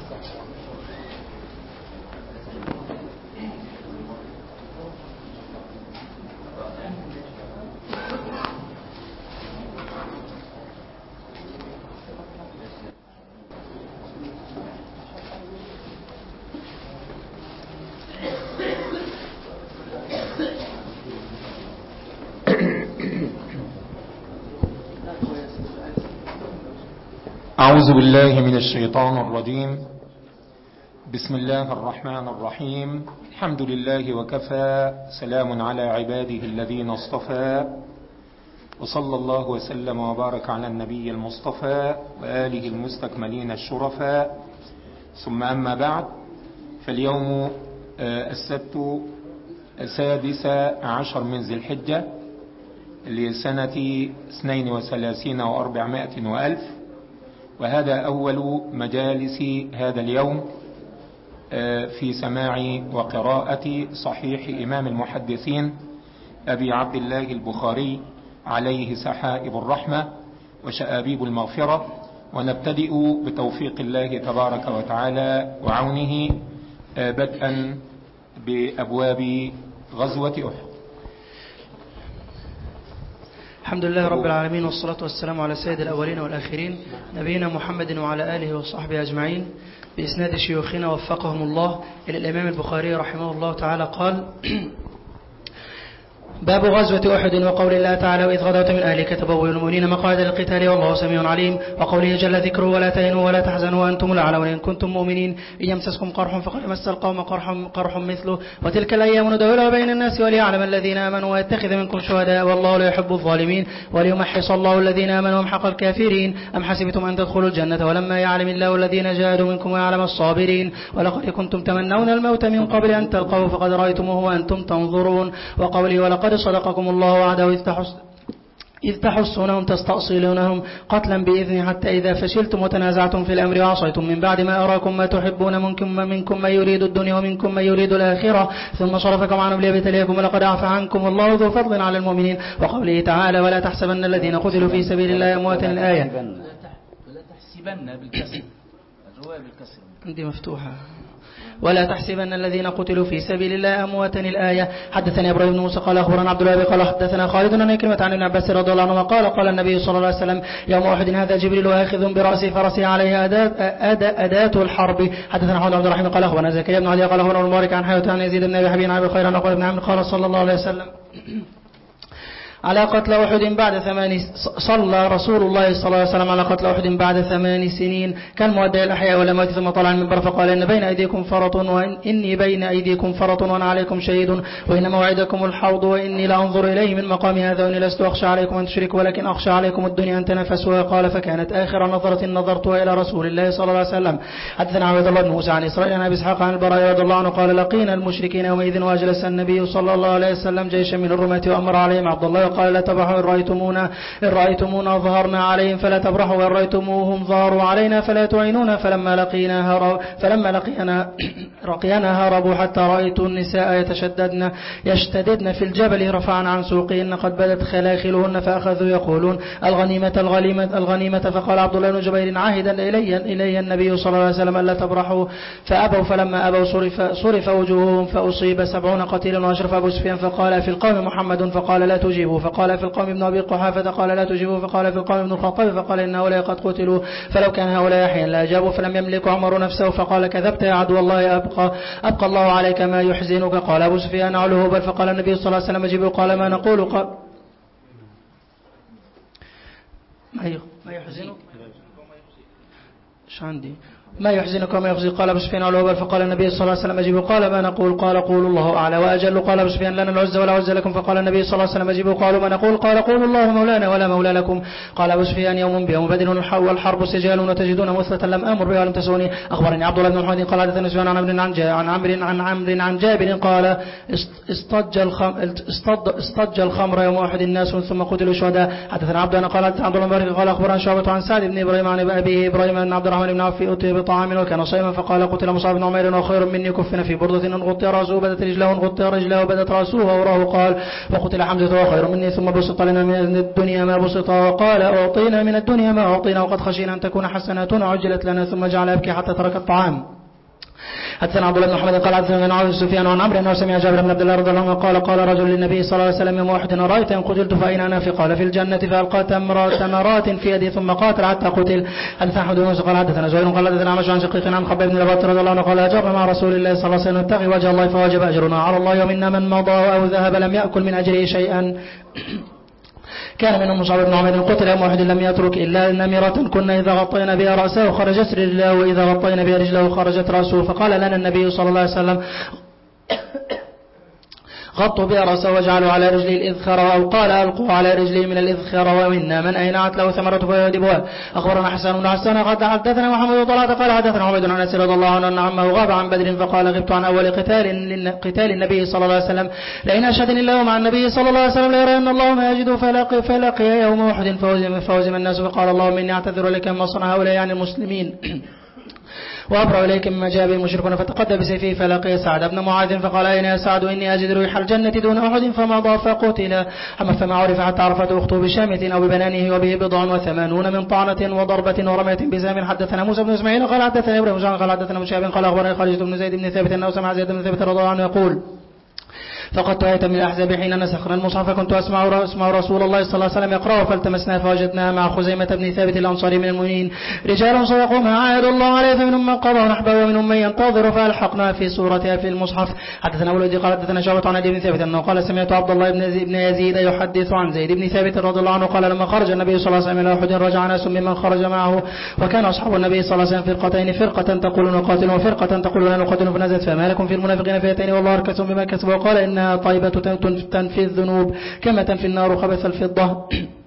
أعوذ بالله من الشيطان الرجيم. بسم الله الرحمن الرحيم. الحمد لله وكفى، سلام على عباده الذين اصطفى، وصلى الله وسلم وبارك على النبي المصطفى وآله المستكملين الشرفاء، ثم أما بعد، فاليوم السبت 16 من ذي الحجة لسنة 32 و400 وألف، وهذا أول مجالس هذا اليوم في سماع وقراءة صحيح إمام المحدثين أبي عبد الله البخاري عليه سحائب الرحمة وشآبيب المغفرة. ونبتدئ بتوفيق الله تبارك وتعالى وعونه بدءا بأبواب غزوة أحد. الحمد لله رب العالمين، والصلاة والسلام على سيد الأولين والآخرين نبينا محمد وعلى آله وصحبه أجمعين. بإسناد شيوخنا وفقهم الله إلى الإمام البخاري رحمه الله تعالى قال: باب غزوة أحد، وقول الله تعالى: وإذ غدوت من أهلك تبوئ المؤمنين مقاعد للقتال والله سميع عليم، وقوله جل ذكره: ولا تهنوا ولا تحزنوا وأنتم الأعلون إن كنتم مؤمنين، إن يمسسكم قرح فقد مس القوم قرح مثله، وتلك الأيام نداولها بين الناس وليعلم الذين آمنوا ويتخذ منكم شهداء والله لا يحب الظالمين وليمحص الله الذين آمنوا ويمحق الكافرين. أم حسبتم أن تدخلوا الجنة ولما يعلم الله الذين جاهدوا منكم ويعلم الصابرين، ولقد كنتم تمنون الموت من قبل أن تلقوه فقد رأيتموه وأنتم تنظرون. وقوله: ولقد صدقكم الله وعده إذ تحسونهم تستأصلونهم قتلا بإذنه حتى إذا فشلتم وتنازعتم في الأمر وعصيتم من بعد ما أراكم ما تحبون منكم من يريد الدنيا ومنكم من يريد الآخرة ثم صرفكم عنهم ليبتليكم ولقد عفا عنكم والله ذو فضل على المؤمنين. وقوله تعالى: ولا تحسبن الذين قتلوا في سبيل الله أمواتا. الآية. ولا تحسبن بالكسر، الرواية بالكسر عندي مفتوحة. ولا تحسبن الذين قتلوا في سبيل الله أمواتا. الآية. حدثني إبراهيم بن موسى قال أخبرنا عبد الله قال حدثنا خالد عن كلمة عن ابن عباس رضي الله عنه قال: قال النبي صلى الله عليه وسلم: يوم أحد هذا جبريل آخذ برأس فرسه عليها أداة الحرب. حدثنا حمد عبد الرحيم قال أخبرنا زكريا بن علي قال أخبرنا المبارك عن حيوة عن يزيد بن أبي حبيب عن أبي خير عن عقبة بن عمرو قال: صلى الله عليه وسلم على قتل أحد بعد 8 صلى رسول الله صلى الله عليه وسلم على قتل أحد بعد 8 سنين كان مودع الأحياء والأموات، ثم طلع المنبر فقال: إن بين أيديكم فرط وإني بين أيديكم فرط وأنا عليكم شهيد، وإن موعدكم الحوض وإني لأنظر إليه من مقام هذا، وإني لست أخشى عليكم أن تشركوا ولكن أخشى عليكم الدنيا أن تنافسوا. قال: فكانت آخر نظرة نظرتها إلى رسول الله صلى الله عليه وسلم. حدثنا عبد الله بن موسى عن إسرائيل عن أبي إسحاق عن البراء رضي الله عنه قال: لقينا المشركين يومئذ وأجلس النبي صلى الله عليه وسلم جيشا من الرماة وأمر عليهم عبد الله وقال: لا تبرحوا إن رأيتمونا ظهرنا عليهم فلا تبرحوا، وإن رأيتموهم ظهروا علينا فلا تعينونا. فلما لقينا هربوا حتى رأيت النساء يشتددن في الجبل رفعا عن سوقهن قد بدت خلاخلهن، فأخذوا يقولون: الغنيمة. فقال عبد الله بن جبير: عهد إلي النبي صلى الله عليه وسلم ألا تبرحوا فأبوا، فلما أبوا صرف وجوههم فأصيب 70 قتيلا. وأشرف أبو سفيان فقال: في القوم محمد، فقال: لا تجيبوا. فقال: في القوم ابن أبي قحافة قال: لا تجيبوا. فقال: في القوم ابن الخطاب فقال: إن هؤلاء قد قتلوا، فلو كان هؤلاء أحياء لا أجابوا. فلم يملك عمر نفسه فقال: كذبت يا عدو الله، أبقى الله عليك ما يحزنك. قال أبو سفيان: أعلوه بل. فقال النبي صلى الله عليه وسلم: أجيبوا. قال: ما نقول؟ قال: ما يحزنك عندي ما يحزنك وما يخزيك. قال أبو سفيان: أعلوه. فقال النبي صلى الله عليه وسلم: أجيبوا. قال: ما نقول؟ قال: قولوا الله أعلى وأجل. قال أبو سفيان: لنا العزة ولا عزة لكم. فقال النبي صلى الله عليه وسلم: أجيبوا. قالوا: ما نقول؟ قال: قولوا الله مولانا ولا مولى لكم. قال أبو سفيان: يوم بيوم بدر والحرب سجال وتجدون مثلة لم أمر بها ولم تسوني. أخبرني عبد الله بن محمد قال: حدثنا سفيان عن جابر قال: استج الخمر يوم أحد الناس ثم قتلوا شهداء. حدثنا عبد الله قال: عبد الله بن قال: أخبرنا شعبة عن سعد بن إبراهيم عن أبيه إبراهيم بن عبد الرحمن بن عوف بطعام وكان صائما فقال قتل مصعب بن عمير وخير مني كفن في بردة إن غطي رأسه بدت رجله إن غطي رجله وبدت رأسه ووراه قال وقتل حمزة وخير مني ثم بسط لنا من الدنيا ما بسط وقال أعطينا من الدنيا ما أعطينا وقد خشينا أن تكون حسناتنا عجلت لنا ثم جعل يبكي حتى ترك الطعام. حدثنا عبد الله بن محمد قال حدثنا عن سفيان عن عمرو انه سمع جابر بن عبد الله رضي الله عنه قال رجل للنبي صلى الله عليه وسلم يوم احد ارايت ان قتلت فاين انا قال في الجنه فالقى تمرات في يدي ثم قاتل حتى قتل. حدثنا احمد بن قال حدثنا زهير قال حدثنا عمش عن شقيق عن خباب بن لبات رضي الله عنه قال اجرنا مع رسول الله صلى الله عليه وسلم نبتغي وجه الله فوجب اجرنا على الله ومنا من مضى او ذهب لم ياكل من اجره شيئا. كان منهم مصعب بن عمير قتل يوم واحد لم يترك إلا نمرة كنا إذا غطينا بها رأسه خرجت رجله وإذا غطينا بها رجله خرجت رأسه. فقال لنا النبي صلى الله عليه وسلم غطوا بها رأسه وجعلوا على رجله الإذخر أو قال ألقوا على رجله من الإذخر ومنا من أينعت له ثمرة فيهدبها. أخبرنا حسن بن حسان قد حدثنا محمد بن طلحة قال حدثنا عبيد عن أنس رضي الله عنه أن عمه غاب عن بدر فقال غبت عن أول قتال النبي صلى الله عليه وسلم لئن أشهدني الله مع النبي صلى الله عليه وسلم ليرين الله ما يجد فلقي يوم أحد فوزم الناس فقال اللهم إني أعتذر لك مما صنع هؤلاء عن المسلمين وأبرأ إليك مما جاء به المشركون فتقدم بسيفه فلقي سعد بن معاذ فقال أين يا سعد إني أجد ريح الجنة دون أحد فمضى فقتل. فما عرف حتى عرفت أخته بشامة أو ببنانه وبه 87 من طعنة وضربة ورمية بسهم. حدثنا موسى بن إسماعيل قال حدثنا إبراهيم قال حدثنا مشاب قال أخبرني خالد بن زيد بن ثابت أنه سمع زيد بن ثابت رضي الله عنه يقول فقد آية من الأحزاب حين نسخنا المصحف كنت أسمع رسول الله صلى الله عليه وسلم يقرأ فالتمسنا فوجدناها مع خزيمة بن ثابت الأنصاري من المؤمنين رجال صدقوا ما عاهدوا الله عليه فمنهم من قضى نحبه ومنهم من ينتظر فألحقنا في سورتها في المصحف. حدثنا أبو الوليد قال حدثنا شعبة عن بن ثابت أنه قال سمعت عبد الله بن يزيد يحدث عن زيد بن ثابت رضي الله عنه قال لما خرج النبي صلى الله عليه وسلم إلى أحد رجع ناس ممن خرج معه وكان أصحاب النبي صلى الله عليه وسلم فرقتين فرقة تقول نقاتل وفرقة تقول لا نقاتل فنزلت فما لكم في المنافقين فئتين والله أركسهم بما كسبوا وقال إنها طيبة تنفي الذنوب كما تنفي النار خبث الفضة.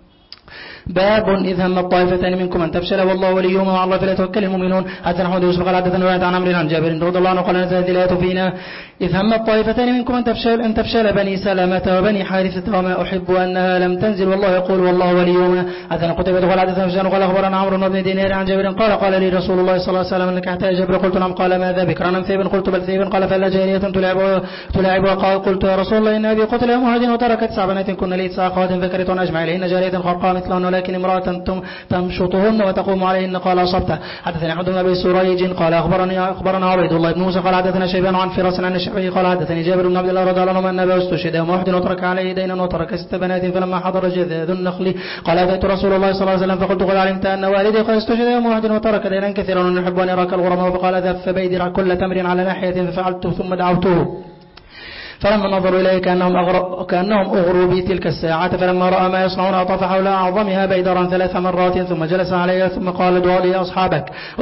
باب إذ هم الطائفتين منكم أن تفشل والله وليهما وعلى الله فليتوكل المؤمنون. حدثنا أحمد يوسف قال حدثنا رواية عن عمرو عن جابر رضي الله عنه قال نزلت الآية فينا إذ هم الطائفتين منكم أن تفشل بني سلمة وبني حارثة وما أحب أنها لم تنزل والله يقول والله وليهما. حدثنا قتيبة قال حدثنا هشام قال أخبرنا عمرو بن دينار عن جابر قال لي رسول الله صلى الله عليه وسلم انك حتى جابر قلت نعم قال ماذا بكرا أم ثيبا قلت بل ثيبا قال فلا جارية تلعب قال قلت يا رسول الله إن أبي قتل يوم أحد وتركت 9 بنات كن لي 9 أخوات فكرت أن أجمع إليهن جارية خرقاء مثلهن ولكن امرأة تمشطهن وتقوم عليهن قال أصبت. حدثنا أحمد بن أبي سريج قال أخبرنا عبيد الله بن موسى قال حدثنا شيبان عن فراس عن الشعبي قال حدثني جابر بن عبد الله رضي الله عنه أن أباه استشهد يوم أحد وترك عليه دينا وترك 6 بنات فلما حضر جذاذ النخل قال أتيت رسول الله صلى الله عليه وسلم فقلت قد علمت أن والدي قد استشهد يوم أحد وترك دينا كثيرا ونحب أن يراك الغرماء فقال اذهب فبيدر كل تمر على ناحية ففعلت ثم دعوته فلما نظروا إليه كأنهم أغروا بي تلك الساعة فلما رأى ما يصنعون أطاف حول أعظمها بيدرا 3 مرات ثم جلس عليها ثم قال ادعوا لي أصحابك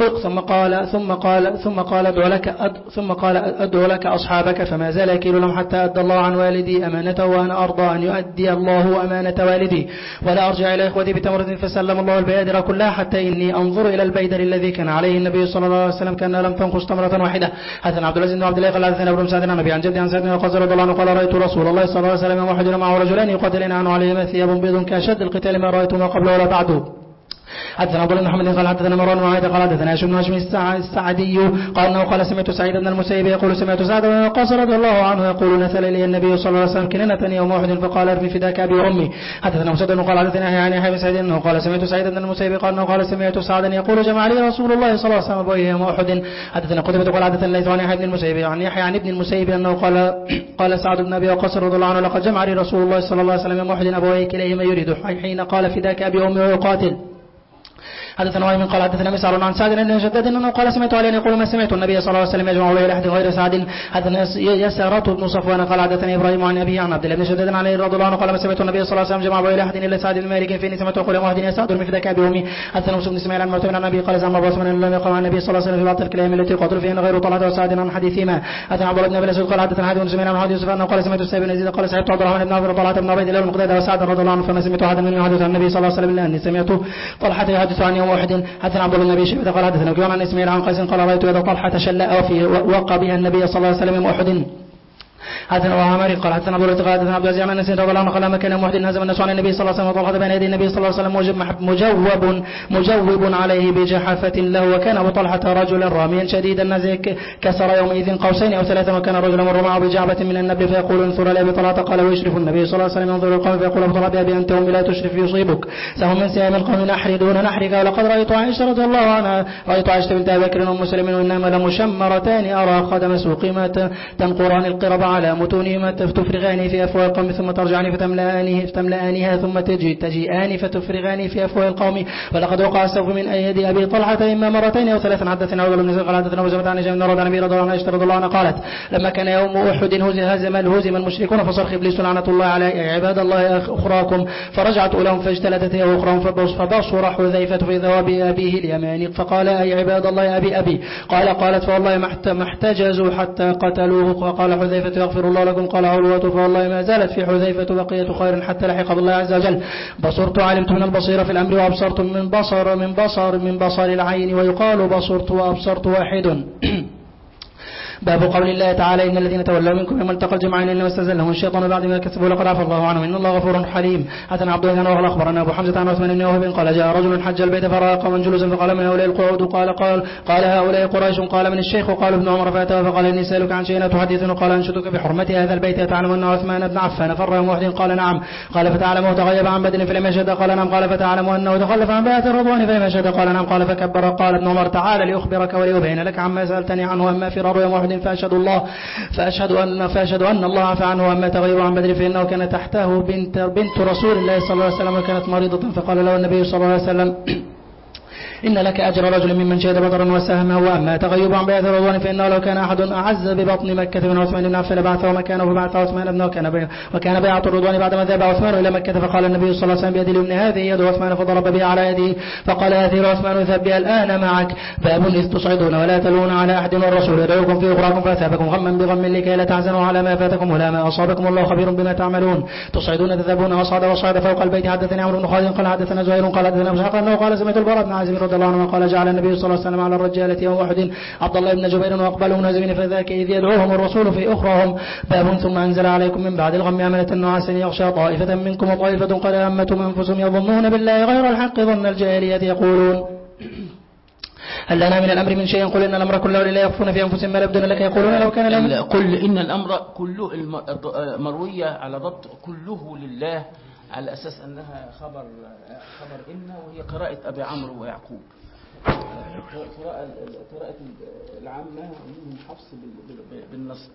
ثم قال أدعو لك أصحابك فما زال يكيل لهم حتى أدى الله عن والدي أمانته وأنا أرضى أن يؤدي الله أمانة والدي ولا أرجع إلى إخوتي بتمرة فسلم الله البيادر كلها حتى إني أنظر إلى البيدر الذي كان عليه النبي صلى الله عليه وسلم كأنها لم تنقص تمرة واحدة. حدثنا عبد العزيز بن عبد الله قال حدثنا ابن سعد عن أبي عن جدي عن سعد بن رضي الله عنه قال رأيت رسول الله صلى الله عليه وسلم وحجر معه رجلان يقاتلان عنه عليهما ثياب بيض كأشد القتال ما رأيتهما قبل ولا بعده. حدثنا عبد الله بن محمد قال حدثنا مروان بن معاوية قال حدثنا هاشم بن هاشم السعدي قال انه قال سمعت سعيد بن المسيب يقول سمعت سعد بن وقاص رضي الله عنه يقول نثل لي النبي صلى الله عليه وسلم كنانة يوم أحد فقال ارمي فداك أبي وأمي. حدثنا مسدد قال حدثنا يعني يحيى بن سعيد انه قال سمعت سعيد بن المسيب قال انه قال سمعت سعدا يقول جمع لي رسول الله صلى الله عليه وسلم أبويه يوم أحد. حدثنا قتيبة قال حدثنا ليث عن يحيى بن المسيب عن يحيى عن ابن المسيب انه قال سعد بن أبي وقاص رضي الله عنه لقد جمع لي رسول الله صلى الله عليه وسلم يوم أحد أبويه كليهما يريد حين قال فداك أبي وأمي ويقاتل. حدثنا وائل قال حدثنا مسعر عن سعد بن شداد انه قال سمعت علي يقول ما سمعت النبي صلى الله عليه وسلم يجمع الى احد غير سعد. حدثنا يسارة بن صفوان قال حدثني ابراهيم عن ابي عن عبد الله بن شداد عليه رضي الله عنه قال ما سمعت النبي صلى الله عليه وسلم جمع الى احد الا سعد بن مالك فاني سمعت يقول واحد يا سعد المفدك ابي امي. حدثنا مسلم بن اسماعيل عن معتمر عن ابي قال زعم ابو عثمان لم يقم عن النبي صلى الله عليه وسلم في بعض الكلام التي قاتل فيها غير طلحه وسعد عن حديثهما. حدثنا عبد الله بن ابي الاسود قال حدثنا حديث سمعنا عن حديث يوسف انه قال سمعت سعيد بن يزيد قال سعيد عبد الرحمن بن عوف وطلحه بن عبيد الله بن قتاده وسعد رضي الله عنه فما سمعت احد منهم يحدث عن النبي صلى الله عليه وسلم الا اني سمعت طلحه يحدث عن يوم احد. حدثنا عبد الله بن ابي شيبه قال حدثنا وكمان عن اسماعيل عن قيس قال رأيت يد طلحة شلاء وفي وقى بها النبي صلى الله عليه وسلم يوم أحد. حدثنا أبو عمرو قال حدثنا عبد الله قال حدثنا عبد العزيز عن أنس رضي الله عنه قال ما كان محد هزم الناس عن النبي صلى الله عليه وسلم وطلحة بين يدي النبي صلى الله عليه وسلم مجوب عليه بجحفة له. وكان أبو طلحة رجلا راميا شديد النزع كسر يومئذ قوسين أو ثلاثا. وكان رجلا مر معه بجعبة من النبل فيقول انظر لأبي طلحة قال ويشرف النبي صلى الله عليه وسلم ينظر القوم فيقول أبو طلحة بأبي أنت أمي لا تشرف يصيبك سهم من سهام القوم نحر دون نحرك. ولقد رأيت عائشة رضي الله عنها رأيت عائشة بنت أبي بكر أم مسلم وإنما لمشمرتان أرى خدم سوقهما تنقران القرب على متونهما تفرغان في أفواه القوم ثم ترجعان فتملأانها ثم تجيئان فتفرغان في أفواه القوم. ولقد وقع السوف من يد أبي طلحة إما مرتين أو ثلاثا. حدثنا عبد الله بن قال حدثنا وزمت عن جابر رضي الله عنه عائشة رضي الله عنها قالت لما كان يوم أحد هزم المشركون فصرخ إبليس لعنة الله على عباد الله أخراكم فرجعت أولهم فاجتلتت هي أخراهم فبصر حذيفة في ذواب أبيه اليماني فقال أي عباد الله أبي قالت فوالله ما احتجزوا حتى قتلوه. فقال حذيفة يغفر الله لكم. قال عروة فوالله ما زالت في حذيفة بقية خير حتى لحق بالله عز وجل. بصرت علمت من البصير في الأمر وأبصرت من بصر العين ويقال بصرت وأبصرت واحد. باب قول الله تعالى إن الذين تولوا منكم يوم التقى الجمعين إنما استزلهم الشيطان بعد ما كسبوا لقد عفى الله عنهم إن الله غفور حليم. حدثنا عبد الله بن وهب أخبرنا أبو حمزة عن عثمان بن وهب قال جاء رجل حج البيت فرأى قوما جلوسا فقال من هؤلاء القعود قال هؤلاء قريش. قال من الشيخ وقال ابن عمر فأتى فقال إني سألك عن شيء تحدثني قال أنشدك بحرمة هذا البيت أتعلم أن عثمان بن عفان فر يوم أحد قال نعم. قال فتعلمه تغيب عن بدر فلم يشهد قال نعم. قال فتعلم أنه تخلف عن بيعة الرضوان فلم يشهد قال نعم. قال فكبر قال ابن عمر تعالى لأخبرك ولأبين لك عما سألتني عنه أما فرار يوم أحد فأشهد أن الله عفى عنه. وأما تغيب عن بدر فإنه كان تحته بنت رسول الله صلى الله عليه وسلم وكانت مريضة فقال له النبي صلى الله عليه وسلم إن لك أجر رجل ممن شهد بدرا وسهمه. وأما تغيب عن بيعة الرضوان فإنه لو كان أحد أعز ببطن مكة من عثمان بن عفان بعثه مكانه فبعث عثمان بن وكان بيعة الرضوان بعدما ذهب عثمان إلى مكة فقال النبي صلى الله عليه وسلم بيد اليمنى هذه يد عثمان فضرب بها على يده فقال هذه عثمان ذهب بها الآن معك. باب إذ تصعدون ولا تلون على أحد والرسول يدعوكم في أخراكم فأثابكم غما بغم لكي لا تحزنوا على ما فاتكم ولا ما أصابكم والله خبير بما تعملون. تصعدون تذهبون وصعد فوق البيت. حدثني عمرو بن خالد قال حدثنا زهير قال حدثنا أبو إسحاق أنه قال سمعت البراء بن عازب رضي الله عنه قال جعل النبي صلى الله عليه وسلم على الرجالة يوم أحد عبد الله بن جبير وأقبلوا منازمين فذاك إذ يدعوهم الرسول في أخراهم. باب ثم أنزل عليكم من بعد الغم أمنة نعاسا يغشى طائفة منكم وطائفة قد أهمتهم أنفسهم يظنون بالله غير الحق ظن الجاهلية يقولون هل لنا من الأمر من شيء قل إن الأمر كله لله يخفون في أنفسهم ما يبدون لك يقولون لو كان لهم قل إن الأمر كله مروية على ضبط كله لله على أساس أنها خبر إن وهي قراءة أبي عمرو ويعقوب. قراءة العامة من حفص بالنصب.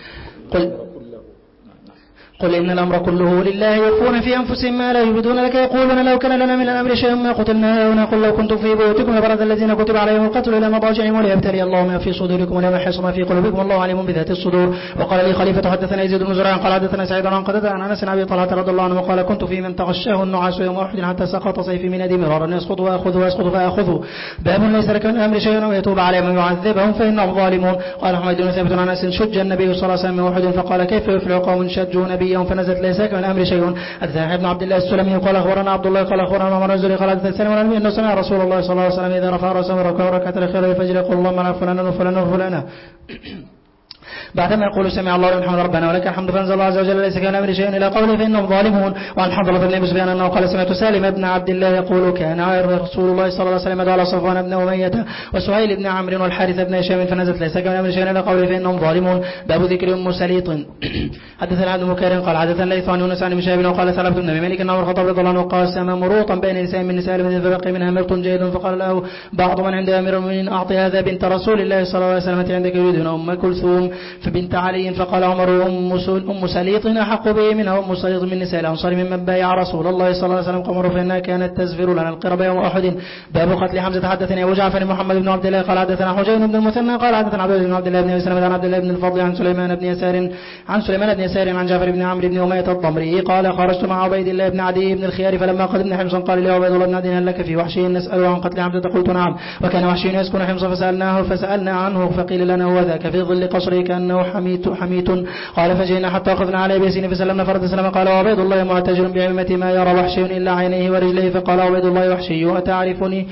قل إن الأمر كله لله يخفون في أنفسهم ما لا يبدون لك يقولون لو كان لنا من الأمر شيء ما قتلنا هنا. قل لو كنتم في بيوتكم لبرز الذين كتب عليهم القتل إلى مضاجعهم وليبتلي الله ما في صدوركم وليمحص ما في قلوبكم والله عليم بذات الصدور. وقال لي خليفة حدثنا يزيد بن زريع قال حدثنا سعيد عن قتادة عن أنس بن أبي طلحة رضي الله عنه قال كنت في من تغشاه النعاس يوم أحد حتى سقط سيفي من يدي مرارا يسقط ويسقط فأخذه. باب ليس لك من الأمر شيء ويتوب عليهم ويعذبهم فإنهم ظالمون. قال حميد بن ثابت عن أنس شج النبي صلى الله عليه وسلم أحد فقال كيف يفلح قوم شجوا نبيهم فنزلت ليس من الأمر شيء. حدثنا ابن عبد الله السلمي قال أخبرنا عبد الله قال أخبرنا عمر الزهري قال حدثنا سلمة عن أنه سمع رسول الله صلى الله عليه وسلم إذا رفع رأسه ركعة الخير الفجر يقول اللهم على فلان وفلان وفلان بعدما يقول سمع الله لمن حمد ربنا ولك الحمد فانزل الله عز وجل ليس كان امر شيء الى قوله فانهم ظالمون. وعن حضرة بن سفيان انه قال سمعت سالم بن عبد الله يقول كان رسول الله صلى الله عليه وسلم على صفوان بن أمية وسهيل بن عمرو والحارث بن هشام فنزلت ليس كان امر شيء الى قوله فانهم ظالمون. باب ذكر ام سليط. حدثنا عبد المكرم قال حدثنا ليث عن يونس عن مشاهب وقال ثلث بن مالك انه الخطاب رضي الله عنه قاسم مروطا بين نساء من نساء المدينه فبقي منها مرط جيد فقال له بعض من عند امير المؤمنين اعطي هذا بنت رسول الله صلى الله عليه وسلم عندك يريدون ام كلثوم فبنت علي فقال عمر أم سليط أحق به منها أم سليط من نساء الأنصار ممن بايع رسول الله صلى الله عليه وسلم قمر فإنها كانت تزفر لنا القرب يوم أحد. باب قتل حمزة. حدثني أبو جعفر محمد بن عبد الله قال حدثنا حجين بن المثنى قال حدثنا عبد الله بن سلمة عن عبد الله بن الفضل عن سليمان بن يسار عن جعفر بن عمرو بن أمية الضمري قال خرجت مع عبيد الله بن عدي بن الخيار فلما قدمنا حمصا قال لي عبيد الله بن عدي هل لك في وحشي نسأله عن قتل حمزة قلت نعم وكان وحشي يسكن حمصا فسألنا عنه فقيل لنا هو ذاك في ظل قصره كأنه حميت قال فجئنا حتى أخذنا عليه بيسين فسلمنا فرد سلم قال عبيد الله معتجر بعمة ما يرى وحشي إلا عينيه ورجليه فقال عبيد الله وحشي أتعرفني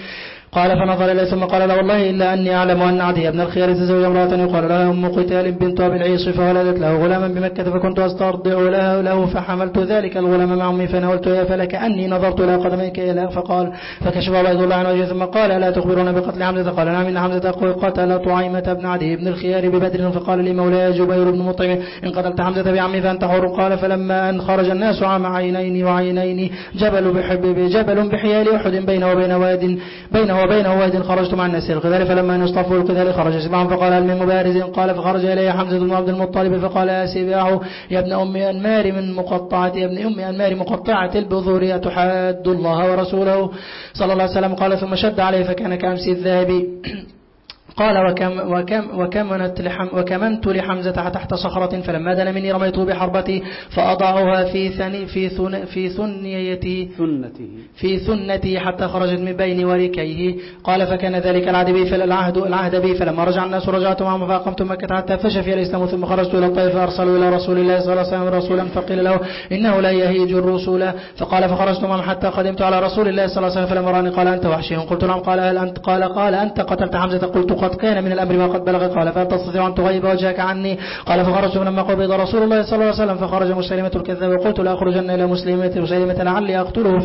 قال فنظر إليه ثم قال لا والله إلا أني أعلم أن عدي بن الخيار تزوج امرأة يقال لها أم قتال بنت أبي العيص فولدت له غلاما بمكة فكنت أسترضع له فحملت ذلك الغلام مع أمي فناولت إياه فلكأني نظرت إلى قدميك إلى فقال فكشف عبيد الله عن وجهه ثم قال لا تخبرون بقتل حمزة قال نعم إن حمزة قتل طعيمة بن عدي بن الخيار ببدر فقال لي مولاي جبير بن مطعم إن قتلت حمزة بعمي فأنت حر قال فلما أن خرج الناس عام عينين وعينين جبل بحيال أحد بينه وبين واد خرجت مع الناس القتال فلما أن اصطفوا القتال خرج سبعا فقال هل من مبارز قال فخرج إليه حمزة بن عبد المطلب فقال أسبعه يا ابن أم أنمار مقطعة البذور أتحاد الله ورسوله صلى الله عليه وسلم قال ثم شد عليه فكان كأمس الذهب قال وكمنت لحمزة تحت صخرة فلما دنا مني رميته بحربتي فأضعها في ثنتي حتى خرجت من بين وركيه قال فكان ذلك العهد بي فلما رجع الناس رجعت معهم فأقمت مكة حتى فشفي الإسلام ثم خرجت إلى الطائف فأرسلوا إلى رسول الله صلى الله عليه وسلم رسولا فقيل له إنه لا يهيج الرسول فقال فخرجت معهم حتى قدمت على رسول الله صلى الله عليه وسلم فلما راني قال أنت وحشي قلت نعم قال هل أنت قال أنت قتلت حمزة قلت قد كان من الأمر ما قد بلغ قال فهل تستطيع أن تغيب وجهك عني قال فخرجت لما قبض رسول الله صلى الله عليه وسلم فخرج مسيلمة الكذاب وقلت لا أخرجن إلى مسيلمة لعلي أقتله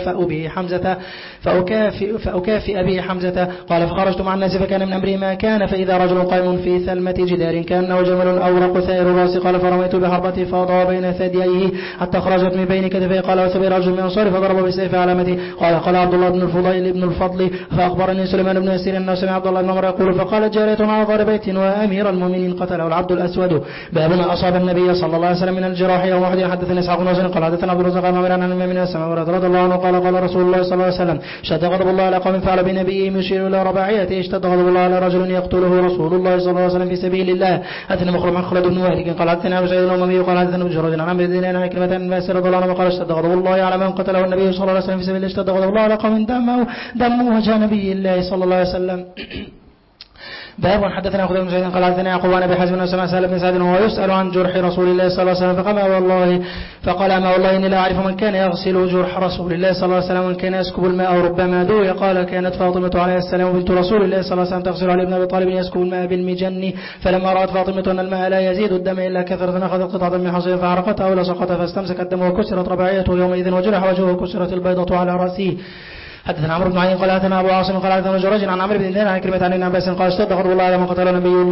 فأكافئ به حمزة قال فخرجت مع الناس فكان من أمري ما كان فإذا رجل قائم في ثلمة جدار كأنه جمل أورق ثائر الرأس قال فرميت بحربتي فأضع بين ثدييه حتى خرجت من بين كتفيه قال وثبي رجل من أنصاري فضرب بسيف علامتي قال عبد الله بن الفضل فأخبرني سليمان بن يسير أنه سمع عبد الله بن عمر يقول فقال جارية على ظهر بيت وأمير المؤمنين قتله العبد الأسود باب ما أصاب النبي صلى الله عليه وسلم من الجراح يوم أحد حدثنا إسحاق بن قال حدثنا عبد الرزاق عن من السماء رضي الله عنه قال رسول الله صلى الله عليه وسلم اشتد غضب الله على قوم فعل بنبيهم يشير إلى رباعيته اشتد غضب الله على رجل يقتله رسول الله صلى الله عليه وسلم في سبيل الله حدثنا مخرج عن خالد بن وهب قال حدثنا أبو سعيد الأموي قال حدثنا ابن جريج عن عمرو بن دينار عن كلمة الناس رضي الله عنه قال اشتد غضب الله على من قتله النبي صلى الله عليه وسلم في سبيل الله اشتد غضب الله على قوم دموا وجه نبي الله صلى الله عليه وسلم باب حدثنا خالد بن سعيد قال حدثنا يعقوب عن ابي حازم بن سهل بن سعد وهو يسأل عن جرح رسول الله صلى الله عليه وسلم فقال ما والله اني لا اعرف من كان يغسل جرح رسول الله صلى الله عليه وسلم ومن كان يسكب الماء او ربما دوي قال كانت فاطمة عليه السلام بنت رسول الله صلى الله عليه وسلم تغسل علي بن ابي طالب يسكب الماء بالمجن فلما رأت فاطمة ان الماء لا يزيد الدم الا كثرة اخذت قطعة من حصير فعرقتها او لصقتها فاستمسك الدم وكسرت رباعيته يومئذ وجرح وجهه وكسرت البيضة على رأسه حدثنا عمرو بن علي قال حدثنا ابو عاصم قال حدثنا جريج عن عمرو بن دينار عن كلمة عن ابن عباس قال اشتد غضب الله على من قتله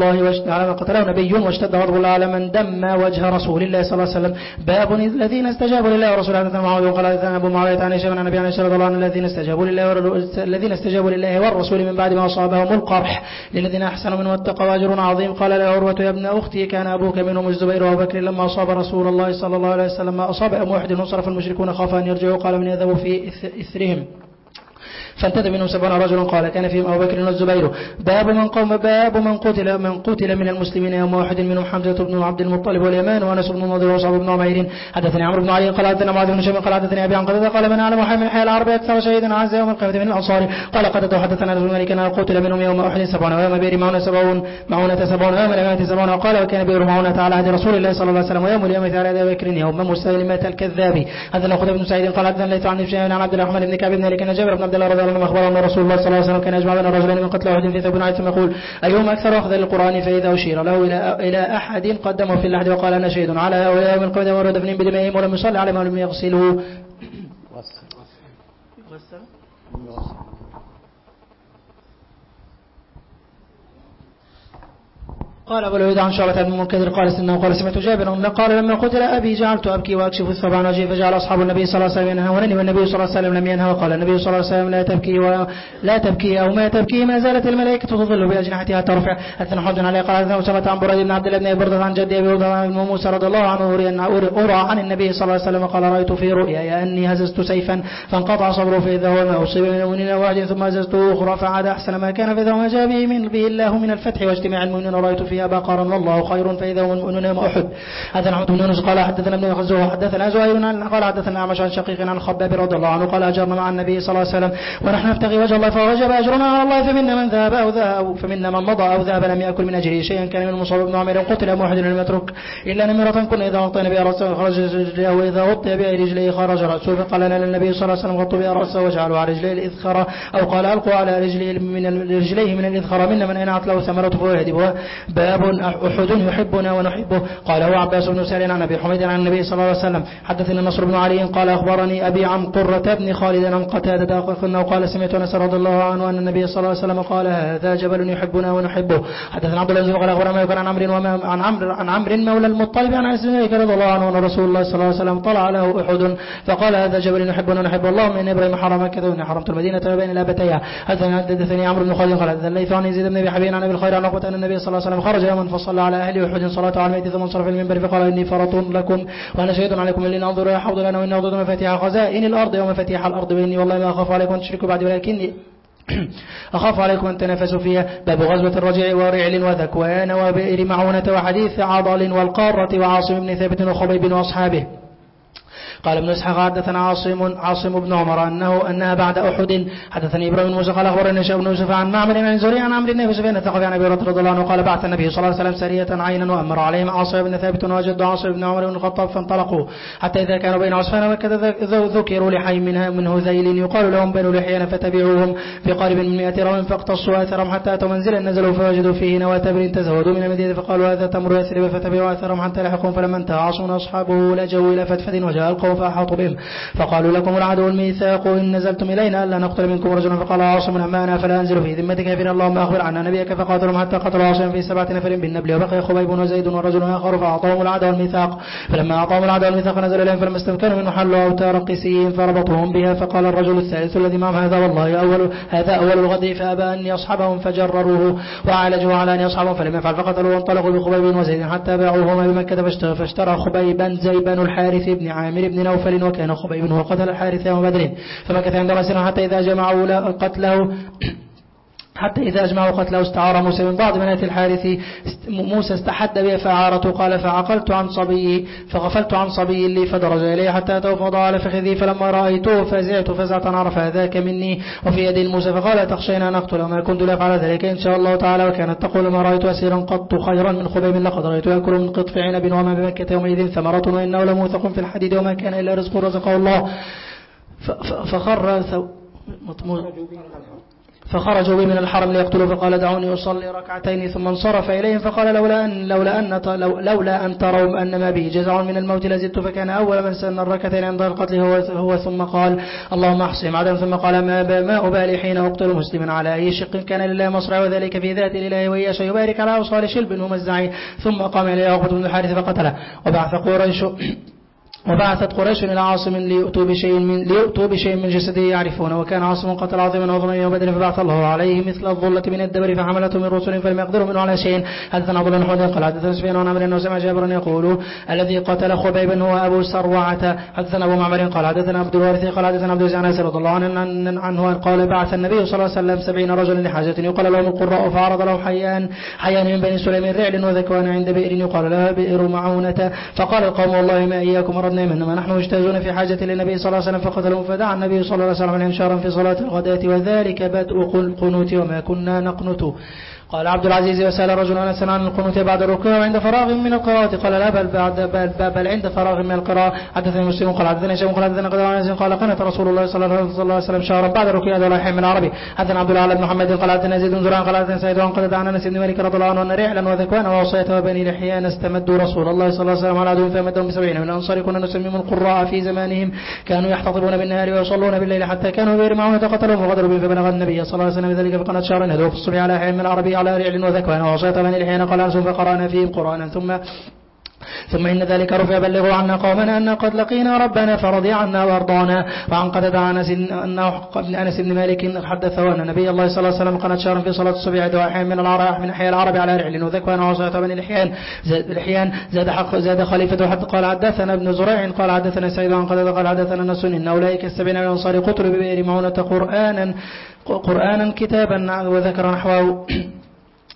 نبي واشتد غضب الله على من دم وجه رسول الله صلى الله عليه وسلم باب الذين استجابوا لله ورسوله حدثنا معاويه قال حدثنا ابو معاويه عن هشام عن ابي عائشة رضي الله عنها الذين استجابوا لله والرسول من بعد ما اصابهم القرح للذين احسنوا منه واتقوا اجر عظيم قال له عروة يا ابن اختي كان ابوك منهم الزبير وابو بكر لما اصاب رسول الله صلى الله عليه وسلم ما اصاب ام واحد انصرف المشركون خافوا ان يرجعوا قال من يذهبوا في اثرهم فانتدب منهم 70 رجلا قال كان فيهم أبو بكر والزبير باب من قتل من المسلمين يوم واحد منهم حمزة بن عبد المطلب واليمان وأنس بن النضر وصعب بن عمير حدثني عمرو بن علي قال حدثنا معاذ بن هشام قال حدثني أبي عن قتادة قال من أعلم حي من حي العرب أكثر شهيدا عز يوم القيامة من الأنصار قال قتادة حدثنا رجل مالك أن قتل منهم يوم واحد 70 ويوم بئر معونة 70 ويوم الأمانة 70 وقال وكان بئر معونة على عهد رسول الله صلى الله عليه وسلم ويوم اليوم على أبي بكر يوم مسيلمة الكذاب حدثنا خالد بن سعيد قال حدثنا ليث عن هشام عن عبد الرحمن بن كعب بن مالك أن جابر بن عبد الله رضي الله عنه أخبره أن رسول الله صلى الله عليه وسلم كان يجمع بين الرجلين من قتل واحد في ثوب واحد ثم يقول أيهما أكثر أخذا للقرآن فإذا أشير له إلى أحد قدمه في اللحد وقال أنا شهيد على هؤلاء من قبل ورد دفنين بدمائهم ولم يصلي عليهم ولم يغسله قال أبو الوليد عن شعبة بن المنكدر قال سنه قال سمعت جابر قال لما قتل أبي جعلت أبكي وأكشف الثوب عن وجهي فجعل أصحاب النبي صلى الله عليه وسلم ينهونني والنبي صلى الله عليه وسلم لم ينهى وقال النبي صلى الله عليه وسلم لا تبكي أو ما تبكي ما زالت الملائكة تظل بأجنحتها ترفع حدثنا حمد عليه قال حدثنا أسامة عن بريد بن عبد الله بن بردة عن جدي أبي بردة عن موسى رضي الله عنه أرى عن النبي صلى الله عليه وسلم قال رأيت في رؤيا أني هززت سيفا فانقطع صبره فإذا هو ما أصيب من المؤمنين واحد ثم هززته أخرى فعاد أحسن ما كان فإذا ما جاء به الله من الفتح واجتماع المؤمنين رأيت في فيها بقرا والله خير فإذا هم المؤمنون يوم أحد. حدثنا محمد بن يونس قال حدثنا ابن خزوه حدثنا زهير قال حدثنا أعمش عن شقيق عن الخباب رضي الله عنه قال أجرنا مع النبي صلى الله عليه وسلم ونحن نبتغي وجه الله فوجب أجرنا على الله فمنا من ذهب فمنا من مضى أو ذهب لم يأكل من أجره شيئا كان من مصعب بن عمير قتل واحد لم يترك إلا نمرة كنا إذا غطينا بها رأسه خرج رجليه وإذا غطي بها رجليه خرج رأسه فقال لنا النبي صلى الله عليه وسلم غطوا بها رأسه وجعلوا على رجليه الإذخر أو قال ألقوا على رجليه من الإذخر منا من أنعت له ثمرة فيهدبها. باب أحد يحبنا ونحبه. قال هو عباس بن سالم عن أبي حميد عن النبي صلى الله عليه وسلم. حدثنا نصر بن علي قال أخبرني أبي عن قرة بن خالد عن قتادة قال سمعت أنس رضي الله عنه أن النبي صلى الله عليه وسلم قال هذا جبل يحبنا ونحبه. حدثنا عبد الله قال أخبرنا يكون عن عمرو مولى المطلب عن أنس رضي الله عنه أن رسول الله صلى الله عليه وسلم طلع له أحد فقال هذا جبل يحبنا ونحبه اللهم إن إبراهيم حرم مكة وإني حرمت المدينة وبين الأبتين. حدثني عمرو بن خالد قال حدثنا الليث عن يزيد بن أبي حبيب عن أبي الخير عن عقبة أن النبي صلى الله عليه وسلم خرج يوما فصلى على أهل أحد صلاة على الميت ثم انصرف المنبر فقال إني فرط لكم وأنا شهيد عليكم اللي ننظر إلى حوض لنا وإن أوضد مفاتيح خزائن الأرض ومفاتيح الأرض وإني والله ما أخاف عليكم أن تشركوا بعد ولكني أخاف عليكم أن تنافسوا فيها. باب غزوة الرجيع ورعل وذكوان وبئر معونة وحديث عضل والقارة وعاصم بن ثابت وخبيب وأصحابه. قال ابن إسحاق حدثنا عاصم بن عمر أنها بعد أحد. حدثني إبراهيم بن موسى قال أخبرني هشام بن يوسف عن معمر عن زهري عن عمرو بن أبي سفيان الثقفي عن أبي هريرة رضي الله عنه قال بعث النبي صلى الله عليه وسلم سرية عينا وأمر عليهم عاصم بن ثابت وجد عاصم بن عمر بن الخطاب فانطلقوا حتى إذا كانوا بين عصفان ومكة ذكروا لحي من هذيل يقال لهم بنو لحيان فتبعوهم بقارب من 100 رجل فاقتصوا أثرهم حتى أتوا منزلا نزلوا فوجدوا فيه نواة تمر تزودوا من المدينة فقالوا هذا تمر يثرب فتبعوا أثرهم حتى لحقهم فلما انتهى عاصم أصحابه لجوا إلى فتفد وجاء القوم فأحاطوا بهم فقالوا لكم العدو الميثاق إن نزلتم إلينا ألا نقتل منكم رجلا فقال عاصم أما أنا فلا أنزل في ذمتك فإن اللهم أخبر عنا نبيك فقاتلهم حتى قتلوا عاصم في 7 نفر بالنبل وبقي خبيب وزيد ورجل آخر فأعطاهم العدو الميثاق فلما أعطاهم العدو الميثاق نزل إليهم فلما استمكنوا منه حلوا أوتار قسيين فربطوهم بها فقال الرجل الثالث الذي معهم هذا والله هذا أول الغد فأبى أن يصحبهم فجرروه وعالجوا على أن يصحبهم فلم يفعل فقتلوا وانطلقوا بخبيب وزيد حتى باعوهما بمكة فاشترى خبيبا زيبان الحارث بن عامر بن نوفل وكان خبيب هو قتل الحارث يوم بدر فمكث عند مسير حتى إذا أجمعوا قتله استعار موسى من بعض بنات الحارث موسى استحد به فأعارته قال فغفلت عن صبي لي فدرج إليه حتى أتوا فوضع على فخذي فلما رأيته فزعت فزعة عرف ذاك مني وفي يد موسى فقال تخشينا نقتل وما كنت لأفعل ذلك إن شاء الله تعالى وكانت تقول ما رأيت أسيرا قط خيرا من خبيب لقد رأيت يأكل من قطف عنب وما بمكة يومئذ ثمرة وإنه لموثق في الحديد وما كان إلا رزق رزقه الله فخرجوا بي من الحرم ليقتلوا فقال دعوني أصلي ركعتين ثم انصرف إليهم فقال لولا أن تروا أن ما به جزع من الموت لزدت فكان أول من سن الركعتين عند القتل هو ثم قال اللهم احصهم عدم ثم قال ما أبالي حين أقتل مسلما على أي شق كان لله مصرع وذلك في ذات الإله وإياش يبارك على أوصال شلب ومزعي ثم قام إليه عقبة بن الحارث فقتله وبعثت قريش إلى عاصم ليؤتوا بشيء من جسده يعرفونه وكان عاصم قتل عظيما وظلما يوم بدر فبعث الله عليه مثل الظلة من الدبر فحملته من رسل فلم يقدروا منه على شيء. حدثنا عبد الله بن حميد قال حدثنا سفيان عن عمرو انه سمع جابرا يقول الذي قتل خبيبا هو ابو سروعة. حدثنا ابو معمر قال حدثنا عبد الوارث قال حدثنا عبد العزيز رضي الله عنه قال بعث النبي صلى الله عليه وسلم 70 رجلا لحاجة يقال لهم القراء فعرض له حيان من بني سليم رعل وذكوان عند بئر يقال لها بئر معونة فقال القوم والله ما إياكم أردنا منما نحن مجتازون في حاجة للنبي صلى الله عليه وسلم فقتلهم فدعا النبي صلى الله عليه وسلم انشارا في صلاة الغداة وذلك بدء القنوت وما كنا نقنت. قال عبد العزيز وسأل رجل أنس عن القنوت بعد الركوع وعند فراغ من القراءة قال لا بل عند فراغ من القراءة. حدثني مسلم قال حدثنا هشام قال حدثنا قدام قال قنت رسول الله صلى الله عليه وسلم شهرا بعد الركوع هذا لاحم من العربي. حدثنا عبد الله بن محمد قال حدثنا زيد بن زرعان قال حدثنا سعيد قال عن أنس بن مالك رضي الله عنه أن رعلا وذكوان ووصية وبني لحيان استمدوا رسول الله صلى الله عليه وسلم على عدو فمدهم ب70 من الأنصار كنا نسميهم القراء في زمانهم كانوا يحتطبون بالنهار ويصلون بالليل حتى كانوا غير معون قتلهم وغدروا بهم فبلغ النبي صلى الله عليه وسلم ذلك فقنت شهرا هدوا في الصبح على حين من العربي على رعل وذكوان ووصية بني لحيان قال أنس فقرأنا فيهم قرآنا ثم إن ذلك رفع بلغوا عنا قومنا أن قد لقينا ربنا فرضي عنا وارضانا. وعن قتادة أنس بن مالك حدثه أن نبي الله صلى الله عليه وسلم قنت شهرا في صلاة الصبح دواحي من أحياء العرب على رعل وذكوان ووصية بني لحيان زاد خليفة حتى قال حدثنا ابن زريع قال حدثنا سعيد عن قتادة قال حدثنا أنس إن أولئك السبعين من الأنصار قتلوا ببئر معونة قرآنا كتابا وذكر نحوه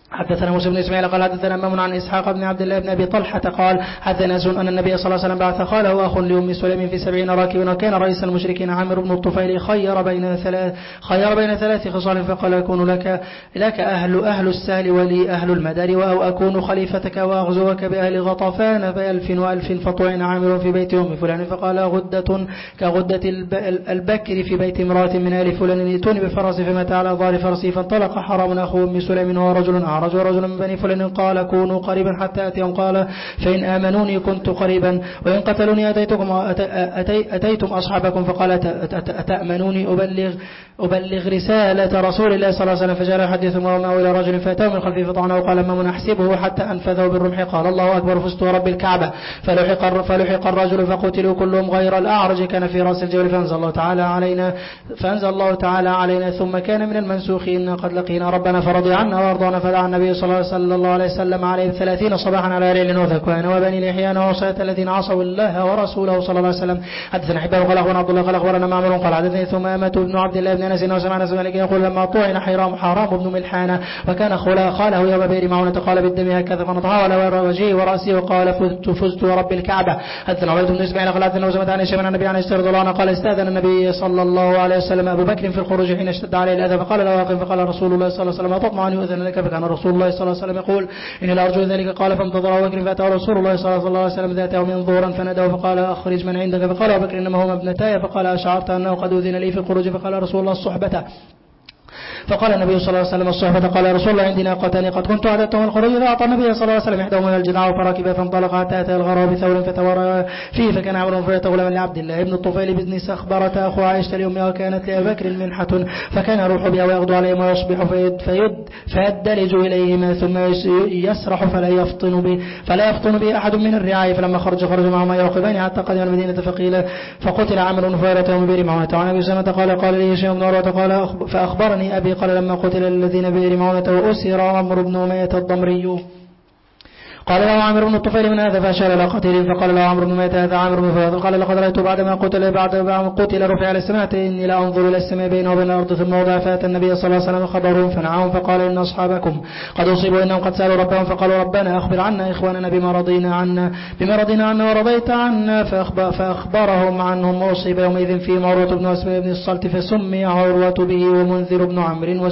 حدثنا موسى بن إسماعيل قال حدثنا مامون عن إسحاق بن عبد الله بن أبي طلحة قال حدثنا أن النبي صلى الله عليه وسلم بعث خاله وأخ لأم سليم في 70 راكبا، وكان رئيس المشركين عامر بن الطفيل خير بين ثلاث خصال فقال يكون لك أهل السهل ولي أهل المدار، أو أكون خليفتك وأغزوك بأهل غطفان بألف وألف. فطعن عامر في بيت أم فلان فقال غدة كغدة البكر في بيت امرأة من آل فلان ائتوني بفرس فمات على ظهر فرسي. فانطلق حرام أخو أم سليم ورجل أعرج ورجل من بني فلان قال كونوا قريبا حتى أتيهم. قال فإن آمنوني كنت قريبا وإن قتلوني أتيتم أصحابكم. فقال أتأمنوني أبلغ رسالة رسول الله صلى الله عليه وسلم. فجعل يحدثهم وما إلى رجل فأتاه من خلفه فطعنه وقال ما نحسبه حتى أنفذه بالرمح. قال الله أكبر فزت ورب الكعبة. فلحق الرجل فقتلوا كلهم غير الأعرج كان في رأس الجبل. فأنزل الله تعالى علينا ثم كان من المنسوخين قد لقينا ربنا فرضي عنا وارضانا. فدعا النبي صلى الله عليه وسلم عليه 30 صباحا على ريل وذكوان وبني لحيان وصية الذين عصوا الله ورسوله صلى الله عليه وسلم. حدثنا حبان قال أخبرنا عبد الله قال أخبرنا معمر قال حدثني ثمامة بن عبد الله بن أنس وسمع أنس مالك يقول لما طعن حرام بن ملحان وكان خاله يوم بئر معونة قال بالدم هكذا فنطعه على وجهه ورأسه وقال فزت ورب الكعبة. حدثنا عبيد بن إسماعيل قال حدثنا وسمع عن هشام عن النبي عليه الصلاة والسلام قال استأذن النبي صلى الله عليه وسلم أبو بكر في الخروج حين اشتد عليه الأذى فقال له واقف. فقال رسول الله صلى الله عليه وسلم أتطمع أن يؤذن لك؟ فكان رسول الله صلى الله عليه وسلم يقول إني لأرجو ذلك. قال فانتظر أبو بكر فأتاه رسول الله صلى الله عليه وسلم ذات يوم ظهرا فناداه فقال أخرج من عندك. فقال أبو بكر إنما هما ابنتاي. فقال أشعرت أنه قد أذن لي في الخروج؟ فقال رسول الله الصحبة. فقال النبي صلى الله عليه وسلم الصحبة. قال رسول الله عندنا ناقتان قد كنت أعددتهم الخروج. فأعطى النبي صلى الله عليه وسلم إحداهما الجذع فركب فانطلق حتى أتى الغار بثور فتورى فيه. فكان عمرو فيت غلاما لعبد الله بن الطفيل بن سخبرة أخو عائشة لأمها وكانت لأبي بكر منحة فكان يروح بها ويغدو عليهم ويصبح فيدلج إليهما ثم يسرح فلا يفطن به أحد من الرعاية. فلما خرج معهما يرقبان حتى قدم المدينة فقتل عمرو فيرة يوم بئر معونة. وعن أبي سلمة قال لي هشام بن عروة قال فأخبرني أبي قال لما قتل الذين بئر معونة وأسر عمرو بن أمية الضمري قال له عامر بن الطفيل من هذا فأشار إلى قتيل فقال له عمرو بن أمية هذا عامر بن فهد. قال لقد رأيت بعدما قتل رفع على السماء إني لا أنظر إلى السماء بينه وبين الأرض ثم وضع. فأتى النبي صلى الله عليه وسلم خبرهم فنعاهم فقال إن أصحابكم قد أصيبوا إنهم قد سألوا ربهم فقالوا ربنا أخبر عنا إخواننا بما رضينا عنا ورضيت عنا. فأخبرهم عنهم وأصيب يومئذ فيهم عروة بن أسماء بن الصلت فسمي عروة به ومنذر بن عمرو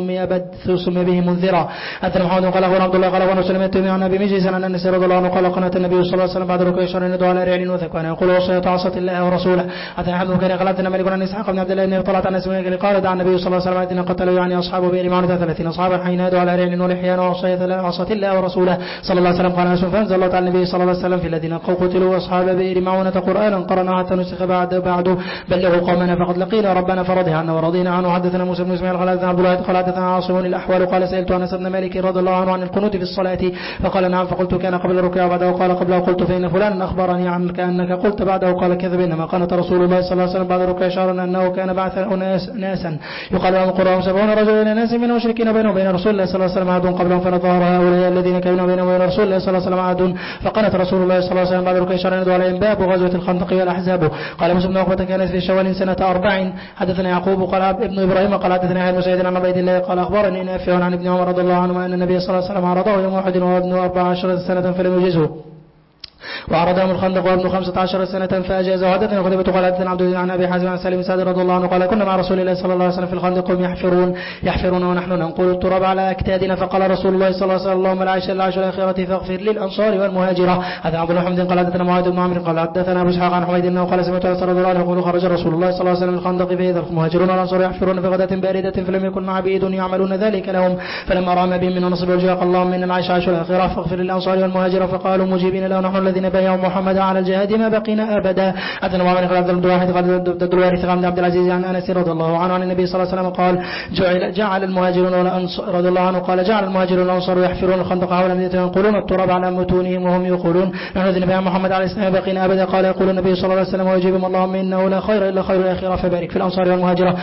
وسمي به منذرا. أتى محمد قال أخبر عبد الله قال أخبر سلمة عن أبي مجلس عن أنس رضي الله عنه قال قنات النبي صلى الله عليه وسلم بعد ركوع شهر ندعو على رعل وذكوان يقول وصية عصت الله ورسوله. حتى حمد كان قالتنا مالك عن إسحاق بن عبد الله بن طلعت عن اسمه قال دعا النبي صلى الله عليه وسلم الذين قتلوا يعني أصحاب بئر معونة 30 أصحابا حين ندعو على رعل ولحيان وصية عصت الله ورسوله صلى الله عليه وسلم. قال أنس فأنزل الله تعالى النبي صلى الله عليه وسلم في الذين قتلوا أصحاب بئر معونة قرآنا قرأناه حتى نسخ بعد بلغوا قومنا فقد لقينا ربنا فرضي عنا ورضينا عنه. حدثنا موسى بن إسماعيل قال حدثنا عبد الله قال حدثنا عاصم الأحوال قال سألت أنس بن مالك رضي الله عنه عن القنوت في الصلاة فقال نعم. فقلت كان قبل الركوع وبعده قال قبله. قلت فإن فلان أخبرني عنك أنك قلت بعده قال كذب إنما قنت رسول الله صلى الله عليه وسلم بعد الركوع شهرا أنه كان بعث ناسا يقال لهم قرآن 70 رجلا إلى ناس من المشركين بينهم وبين رسول الله صلى الله عليه وسلم عهد قبلهم فنظهر هؤلاء الذين كانوا بينهم وبين رسول الله صلى الله عليه وسلم عهد فقنت رسول الله صلى الله عليه وسلم بعد الركوع شهرا يدعو عليهم باب غزوة الخندق والأحزاب. قال مسلم بن عقبة كانت في شوال سنة 40. حدثنا يعقوب قال ابن إبراهيم قال حدثنا ابن سعيد عن عبيد الله قال أخبرني نافع عن ابن عمر رضي الله عنهما أن النبي صلى الله عليه وسلم عرضه يوم أحد وابن 14 سنة فلم يجزه وعرضهم الخندق وابن 15 سنة فأجازه. حدثنا قتيبة قال حدثنا عبد الله عن أبي حازم عن سالم سعد رضي الله عنه قال كنا مع رسول الله صلى الله عليه وسلم في الخندق هم يحفرون ونحن ننقل التراب على أكتادنا فقال رسول الله صلى الله عليه وسلم اللهم لا عيش إلا عيش الآخرة فاغفر للأنصار والمهاجرة. حدثنا عبد الله بن قال حدثنا معاذ بن عمرو قال حدثنا أبو إسحاق عن حميد أنه قال سمعت أنس رضي الله عنه يقول خرج رسول الله صلى الله عليه وسلم الخندق فإذا المهاجرون والأنصار يحفرون في غداة باردة فلم يكن مع عبيد يعملون ذلك لهم فلما رأى ما بهم من نصب الجاق اللهم إن العيش عيش الآخرة فاغفر للأنصار والمهاجرة فقالوا مجيبين له نحن الذين بايعوا محمد على الجهاد ما بقينا أبدا. أتنا معمر قال عبد الواحد قال عبد الوارث قال عبد العزيز عن أنس رضي الله عنه عن النبي صلى الله عليه وسلم قال جعل المهاجرون والأنصار رضي الله عنه قال جعل المهاجرون والأنصار يحفرون الخندق حول المدينة ينقلون التراب على متونهم وهم يقولون نحن الذين بايعوا محمد على الإسلام بقينا أبدا. قال يقول النبي صلى الله عليه وسلم ويجيبهم اللهم إنه لا خير إلا خير الآخرة فبارك في الأنصار والمهاجرة.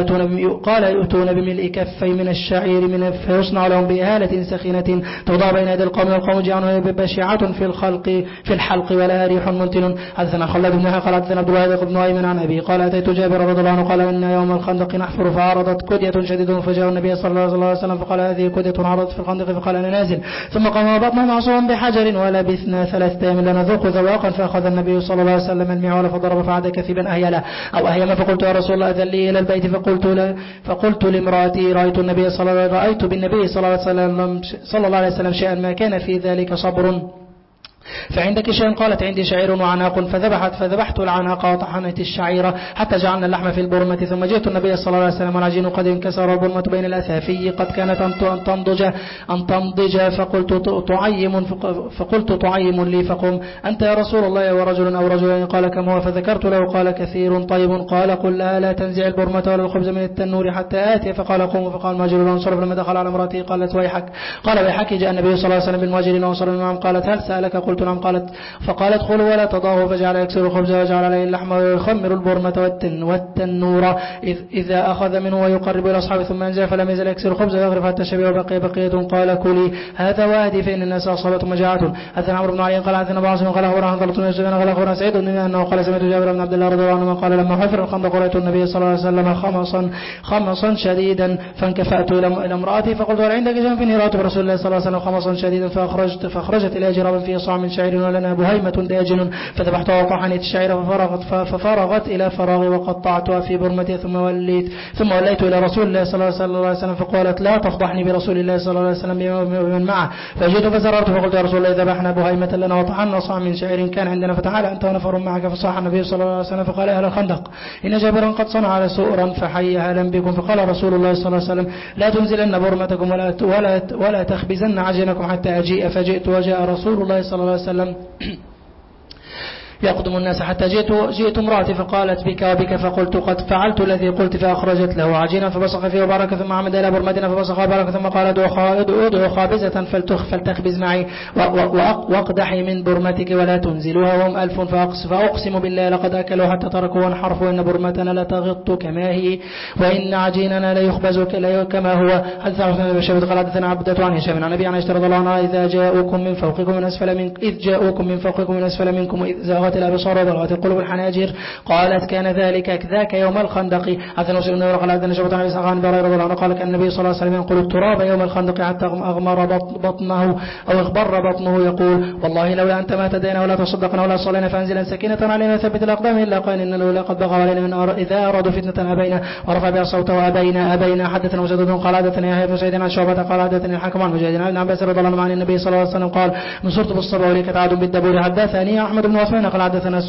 قال يؤتون بملء كفي من الشعير فيصنع لهم بإهالة سخينة توضع بين يدي القوم والقوم جعلوا بشعة في الحلق ولها ريح منتن. حدثنا خالد بن قال حدثنا عبد الواحد بن أيمن عن أبي قال أتيت جابر رضي الله عنه قال إن يوم الخندق نحفر فعرضت كدية شديدة فجاء النبي صلى الله عليه وسلم فقال هذه كدية عرضت في الخندق فقال أنا نازل ثم قام بطنه معصوم بحجر ولبثنا 3 أيام لا نذوق ذواقا فأخذ النبي صلى الله عليه وسلم المعول فضرب فعاد كثيبا أهيلا أو أهيما فقلت يا رسول الله أذن لي إلى البيت فقلت لامرأتي رأيت بالنبي صلى الله عليه وسلم شيئا ما كان في ذلك صبر فعندك شيء قالت عندي شعير وعناق فذبحت العناق وطحنت الشعير حتى جعلنا اللحم في البرمة ثم جئت النبي صلى الله عليه وسلم والعجين قد انكسر البرمة بين الأثافي قد كانت أن تنضج فقلت طعيم لي فقم أنت يا رسول الله ورجل أو رجلين قال كم هو فذكرت له قال كثير طيب قال قل لا تنزع البرمة ولا الخبز من التنور حتى آتي فقال قوم فقال المهاجر الأنصار فلما دخل على امرأته قالت ويحك قال ويحك جاء النبي صلى الله عليه وسلم بالمهاجرين الأنصار معهم قالت هل سألك قلت نعم فقالت ادخلوا ولا تضعه فجعل يكسر الخبز وجعل عليه اللحم ويخمر البرمة والتنور إذا أخذ منه ويقرب إلى أصحابه ثم ينزل فلم يزل يكسر الخبز ويغرف حتى شبه وبقي بقية قال كلي هذا وادي فإن الناس أصابتهم مجاعة. حدثنا عمرو بن علي قال حدثنا ابو عاصم قال اخبرنا حنظلة بن سفيان قال اخبرنا سعيد انه قال سمعت جابر بن عبد الله رضي الله عنه قال لما حفر الخندق رأيت النبي صلى الله عليه وسلم خمصا شديدا فانكفأت إلى امرأتي فقلت هل عندك شيء فيني رأيت برسول الله صلى الله عليه وسلم خمصا شديدا فأخرجت إلى جراب فيه صاع من شعير ولنا بهيمة داجن فذبحتها وطحنت الشعير ففرغت إلى فراغي وقطعتها في برمتي ثم وليت إلى رسول الله صلى الله عليه وسلم فقالت لا تفضحني برسول الله صلى الله عليه وسلم بمن معه فجئت فزررت فقلت يا رسول الله ذبحنا بهيمة لنا وطحنا صاع من شعير كان عندنا فتعال أنت ونفر معك فصاح النبي صلى الله عليه وسلم فقال أهل الخندق إن جابرا قد صنع على سؤرا فحي أهلا بكم فقال رسول الله صلى الله عليه وسلم لا تنزلن برمتكم ولا تخبزن عجينكم حتى أجيء فجئت وجاء رسول الله صلى الله عليه وسلم يقدم الناس حتى جئت امرأتي فقالت بك وبك فقلت قد فعلت الذي قلت فأخرجت له عجينا فبصق فيه وبارك ثم عمد إلى برمتنا فبصق وبارك ثم قال ادعو خابزة فلتخبز معي واقدحي من برمتك ولا تنزلوها وهم 1000 فأقسم بالله لقد أكلوا حتى تركوا وانحرفوا إن برمتنا لتغط كما هي وإن عجيننا ليخبز كما هو. حدثنا بشبه قال حدثنا عبدة عن هشام عن أبي عن عائشة رضي الله عنها إذ جاءوكم من فوقكم من أسفل منكم وإذ الأبصار وبلغت القلوب الحناجر قالت كان ذاك يوم الخندق. حدثنا مسلم بن قال حدثنا شعبة عن إسحاق عن بريرة رضي الله عنه قال كان النبي صلى الله عليه وسلم ينقل التراب يوم الخندق حتى أغمر بطنه أو اخبر بطنه يقول والله لولا أنت ما اهتدينا ولا تصدقنا ولا صلينا فأنزلا سكينة علينا ثبت الأقدام إلا قال إنه لقد بغى علينا إذا أرادوا فتنة أبينا ورفع بها صوته أبينا. حدثنا مسدد قال حدثنا يحيى بن سعيد عن شعبة قال حدثني الحكم عن مجاهد عن عباس رضي الله عنه عن النبي صلى الله عليه وسلم قال نصرت بالصبا ولك عاد بالدبور. حدثني أحمد بن عثمان قال حدثنا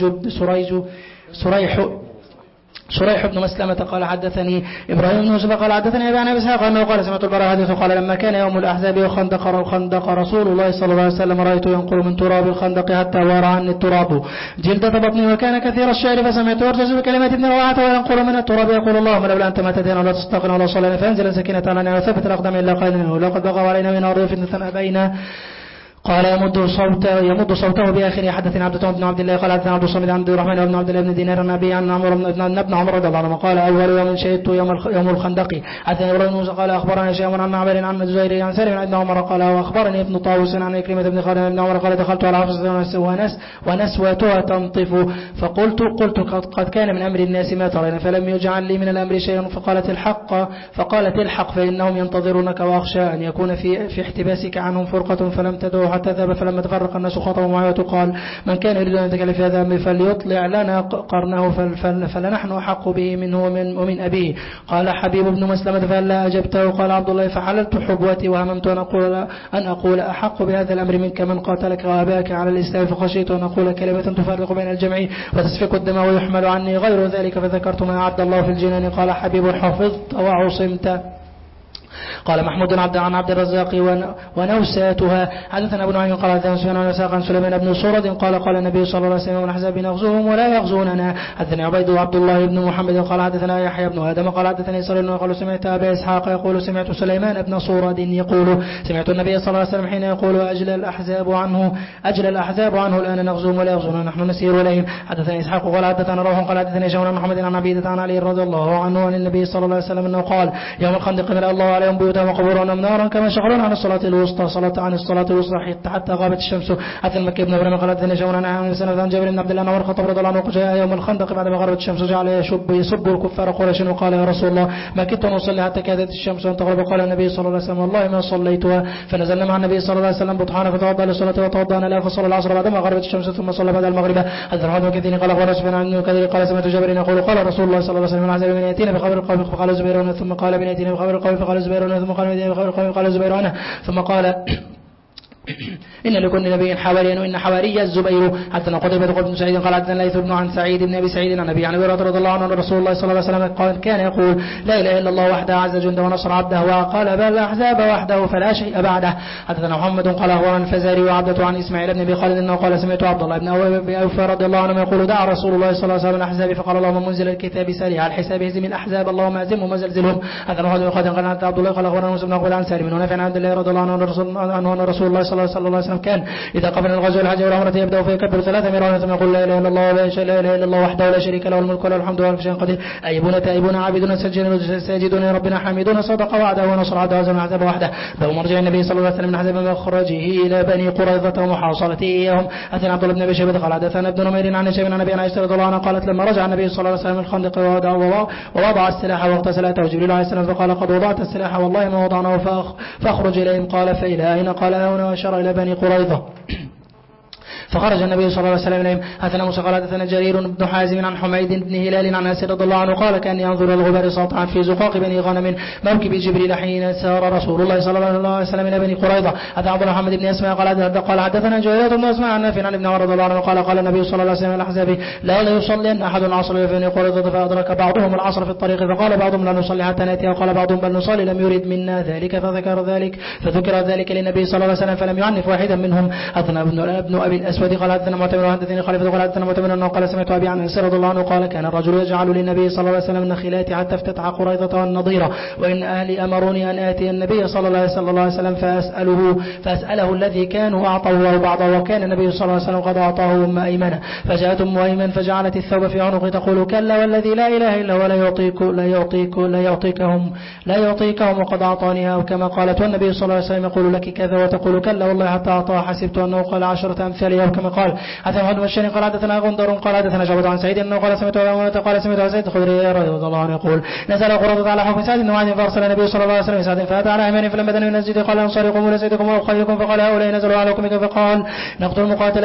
شريح بن مسلمة قال حدثني إبراهيم بن يوسف قال حدثني أبي عن أبي إسحاق أنه قال سمعت البراء حديث قال لما كان يوم الأحزاب وخندق رسول الله صلى الله عليه وسلم رأيته ينقل من تراب الخندق حتى وارى عني التراب جلدة بطني وكان كثير الشعر فسمعت يرتز بكلمات ابن رواحة وينقل من التراب يقول اللهم لولا أنت ما تدينا ولا تصدقنا ولا صلينا فأنزل سكينة علينا وثبت الأقدام إلا قال إنه لقد بغى علينا من أرض فتنة أبينا. قال يمد صوته بآخره. حدثنا عبد بن عبد الله قال حدثنا عبد الصمد عن عبد الرحمن بن عبد الله بن دينار النبي عن ابن عمر رضي الله عنه قال أول يوم شهدت يوم الخندق. حدثنا إبراهيم قال أخبرنا هشام عن معبر عن زهير عن سالم عن ابن عمر قال وأخبرني ابن طاووس عن إكرمة بن خالد بن عمر قال دخلت على حفصة ونسوتها تنطف فقلت قد كان من أمر الناس ما ترين فلم يجعل لي من الأمر شيء فقالت الحق فإنهم ينتظرونك وأخشى أن يكون في احتباسك عنهم فرقة فلم تدعو حتى ذهب فلما تفرق الناس خطبوا معي وتقال من كان يريد أن يتكلم في هذا فليطلع لنا قرنه فلنحن أحق به منه ومن أبيه. قال حبيب بن مسلمة فلا أجبته. قال عبد الله فحللت حبوتي وهممت أن أقول أحق بهذا الأمر منك من قاتلك وأباك على الإسلام فخشيت أن أقول كلمة تفرق بين الجمع وتسفك الدماء ويحمل عني غير ذلك فذكرت ما أعد الله في الجنان. قال حبيب حفظت وعصمت. قال محمود عن عبد الرزاق ونوساتها. حدثنا ابن عين قال حدثنا سفيان عن عن سليمان بن سورد قال النبي صلى الله عليه وسلم الأحزاب نغزوهم ولا يغزوننا. حدثنا عبد الله بن محمد قال حدثنا يحيى بن آدم قال حدثني سليمان قال سمعت أبا إسحاق يقول سمعت سليمان بن سورد يقول سمعت النبي صلى الله عليه وسلم حين يقول أجل الأحزاب عنه الآن نغزوهم ولا يغزوننا نحن نسير إليهم. حدثنا إسحاق قال حدثنا روح قال حدثني شون عن محمد عن عبيدة عن علي رضي الله عنه عن النبي صلى الله عليه وسلم أنه قال يوم الخندق من الله عليه عليهم بيوتهم وقبورهم نارا كما شغلون عن الصلاة الوسطى عن الصلاة الوسطى حتى غابت الشمس. حتى المكي بن ابراهيم قال حدثنا شعبان عن سنة عن جابر بن عبد الله عن عمر الخطاب رضي الله عنه جاء يوم الخندق بعد ما غربت الشمس جعل يسب الكفار قريش وقال يا رسول الله ما كدت نصلي حتى كادت الشمس أن تغرب. قال النبي صلى الله عليه وسلم والله ما صليتها. فنزلنا مع النبي صلى الله عليه وسلم بطحانا فتوضأ للصلاة وتوضأنا له فصلى العصر بعدما غربت الشمس ثم صلى بعد المغرب. حدثنا محمد بن كثير قال أخبرنا سفيان عن كثير قال سمعت جابر يقول قال رسول الله صلى الله عليه وسلم من عذاب من يأتينا بخبر القوم فقال زبير ثم قال من يأتينا بخبر القوم فقال زبير ثم قال من يأتينا بخبر القوم فقال زبير ثم قال إن لكل نبي حواريا وإن حواري الزبير. حتى قتيبة بن سعيد قال حدثنا ليث بن عن سعيد بن أبي سعيد عن أبي عن أبي هريرة رضي الله عنه رسول الله صلى الله عليه وسلم قال كان يقول لا إله إلا الله وحده عز جنده ونصر عبده وقال بل الأحزاب وحده فلا شيء بعده. حدثنا محمد قال هو عن الفزاري وعبدة عن إسماعيل بن أبي خالد إنه قال سمعت عبد الله بن أبي أوفى رضي الله عنه يقول دعا رسول الله صلى الله عليه وسلم الأحزاب فقال اللهم منزل الكتاب سارع الحساب اهزم الأحزاب اللهم اهزمهم وزلزلهم. حدثنا محمد بن خالد قال عبد الله قال أخبرنا موسى بن عقبة عن سالم ونافع عن عبد الله رضي الله عنه أن رسول الله صلى الله عليه وسلم كان إذا قبل الغزو والحج والعمرة يبدأ فيكبر 3 مرات ثم يقول لا إله إلا الله لا إله إلا الله وحده لا شريك له الملك وله الحمد وله كل شيء قدير أيبون تائبون عابدون ساجدون يا ربنا حامدون صدق وعده ونصر عبده وهزم الأحزاب وحده. باب مرجع النبي صلى الله عليه وسلم من حزب مخرجه إلى بني قريظة ومحاصرته إياهم. أتى عبد الله بن أبي شيبة قال حدثنا ابن نمير عن هشام عن أبي عائشة رضي الله عنها قالت لما رجع النبي صلى الله عليه وسلم من الخندق ووضع السلاح واغتسل أتاه جبريل عليه السلام فقال قد وضعت السلاح والله ما وضعناه فاخرج إليهم. قال فإلى أين؟ قال هنا وأشار إلى بني قريظة. فخرج النبي صلى الله عليه وسلم إليهم. حدثنا موسى قال حدثنا جرير بن حازم عن حميد بن هلال عن أنس رضي الله عنه قال كان ينظر الغبار ساطعا في زقاق بني غنم موكب جبريل حين سار رسول الله صلى الله عليه وسلم إلى بني قريظة. حدثنا عبد محمد بن أسماء قال حدثنا جرير بن أسماء عن نافع عن ابن عمر رضي الله عنه قال النبي صلى الله عليه وسلم الأحزاب لا يصلي أحد العصر في بني قريظة فأدرك بعضهم العصر في الطريق فقال بعضهم لا نصلي حتى نأتي وقال بعضهم بل نصلي لم يرد منا ذلك فذكر ذلك للنبي صلى الله عليه وسلم فلم يعنف واحدا منهم. حدثنا ابن أبي الأسود قال حدثنا وحدثني خليفة قال حدثنا معتمر أنه قال سمعت أبي عن أنس رضي الله عنه قال كان الرجل يجعل للنبي صلى الله عليه وسلم النخلات حتى افتتح قريظة والنضيرة وإن أهلي أمروني أن آتي النبي صلى الله عليه وسلم فأسأله الذي كانوا أعطوه بعضه وكان النبي صلى الله عليه وسلم قد أعطاه أم أيمن. فجاءت أم أيمن فجعلت الثوب في عنقه تقول كلا والذي لا إله إلا هو لا يعطيكهم وقد أعطانيها وكما قالت والنبي صلى الله عليه وسلم يقول لك كذا وتقول كلا والله حتى أعطاها حسبت أنه قال 10 أمثالها وكما قال. حتى محمد بن قال حدثنا غندر قال حدثنا شعبة عن سعيد انه قال سمعت سعيد الخدري رضي الله عنه يقول نزل قرظة على حكم سعد بن معاذ فارسل النبي صلى الله عليه وسلم سعد فاتى على ايمان فلما دنوا من المسجد قال انصار يقوموا لسيدكم وخيركم فقال هؤلاء نزلوا على حكمك فقال نقتل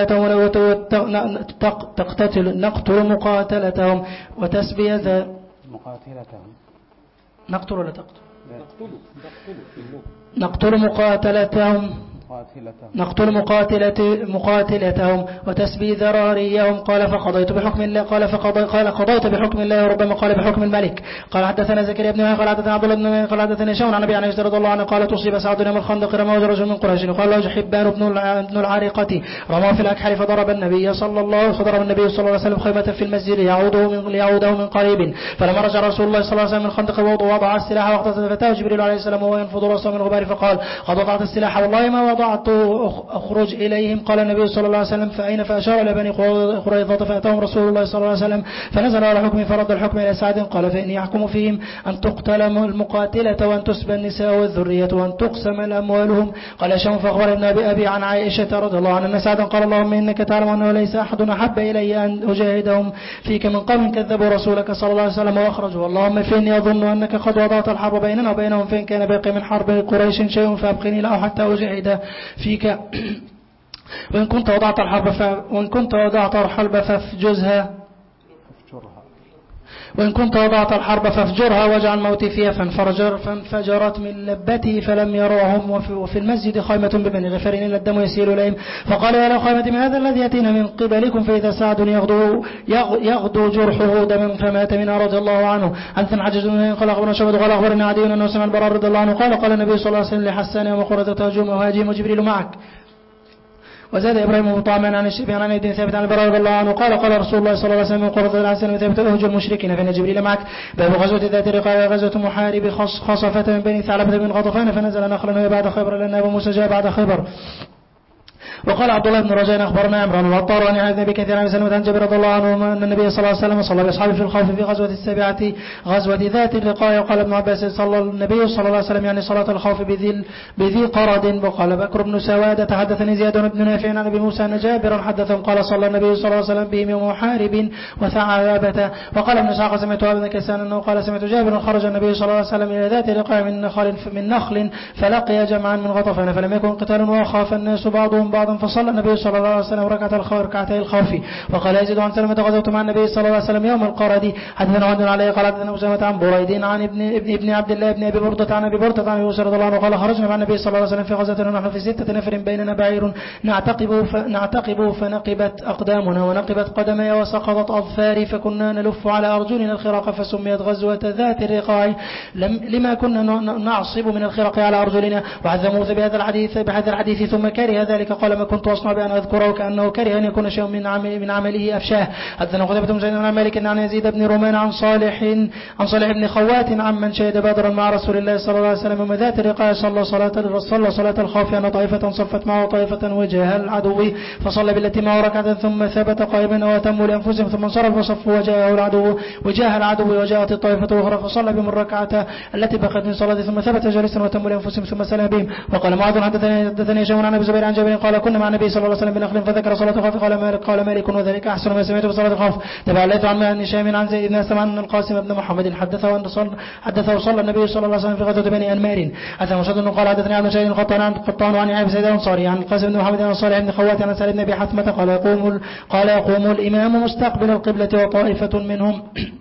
مقاتلتهم وتسبية نقتل مقاتلتهم وتسبي ذراريهم. قال قضيت بحكم الله وربما قال بحكم الملك. قال حدثنا زكريا بن قال حدثنا عبد الله بن قال حدثنا شون عن ابي عائشة رضي الله عنه قال تصيب سعد يوم الخندق رماه رجل من قريش قال له حبان بن العارقة رماه في الأكحل فضرب النبي صلى الله عليه وسلم خيمة في المسجد ليعوده من قريب. فلما رجع رسول الله صلى الله عليه وسلم من الخندق وضع السلاح واغتسل فتاه جبريل عليه السلام وهو ينفض رأسه من الغبار فقال قد وضعت السلاح والله ما وضعت أخرج إليهم. قال النبي صلى الله عليه وسلم فأين؟ فأشار إلى بني قريظة فأتاهم رسول الله صلى الله عليه وسلم فنزل على حكمه فرد الحكم إلى سعد. قال فإني يحكم فيهم أن تقتل المقاتلة وأن تسبى النساء والذرية وأن تقسم أموالهم. قال هشام فأخبر ابن أبي عن عائشة رضي الله عنها أن سعدا قال اللهم إنك تعلم أنه ليس أحد أحب إلي أن أجاهدهم فيك من قوم كذبوا رسولك صلى الله عليه وسلم وأخرجوا. اللهم فإني أظن أنك قد وضعت الحرب بيننا وبينهم فإن كان باقي من حرب قريش شيء فأبقني له حتى أجاهد فيك وإن كنت وضعت الحرب فافجرها واجعل موتي فيها. فانفجرت من لبته فلم يروهم. وفي المسجد خيمة ببني غفار إلا الدم يسيل إليهم. فقال يا خيمة من هذا الذي يأتينا من قبلكم فإذا سعد يغدو جرحه دم فمات منها رضي الله عنه. عن حجج قال أخبرنا شبد قال أخبرنا عدي أنه سمع البراء رضي الله عنه قال النبي صلى الله عليه وسلم لحسان يوم قرظة وهاجم وجبريل معك. وزاد إبراهيم مطعما عن الشيبي عن ابن ثابت عن البراء رضي الله عنه قال رسول الله صلى الله عليه وسلم قرظ الحسن وثابت أهجر المشركين فإن جبريل معك. باب غزوة ذات رقاع غزوة محارب خصفة من بني ثعلبة بن غطفان فنزل نخلا بعد خيبر لأن أبو موسى جاء بعد خيبر وقال عبد الله بن رجاء أخبرنا عمران العطار عن ابن أبي كثير عن سلمة عن جابر رضي الله عنه أن النبي صلى الله عليه وسلم صلى بأصحابه في الخوف في غزوة السابعة غزوة ذات الرقاع. وقال ابن عباس صلى النبي صلى الله عليه وسلم يعني صلاة الخوف بذي قرد. وقال بكر بن سوادة حدثني زياد بن نافع عن أبي موسى أن جابرا حدثهم قال صلى النبي صلى الله عليه وسلم بهم يوم محارب وثعلبة. وقال ابن إسحاق سمعت ابن كيسان أنه قال سمعت جابر خرج النبي صلى الله عليه وسلم إلى ذات الرقاع من نخل فلقي جمعا من غطفان فلم يكن قتال وخاف الناس بعضهم بعضا فصلى النبي صلى الله عليه وسلم ركعتي الخوف. وقال يزيد عن سلمة غزوت مع النبي صلى الله عليه وسلم يوم القرد. حدثنا عبد عليه قال حدثنا أسامة عن بريد عن ابن عبد الله بن أبي بردة عن أبي بردة عن أبي هريرة رضي الله عنه قال خرجنا مع النبي صلى الله عليه وسلم في غزوة ونحن في 6 نفر بيننا بعير نعتقب فنقبت أقدامنا ونقبت قدمي وسقطت أظفاري فكنا نلف على أرجلنا الخراق فسميت غزوة ذات الرقاع لما كنا نعصب من الخراق على أرجلنا. وحدث موسى بهذا الحديث ثم كره ذلك قال ما كنت أصنع بأن أذكره كأنه كره أن يكون شيء من عمله أفشاه. حدثنا قتيبة بن سعيد عن مالك عن يزيد بن رومان عن صالح بن خوات عمن شهد بدرا مع رسول الله صلى الله عليه وسلم وما ذات الرقاع صلى صلاة الخوف أن طائفة صفت معه طائفة وجاه العدو فصلى بالتي معه ركعة ثم ثبت قائما وأتموا لأنفسهم ثم انصرف وصفوا وجاه العدو وجاءت الطائفة الأخرى فصلى بهم الركعة التي بقت من صلاة ثم ثبت جالسا وأتموا لأنفسهم ثم سلم بهم. وقال معاذ حدثني هشام عن أبي زبير عن جابر قال كنا مع النبي صلى الله عليه وسلم بنخل فذكر صلاة الخوف قال مالك وذلك أحسن ما سمعت بصلاة الخوف. تبع الليث عن هشام عن زيد بن أسلم عن القاسم بن محمد حدثه صلى النبي صلى الله عليه وسلم في غزوة بني أنمار. حدثنا مسدد قال حدثني عن شيء القطان عن ابي سعيد الانصاري عن القاسم بن محمد عن صالح بن خوات عن سالم بن ابي حثمة قال يقوم الإمام مستقبل القبلة وطائفة منهم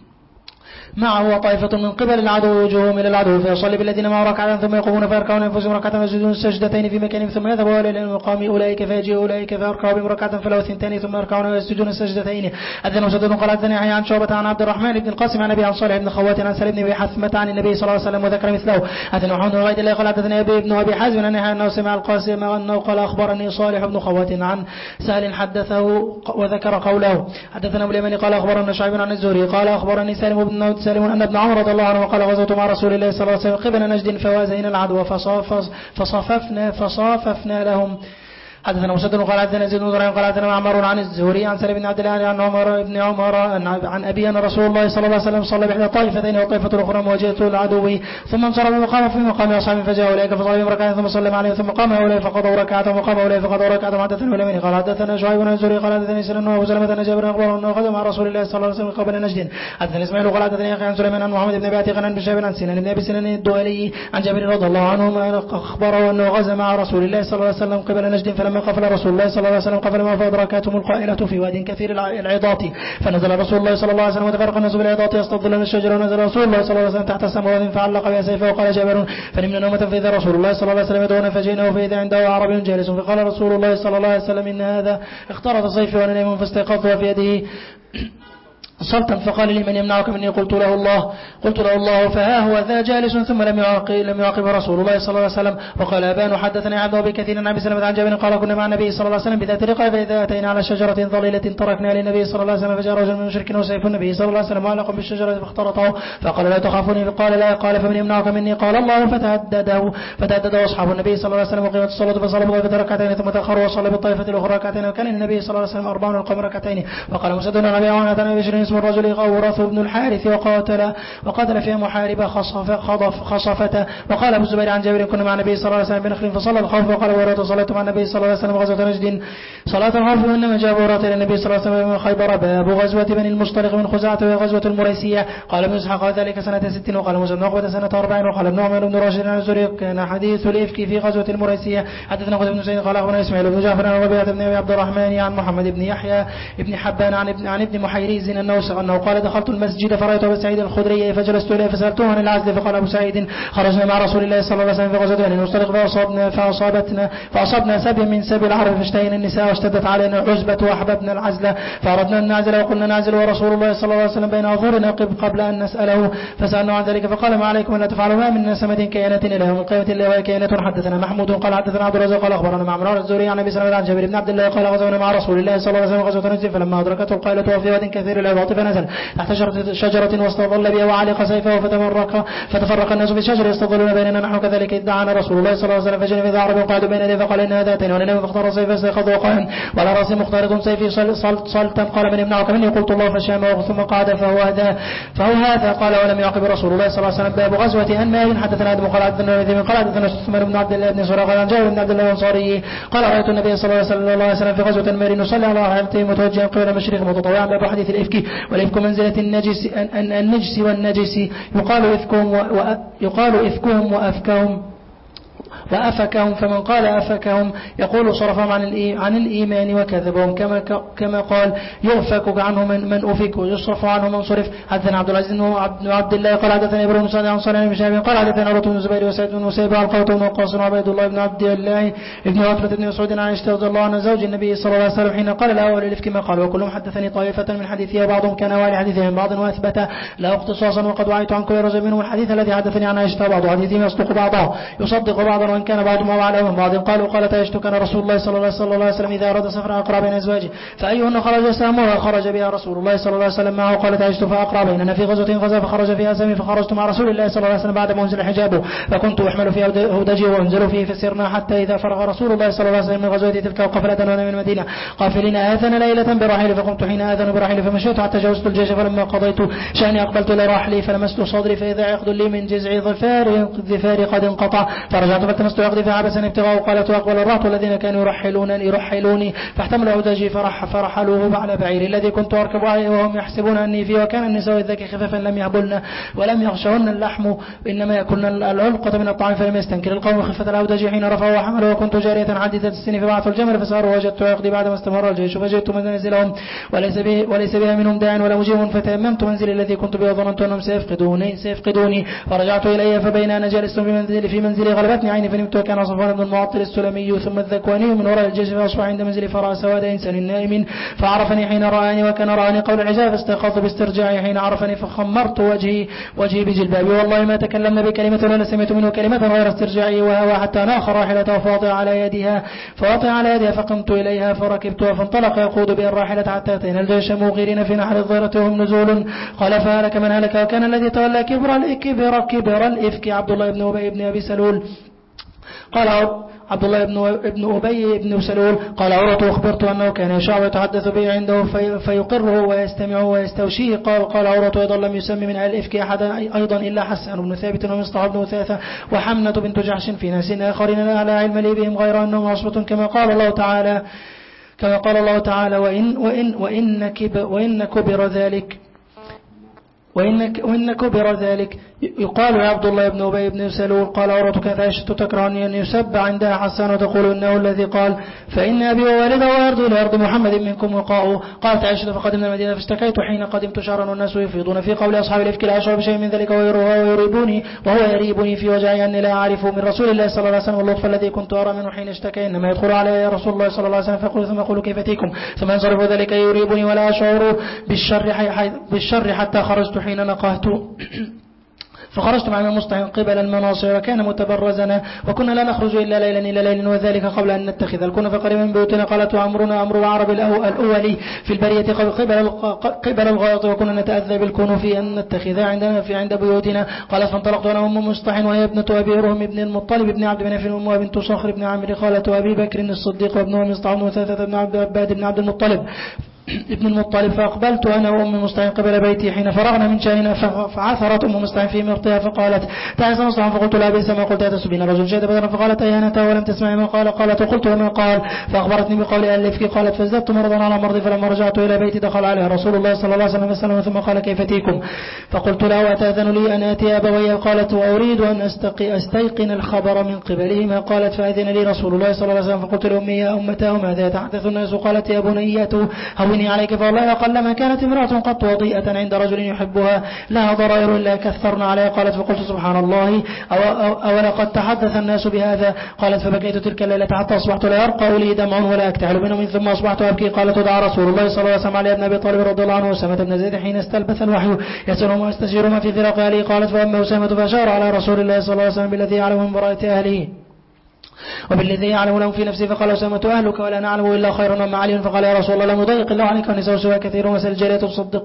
معه وطائفة من قبل العدو وجوههم إلى العدو فيصلي بالذين معه ركعة ثم يقومون فيركعون أنفسهم ركعة ويسجدون سجدتين في مكانهم ثم يذهبوا إلى المقام أولئك فيجيء أولئك فيركعوا بهم ركعة فلو 2 ثم يركعون ويسجدون سجدتين. أذن مسدد قال حدثني عن شعبة عن عبد الرحمن بن القاسم عن أبي عن صالح بن خوات عن سالم بن أبي حثمة عن النبي صلى الله عليه وسلم وذكر مثله. أذن محمد بن عبيد الله قال حدثني ابن أبي حازم أنه سمع القاسم أنه قال أخبرني صالح بن خوات عن سهل حدثه وذكر قوله. حدثنا أبو اليمن قال أخبرنا شعيب عن الزهري قال أخبرني سالم أن ابن عمر رضي الله عنه قال غزوت مع رسول الله صلى الله عليه وسلم قبل نجد فوازينا العدو فصاففنا لهم. حدثنا مسدد قال حدثنا زيد بن زريع قال حدثنا معمر عن الزهري عن سالم بن عبد الله عن عمر بن عمر عن أبي أن رسول الله صلى الله عليه وسلم صلى بإحدى طائفتين وطائفة الأخرى مواجهة العدو ثم انصرف وقام في مقام أصحابه فجاء أولئك فصلى بهم ركعتين ثم سلم عليهم ثم قام هؤلاء فقضوا ركعتهم وقام هؤلاء فقضوا ركعتهم. حدثنا اليمين قال حدثنا شعيب بن الزهري قال حدثني سلم وأبو سلمة أن جابر أخبره أنه غزا مع رسول الله صلى الله عليه وسلم قبل نجد. حدثنا إسماعيل قال حدثني عن سليمان عن محمد بن أبي عتيق عن بشير عن سنان بن أبي سنان الدولي عن جابر رضي الله عنه أخبره أنه غزا مع رسول الله صلى الله عليه وسلم قبل نجد فلما قفل رسول الله صلى الله عليه وسلم قفل ما فأدركتهم القائلة في واد كثير العظات فنزل رسول الله صلى الله عليه وسلم وتفرق الناس بالعظات يستظلون الشجر ونزل رسول الله صلى الله عليه وسلم تحت السماوات فعلق بها سيفه وقال جابر فنمنا نومة فإذا رسول الله صلى الله عليه وسلم يدعونا فجئنا فإذا عنده عربي جالس فقال رسول الله صلى الله عليه وسلم إن هذا اخترط سيفي وأنا نايم فاستيقظت وفي يده صلتا فقال لي من يمنعك مني قلت له الله فها هو ذا جالس ثم لم يعاقب رسول الله صلى الله عليه وسلم. وقال أبان حدثني عبد أبي كثير عن أبي سلمة عن جابر قال كنا مع النبي صلى الله عليه وسلم بذات رقاع فإذا أتينا على شجرة ظليلة تركنا للنبي صلى الله عليه وسلم فجاء رجل من المشركين وسيف النبي صلى الله عليه وسلم معلق بالشجرة فاخترطه فقال لا تخافوني فقال لا قال فمن يمنعك مني قال الله فتهدده أصحاب النبي صلى الله عليه وسلم وقيمت الصلاة فصلى بطائفة ركعتين ثم تأخروا وصلى بالطائفة الأخرى ركعتين وكان النبي صلى الله عليه وسلم 40 القوم ركعتين. وقال مسدد عن أبي عوانة عن أبي اسم الرجل غورث بن الحارث وقاتل فيها محاربة خصفته. وقال أبو الزبير عن جابر كنا مع النبي صلى الله عليه وسلم بنخل فصلى الخوف وقال ورأت صلاة مع النبي صلى الله عليه وسلم غزوة نجد صلاة الخوف وإنما جاء ورأت إلى النبي صلى الله عليه وسلم من خيبر باب غزوة بني المصطلق من خزاعة وغزوة المريسية. قال ابن إسحاق ذلك سنة 60 وقال موسى بن عقبة سنة 40 وقال ابن عمر بن راشد عن الزهري كان حديث الإفك في غزوة المريسية. حدثنا قتيبة بن سعيد قال أخبرنا إسماعيل بن جعفر عن ربيعة بن أبي عبد الرحمن عن محمد بن يحيى بن حبان عن ابن محيريز أنه قال دخلت المسجد فرأيت أبا سعيد الخدري فجلست إليه فسألته عن العزل فقال أبو سعيد خرجنا مع رسول الله صلى الله عليه وسلم في غزوة بني المصطلق فأصابنا سبيا من سبي العرب فاشتهينا النساء واشتدت علينا العزبة وأحببنا العزلة فأردنا أن نعزل وقلنا نعزل ورسول الله صلى الله عليه وسلم بين أظهرنا قبل أن نسأله فسألنا عن ذلك فقال ما عليكم ألا تفعلوا ما من نسمة كينة إلى يوم القيامة إلا وهي كينة. حدثنا محمود قال حدثنا عبد الرزاق قال أخبرنا معمر الزهري عن أبي سلمة عن جابر بن عبد الله قال غزونا مع رسول الله صلى الله عليه وسلم غزوة نجد فلما أدركته القائلة وفي واد كثير العباط فنزل تحت شجرة واستظل بها وعلق سيفه فتفرق الناس في الشجر يستظلون بيننا نحن كذلك ادعانا رسول الله صلى الله عليه وسلم فجن في عرب قعدوا بين يديه فقال إن هذاتين ونبي فاختار سيفه سيخذ وقائم وعلى رأسه مختارض سيفي صلتا قال من يمنعك مني قلت الله فشام ثم قعد فهو هذا قال ولم يعقب رسول الله صلى الله عليه وسلم باب غزوة أنمار حدثنا آدم قال حدثنا الذي قال حدثنا عثمان بن عبد الله بن سراق عن جابر بن عبد الله الأنصاري قال رأيت النبي صلى الله عليه وسلم في غزوة أنمار نصلي على راحلته متوجها قبل المشرق متطوعا باب حديث الإفك والإفك منزلة النجس والنجس يقال إفكهم وأفكهم فمن قال أفكهم يقول صرفهم عن الإيمان وكذبهم كما قال يؤفك عنه من أفك ويصرف عنه من صرف. حدثنا عبد العزيز بن عبد الله قال حدثنا إبراهيم صلى عن صالح بن شهاب قال حدثنا عروة بن الزبير وسعيد بن مسيب عن قوة بن وقاص وعبيد الله بن عبد الله ابن عتبة بن مسعود عن عائشة رضي الله عنها زوج النبي صلى الله عليه وسلم حين قال الأول الإفك ما قال وكلهم حدثني طائفة من حديثها بعضهم كان والي حديثه من بعض وأثبت لا اختصاصا وقد وعيت عن كل رجل منهم الحديث الذي حدثني عن عائشة بعض حديثهم يصدق بعضه يصدق بعضا وإن كان بعضهم وعلى من بعض قالت عائشة كان رسول الله صلى الله عليه وسلم إذا أراد سفرا أقرأ بين أزواجه فأيهن خرج سامورا خرج بها رسول الله صلى الله عليه وسلم معه قالت عائشة فأقرأ بيننا في غزوة غزا فخرج فيها سامي فخرجت مع رسول الله صلى الله عليه وسلم بعد ما أنزل حجابه فكنت أحمل في هودجي وأنزل فيه فسرنا حتى إذا فرغ رسول الله صلى الله عليه وسلم من غزوة تلك وقفلة وانا من المدينة قافلين آذن ليلة برحيل فقمت حين آذن برحيل فمشيت حتى جاوزت الجيش فلما قضيت شأني أقبلت إلى راحلي فلمست صدري فإذا عقد لي من جزع ظفاري قد انقطع فرجعت فالتمست عقدي فعبسني ابتغاء وقالت وأقبل الرهط الذين كانوا يرحلوني فاحتمل عودجي فرحلوه على بعيري الذي كنت أركب عليه وهم يحسبون أني فيه وكان النساء الذكي خفافا لم يهبلن ولم يغشهن اللحم إنما يأكلن العلقة من الطعام فلم يستنكر القوم خفة العودجي حين رفعوا وحملوا وكنت جارية حديثة السن فبعثوا الجمل فساروا وجدت عقدي بعدما استمر الجيش فجئت منزلهم وليس بها منهم داع ولا مجيب فتيممت منزلي الذي كنت به وظننت أنهم سيفقدوني فرجعت إلي فبين أنا جالس في منزلي غلبتني عيني فنمت وكان صفوان بن المعطل السلمي ثم الذكواني من وراء الجيش فأصبح عند منزلي فرأى سواد إنسان نائم فعرفني حين رآني وكان رآني قول العجاب فاستيقظت باسترجاعي حين عرفني فخمرت وجهي بجلبابي والله ما تكلمنا بكلمة ولا سمعت منه كلمة غير استرجاعي وهوى حتى ناخر راحلته فوطئ على يدها فقمت إليها فركبتها فانطلق يقود بي الراحلة حتى أتينا الجيش موغرين في نحر الظهيرة وهم نزول قال فهلك من هلك وكان الذي تولى كبر الإفك عبد الله بن أبي بن أبي سلول قال عبد الله بن أبي بن سلول قال عروة أخبرت أنه كان يشاء ويتحدث به عنده فيقره ويستمعه ويستوشيه قال عروة أيضا لم يسمي من أهل الإفك أحدا أيضا إلا حسن بن ثابت ومصطفى بن ثاثة وحمنة بنت جحش في ناس آخرين لا علم لي بهم غير أنهم عصبة كما قال الله تعالى وإن كبر ذلك يقال يا عبد الله بن أبي بن سلول قال عروة كانت عائشة تكرهني أن يسب عندها حسان وتقول إنه الذي قال فإن أبي ووالده ويرضي لأرض محمد منكم وقاؤه. قالت عائشة فقدمنا المدينة فاشتكيت حين قدمت شهرا والناس يفيضون في قول أصحاب الإفك لا أشعر بشيء من ذلك وهو يريبني في وجعي أني لا أعرف من رسول الله صلى الله عليه وسلم اللطف الذي كنت أرى منه حين اشتكى إنما يدخل علي يا رسول الله صلى الله عليه وسلم فأقول ثم أقول كيف تيكم ثم ينصرف ذلك يريبني ولا أشعر بالشر حتى خرجت حين نقهت فخرجت مع المستحيل قبل المناصر وكان متبرزنا وكنا لا نخرج إلا ليلا إلى ليل وذلك قبل أن نتخذ الكون فقريبا من بيوتنا قالت وأمرنا أمر العرب الأولي في البرية قبل الغائط وكنا نتأذى بالكون في أن نتخذها عند بيوتنا. قالت فانطلقت أنا أم مستحيل وهي ابنة أبي رهم بن المطلب بن عبد مناف وأمها بنت صخر بن عمرو خالة أبي بكر الصديق وابنها مصطفى بن ثاثة بن عباد بن عبد المطلب فأقبلت أنا وأم مستعين قبل بيتي حين فرغنا من شأننا فعثرت أم مستعين في مرتها فقالت تعس مستعين فقلت لا بئس ما قلت تسبين رجل شهد بدرا فقالت أيانتا ولم تسمعي ما قالت وقلت وما قال فأخبرتني بقول ألفك قالت فازددت مرضا على مرضي فلما رجعت إلى بيتي دخل عليها رسول الله صلى الله عليه وسلم ثم قال كيف تيكم فقلت له أتأذن لي أن آتي أبوي قالت وأريد أن أستيقن الخبر من قبلهما قالت فأذن لي رسول الله صلى الله عليه وسلم فقلت لأمي يا أمتاه ماذا يتحدث الناس قالت يا بنيته هوني عيني عليك فوالله قلما كانت امرأة قط وضيئة عند رجل يحبها لها ضرائر إلا كثرنا عليها. قالت فقلت سبحان الله أولقد تحدث الناس بهذا. قالت فبكيت تلك الليلة حتى أصبحت لا يرقى لي دمع ولا أكتحل بنوم ثم أصبحت أبكي. قالت ودعا رسول الله صلى الله عليه وسلم علي بن أبي طالب رضي الله عنه وأسامة بن زيد حين استلبث الوحي يسألهم ويستشيرهم في فراق أهله. قالت فأما أسامة فأشار على رسول الله صلى الله عليه وسلم بالذي يعلم من براءة أهله وبالذي يعلم له في نفسه. فقال أسامة أهلك ولا نعلم إلا خيرا. وأما علي فقال يا رسول الله لم يضيق الله عليك والنساء سواء كثير ومثل الجارية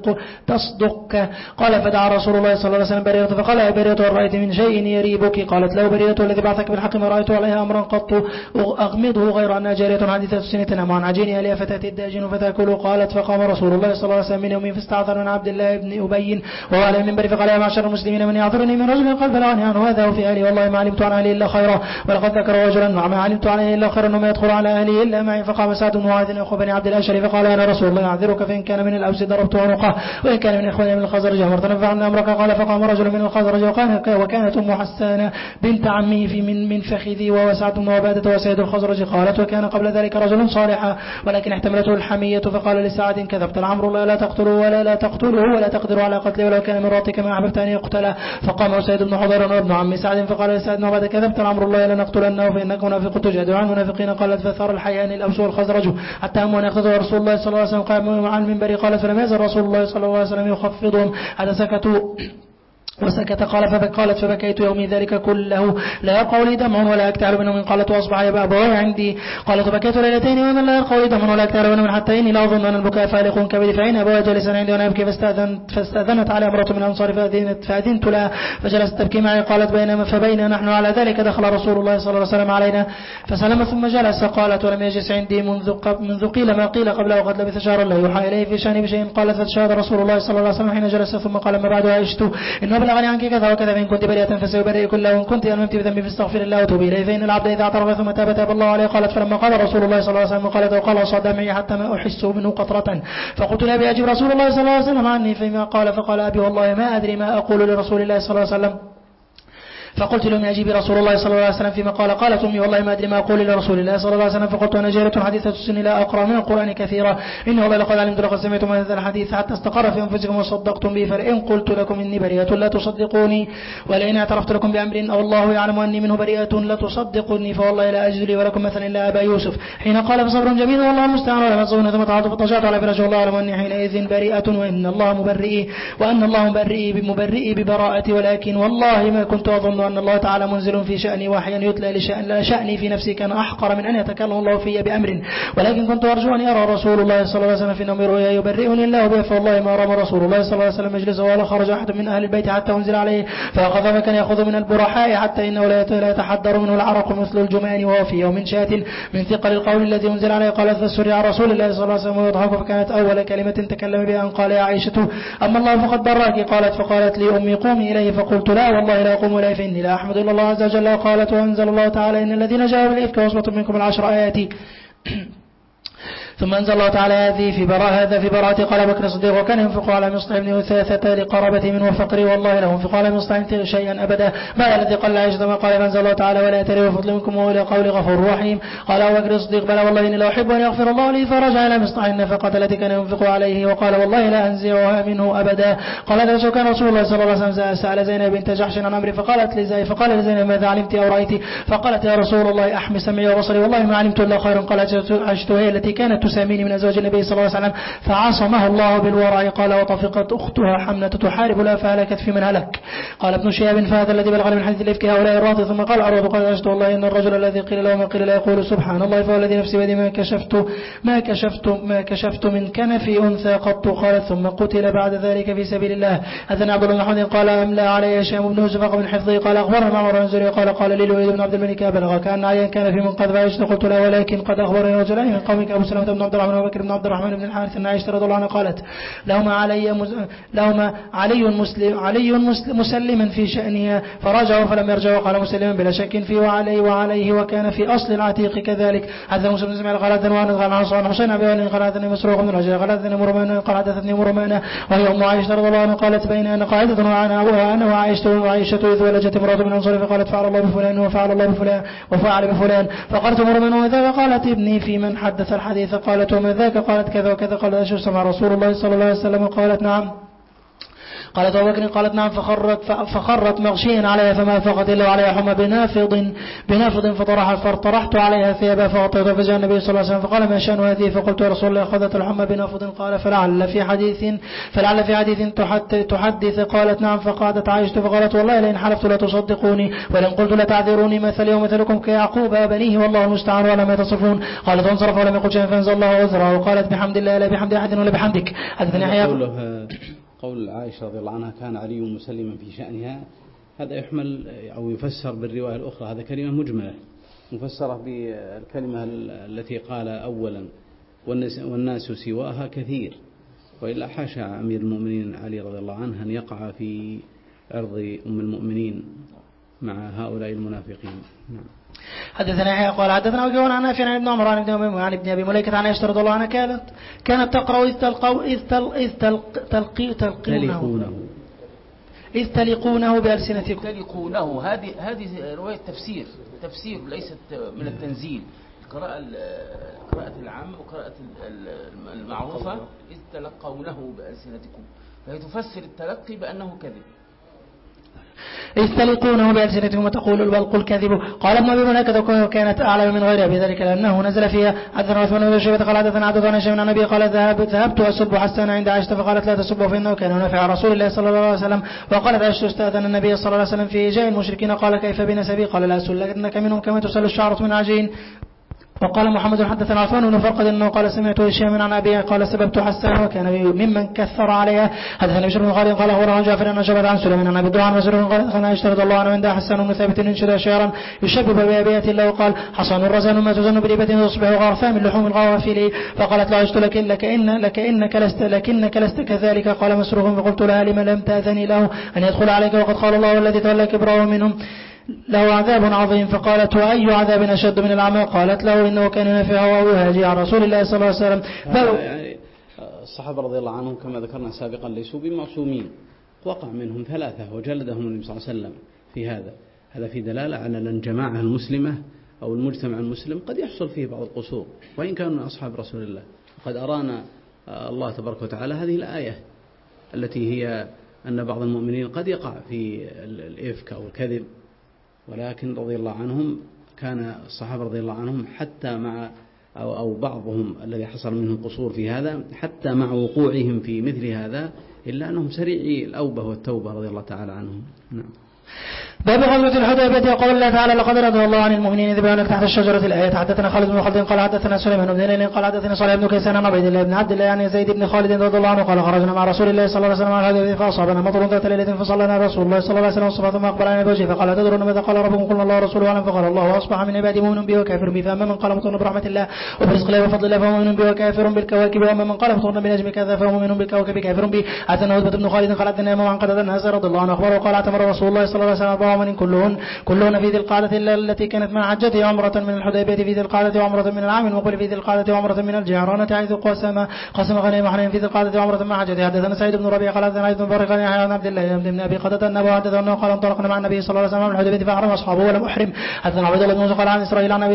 تصدقك. قال فدعا رسول الله صلى الله عليه وسلم بريرة فقال يا بريرة هل رأيت من شيء يريبك؟ قالت له بريرة الذي بعثك بالحق ما رأيت عليها أمرا قط أغمضه غير أنها جارية حديثة السنة تنام عن عجينها لها فتأتي الداجن فتأكله. قالت فقام رسول الله صلى الله عليه وسلم من يوم فاستعذر من عبد الله بن أبي وهو على المنبر فقال يا معشر المسلمين من يعذرني من رجل قال بلغني عنه هذا وفي أهلي والله ما علمت عن أهلي إلا خيرا ولقد ذكر رجلا ما علمت عليه إلا خيرا وما يدخل على أهله إلا معي. فقام سعد بن معاذ أخو بني عبد الأشهر فقال أنا رسول الله أعذرك فإن كان من الأوس ضربت عنقه وإن كان من إخواني من الخزرج أمرت فعلنا أمرك. قال فقام رجل من الخزرج وكانت أم حسان بنت عمه في من فخذي وهو سعد بن عبادة وسيد الخزرج. قالت وكان قبل ذلك رجل صالحا ولكن احتملته الحمية فقال لسعد كذبت العمر الله لا تقتله ولا تقدر على قتله ولو كان من راتك ما أحببت أن يقتله. فقام سيد بن حضير وابن عم سعد فقال لسعد بن عبادة كذبت العمر الله لا نقتلنه فإنك منافق تجادل عن المنافقين. قالت فثار الحيان الأوس والخزرج حتى هم يقتضوا رسول الله صلى الله عليه وسلم قام مع المنبر. قالت فلم يزل رسول الله صلى الله عليه وسلم يخفضهم حتى سكتوا وسكت. قالت فبكيت يومي ذلك كله لا يرقى لي دمع ولا أكتحل بنوم. قالت وأصبح يا أبوي عندي. قالت فبكيت ليلتين ومن لا يرقى لي دمع ولا أكتحل بنوم حتى إني لا أظن أن البكاء فالق كبدي. فإن أبوي جالسا عندي وأنا أبكي فاستأذنت على امرأة من الأنصار فأذنت لها فجلست تبكي معي. قالت فبين نحن على ذلك دخل رسول الله صلى الله عليه وسلم علينا فسلم ثم جلس. قالت ولم يجلس عندي منذ قيل ما قيل قبله وقد لبث شهرا لا يوحى إليه في شأني بشيء. قالت فتشهد رسول الله صلى الله عليه وسلم حين جلس ثم قال ما بعد عشت إنه بلغني عنك كذا وكذا فإن كنت بريئة فسيبرئ كله وإن كنت ألممت بذنبي فاستغفر الله وتوبي إليه فإن العبد إذا اعترف ثم تاب الله عليه. قالت فلما قال رسول الله صلى الله عليه وسلم قالت وقال صاد معي حتى ما أحس منه قطرة. فقلت لأبي أجب رسول الله صلى الله عليه وسلم عني فيما قال. فقال أبي والله ما أدري ما أقول لرسول الله صلى الله عليه وسلم. فقلت لهم أجيب رسول الله صلى الله عليه وسلم فيما قال. قالت أمي والله ما أدري ما أقول لرسول الله صلى الله عليه وسلم. فقلت أنا جارية حديثة السن لا أقرأ من القرآن كثيرا إني والله لقد علمت لقد سمعتم هذا الحديث حتى استقر في أنفسكم وصدقتم به. فإن قلت لكم إني بريئة لا تصدقوني ولئن اعترفت لكم بأمر أو الله يعلم أني منه بريئة لا تصدقوني فوالله لا أجد لي ولكم مثلا إلا أبا يوسف حين قال فصبر جميل والله المستعان ولا مصون ثم تعاطف فطجعت على فراش والله أعلم أني حينئذ بريئة وأن الله مبرئي ببراءتي ولكن والله ما كنت أظن أن الله تعالى منزل في شأني وحيا يتلى لا شأني في نفسي كان أحقر من أن يتكلم الله في بأمر ولكن كنت أرجو أن يرى رسول الله صلى الله عليه وسلم في نوم رؤيا يبرئني الله به. فوالله ما رمى رسول الله صلى الله عليه وسلم مجلسه ولا خرج أحد من أهل البيت حتى أنزل عليه فأخذ ما كان يأخذ من البرحاء حتى إنه لا يتحدر منه العرق مثل الجمان وهو في يوم شات من ثقل القول الذي أنزل عليه. قالت فسري على رسول الله صلى الله عليه وسلم ويضحك فكانت أول كلمة تكلم بها أن قال يا عائشة أما الله فقد براك. فقالت لي أمي قومي إليه فقلت لا والله لا أقوم إليه فإني لا أحمد الله عز وجل. قالت وأنزل الله تعالى إن الذين جاءوا بالإفك عصبة منكم العشر آيات. ثم أنزل الله تعالى هذا في براءة. قال بكر الصديق وكان ينفق على مصطفى بن أثاثة لقرابته منه وفقري والله له ينفق على مصطفى شيئا أبدا ما الذي قال عائشة ما قال فأنزل الله تعالى ولا يتري وفضل منكم وإلى قول غفور رحيم. قال أبو بكر الصديق بلى والله إني لا أحب أن يغفر الله لي. فرجع إلى مصطفى النفقة التي كان ينفق عليه وقال والله لا أنزعها منه أبدا. قال كان رسول الله صلى الله عليه وسلم سأل زينب بنت جحش عن أمري فقال لزينب ماذا علمت أو رأيت؟ فقالت يا رسول الله أحمي سمعي وبصري والله ما علمت إلا خيرا. قالت عائشة هي التي كانت تساميني من أزواج النبي صلى الله عليه وسلم فعصمها الله بالورع. قال وطفقت أختها حمنة تحارب لها فهلكت في من هلك. قال ابن شهاب فهذا الذي بلغني من حديث الإفك هؤلاء الراضي. ثم قال أروض قال عائشة والله إن الرجل الذي قيل له ما قيل لا يقول سبحان الله فهو الذي نفسي بيدي ما كشفت من كنف أنثى قط. قالت ثم قتل بعد ذلك في سبيل الله. أذن عبد الله بن قال أملى علي هشام بن زفاق من حفظه. قال أخبرنا معمر بن زريع قال لي الوليد بن عبد الملك بلغ كان عيا كان في منقذ فعائشة. قلت لا ولكن قد أخبرني رجلين من قومك أبو سلمة بن عبد الرحمن وبكر بن عبد الرحمن بن الحارث أن عائشة رضي الله عنها قالت لهما علي مسلما في شأنها فرجعوا فلم يرجعوا. قال مسلما بلا شك فيه وعليه وكان في أصل العتيق كذلك. حدثنا موسى بن اسماعيل قال حدثنا وانس قال عن حسين أبي وائل قال حدثني مسروق بن رجاء قال حدثني مرمان قال حدثتني مرمان وهي أم عائشة رضي الله عنها قالت بين أنا قاعدة وأنا وعائشة إذ ولجت امرأة من الأنصار فقالت فعل الله بفلان وفعل الله بفلان وفعل بفلان. فقالت مرمان وذا قالت ابني في من حدث الحديث قالت وما ذاك؟ قالت كذا وكذا. قال أشهد سمع رسول الله صلى الله عليه وسلم؟ قالت نعم. قالت أبو بكر قالت نعم. فخرت مغشيا عليها فما فقط إلا عليها حمى بنافض فطرحت عليها ثيابها فغطيتها. فجاء النبي صلى الله عليه وسلم فقال ما شأن هذه؟ فقلت يا رسول الله أخذت الحمى بنافض. قال فلعل في حديث تحدث. قالت نعم. فقعدت عائشة فقالت والله لئن حلفت لا تصدقوني ولئن قلت لا تعذروني مثلي ومثلكم كيعقوب وبنيه والله المستعان ولا ما تصفون. قالت وانصرف ولم يقل شيئا فانزل الله عذره. وقالت بحمد الله لا بحمد أحد ولا بحمدك. قول عائشة رضي الله عنها كان علي مسلما في شأنها، هذا يحمل أو يفسر بالرواية الأخرى. هذا كلمة مجملة مفسرة بالكلمة التي قال أولا والناس سواها كثير، وإلا حاشا أمير المؤمنين علي رضي الله عنه أن يقع في عرض أم المؤمنين مع هؤلاء المنافقين. نعم. حدثنا يحيى قال حدثنا وكيع عن نافع عن ابن عمر عن ابن ابي مليكة عن عائشة رضي الله عنها كانت تقرأ إذ تلقونه بألسنتكم. تلقونه هذه رواية تفسير ليست من التنزيل. قراءة العامة وقراءة المعروفة إذ تلقونه بألسنتكم، فهي تفسر التلقي بأنه كذب. استلقونه بألسنتكم وتقول بل قل كذب. قال ابن أبي مليكة وكانت أعلم من غيرها بذلك لأنه نزل فيها. حدثنا عثمان بن شيبة قال حدثنا عبد الله بن النبي قال ذهبت أسب حسان عند عائشة فقالت لا تسبه فإنه كان نافع رسول الله صلى الله عليه وسلم. وقالت عائشة استأذن النبي صلى الله عليه وسلم في إجاء المشركين قال كيف بنسبي؟ قال لا أسلكنك منهم كما تسل الشعرة من عجين. وقال محمد حدثنا عفان بن فرقد انه قال سمعت هشام عن ابيه قال سببت حسان وكان ممن كثر عليها. حدثنا بشر بن خالد قال اخبرنا جعفر ان شبت عن سليمان عن ابي الدعاء عن مسعود قال انا اشترط الله عنه عند حسان بن ثابت انشد شعرا يشبب بابيات الله وقال حصان الرزان ما تزن بريبه تصبح غرفا من لحوم الغوافل. فقالت لا عشت لكنك لست كذلك. قال مسروق فقلت لها لما لم تاذني له ان يدخل عليك وقد قال الله الذي تولى كبره منهم له عذاب عظيم. فقالت وأي عذاب أشد من العمى؟ قالت له إنه كان ينافعه أو يهاجي عن رسول الله صلى الله عليه وسلم. يعني الصحابة رضي الله عنهم كما ذكرنا سابقا ليسوا بمعصومين، وقع منهم 3 وجلدهم النبي صلى الله عليه وسلم في هذا في دلالة على أن الجماعة المسلمة أو المجتمع المسلم قد يحصل فيه بعض القصور وإن كانوا من أصحاب رسول الله. وقد أرانا الله تبارك وتعالى هذه الآية التي هي أن بعض المؤمنين قد يقع في الإفك أو الكذب، ولكن رضي الله عنهم كان الصحابة رضي الله عنهم حتى مع أو بعضهم الذي حصل منهم قصور في هذا حتى مع وقوعهم في مثل هذا إلا أنهم سريعي الأوبة والتوبة رضي الله تعالى عنهم. نعم. باب غزوة الحديبية قال الله تعالى لقد رضي الله عن المؤمنين إذ بايعونك تحت الشجرة الآية. حدثنا خالد بن خالد قال حدثنا سليمان بن هلال قال حدثنا صالح بن كيسان عن عبيد الله بن عبد الله عن زيد بن خالد رضي الله عنه قال خرجنا مع رسول الله صلى الله عليه وسلم على الحديبية فأصابنا مطر ذات ليلة فصلىنا رسول الله صلى الله عليه وسلم الصبح ثم أقبل علينا بوجهه فقال تدرون ماذا قال ربكم؟ قلنا الله ورسوله أعلم. فقال الله أصبح من عبادي مؤمن به وكافر به، فأما من قال مطرنا برحمة الله وبرزق الله وفضل الله فهو مؤمن به وكافر بالكواكب، وأما من قال مطرنا بنجم كذا فهو مؤمن بالكواكب كافر به. حدثنا عتبة بن خالد قال حدثنا إمام عن قتادة أن رضي الله عنه أخبره وقال اعتمر رسول الله صلى الله عليه وسلم 4 من كلهن في ذي القعدة إلا التي كانت مع حجته عمرة من الحديبية في ذي القعدة وعمرة من العام المقبل في ذي القعدة وعمرة من الجعرانة حيث قسم غنيم حنين في ذي القعدة وعمرة مع حجته. حدثنا سعيد بن ربيع قال حدثنا عيد بن فرق عن عبد الله بن أبي قتادة أنه حدثه أنه قال انطلقنا مع النبي صلى الله عليه وسلم من الحديبية فأحرم أصحابه ولم أحرم. حدثنا عبد الله بن موسى قال عن إسرائيل عن أبي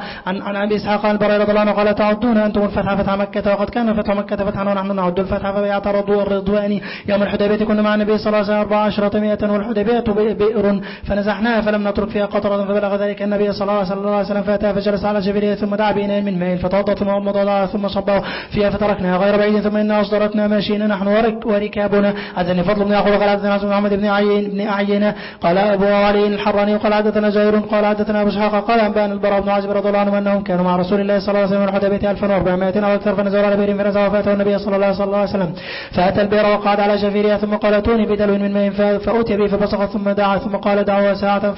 إسحاق عن البراء رضي الله عنه قال تعدون أنتم الفتح فتح مكة وقد كان فتح مكة فتحا ونحن نعد الفتح فبيعت الرضوان يوم الحديبية كنا مع النبي صلى الله عليه وسلم 14 والحديبية بئر فنزحناها فلم نترك فيها قطرة. فبلغ ذلك النبي صلى الله عليه وسلم فأتى فجلس على جبلها ثم دعا بإناء من ماء فتوضأ ثم مضى ثم صبه فيها فتركناها غير بعيد ثم إنا أصدرتنا ماشينا نحن وركابنا. حدثني فضل بن يعقوب قال حدثنا محمد بن أعين قال أبو علي الحراني قال حدثنا زهير قال حدثنا أبو إسحاق قال أنبأنا البراء بن عازب رضي الله عنه أنهم كانوا مع رسول الله صلى الله عليه وسلم الحديبية 1400 أو أكثر فنزلوا على بئر فنزلوا فأتوا النبي صلى الله عليه وسلم فأتى البئر وقعد على شفيرها ثم قال اتوني بدلو من ماء فأتي به فبصق ثم دعا ثم قال دعوا ساعة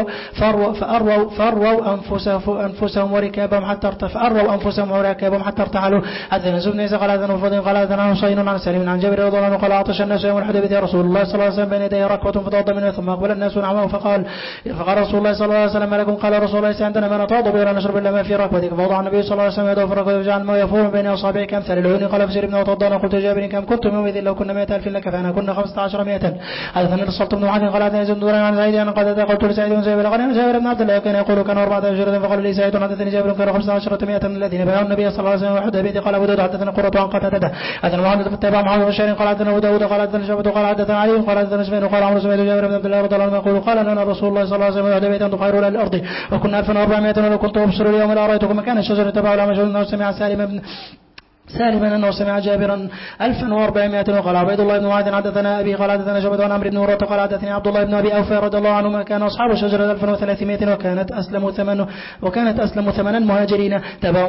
فأرووا أنفسهم وركابهم حتى ارتحلوا. حدثنا زبن عيسى قال حدثنا فضل قال حدثنا حسين عن سليم عن جابر رضي الله عنه قال عطش الناس يوم الحديبية يا رسول الله صلى الله عليه وسلم بين يديه ركوة فتوضأ منها ثم أقبل الناس نعمه فقال رسول الله صلى الله عليه وسلم ما لكم؟ قال رسول الله عندنا ما نتوضأ به ولا نشرب إلا ما في ركبتك. فوضع النبي صلى الله عليه وسلم يده في ركبته وجعل الماء يفور بين أصابعه كأمثال العيون. قال فشربنا وتوضأنا. قلت جابر كم كنتم يومئذ لو كنا 100 ألف لك فأنا كنا 15 100. حدثنا الصلت بن معاذ قال حدثنا بن دريم عن سعيد أن قد قلت لسعيد بن سعيد قال جابر بن عبد الله كان يقول كان 14 فقال لي سعيد حدثني جابر كان 15 من الذين بايعوا النبي صلى الله عليه وسلم وحديبية. قال أبو داود حدثنا قرة عن قتادة حدثنا محمد بن تبع محمد بن شيرين قال حدثنا أبو داود قال حدثنا شعبة قال حدثنا علي قال حدثنا سفيان قال عمرو سمعت جابر بن عبد الله رضي الله عنه يقول قال لنا رسول الله صلى الله عليه وسلم وحديبية أنتم خير أهل الأرض وكنا 1400 ولو كنت أبصر اليوم لأرأيتكم مكان الشجرة تبع لما شغلنا وسمع سالما أنه سمع جابرا 1400. وقال عبيد الله بن معاذ حدثنا أبي قال حدثنا شعبة عن عمرو بن مرة قال حدثني عبد الله بن أبي أوفى رضي الله عنهما كان أصحاب الشجرة 1300 وكانت أسلم ثمنا مهاجرين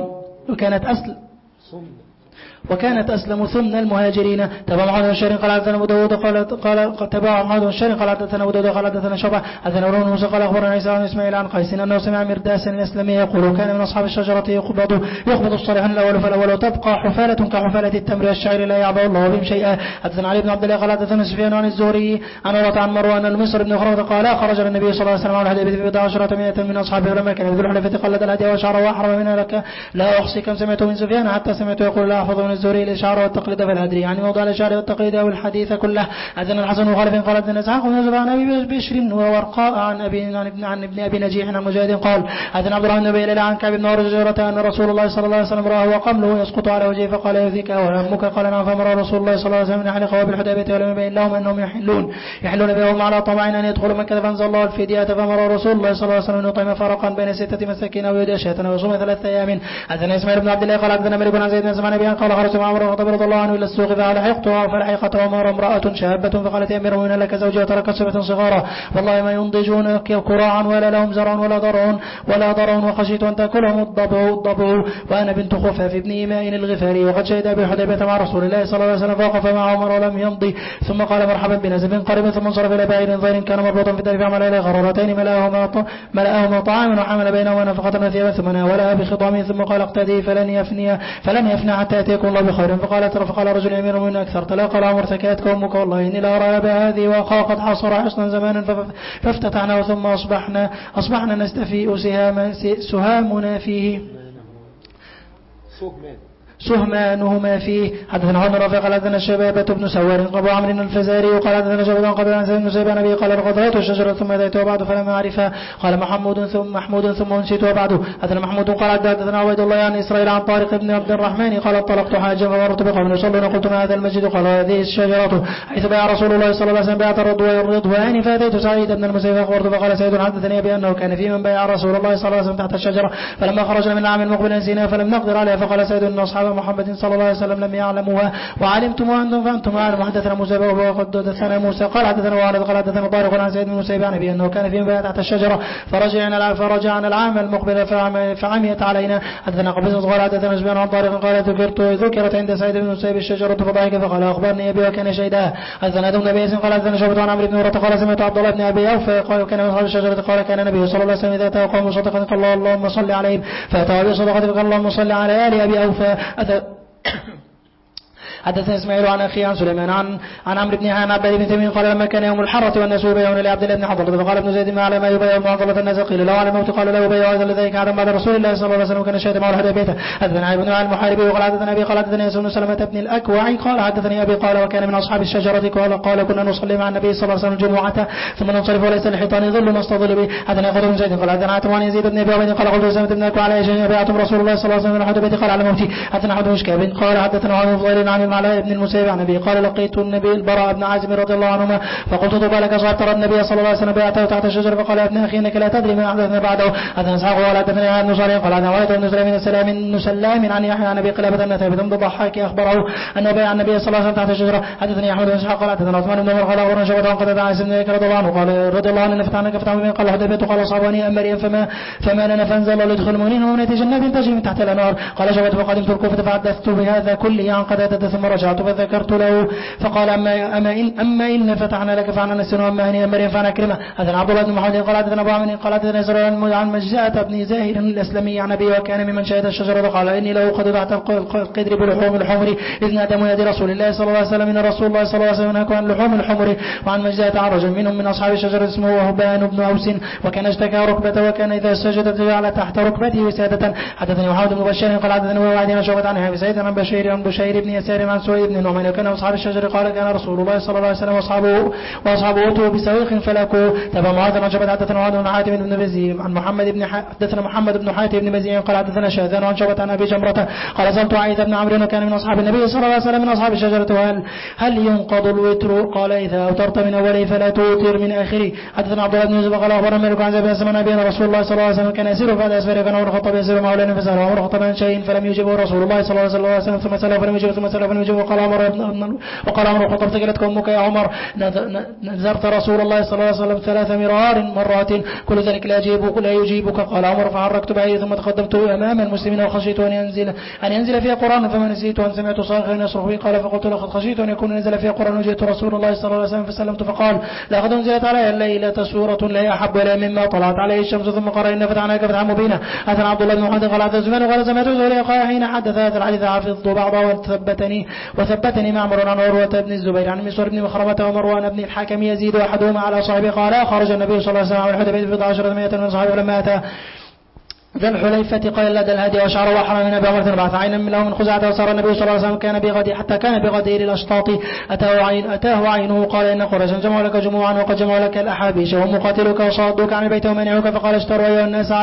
وكانت أسلم ثمن المهاجرين. تبع محمد بن شيرين قال حدثنا أبو داود قال تبع محمد بن شيرين قال حدثنا أبو داود قال حدثنا شعبة حدثنا ابن موسى قال أخبرنا عيسى بن إسماعيل عن قيس أنه سمع مرداسا الأسلمي يقول كان من أصحاب الشجرة يقبض الصالحين الأول فالأول تبقى حفالة كحفالة التمر والشعير لا يعبأ الله بهم شيئا. حدثنا علي بن عبد الله قال حدثنا سفيان عن الزهري عن عروة عن مروان المصري بن خروة قال خرج النبي صلى الله عليه وسلم على الحديبية ب 11 من أصحابه لما كان يبذل الحلفة قلد الهدي وشعره وأحرم منها لك لا أحصي كم سمعت من سفيان حتى سمعت يقول لا أحفظ من الزهري الإشعار والتقليد فلا أدري يعني موضوع الإشعار والتقليد أو الحديث كله. أذن الحسن وخالف قال ابن إسحاق ونزل عن أبي بشر وورقاء عن ابن أبي نجيح عن مجاهد قال أذن عبد الرحمن بن ليلى عن كعب بن عجرة أن رسول الله صلى الله عليه وسلم رآه وقمله يسقط على وجهه فقال يؤذيك وهمك قال نعم. فأمر رسول الله صلى الله عليه وسلم أن يحلقوا بالحديبية ولم يبين لهم أنهم يحلون بهم على طمع أن يدخلوا مكة فأنزل الله الفدية. فأمر رسول الله صلى الله عليه وسلم أن يطعم فرقا بين 6 مساكين أو يدي شاة ويصوم 3 أيام. أذن إسماعيل بن عبد الله قال أذن مالك بن زيد بن سمعان بها قال خرج مع عمر رضي الله عنه إلى السوق فلحقته عمر امرأة شابة فقالت يا أمير المؤمنين لك زوجي وتركت 7 صغارا والله ما ينضجون كراعا ولا لهم زرع ولا ضرع وخشيت أن تأكلهم الضبع وأنا بنت خفاف بن إيماء الغفاري وقد شهد أبي حديبية مع رسول الله صلى الله عليه وسلم فوقف مع عمر ولم يمضي ثم قال مرحبا بنزب قريب ثم انصرف إلى بعير ظهير كان مربوطا في الدار فعمل إليه غرورتين ملأهما طعاما وحمل بينهما نفقة وثيابا ثم ناولها بخضام ثم قال اقتدي فلن يفنى حتى يأتيكم الله بخير. فقال رجل أمير من أكثر تلاقى العمر ثكاتك أمك والله إني لا أرى بهذه وأخاه قد حصر حصنا زمانا فافتتحنا ثم أصبحنا نستفيء سهامنا فيه سهمانهما فيه. حدثنا عن رافع قال حدثنا الشبابة بن سوار أبو عمرو الفزاري وقال حدثنا شعبة قال عن سيدنا سيبان أبي قال رغضت الشجرة ثم أتيت وبعد فلم أعرفها قال محمود ثم أنسيت وبعده. حدثنا محمود قال حدثنا عبيد الله عن إسرائيل عن طارق بن عبد الرحمن قال انطلقت حاجا فمرت بقوم يصلون قلت ما هذا المسجد قال هذه الشجرة حيث باع رسول الله صلى الله عليه وسلم بيعة الرضوان فأتيت سعيد بن المسيب فأخبرت فقال سعيد حدثني بأنه كان في من باع رسول الله صلى الله عليه وسلم تحت الشجرة فلما خرجنا من العام المقبل نسينا فلم نقدر عليها فقال سعيد أن أصحاب محمد صلى الله عليه وسلم لم يعلموها وعلمتم وأنتم فأنتم أعلم. حدثنا موسى وقد حدثنا موسى قال حدثنا وارد قال حدثنا طارق عن سعيد بن المسيب عن أبي أنه كان في بيعة تحت الشجرة فرجعنا العام المقبل فعميت علينا. حدثنا قبيصة قال حدثنا سفيان عن طارق قال ذكرت عند سعيد بن المسيب الشجرة فضحك فقال أخبرني أبي وكان شهيدا. حدثنا ابن أبي ياسين قال حدثنا شعبة عن عمرو بن مرة قال سمعت عبد الله بن أبي أوفى قال كان من أصحاب الشجرة قال كان النبي صلى الله عليه وسلم إذا أتاه قوم صدقة قال اللهم صل عليهم فأتوا بصدقة فقال اللهم صل على آل أبي أوفى. حدثنا اسماعيل عن اخي عن سليمان عن عمرو بن عن عبد بن تيميه قال لما كان يوم الحرة والناس يبايعون لعبد الله بن حضرة فقال ابن زيد ما على ما يبايع معضلة الناس قيل له على الموت قال لا يبايع ايضا لذلك عدم بعد رسول الله صلى الله عليه وسلم كان شهد مع الحديبية. حدثنا ابن المحاربي وقال حدثنا ابي قال حدثنا ياسر بن سلمة بن الاكوع قال حدثني ابي قال وكان من اصحاب الشجرة قال كنا نصلي مع النبي صلى الله عليه وسلم الجمعة ثم ننصرف وليس الحيطان ظل نستظل به. حدثنا ياخذ بن زيد قال حدثنا عتم عن يزيد بن ابي عبيد قال قلت سلمة بن الاكوع على شيء بيعتم رسول الله صلى الله عليه وسلم الحديبية قال على موتي. حدثنا احمد بن مشكاب قال حدثنا عن فضيل عن المعلاء بن المسيب عن ابي قال لقيت النبي البراء بن عازم رضي الله عنهما فقلت طوبى لك صاحب ترى النبي صلى الله عليه وسلم بيعته تحت الشجر فقال يا ابن اخي انك لا تدري ما احدثنا بعده. حدثنا اسحاق قال حدثنا عن بن صالح قال حدثنا ولد بن سلام عن يحيى عن ابي قلابة ان ثابت بن ضحاك اخبره ان بيع النبي صلى الله عليه وسلم تحت الشجره. حدثني احمد بن اسحاق قال حدثنا عثمان بن عمر قال اخبرنا شعبة قد دعا عاصم بن رضي الله عنه قال رضي الله عنه فتحنا كفتح من قال حديبية قال اصحابني مريم فما لنا فانزل الله يدخل المؤمنين ومنات جنات تجري من تحت الانهار. قال شعبة فقدمت الكوفة فحدثت بهذا كله عن قتادة ثم رجعت فذكرت له فقال أما إن فتحنا لك فعنا نسينا أما هني مريم فعنا كلمة. هذا عبد الله بن محمد قال حدثنا أبو عمرو قال حدثنا إسرائيل عن مجزاة بن زاهر الأسلمي عن أبي وكان ممن شهد الشجرة قال إني لو قد تحت القدر بلحوم الحمر إذ نادى منادي رسول الله صلى الله عليه وسلم إن رسول الله صلى الله عليه وسلم نهى عن لحوم الحمر. وعن مجزاة عن رجل منهم من أصحاب الشجرة اسمه وهبان بن أوس وكان اشتكى ركبته وكان إذا سجد جعل تحت ركبته وسادة. حدثني محمد بن بشير قال حدثنا وعدنا شعبة عن أبي سعيد عن بشير بن يسار عن سويد بن نعمان وكان أصحاب الشجر قال كان رسول الله صلى الله عليه وسلم وأصحابه أتوا بسويق فلكوا. تبع معاذ عن شعبة حدثنا معاذ بن حاتم بن بزيم عن حدثنا محمد بن حاتم بن بزيم قال حدثنا شاذان عن شعبة عن أبي جمرة قال سألت عيسى بن عمرو وكان من أصحاب النبي صلى الله عليه وسلم من أصحاب الشجرة هل ينقض الوتر؟ قال إذا أوترت من أوله فلا توتر من آخره. حدثنا عبد الله بن يوسف قال أخبرنا مالك عن زيد بن نبينا رسول الله صلى الله عليه وسلم كان يسير بعد أسفاره كان عمر الخطاب يسير مولانا فسأله عمر الخطاب عن شيء فلم يجبه رسول الله صلى الله عليه وسلم ثم سأله فلم يجبه ثم سأله فلم يجبه وقال عمر الخطاب ثقلتك أمك يا عمر نذرت رسول الله صلى الله عليه وسلم 3 مرات كل ذلك لا يجيبك. قال عمر فحركت بعيد ثم تقدمت أمام المسلمين وخشيت أن ينزل فيها قرآن فما نسيت أن سمعت صاخرا يصرخ فيه قال فقلت لقد خشيت أن يكون نزل فيها قرآن وجئت رسول الله صلى الله عليه وسلم فسلمت فقال لقد أنزلت علي الليلة سورة لا أحب ولا مما طلعت عليه الشمس ثم قرأ إن فتحناك فتحا مبينا. حدثنا عبد الله بن محمد قال حدثنا سفيان قال سمعت زهري قال حين حدث هذا الحديث حفظت بعضه وثبتني معمر عن عروة بن الزبير عن مسور بن مخرمة ومروان بن الحكم يزيد أحدهما على صاحبه قال خرج النبي صلى الله عليه وسلم على الحديبية في 11 من صحابه لما أتى ذا الحليفة قال لدى الهدي وشعر وحرم من أبي عمر بعث عينا له من خزاعة وصار النبي صلى الله عليه وسلم كان بغدير الأشطاط أتاه عينه قال إن قريشا جمعوا لك جموعا وقد جمعوا لك الأحابيش وهم مقاتلوك وصادوك عن البيت ومنعوك فقال اشتروا أيها الناس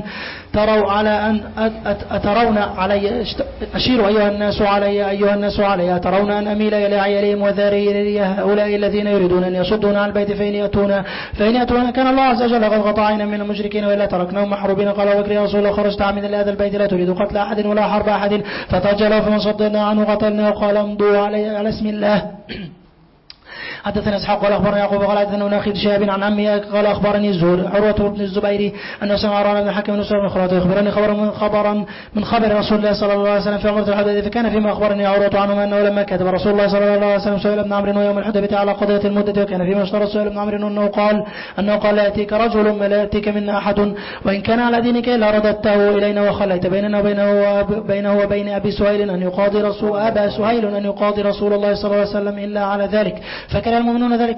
أشيروا أيها الناس علي أترون أن أميل إلى عيالهم وذاري هؤلاء الذين يريدون أن يصدون عن البيت فإن يأتون كان الله عز وجل قد غطى عينا من المشركين وإلا تركناهم محروبين. قال بكر يا رسول الله خرجت من هذا البيت لا تريد قتل أحد ولا حرب أحد فترجلوا فمن صدنا عنه قتلنا وقال امضوا على اسم الله. حدثنا اسحاق قال اخبرنا يعقوب قال حدثنا ناخذ شهاب عن عمي قال اخبرني الزهري عروة بن الزبير انه سمع عمران بن الحكم بن سليمان بن خراط يخبرني من خبر رسول الله صلى الله عليه وسلم في عمرة الحديبية فكان فيما اخبرني عروة عنه انه لما كتب رسول الله صلى الله عليه وسلم سهيل بن عمرو يوم الحديبية على قضية المدة وكان فيما اشترط سهيل بن عمرو انه قال لا ياتيك رجل ما لا ياتيك منا احد وان كان على دينك الا رددته الينا وخليت بينه وبين ابي سهيل ان يقاضي رسول الله صلى الله عليه وسلم الا على ذلك. فكان المؤمنون ذلك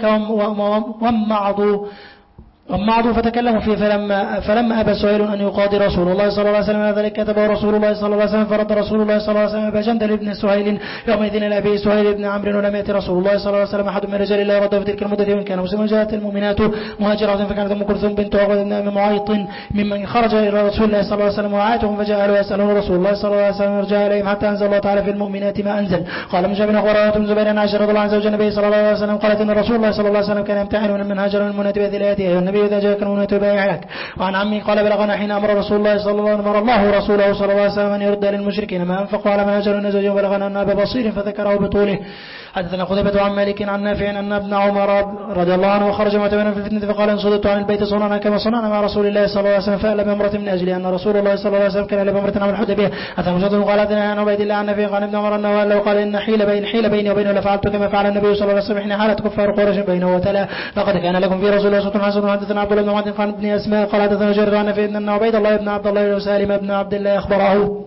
ومعضوا فتكلموا فيه فلما أبى سهيل أن يقاضي رسول الله صلى الله عليه وسلم ذلك كتبه رسول الله صلى الله عليه وسلم فرد رسول الله صلى الله عليه وسلم بجندل بن سهيل يومئذ إلى أبي سهيل بن عمرو ولم يأتي رسول الله صلى الله عليه وسلم أحد من رجال الله رده في تلك المدة وإن كان مسلما. جاءت المؤمنات مهاجرات فكانت أم كلثوم بنت عقبة بن أبي معيط ممن خرج إلى رسول الله صلى الله عليه وسلم وعاتهم فجاء له يسألون رسول الله صلى الله عليه وسلم ورجع إليهم حتى أنزل الله تعالى في المؤمنات ما أنزل. قال من جاء بن أخبار بن زبير عن عائشة رضي الله عنها زوج النبي صلى الله عليه وسلم قالت إن رسول الله صلى الله عليه وسلم كان يمتحن من هاجر المؤمنات بهذه الآيات والنبي إذا جاءك المؤمنات بيعك. وعن عمي قال بلغنا حين أمر رسول الله صلى الله عليه وسلم الله رسوله صلى الله عليه وسلم أن يرد للمشركين ما أنفقوا على من هاجروا النزوج وبلغنا أن أبا بصير فذكره بطوله. حدثنا خذيبة عن مالك عن نافع أن ابن عمر رضي الله عنه وخرج معتمرا في الفتنة فقال إن صددت عن البيت صنعنا كما صنعنا مع رسول الله صلى الله عليه وسلم فأل بأمرة من أجل أن رسول الله صلى الله عليه وسلم كان بأمرة عن الحديبية. حتى مجد قال عن عبيد الله عن نافع عن ابن عمر أنه لو قال إن حيل بيني وبينه لفعلت كما فعل النبي صلى الله عليه وسلم حين حالت كفار قريش بينه وتلا لقد كان لكم في رسول الله أسوة حسنة. حدثنا عبد الله بن محمد قال ابن أسماء قال حدثنا جرير عن نافع أن عبيد الله بن عبد الله وسالم بن عبد الله أخبره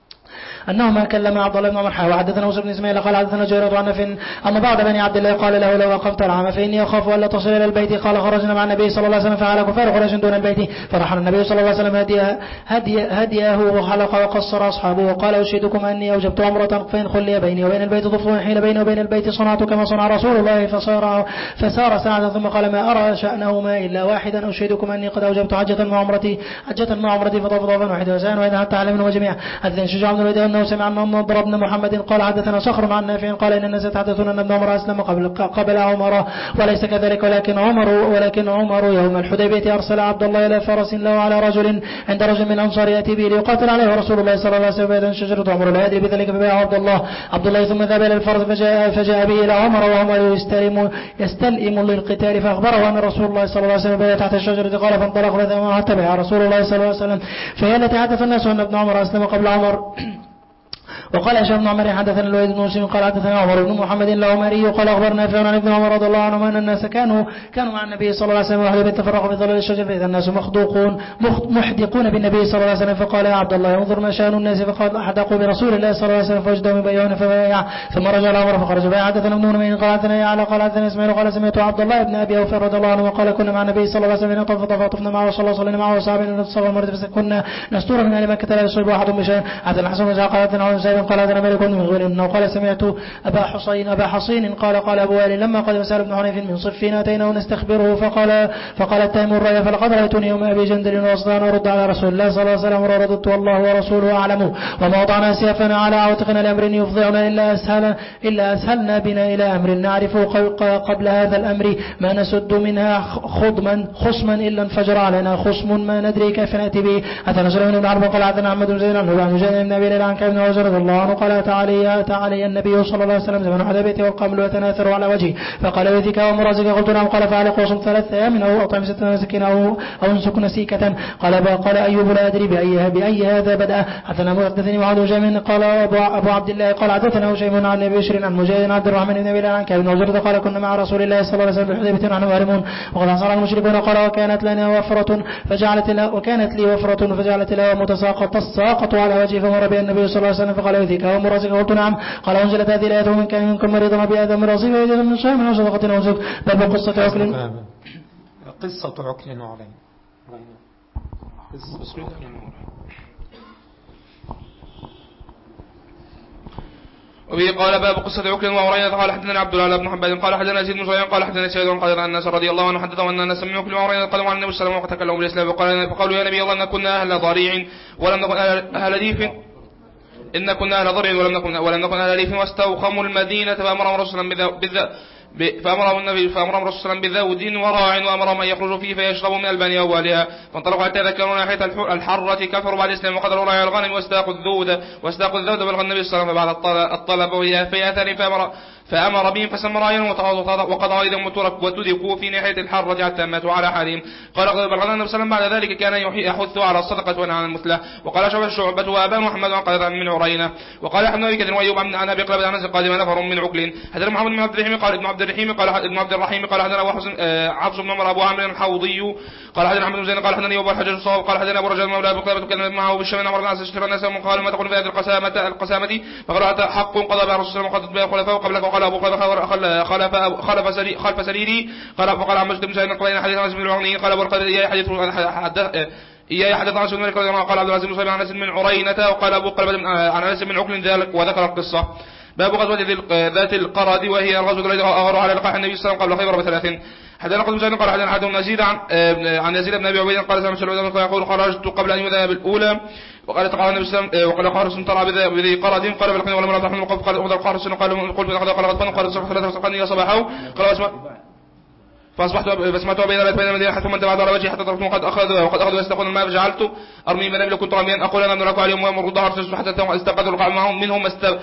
أنه ما كلم عبد الله بن عمر وحدثنا موسى بن إسماعيل قال حدثنا جرير عن نافع أن بعض بني عبد الله قال له لو وقفت العام فإني أخاف ألا تصل إلى البيت. قال خرجنا مع النبي صلى الله عليه وسلم فعلى كفار قريش دون البيت فرحل النبي صلى الله عليه وسلم هديه وخلق وقصر أصحابه وقال أشهدكم أني أوجبت عمرة فإن خلي بيني وبين البيت ضفر حين بيني وبين البيت صنعت كما صنع رسول الله فسار ساعة ثم قال ما أرى شأنهما إلا واحدا أشهدكم أني قد أوجبت حجة مع عمرتي فطاف طوفا واحدا وسان وإذا حتى علمنا وجميعا. حدثنا شجاع بن الوليد أنه سمع عن ابن محمد قال حدثنا صخر عن نافع قال إن الناس يتحدثون أن ابن عمر أسلم قبل عمر وليس كذلك ولكن عمر يوم الحديبية أرسل عبد الله إلى فرس له على رجل عند رجل من الأنصار يأتي به ليقاتل عليه رسول الله صلى الله عليه وسلم بيدا شجرة عمر لا يدري بذلك فباع عبد الله ثم ذهب إلى الفرس فجاء به إلى عمر وعمر يستلئم للقتال فأخبره أن رسول الله صلى الله عليه وسلم بيع تحت الشجرة قال فانطلق فذهب تبع رسول الله صلى الله عليه وسلم فهي التي حدث الناس أن ابن عمر أسلم قبل عمر. وقال هشام بن عمر حدثنا الوليد بن مسلم قال حدثنا عمر بن محمد العمري قال اخبرنا نافع عن ابن عمر رضي الله عنهما ان الناس كانوا مع النبي صلى الله عليه وسلم وحديبية تفرقوا في ظلال الشجر فاذا الناس محدقون بالنبي صلى الله عليه وسلم فقال يا عبد الله انظر ما شان الناس فقال احدقوا برسول الله صلى الله عليه وسلم فوجدهم يبايعون فبايع ثم رجع عمر فخرج بايع. حدثنا ابن نمير قال حدثنا يعلى قال حدثنا اسماعيل قال سمعت عبد الله بن ابي اوفى رضي الله عنه وقال كنا مع النبي صلى الله عليه وسلم فطفنا معه صلى الله عليه وسلم معه وصحابه نتصور مرة فكنا نستور من اهل مكة لا يصيب احد بشيء. حدثنا الحسن قال حدثنا قال حدثنا مالك بن مغول انه قال سمعت ابا حصين قال ابو وائل لما قدم سهل بن حنيف من صفين اتيناه نستخبره فقال اتهم الرايه فلقد رايتني يوم ابي جندل واصدى ان ارد على رسول الله صلى الله عليه وسلم ورددت والله ورسوله اعلم وما وضعنا سيفنا على عاتقنا لامر يفضعنا الا اسهلنا بنا الى امر نعرفه قبل هذا الامر ما نسد منها خصما الا انفجر علينا خصم ما ندري كيف ناتي به. حدثنا سليمان بن حرب قال حدثنا احمد بن زيد عن مجاهد بن ابي ليلى عن كعب بن عزرة رضي الله عنه قال اتى علي النبي صلى الله عليه وسلم زمن حديبيته والقمل يتناثر على وجهه فقال يذيك ومرازك قلت نعم قال فعلق وصم 3 أيام او اطعم 6 مساكين او انسك نسيكة قال ايوب لا ادري باي هذا بدا. حدثني معاذ جامع قال ابو عبد الله قال حدثنا هشيم عن ابي بشر عن مجاهد عبد الرحمن بن ابي ليلى عن كعب بن عزرة قال كنا مع رسول الله صلى الله عليه وسلم بحديبية ونحن مهرمون وقد حصل المشركون قال وكانت لي وفرة فجعلت لها تساقط على وجهي فمر بها النبي صلى الله عليه وسلم فقال يذيك ومرازك قلت نعم قال انزلت هذه الايه من كان منكم مريضا بآدم من رصيب ويجد من صيام او صدقة او نسك باب قصة عكل وعلين وبه قال باب قصة عكل وعرينة قال حدثنا عبد الله بن حبان قال حدثنا يزيد بن سفيان قال حدثنا سعيد قال عن الناس رضي الله عنه حدثوا ان الناس من عكل وعرينة قالوا عن النبي صلى الله عليه وسلم وقد تكلموا بالاسلام فقالوا يا نبي الله ان كنا اهل ضريع ولم نكن اهل ريف إن كنا أهل ضرع ولم نكن أهل ريف واستوخموا المدينة فأمرهم الرسول صلى بذود وراع وأمرهم أن يخرجوا فيه فيشربوا من البانية ووالها فانطلقوا حتى ذكروا ناحية الحرة كفروا بعد الإسلام وقدروا راعي الغنم واستاقوا الذود بلغ النبي صلى الله عليه وسلم بعد الطلب في آثار فأمر بهم فسمى راعيهم وقضى أيضا وتدقوا في ناحية الحرة حتى ماتوا على حالهم. قال بلغنا النبي صلى الله عليه وسلم بعد ذلك كان يحث على الصدقة ونهى عن المثلة. وقال شعبة وأبان محمد قال من عرينة وقال أحمد بن كثير وأيوب عن أبي قلابة عن أنس قادم نفر من عكل. حدثنا محمد بن عبد الرحيم قال ابن عبد الرحيم قال حدثنا عبس بن عمر أبو عمرو الحوضي قال حدثنا محمد بن زيد قال حدثنا أبو الحجاج الصواب قال حدثنا أبو رجال مولى أبي قلابة كان معه بالشام أمر الناس يشتري الناس قالوا ما تقول في هذه القسامة فقالوا حق قضى بها الرسول صلى الله عليه وسلم وقد خلفاء قبلك وقال أبو قلابة خلف سريري قال فقال عن مسلم سيدنا قلنا حديث عن بن عوني قال أبو القلابة إياه حدث عن سيدنا الملك قال عبد العزيز بن عن أنس من عرينة وقال أبو قلابة عن أنس من عكل ذلك وذكر القصة. باب غزوة ذات القرد وهي الغزوة التي أغاروا على لقاح النبي صلى الله عليه وسلم قبل خيبر ب3. حدثنا قد مسلم قال حدثنا حدثنا يزيد عن يزيد بن أبي عبيد قال سمعت سلمان يقول خرجت قبل أن يذهب بالأولى وقال تقال النبي صلى الله عليه وسلم وقال قارس ترى بذي قرد قال بالقين ولا مراد رحمه قال أخذ قارس قال قلت أخذ قال غضبان قال صبح 3 سقني صباحه قال فأصبحت فسمعت بين المدينة حتى من تبعد على وجهي حتى تركتم وقد أخذوا يستقون الماء فجعلت أرمي من كنت رميا أقول أنا نراك عليهم ويمر الظهر حتى استقدوا القاع معهم منهم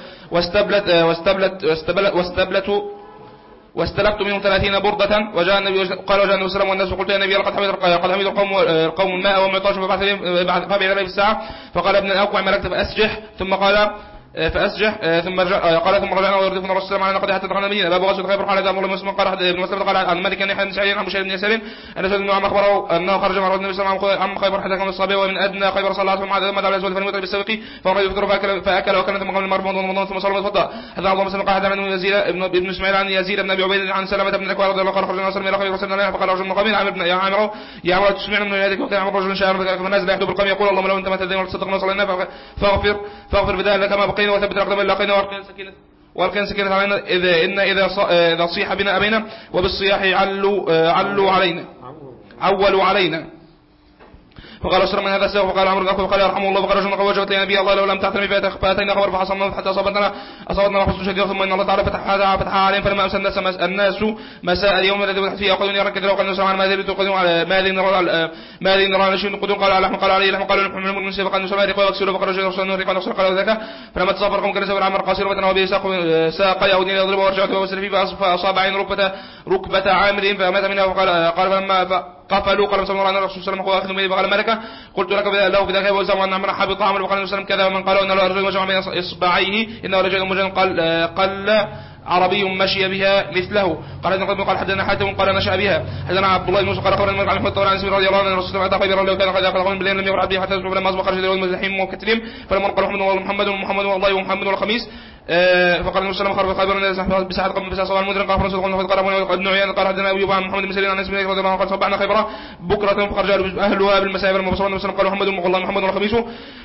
واستلبت منهم 30 بردة وجاء النبي صلى الله عليه وسلم والناس وقلت يا نبي لقد حمد القوم الماء وهم يطاشوا فبعث في الساعة فقال ابن الأقوع ملكت فأسجح ثم قال ثم رجعنا ويردفنا الرسول صلى الله عليه وسلم حتى دخلنا المدينة. باب غزوة خيبر قال ابن مسلم قال ابن مسلم قال عن مالك بن يحيى بن سعيد عن بشير بن يسار ان سيدنا عمر اخبره انه خرج مع النبي صلى الله عليه وسلم عن خيبر حتى كان الصبي ومن ادنى خيبر صلى الله عليه وسلم عاد على الزول فلم بالسوق فمر يفطر فاكل وكان ثم قام المرمى ثم صلى وتوضا. هذا ابو مسلم قال حدثنا يزيد ابن اسماعيل عن يزيد بن ابي عبيد عن سلمة بن الاكوع رضي الله عنه خرج الناس من خيبر وسلم فقال رجل مقام يا عمرو تسمعنا من يدك وكان عمر رجل شاعر فنزل يحدث بالقوم يقول اللهم لو انت ما تدين وتصدقنا وصلينا فاغفر بدالك كما بقينا وثبت الاقدام اللاقين والقين سكينة علينا إذا صيح بنا أبينا وبالصياح عولوا علينا. فقال أسر من هذا السوء فقال عمرو بن فقال يرحمه الله فقال رجل وجهت لي نبي الله لو لم تعتني فأتينا خبر فحصلنا حتى أصابتنا حسن شديد ثم إن الله تعالى فتحها عليهم فلما أمسى الناس مساء اليوم الذي فتح فيه يقولون يرى كثيرا وقال نسمع عن ماذا نرى نشين قدوم قال لحم قال عليه لحم قالوا نحن من المسيح فقال نسمع ريقوا وكسروا فقال رجل وصلنا ريقوا نقصر قالوا ذاك فلما تصافر قوم كان سبر عمر قصير وبتنا وبه ساق يهودي يضرب ورجعت وسر فيه فأصاب عين ركبة عامر فمات منها قال فلما قفلوا قال صلى الله عليه وسلم الرسول صلى الله عليه وسلم قال ملكه قلت لك له بذلك وزعم ان امر حبط عمل وقال النبي صلى الله عليه وسلم كذا ومن قالوا ان له رجل وجمع بين اصبعيه انه رجل مجن قال عربي مشي بها مثله. قال حدثنا حاتم قال نشأ بها. حدثنا عبد الله بن موسى قال اخبرنا الملك عن محمد عن رضي الله عنه الرسول صلى الله عليه وسلم لو كان قد اخذ بالليل لم يقرأ به حتى لما اصبح خرج المزحيم وكتلم فلما قال محمد والله ومحمد والخميس فقال النبي صلى الله عليه وسلم خيبر بساعة قبل بساعة صباح المدرك قال فرنسا قال ابن عيان قال حدثنا ابي عن محمد بن سيرين عن اسمه رضي الله عنه قال صبحنا خيبر بكرة فخرج اهلها بالمساء فلما بصرنا النبي صلى الله عليه وسلم قال محمد والله محمد والخميس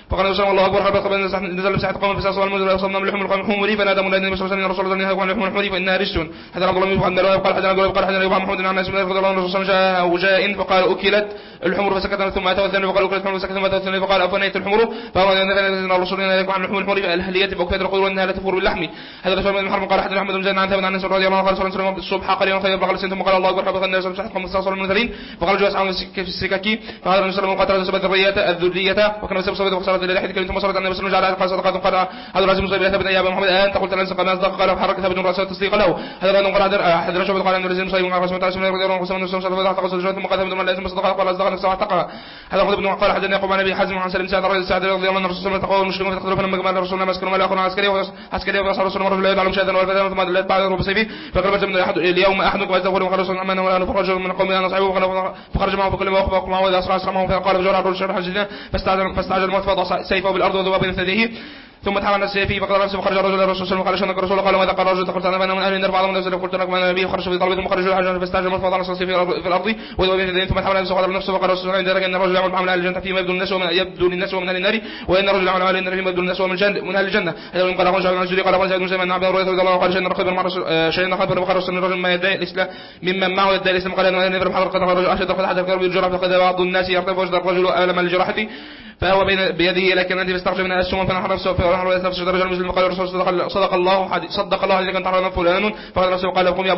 فقال النبي صلى الله عليه وسلم قبل نزل بساعة قوم في ساعة المنزل وصلنا من لحوم الحمر فنادى منادي النبي صلى الله عليه وسلم رسول الله ينهى عن لحوم الحمر فإنها رجس. حتى عبد الله بن قال حدثنا قال حدثنا ابن محمود عن انس بن رضي الله عنه رسول الله جاء فقال اكلت الحمر فسكت ثم اتى الثاني فقال اكلت الحمر فسكت ثم اتى الثاني فقال افنيت الحمر فقال ان الرسول ينهى عن لحوم الحمر فالاهليه فكثر يقولون انها لا تفور باللحم. هذا رسول الله بن حرب قال حدثنا احمد بن زيد عن ثابت عن انس رضي الله عنه قال صلى الله عليه وسلم الصبح قال خير فقال ثم قال الله اكبر فقال الناس صحت قوم الصلاه المنذرين فقال جلس عن في السكك فقال النبي صلى الله عليه وسلم قاتل الذريه وكان سبب صبيت وصلت الى لحيه كلمه صلاه النبي صلى الله عليه وسلم جعل صدقات قال هذا الرجل مصيب ثابت يا ابا محمد انت قلت لن صدق الناس قال حرك ثابت راسه تصديق له. هذا قال حدثنا شعبة قال ان الرجل مصيب قال رسول الله صلى الله عليه وسلم ثم قال ثم لازم صدق قال اصدق نفسه واعتقها. هذا قال ابن قال حدثنا يعقوب عن ابي حازم عن سالم سعد رضي الله عنه الرسول صلى الله عليه وسلم تقول المشركون فتقتلوا فلما جمع الرسول ما مسكنوا ملا اخونا عسكري وصار الرسول رجل لا يعلم شيئا ولا ثم دلت بعد رب سيفه فقال من احد اليوم احدكم يتقول وقال رسول الله انه فرج من قوم انا صاحبه فخرج معه بكل ما اخبر معه واذا اسرع معه فقال بجرع الرجل شرح الجنه فاستعجل الموت فوضع سيفه بالارض وذوب بين ثديه ثم تحمل السيف فقال نفسه فخرج الرجل الرسول صلى الله عليه وسلم قال الرسول قال ماذا قال الرجل قلت انا من اهل النار بعض من نزل قلت لك من النبي خرج في طلبه مخرج الحجر فاستعجل الموت فوضع السيف في الارض وذوب بين ثديه ثم تحمل نفسه فقال الرسول عند ذلك ان الرجل يعمل بعمل اهل الجنه فيما يبدو للناس ومن اهل النار وان الرجل يعمل عمل النار فيما يبدو للناس ومن اهل الجنه. هذا من قال اخوان شعب الزهري قال اخوان سعيد بن سليمان عن ابي هريره رضي الله عنه قال شيئا خبر بخار الرسول الرجل ما يدعي الاسلام ممن معه يدعي الاسلام قال ان النبي محمد قد الرجل اشد قد حدث كرب الجرح فقد بعض الناس يرتفع وجد الرجل الم لجراحته فهو بيده لكن انت بيستخرج منها السم فنحر نفسه فنحر نفسه الرجل المسلم قال الرسول صدق الله حديث كان تعرض فلان فقال الرسول قال قم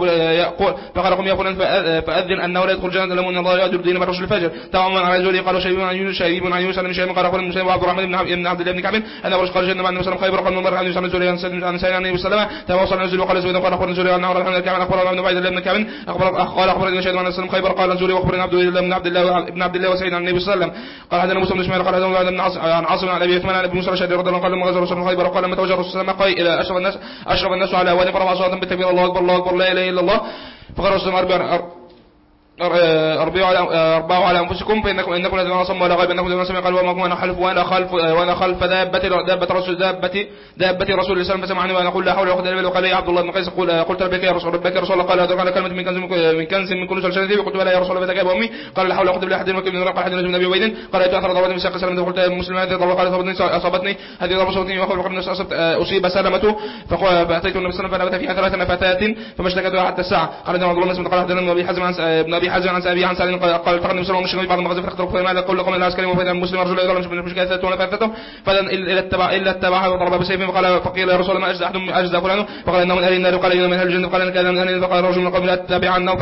يا فلان فاذن انه لا يدخل الجنه الا من الله يؤجر دين الرجل الفجر تماما على ذلك قالوا شيب عن يونس عن شيب قال قال شيب عبد الرحمن بن عبد الله بن كعب انا رجل قال جنة مع النبي صلى الله عليه وسلم خيبر قال من عن يونس عن زوري عن سيدنا النبي صلى الله عليه وسلم تواصل عن زوري وقال زوري قال اخبرنا زوري عن عمرو بن كعب اخبرنا ابن عبد الله بن كعب قال اخبرنا شيب عن النبي خيبر قال زوري واخبرنا عبد الله بن عبد الله وسيدنا النبي صلى الله عليه وسلم قال هذا مسلم بن اسماعيل قال هذا ابن عاصم عن ابي عثمان عن ابي موسى الاشعري رضي الله عنه قال لما غزا الرسول خيبر قال لما توجه الرسول صلى الله عليه وسلم اذا اشرب الناس على وادي فرفع صوتا بالتكبير الله اكبر لا اله الا الله فقال الرسول أربعوا على أنفسكم فإنكم لا تدرون صم ولا غيب إنكم لا تدرون قال وأنا خلف دابة رسول الله صلى فسمعني وأنا أقول لا حول ولا قوة إلا بالله وقال يا عبد الله بن قيس قلت لبيك يا رسول الله قال هذا كلمة من كنز من كل سلسلة قلت بلى يا رسول الله فتك أمي قال لا حول ولا قوة إلا بالله حدثنا قال حدثنا من أبي عبيد قال أتأثر ضربتني مساق سلمة قلت مسلم هذه ضربة قال أصابتني هذه ضربة صوتني وقال أصيب سلمته فأتيت النبي صلى الله عليه وسلم فنبت فيها 3 نفثات فما اشتكتها حتى الساعة قال عبد الله بن قال حدثنا ابن أبي حازم عن أبي عن سالم قال التقى النبي صلى الله عليه وسلم بعض المغازي فتختلف فيما قال قوم العسكري وفإذا المسلم رجل يظلم مش كذا ولا فاتته فلن إلا اتبعه وضرب بسيفه فقيل يا رسول الله ما أجزى فلان فقال إنه من أهل النار وقال إنه من أهل الجنة فقال إن كان من أهل النار فقال رجل من قوم لا تتبع عنه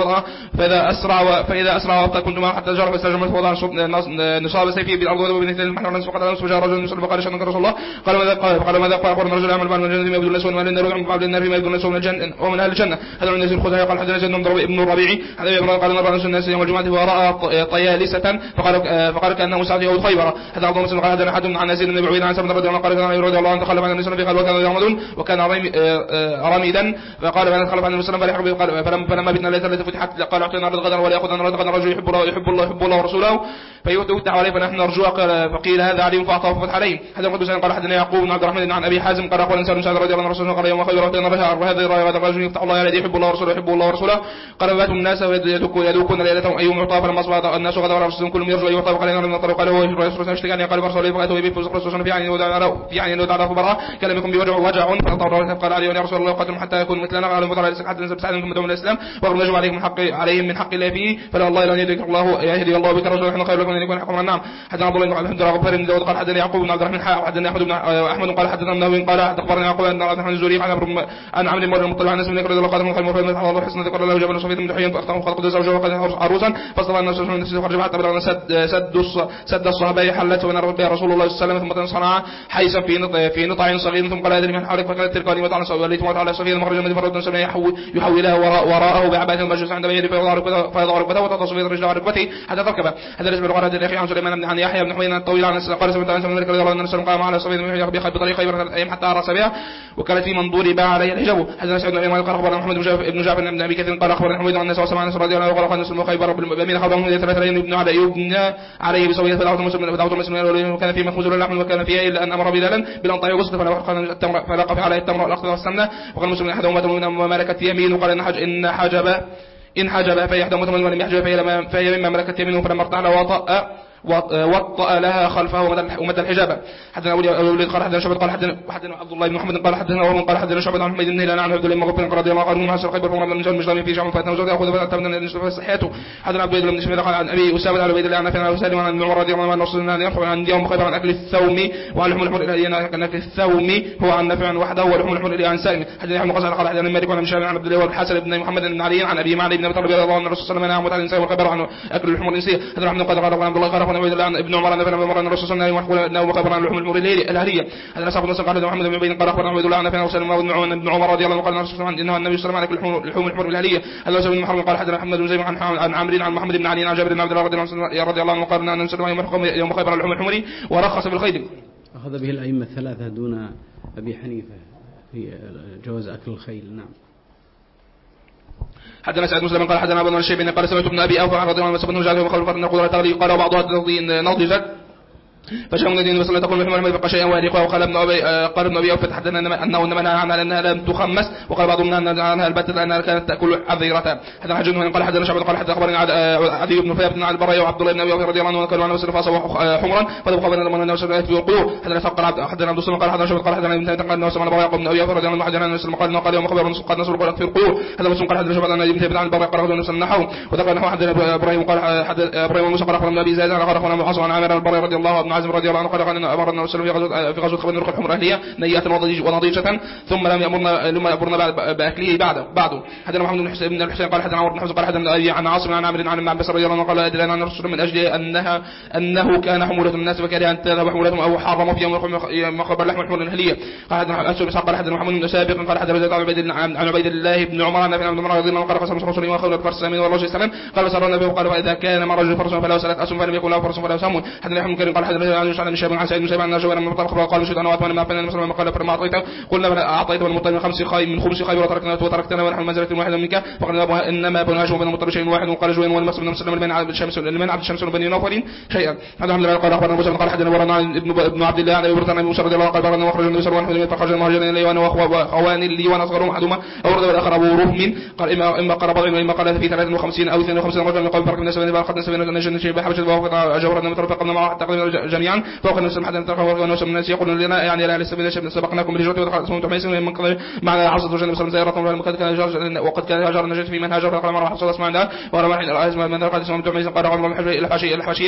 فإذا أسرع وقت كنت معه حتى جرى فاستجمع فوضع نصاب سيفه بالأرض وبين اثنين المحل والناس فقال الناس وجاء رجل يصلي فقال شأنك رسول الله قال ماذا قال أخبرنا رجل يعمل بعد من الجنة فيما يبدو الناس ومن أهل النار ويعمل بعد النار فيما يبدو الناس ومن أهل الجنة. هذا الناس الخزاعي قال حدثنا زيد بن الربيعي هذا قال نرى الناس يوم الجمعة ورأى طيالسة فقال كأنه سعد يهود خيبر. هذا عبد الله قال هذا أحد عن نزيل النبي عبيد عن سبب رضي الله قال كان رضي الله عنه تخلف عن النبي صلى الله عليه وسلم قال وكان يعمدون وكان رميدا فقال فأنا تخلف عن النبي صلى الله عليه وسلم فلما بتنا ليلة فتحت قال اعطينا رد غدا ولا يأخذنا رد غدا رجل يحب الله ورسوله فيفتح عليه فنحن نرجوه فقيل هذا عليهم فأعطاه ففتح عليه. هذا القدس قال حدثنا يعقوب بن عبد الرحمن عن أبي حازم قال أخبرنا سعد بن سعد رضي الله عنه رسول الله قال يوم خيبر أعطينا رجاء وهذا الرجل يفتح الله عليه يحب الله ورسوله يحب الله ورسوله قال باتوا الناس يدوكون ليلتهم أيهم يعطى فلما أصبح الناس غدا ورسولهم كلهم يرجو يعطى وقال لنا من الطريق قال هو رسول اشتكاني قال فرسول فأتوا به فسقط في يعني لو تعرف براء كلام يكون بوجع فقال عليه يا رسول الله قاتلهم حتى يكون مثلنا قال المطلع ليس حتى نسب سعد منكم الإسلام وقال نجوا عليهم من حق الله فيه فلا الله لا يهديك الله يهدي الله بك رسول احنا خير لكم ان يكون حكم النعم. حدثنا عبد الله بن الحمد لله غفار بن داود قال حدثنا يعقوب بن عبد الرحمن حدثنا احمد قال حدثنا النووي قال اخبرنا يعقوب ان عبد الرحمن الزهري عن عمرو بن المطلع عن اسم ذكر الله قال من خير مرفوع الله حسن ذكر الله جبل صفيه من دحيان فاختم خلق زوجه وقد عروسا فاصطفى الناس من نفسه خرج حتى بلغنا سد الصحابه حلت ونرى بها رسول الله صلى الله عليه وسلم ثم صنع حيثا في نطع صغير ثم قال ادري من حولك فقالت تلك كلمه على سواليت على صفيه مخرج من فرد سمع يحولها وراءه بعباء المجلس عند بيده فيضع ركبته وتضع صفيه رجله على ركبته حتى تركب. هذا ليس بالغرض هذا الاخي عن سليمان بن يحيى بن حوين الطويل عن قال سمعت عن الملك رضي الله عنه انه قام على صفيه بطريق خيبر الايام حتى ارى بها وكانت في منظور باع عليه الحجاب. هذا سعد بن قال اخبرنا محمد بن جعفر بن ابي كثير قال اخبرنا حميد عن الناس وسمع الناس رضي الله عنه قال قال خيبر بمن حولهم 3 ليال يبنى عليه بسويه فدعوت المسلمين وكان في مخبوز اللحم وكان فيها الا ان امر بلالا بلان وسط فلقى عليه التمر والاخضر والسمنه وقال المسلمين احدهم وما ملكت يمينه وقال ان حجب فهي احدهم ولم يحجب فهي مما ملكت يمينه فلما ارتحل وطأ لها خلفه ومد الحجاب. حدثنا أبو الوليد قال حدثنا شعبة قال حدثنا عبد الله بن محمد قال حدثنا وهو قال حدثنا شعبة عن حميد بن هلال عن عبد الله بن مغفر رضي الله عنه مع خيبر ومر من جل مجرم في شعب فاتنا زوجته يأخذ فتنا صحته. حدثنا عبد الله بن شميل قال عن أبي أسامة عن عبيد الله عن نافع عن سالم عن عمر رضي الله عنه رسولنا يرفع عن يوم خيبر عن أكل الثوم وعن لحم الحمر إلى أكل الثوم هو عن نافع وحده ولحم الحمر إلى عن سالم. حدثنا ابن قاسم قال حدثنا مالك عن شافعي عن عبد الله والحسن بن محمد بن علي عن أبي معلي بن أبي طالب رضي الله عنه الرسول صلى الله عليه وسلم عن خيبر عن أكل اللحم الإنسية. حدثنا ابن قاسم قال عبد الله قال عن عبد الله عن ابن عمر عن الرسول صلى الله عليه وسلم خبر عن لحوم الحمر الأهلية. هذا صاحب النصر قال محمد بن عبيد قال أخبرنا عبد الله عن نافع وسلم بن عمر رضي الله عنه قال الرسول صلى الله عليه وسلم إنه النبي صلى الله عليه وسلم لحوم الحمر الأهلية. هذا سبب المحرم قال حدثنا محمد بن زيد عن عمرو عن محمد بن علي عن جابر بن عبد الله رضي الله عنه قال أن النبي يوم خيبر لحوم الحمر ورخص بالخيل. أخذ به الأئمة الثلاثة دون أبي حنيفة في جواز أكل الخيل. نعم. حدثنا سعيد مسلم قال حدثنا ابن الشيباني قال سمعت ابن ابي اوفى رضي الله عنه سبحانه وتعالى وقال فرنا القدره تغلي قال بعضها نضجت فشام الذين وصلنا تقول من حمر يبقى شيئا وارقا. وقال ابن ابي اوفى حدثنا انه انما نهى عنها لانها لم تخمس وقال بعضهم نهى عنها البتة لانها كانت تاكل عذيرة. حدثنا حجاج قال حدثنا شعبة قال حدث اخبرني عدي بن ثابت عن البراء وعبد الله بن ابي اوفى رضي الله عنه قالوا انا وسلم فاصبح حمرا فذبح بين من الناس في القلوب. حدثنا فقال حدثنا عبد الصمد قال حدثنا شعبة قال حدثنا ابن ثابت قال انه سمع البراء بن ابي اوفى رضي الله عنه حدثنا النبي صلى الله عليه وسلم قال يوم خبر قال نصر في القلوب. هذا مسلم قال حدثنا شعبة عن ابن ثابت عن البراء قال حدثنا نفس النحو وذكر نحو حدثنا ابراهيم قال ابراهيم موسى قال اخبرنا ابي زيد قال اخبرنا معاص عن عامر البراء رضي الله عنه عازم رضي الله عنه قال أمر النبي صلى الله عليه وسلم في غزوة خيبر نرخ الحمر أهلية نية ونضيجة ثم لم يأمرنا بأكله بعده. حدثنا محمد بن الحسين قال حدثنا عمرو بن حفص قال حدثنا عن عاصم عن عامر عن ابن عباس رضي الله عنه قال أدري أن الرسول من أجل أنه كان حمولة الناس فكره أن تذهب حمولتهم أو حرموا في يوم خيبر لحم الحمر الأهلية. قال حدثنا أسود بن قال حدثنا محمد بن سابق قال حدثنا زيد عن عبيد الله بن عمر عن ابن عمر رضي الله عنه قال قسم رسول الله خيبر فرس من والله السلام قال صلى النبي وقال فإذا كان مع رجل فرس فله 3 أسهم فلم يكن له فرس فله سهم. حدثنا يحيى بن كريم قال حدثنا عن بن شهاب عن سعيد بن عن جابر بن مطلق قال شهد انا وعثمان ما فننا المسلم قال فما اعطيته قلنا اعطيته المطلب من خمس خير وتركتنا ونحن منزله واحده منك فقال انما بناش وبين المطلب شيء واحد وقال جوين والمسلم بن مسلم بن عبد الشمس من عبد الشمس بن نوفل شيئا. هذا الحمد لله قال اخبرنا مسلم قال حدثنا ورنا ابن عبد الله عن ابي برده عن موسى رضي الله عنه قال برنا وخرج النبي صلى الله عليه وسلم فخرج المهاجرين الي وانا واخواني لي وانا اصغرهم احدهما اورد والاخر ابو رهم قال اما قال بعض واما قال في 53 او 52 رجلا من قوم فرق الناس بين اخذنا سبيل النجن شيء بحبشه وقد جورنا مترفقنا معه حتى جميعا فاخذنا نفس حتى نتركوا ونوسم الناس يقولون لنا يعني لا لسه بنا سبقناكم بالهجرة ودخل اسمهم تحميس من قبل معنا عصر وجل بسم زيارة وقد كان هاجر النجاة في من هاجر قال مرة حصل اسمع عندها ورمى الرئيس من ذكر اسمهم تحميس قال عمر الحاشية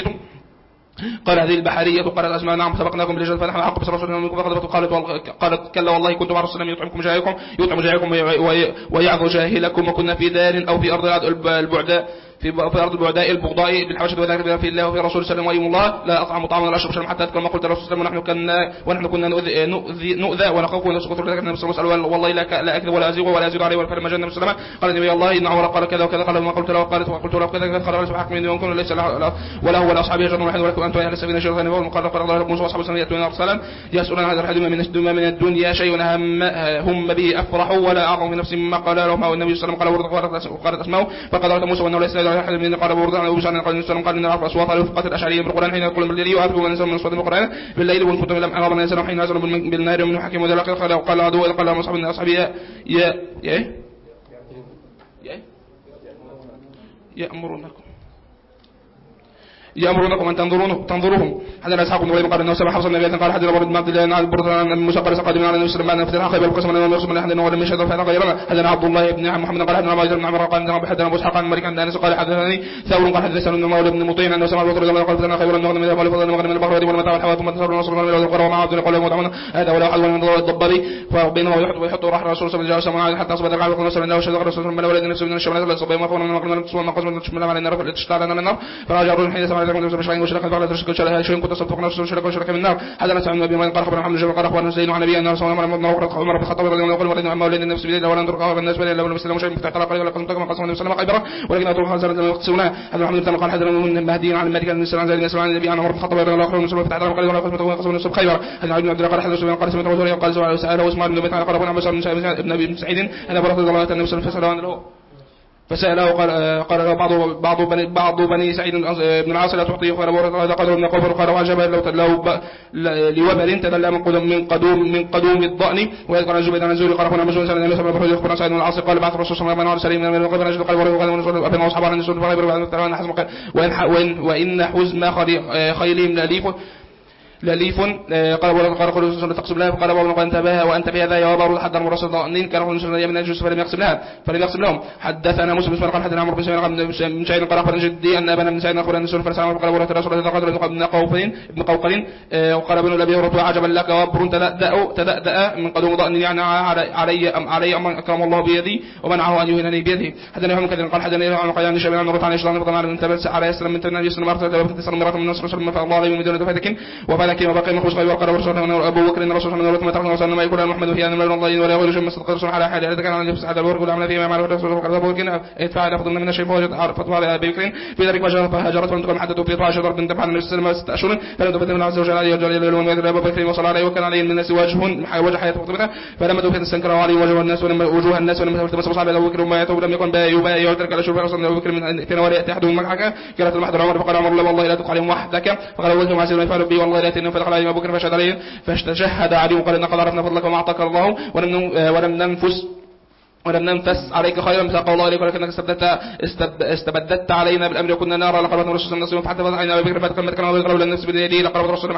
قال هذه البحرية قالت أسماء نعم سبقناكم بالرجال فنحن أحق برسول منكم قالت كلا والله كنت مع رسول يطعم جاهكم ويعظ جاهلكم وكنا في دار أو في أرض البعداء في أرض البعداء البغضاء بالحبشة وذلك في الله وفي رسول صلى الله عليه وسلم الله لا أطعم طعاما ولا أشرب شربا حتى أذكر ما قلت الرسول صلى الله عليه وسلم ونحن كنا نؤذى ونخاف ونسقط لك النبي صلى الله عليه وسلم والله لا أكذب ولا أزيغ ولا أزيد عليه ولا فلما جاء النبي صلى الله عليه وسلم قال النبي الله إن عمر قال كذا وكذا قال ما قلت له وقلت له كذا قال ليس بحق مني وكن ليس ولا هو ولا أصحابه جر واحد ولكم أنتم أهل السفينة شر ثاني قال الله موسى وأصحاب السفينة يأتون أرسلا يسألون هذا الحديث من الدنيا شيء هم به أفرحوا ولا أعظم في نفسهم مما قال لهم النبي صلى الله عليه وسلم قالت أسماء فقال موسى وأنه ليس أحد من قال عن ابو سعيد قال النبي قال ان نعرف اصوات رفقه الاشعريه بالقران حين يقول بالليل يؤذن ونزل من صوت القران بالليل وان كنتم لم امر الناس حين نزلوا بالنار ومن حكيم وذلك قال عدو قال اصحاب اصحابي يأمرونكم أن تنظروهم. حدثنا إسحاق بن إبراهيم قال إنه سمع حفص النبي قال حدثنا ابن عبد الله عن برده عن موسى قال قادم على النبي صلى الله عليه وسلم فتح خيبر القسم لنا يقسم لنا حدثنا ولم يشهد فعل غيرنا. حدثنا عبد الله بن محمد قال حدثنا ابو بن عمرو قال حدثنا ابو اسحاق عن مالك عن انس قال حدثني ثور قال حدثنا ابن مولى بن مطيع انه سمع برده قال حدثنا خيبر من المغنم فضل المغنم البحر والمتاع والحوات ثم تصور النصر من القرى ومع عبد قال متعمنا هذا ولا حد من الضبري فبينما يحط راح الرسول صلى الله عليه وسلم حتى اصبح الرعب وقال صلى الله عليه وسلم الرسول من ولد نفسه من الشمال لا صبي ما فوق من المغنم ثم قسم تشمل على النار تشتعل على النار فراجع الرجل حين سمع ذلك من شيء وشرك فقال تشكل شرها شيء كنت صدق نفسه شرك من النار. حدثنا سعيد بن ابي قال اخبرنا محمد بن قال اخبرنا زيد عن النبي ان رسول الله عمر بن الخطاب رضي الله عنه قال ما ولد النفس بيده ولا ندرك الناس بل لو مسلم شيء مفتاح قال ولا قسم النبي صلى الله عليه وسلم خيبر ولكن اترك خمسه لم يقسمنا. حدثنا محمد بن قال حدثنا من المهدي عن الملك بن سلمان زيد بن النبي عن عمر بن الخطاب رضي الله عنه وسلم فتح قال ولا قسم النبي خيبر. حدثنا عبد الله قال حدثنا قال سمعت رسول الله قال سأله عثمان بن عفان قال ابن سعيد انا برضه الله النبي صلى الله عليه وسلم فسأله قال له بعض بني سعيد بن العاص لا تعطيه خير هذا قدر من كفر قال وعجبا لو لوبر تدلى من قدوم الضأن ويذكر عن زبيد عن الزهري قال اخونا مسلم سأل النبي صلى الله عليه وسلم يخبر سعيد بن العاص قال بعث الرسول صلى الله عليه وسلم من القبر نجد قال ورغب ابن اصحابه عن السنه فغير وان حزم خيلهم لليف قال ولا تقسم لها فقال وابن قال انتبه وانت بهذا يا بار حد المرصد ضانين كانوا من سنه من الجوس فلم يقسم لهم حدثنا مسلم قال حدثنا عمرو بن سعيد من شيء قال اخبرنا جدي ان ابن سعيد اخبرنا ان سنه فسلم قال ولا رسول الله قدر ابن قوقل وقال ابن ابي هريره عجبا لك وبر تدأ من قدوم ضان يعني علي اكرم الله بيدي ومنعه ان يهينني بيده حدثنا يوم كذا قال حدثنا عن قيان شباب عن رفع عن الشيطان فضل على انتبه على يسلم من النبي صلى الله عليه وسلم تسلم مرات من الرسول صلى الله عليه وسلم من دون دفاتك ولكن وبقي من خشغي وقال ورسوله أبو بكر إن الرسول صلى الله عليه وسلم تركنا وصلنا ما يقول محمد في أن الله ولا يغير شيء من صدق الرسول على حاله إذا كان عن نفس هذا الورق والعمل فيما مع الرسول وقال أبو بكر ادفع لفظ من الشيء فوجد فتوى على أبي بكر في ذلك فهجرت فانتقل حدثوا في 12 ضرب انتبه عن النبي صلى الله عليه وسلم 6 أشهر فلم تبدل من عز وجل عليه وجل يوم أبو بكر وصلى عليه وكان عليه من الناس وجه حياته مقتبلة فلما توفي استنكر عليه وجوه الناس ولما التمس صاحب أبو بكر وما يتوب لم يكن يبايع يترك على شرف رسول أبو بكر من فينا ولا يأتي أحدهم معك قالت المحضر عمر فقال عمر والله لا تدخل عليهم وحدك فقال وجه ما يفعل بي والله لا يأتيهم فدخل عليهم أبو بكر فشهد عليه فاستشهد علي وقال إن قد عرفنا فضلك وما أعطاك الله ولم ننفس عليك خيرا مساق الله عليك ولكنك استبددت علينا بالامر وكنا نرى لقربنا الرسول صلى الله عليه وسلم حتى فتحنا ابي بكر فكما كان يقرب الناس بيده لقربت الرسول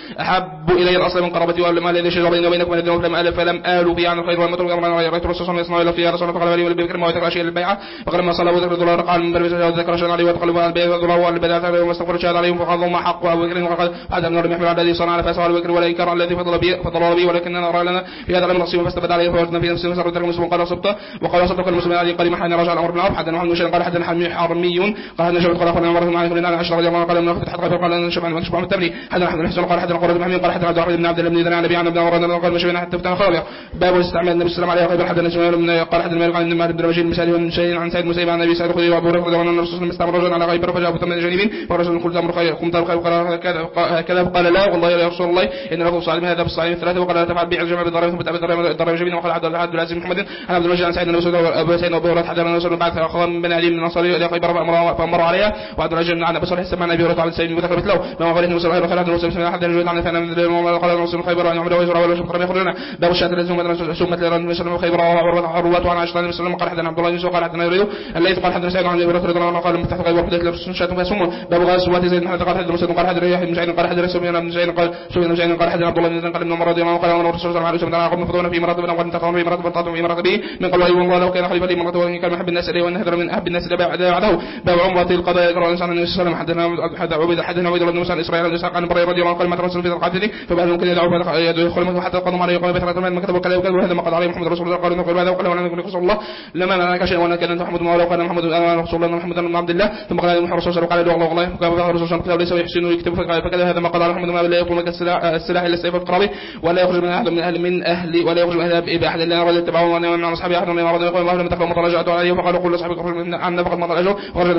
احب الي الاصل من قرابتي وقال ما لي شيء بيني وبينك من الدين فلم آل في عن الخير والمطر رايت الرسول صلى الله عليه وسلم في رسول الله فقال لي ابي بكر ما يتقى شيء البيعه فلما صلى ابو بكر رضي الله عنه قال من برز ذكر شان علي وقال البيع الله والبدع واستغفر شهد عليهم فقال اللهم حق ابو بكر وقال هذا من يحمل على الذي صنع فاسال ابو بكر ولا انكر الذي فضل بي ولكننا نرى لنا في هذا الامر نصيب فاستبد عليه فوجدنا في نفسه مسر ترك مسلم قال صبت وقال صدق المسلمين علي قال حدثنا رجع الامر بن عوف حدثنا محمد بن شيخ قال حدثنا حرمي قال حدثنا شعبة قال اخبرنا عمر بن عامر بن عائشة رضي الله عنها قال من اخذت حتى قال ان شبع من شبع من التبري حدثنا احمد بن حسين قال حدثنا قرة بن حميد قال حدثنا عبد الرحمن بن عبد الله بن دينار نبي عن ابن عمر قال مشينا حتى فتح خالق باب استعمال النبي صلى الله عليه وسلم حدثنا سمير بن قال حدثنا مالك عن مالك بن رشيد مثال من شيء عن سيد مسيب عن النبي سعيد الخدري وابو هريره رضي الله عنه الرسول صلى الله عليه وسلم استعمل رجلا على غيبه فجاء ابو تمام جانبين فرجل قلت امر خير قمت الخير قال هكذا قال لا والله يا رسول الله ان له صالح هذا بالصالح الثلاثه وقال لا تفعل بيع الجمع بالضرائب ثم بالضرائب جبين وقال عبد العزيز بن محمد عن عبد المجيد عن سعيد بن مسعود وابو سعيد وابو هريره حدثنا الرسول بعث اخوان بن علي من الانصار الى خيبر فامر عليها وعبد الرجل عن ابي صالح سمع النبي ورد على سيدنا وذكر مثله ما قال انه صلى الله عليه وسلم حتى رجل عن فانا من قال الرسول خيبر ان عمره ويزرع ولا شكر يخرجنا باب الشهاده الذي سمت لرسول خيبر وعروه عن عائشه رضي الله قال حدثنا عبد الله بن قال حدثنا يريد الذي قال حدثنا سعيد عن ابي هريره رضي الله عنه قال من تحت خيبر حدث لرسول شاة فسموا باب غزوه زيد قال حدثنا مسلم قال حدثنا يحيى بن سعيد قال حدثنا سفيان بن سعيد قال سفيان بن سعيد قال حدثنا عبد الله بن قال ابن عمر رضي الله عنه قال ان الرسول صلى الله عليه وسلم قام فضلنا في مرض بن وانتقم في مرض بن في مرض به من قال والله لو كان خليفه لي مرض وان كان محب الناس اليه وان هدر من احب الناس بعده باب عمره القضاء يقرا الانسان النبي صلى الله عليه وسلم حدثنا عبيد بن موسى الاسرائيلي بن اسحاق عن بريره رضي الله عنه قال ما الرسول في القاتل فبعد ممكن يدعو حتى قدم عليه قال بثرة من كتب وكذا وكذا وهذا ما قال عليه محمد رسول الله قال نقول هذا وقال وانا نقول رسول الله لما انا شيء وانا كان محمد مولى وقال محمد رسول الله محمد بن عبد الله ثم قال محمد رسول الله قال له والله قال الرسول صلى الله عليه وسلم يحسن ويكتب فكذا هذا ما قال محمد ما لا يقوم السلاح الا السيف القرابي ولا يخرج من اهل ولا يخرج من اهل احد الا رجل تبعه وانا من اصحابي احد من مرض يقول الله لم تخلوا مطلجات عليه فقالوا كل اصحابك عنا فقد مضى الاجر ورجل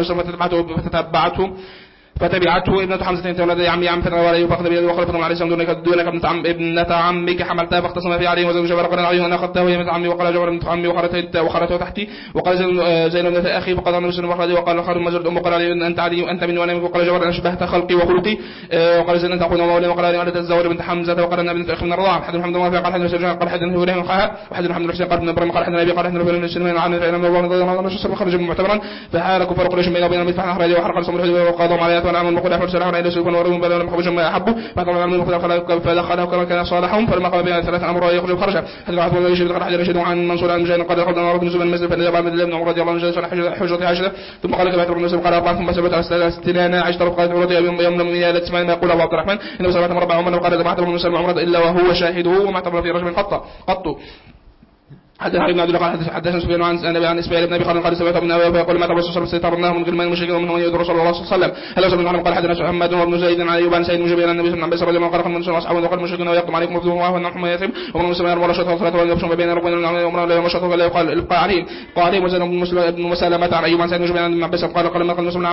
فتبعته ابنة حمزة ولد عم فتنة عليه فأخذ بيده وخلفه عليه السلام دونك ابنة عمك حملتها فاختصم في عليه وزوج جبر قال عليه أنا أخذتها وهي ابنة عمي وقال جبر ابنة عمي وخرته تحتي وقال زين ابنة أخي فقال النبي صلى الله عليه وسلم وقال خالد مزرد أم قال علي أنت علي وأنت مني وأنا منك وقال جبر أنا شبهت خلقي وخلقي وقال زين أنت أخونا ومولي وقال علي أنا تتزوج بنت حمزة وقال أنا ابنة أخي من الرضاعة حد محمد الله قال حد مسجد قال حد هو له خاها وحد محمد الحسين قال ابن إبراهيم قال حد النبي قال حد النبي السلمين عن فإن الله رضي الله عنه وسلم خرج معتبرا فحال كفر قريش بين وبين المدفع أخرجه وحرق الصمر وقاضوا عليه وأنا من مقول أحمد سلام عليه يكون ورهم بل لم يخرج ما يحب فطبعا من فدخله كما كان صالحهم فلما قام بها ثلاث امر يخرج خرج حتى بعث الله يشهد قال حجر يشهد عن منصور عن مجاهد قال خرج نار بن زبير المسجد فنزل بعد ابن عمر رضي الله عنه حجره عائشه ثم قال كما ابن قال اربعه ثم ثبت على استلانه عائشه قالت رضي يوم من يا تسمع ما يقول ابو عبد الرحمن انه سمعت مربع عمر وقال بعث ابن مسلم عمر الا وهو شاهده وما اعتبر في رجل قط حدثنا ابن عبد الله قال حدثنا سفيان عن اسماعيل بن ابي خالد قال سمعت ابن ابي يقول ما الرسول صلى الله عليه وسلم سيطرناه من غلمان المشركين ومن يد رسول الله صلى الله عليه وسلم هل وسلم عنه قال حدثنا محمد بن زيد عن ايوب عن سيد مجيب عن النبي صلى الله عليه وسلم قال من اصحابه وقال المشركين ويقم عليكم مفضوح وهو نحن يثم ومن مسلم ولا شط ثلاثه ولا يبشر بين ركن الامر لا مشط ولا يقال القى عليه وزن بن مسلمة عن ايوب عن سيد مجيب عن ابن عباس قال ما قال مسلم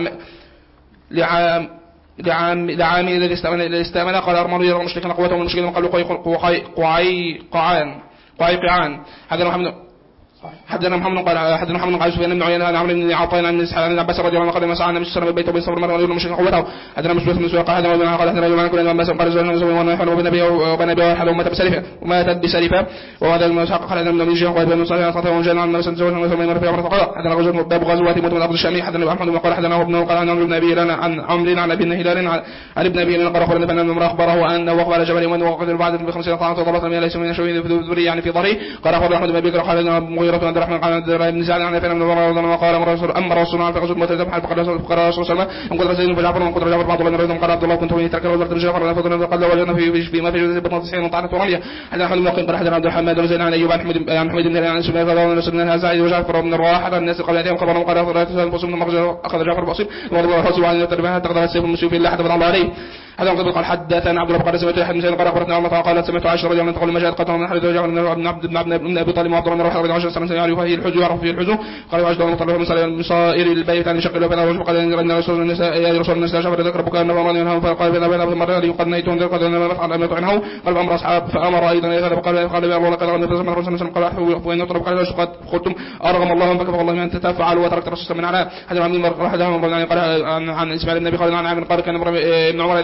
لعام الذي استأمن قال ارموا الى المشركين قوتهم المشركين قالوا قعيقعان هذا محمد حدثنا محمد قال سفيان بن عيينة عن عمرو بن عطاء عن ابن عباس رضي الله عنه قال ما سعى النبي صلى الله عليه وسلم البيت وبين صبر المرء ويقول مشرك قوته. حدثنا مسلم بن سويق قال حدثنا ابن كل عباس قال زوجنا ونحن وبنبي وبنبي حلوا وماتت بسلفه وهذا المسحق قال ان النبي صلى الله عليه وسلم صلى الله عليه وسلم زوجنا وثم في امر فقال حدثنا غزوه باب غزوات موت من ارض الشام. حدثنا احمد قال حدثنا ابن قال عن عمرو بن ابي عن عمرو عن ابي هلال عن ابن ابي قال اخبرنا بان المرء اخبره انه وقف على جبل يمن وقتل بعد ب 50 طعنه وضربت من ليس من شويه في ذري يعني في ظهره. قال اخبر احمد بن ابي قال حدثنا مغيرة عن الرحمن قال بن زعل عن فين من وقال اما الرسول عن غزوه موت ذبح فقال الرسول صلى الله عليه وسلم ان قدر زيد بن جعفر وان قدر جعفر بعض الله قال عبد الله كنت وين تركه وزرت الجعفر فقال قد وجدنا في ما في بطن 90 طعنه ورميه. حدثنا احمد بن قال حدثنا عبد الرحمن بن زيد عن ايوب عن حميد بن عن سفيان قال سيدنا هذا وجعفر بن الرواحه الناس قبل يوم خبرهم قال فصل من مخرج اخذ جعفر بأصيب وضرب الرسول عن التربيه تقدر السيف المسيف الا حد الله عليه. هذا قال حدثنا عبد الله قال سمعت احد من سيدنا قال اخبرتنا عمر قال سمعت عائشه رضي الله عنها تقول ما جاءت قتل من حديث جعفر بن ابي طالب وعبد الله بن رواحه رضي الله عنه سنه يعرف فيه الحج يعرف فيه الحج. قال واجد الله طلب من صائر البيت عن شق بين الرجل قال ان رسول النساء يا رسول النساء جعفر ذكر بكاء انه امر ينهى فقال بين المره قد نهيتهم ذكر ان ما فعل امر عنه قال امر اصحاب فامر ايضا يذهب قال يا الله قال ان الرسول صلى الله عليه وسلم قال وان يطلب قال قد قلتم ارغم الله بك والله ما انت تفعل وتركت الرسول من على هذا عن المره قال عن اسماعيل النبي قال عن عامر قال كان ابن عمر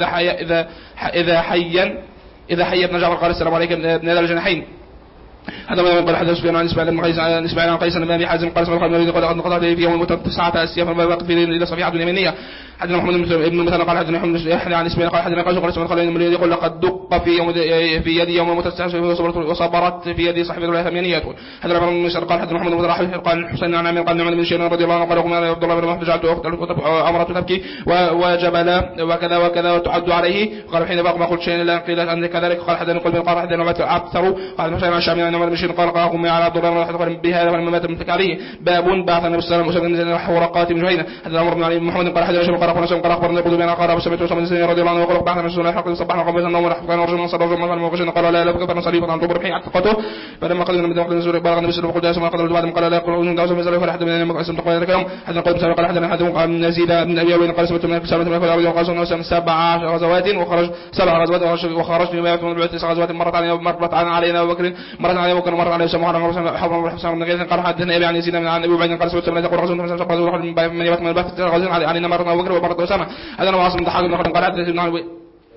إذا حي ابن جعفر قال السلام عليكم ابن ذا الجناحين. هذا ما قال حدث سفيان عن اسماعيل بن قيس عن اسماعيل عن قيس بن ابي حازم قال سمع النبي قال قد قطع في يوم 9 اسياف فما بقي في الى صفيحه اليمنيه. حدثنا محمد بن مثنى قال حدثنا محمد يحيى عن اسماعيل قال حدثنا قيس قال سمع النبي يقول لقد دق في يدي يوم 9 وصبرت في يدي صحيفه اليمنيه. حدثنا محمد بن قال حدثنا محمد بن رحيل قال حسين عن عامر قال نعمان بن شيرين رضي الله عنه قال قال عبد الله بن محمد جعلت اخت عمره تبكي وجبل وكذا وكذا وتعد عليه. قال حين بقى ما قلت شيئا الا قيل ان كذلك. قال حدثنا قال قال حدثنا عبثر قال حسين عن شامي عن عمر بن شيرين قال قام على عبد الله بن بهذا ولما مات من عليه باب بعث النبي صلى الله عليه وسلم من حورقات من جهينه. حدثنا عمر بن علي محمد قال حدثنا شيخ قال اخبرنا ابو بن قال سمعت عثمان بن رضي الله عنه وقال بعثنا الرسول حق صباحنا قبل النوم كان رجل صلى الله عليه وسلم قال لا كفر صليبا عن طبر حين عتقته فلما قال النبي صلى الله عليه وسلم بلغ النبي صلى الله عليه وسلم قال بعد قال لا يقولون دعوا من فلا حد من المقسم تقول ذلك يوم. حدثنا قال مسلم قال حدثنا حدث قال من يزيد بن ابي وين قال سمعت من سمعت من قال 7 غزوات وخرج 7 غزوات وخرج من 9 غزوات مرت علينا ابو بكر مرت علينا ابو بكر مرت عليه سموحه حسن بن غيث قال حدثنا ابي عن يزيد عن ابي عبيد قال سمعت من يقول رسول الله صلى الله عليه وسلم من يبات من البث غزوات علينا مرت ابو بكر ومرت اسامه. هذا انا واصل ضحاك بن قال حدثنا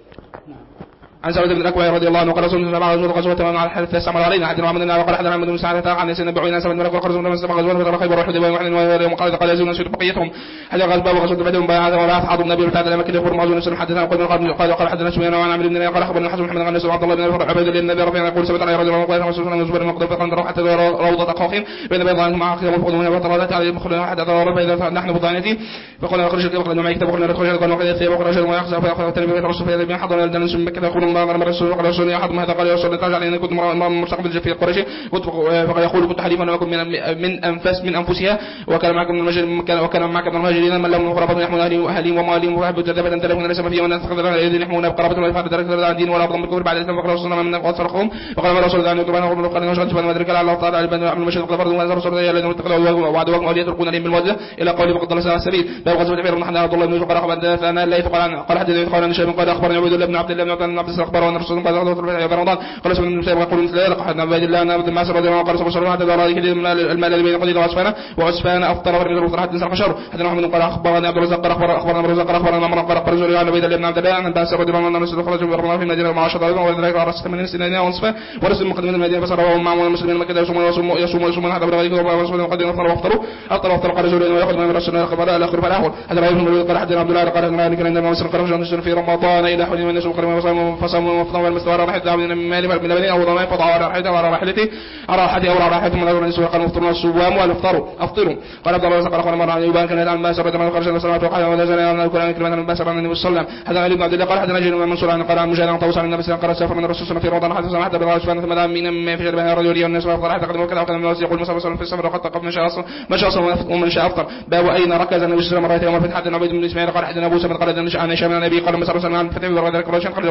عن سعد بن الأكوع رضي الله عنه قال رسول الله صلى الله عليه وسلم على الحدث استعمل علينا حدثنا محمد بن وقال حدثنا محمد بن سعد عن سيدنا ابي عيينة بن وقال رسول الله صلى الله عليه وسلم في خيبر وحده ويوم قال يزيد نسيت بقيتهم. هذا غزوه وغزوه بدر بيعه ولا حضر النبي تعالى مكه يقول معاذ بن حدثنا قال حدثنا سفيان عن عمرو بن قال اخبرنا حسن محمد عن عبد الله بن عبيد النبي رفيع يقول سبت عليه رضي الله عنه قال رسول الله زبير المقدم فقال روح حتى روضه اخوخين بين بيضان مع اخيه وفقدوا وطردت عليه مخلنا واحد اضرب اذا نحن بضانتي فقال اخرج الكتاب قال ما يكتب قلنا ندخل قال وقد يثيب وقال ما يخزى فاخذ التنبيه الرسول في هذا حضر الجنس من مكه يقول الله امر الرسول وقال رسول احد هذا قال يا رسول الله تعالى ان كنت مستقبل في قريش فقال يقول كنت حليفا وكن من انفسها وكان معكم من المهاجرين وكان معكم من المهاجرين من لهم قرابه يحمون اهلهم ومالهم وحب تذبت انت لهم ليس فيهم ان تقدر الذين يحمون بقرابه ولا يفعل ذلك عن دين ولا ضم الكفر بعد ذلك فقال رسول الله من وصرخهم فقال الرسول الله يطلبون قبل قال نشهد فما ذلك على الله تعالى على بني عبد المشهد قال فرض رسول الله الذين اتقوا وعد وقالوا يتركون لهم بالموده الى قول فقد ضل السبيل باب غزوه عمر بن حنان عبد الله بن قال حدثنا لا قال حدث قال ان شيء قال اخبرني عبد الله بن عبد الله بن عبد الصخر اخبرنا الرسول قال رمضان قال سبحان الله يقول مثل ذلك حدثنا عبد الله بن عبد المعسر رضي الله عنه قال صلى الله عليه وسلم المال الذي بين قديد وعسفان افطر ورد حدث الخشر حدثنا محمد قال اخبرنا عبد الرزاق اخبرنا الرزاق اخبرنا عمرو قال رجل عن عبيد الله بن عبد الله عن باس رضي الله عنه رسول خرج برمضان في المدينه مع 10 رجل وذلك على 80 سنه ونصف ورسل مقدم المدينه فصاروا معهم المسلمين مكه يصومون حتى بلغ ذلك ورسول مقدم افطروا قال رجل وياخذ من رسول الله خبر الاخر فالاخر هذا ابن قال حدثنا عبد الله قال ان كان عندما مسلم خرج في رمضان الى حين من الناس فصاموا وفطروا المستوى راحت من المال من المدينه او ضمائر فضعوا على راحلته على راحته من الناس قال مفطرون الصوام افطروا قال عبد الله قال مر عليه يبارك لنا عن باس رضي الله عنه خرج الصلاه وقال ولا زال ان القران كلمه من باس عن النبي صلى الله عليه وسلم هذا علي بن عبد الله قال حدثنا جرير بن منصور عن قال مجاهد عن طوس عن النبي صلى الله عليه وسلم قال سافر من الرسول صلى الله عليه وسلم في رمضان حتى سمعت بالله سبحانه وتعالى من في جبهه الرجل والناس وقال حتى قدم وكذا وكذا الناس يقول مثلا في السفر وقد تقف من شاء ومن شاء افطر باب اين ركز النبي صلى الله عليه وسلم مرات يوم فتح عبد بن اسماعيل قال حدثنا ابو سعيد قال ان هشام بن النبي قال صلى الله عليه وسلم عن فتح وذلك قال ابو سفيان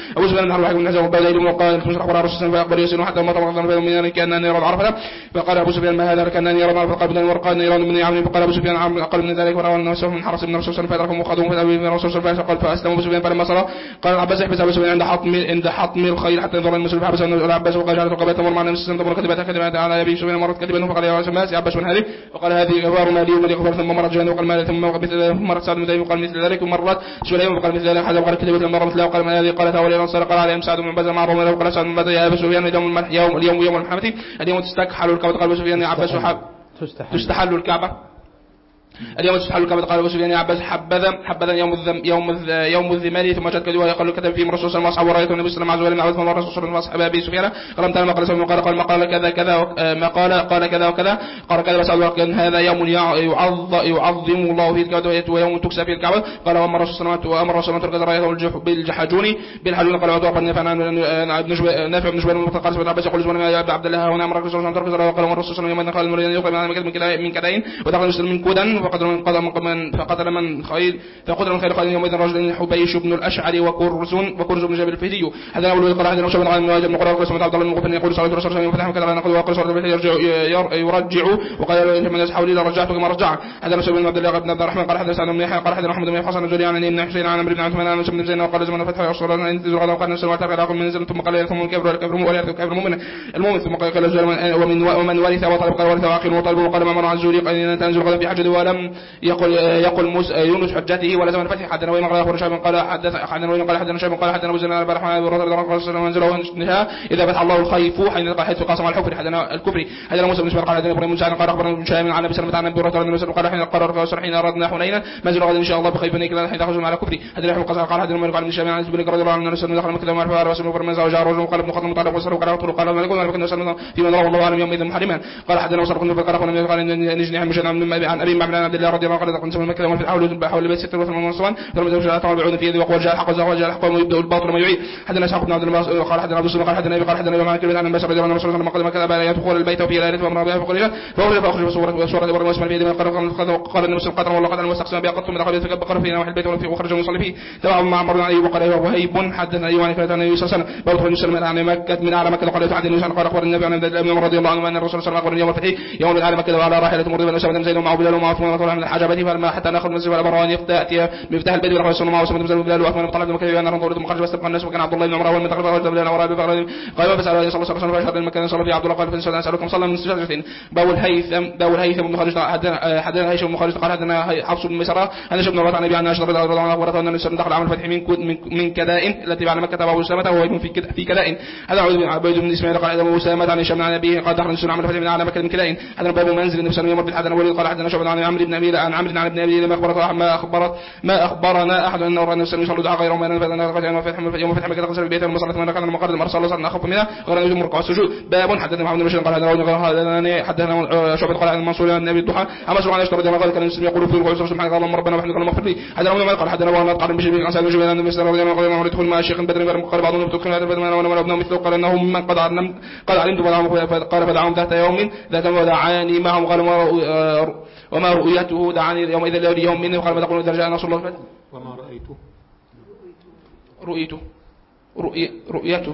أبو سفيان بن حرب حكم الناس وبعد إليه وقال تشرح وراء رسول فأخبر يسير حتى ما طبق ذنب من كأنني يرى العرفة فقال أبو سفيان ما هذا كأنني يرى العرفة قال بدل ورقان يرى من يعمل فقال أبو سفيان أقل من ذلك ورأى أنه سوف من حرس من الرسول فأدركهم وخذوهم من أبي الرسول فقال فأسلم أبو سفيان فلما صلى قال العباس احبس أبو سفيان عند حطم الخيل حتى ينظر المسلم فحبس العباس وقال جعلت قبلت تمر معنا مسلم تمر كذبت على أبي سفيان مرت كذبا فقال يا عباس عباس من هذه وقال هذه غبار مالي ومالي غبار ثم مرت جهنم وقال مالي ثم مثل مرت سعد بن ذلك وقال مثل ذلك ومرت سليم وقال مثل ذلك حتى وقال كذبت لما مرت له وقال ما هذه قالت أولي الأنصار قال عليهم سعد بن بزر معروف وقال سعد بن بزر يا أبي سفيان يوم المحمد اليوم تستكحل الكعبة قال أبو سفيان يا عباس تستحل الكعبة اليوم تستحل الكعبة قال أبو سفيان يا عباس حبذا يوم الذمال ثم جاءت كذبه يقول كتب فيهم الرسول صلى الله عليه وسلم ورأيته النبي صلى الله عليه وسلم عز وجل الرسول صلى الله عليه وسلم أبي سفيان قال تعالى ما قال سلم قال ما قال كذا كذا ما قال كذا وكذا قال كذا بس قال هذا يوم يعظم الله فيه الكعبة ويوم تكسى فيه الكعبة قال وأمر الرسول صلى الله عليه وسلم وأمر الرسول صلى الله عليه وسلم بالحجون قال وتوقع نافع بن جبير قال سبحان عباس يقول زمان يا عبد الله هنا أمر الرسول صلى الله عليه وسلم قال الرسول صلى الله عليه وسلم قال المريض يقبل من كدين ودخل المسلم من كودا فقتل من خيل قال يومئذ رجل حبيش بن الأشعري وكرز بن جابر الفهدي هذا أول قال هذا نشب عن مواجه بن قرار قال عبد الله بن غفل يقول صلى الله عليه وسلم فتح كذا نقول وقال صلى الله يرجع وقال من الناس حولي رجعت كما رجع هذا نشب بن عبد الله بن عبد الرحمن قال حدث عن ابن يحيى قال حدث محمد بن حسن الجري عن ابن حسين عن عمرو بن عثمان عن بن زينب وقال زمان فتح الرسول ان تزور غدا وقال نسال وتعالى من نزل ثم قال ثم الكبر المؤمن ثم قال ومن ورث وطلب قال ورث واخر وطلب وقال ما مر عن زوري قال تنزل غدا في حجه ولم يقل يونس حجته ولا زمن الفتح حدثنا وما قال شعب قال حدثنا شعب قال حدثنا ابو زناد عبد الرحمن بن رضي الله عنه منزله اذا فتح الله الخيف حيث قاسم على الحفر حدثنا الكفر حدثنا موسى بن اسماعيل قال حدثنا ابراهيم بن سعد قال اخبرنا بن شهاب عن ابي سلمة عن ابي هريره النبي قال حين قرر حين اردنا حنينا منزل غدا ان شاء الله بخيف كلا حين تخرجون على كفر حدثنا ابن قال حدثنا مالك عن ابن شهاب عن ابي رضي الله عنه ان دخل مكه وما عرف رسول الله صلى الله عليه وسلم قال ابن خطب مطلق وسر قال مالك ولكن وسلم في من رواه الله عنه يوم اذا محرما قال حدثنا وسر قال قال نجني مشان عن ابي معبد عبد الله رضي الله عنه قال مكه ومن في حول البيت 6 ومنصوان ثم زوجها طبعا بعود في يده وقال جاء الحق وزوج الحق ويبدا الباطل ما يعيد حدثنا اسحاق بن عبد الله قال حدثنا ابو سلمة قال حدثنا ابي قال حدثنا مالك بن انس رضي الله عنه رسول الله قال ما كذا يدخل البيت وفي ليله وامر بها فقال فاخرج صوره ابراهيم واسماعيل في يده قال النبي صلى الله عليه وسلم قدر الله واستقسم بها قد ثم دخل فكبر في نواحي البيت وفي وخرج يصلي فيه تبع مع عمرو بن علي وقال وهيب حدثنا ايوان كان النبي صلى الله عليه وسلم باب المسلم عن مكه من اعلى مكه قال تعالى النبي قال اخبر النبي عن ابي رضي الله عنه ان الرسول صلى الله عليه وسلم يوم الفتح يوم اعلى مكه وعلى راحله مرضى بن اسامه بن زيد ومعه بلال ومعه عثمان وطلع من الحجبه فلما حتى ناخذ من زوال ابروان ياتي بمفتاح البيت وراح يصلي معه وسلم بن بلال وعثمان طلع من مكه وانا نظرت مخرج واستبقى الناس وكان عبد الله بن عمر اول من تقرب رجل بلال وراء بفقر قال بس على صلى الله عليه وسلم فاشهد المكان صلى فيه عبد الله قال فسال اسالكم صلى من سجدتين باب الهيثم بن خالد حدثنا هشام بن خالد قال حدثنا حفص بن مسره انا شبن رضي الله عنه رضي الله عنه ورثه ان النبي دخل عام الفتح من كدائن التي على مكه تبع اسامه وهو في كدائن هذا عبيد بن اسماعيل قال ابو اسامه عن هشام عن ابيه قال دخل النبي عام الفتح من على مكه من كدائن هذا باب منزل النبي صلى الله عليه وسلم حدثنا وليد قال حدثنا شعبة عن عمرو بن ابي عن عمرو بن ابي ما اخبرنا احد ان النبي صلى الله عليه وسلم غير ما فدنا يوم فتح مكه قصر بيته المصلاه من كان المقرد مرسل صلى اخف منها غير يوم ركوع السجود باب حدثنا محمد بن بشير قال حدثنا شعبة قال عن منصور عن النبي الضحى اما سمع عن اشترى جماعه كان المسلم يقول في الركوع سبحان الله ربنا وحمدك اللهم اغفر لي حدثنا ابن قال حدثنا وهو قال بشير عن سعد بن جبير النبي صلى الله عليه وسلم قال يدخل مع شيخ بدر غير قال بعضهم يدخل هذا بدر وانا ابن مثله قال انه من قد علمت قال فدعهم ذات يوم ذات ودعاني معهم قال وما رؤيته دعاني يومئذ اليوم منه قال ما تقول اذا جاء نصر الله وما رؤيته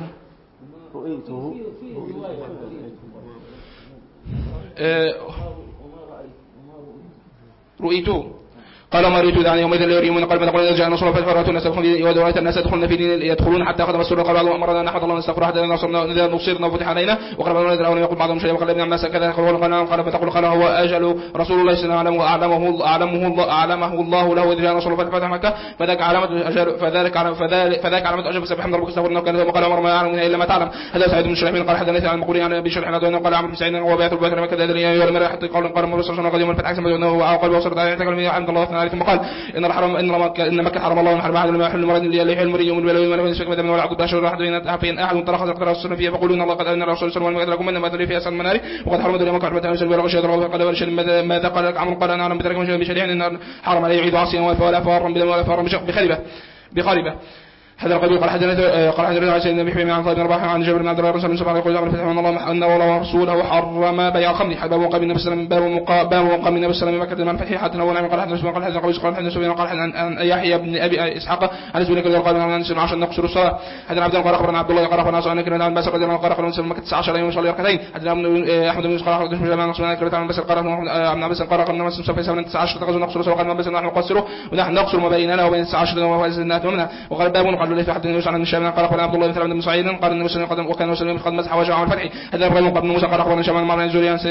قال ما رأيت دعني يومئذ يريمون قال ما تقول إذا جاء نصر فأتوا الناس ورأيت الناس يدخلون في دين يدخلون حتى أخذ السورة قال بعضهم أمرنا نحمد الله نستغفر حتى إذا نصرنا وفتح علينا وقال بعضهم يدرون يقول بعضهم شيء وقال ابن عباس كذا قال فتقول قال هو أجل رسول الله صلى الله عليه وسلم أعلمه الله له إذا جاء نصر فتح مكة فذاك علامة أجل فذاك علامة أجل فسبح ربك استغفر إنه كان وقال عمر ما يعلم إلا ما تعلم هذا سعيد بن شريح قال حدثنا عن مقولي عن أبي شريح قال عمرو بن سعيد وبيت البيت مكة ذلك حتى قال الرسول صلى الله عليه وسلم يوم الفتح أحسن أنه وقال وصلت عليه تكلم عند الله ثم قال إن مكة حرم الله حرم أحد لما يحل المراد اللي يحل المريد يوم البلوي من يشرك بالله ولا عقد بشر أحد فين أحد ترخص اقترا السنة فيها فقولون الله قد أن الرسول صلى الله عليه وسلم من ما تدري فيها سن مناري وقد حرم دنيا مكة حرمتها وسلم ولا شيء قال ورشد ماذا قال لك عمرو قال أنا أعلم بترك من بشريعة إن حرم عليه يعيد عاصيا ولا فارم بدم ولا فارم بخربة هذا القبيل قال حدثنا عن سيدنا بن عن طيب رباح عن جابر بن عبد الله رضي الله عنه يقول فتح من الله أن الله ورسوله حرم بيع الخمر. باب مقام النبي صلى الله عليه وسلم باب مقام النبي صلى الله عليه وسلم مكة من فتح حتى نوى قال حدثنا قال حدثنا قال عن يحيى بن أبي إسحاق عن سبيل كذا قال عن سنة 10 نقصر الصلاة. حدثنا عبد الله قال عبد الله قال أخبرنا عن كنا عن بس قال قال أخبرنا مكة 19 يوم يصلي ركعتين. حدثنا أحمد بن قال أخبرنا جماعة نقصنا كذا عن بس قال عن عباس قال أخبرنا مسلم في سنة 19 تغزو نقصر الصلاة قال بس نحن نقصره ونحن نقصر ما بيننا وبين 19 وزنات منها. وقال باب قال له حتى يوسع عن الشام قال أخبرنا عبد الله بن بن سعيد قال النبي صلى الله عليه وسلم وكان مسلم قد مسح وجهه على الفتح. هذا ابراهيم قبل موسى قال اخبرنا شمال مر عن زوري عن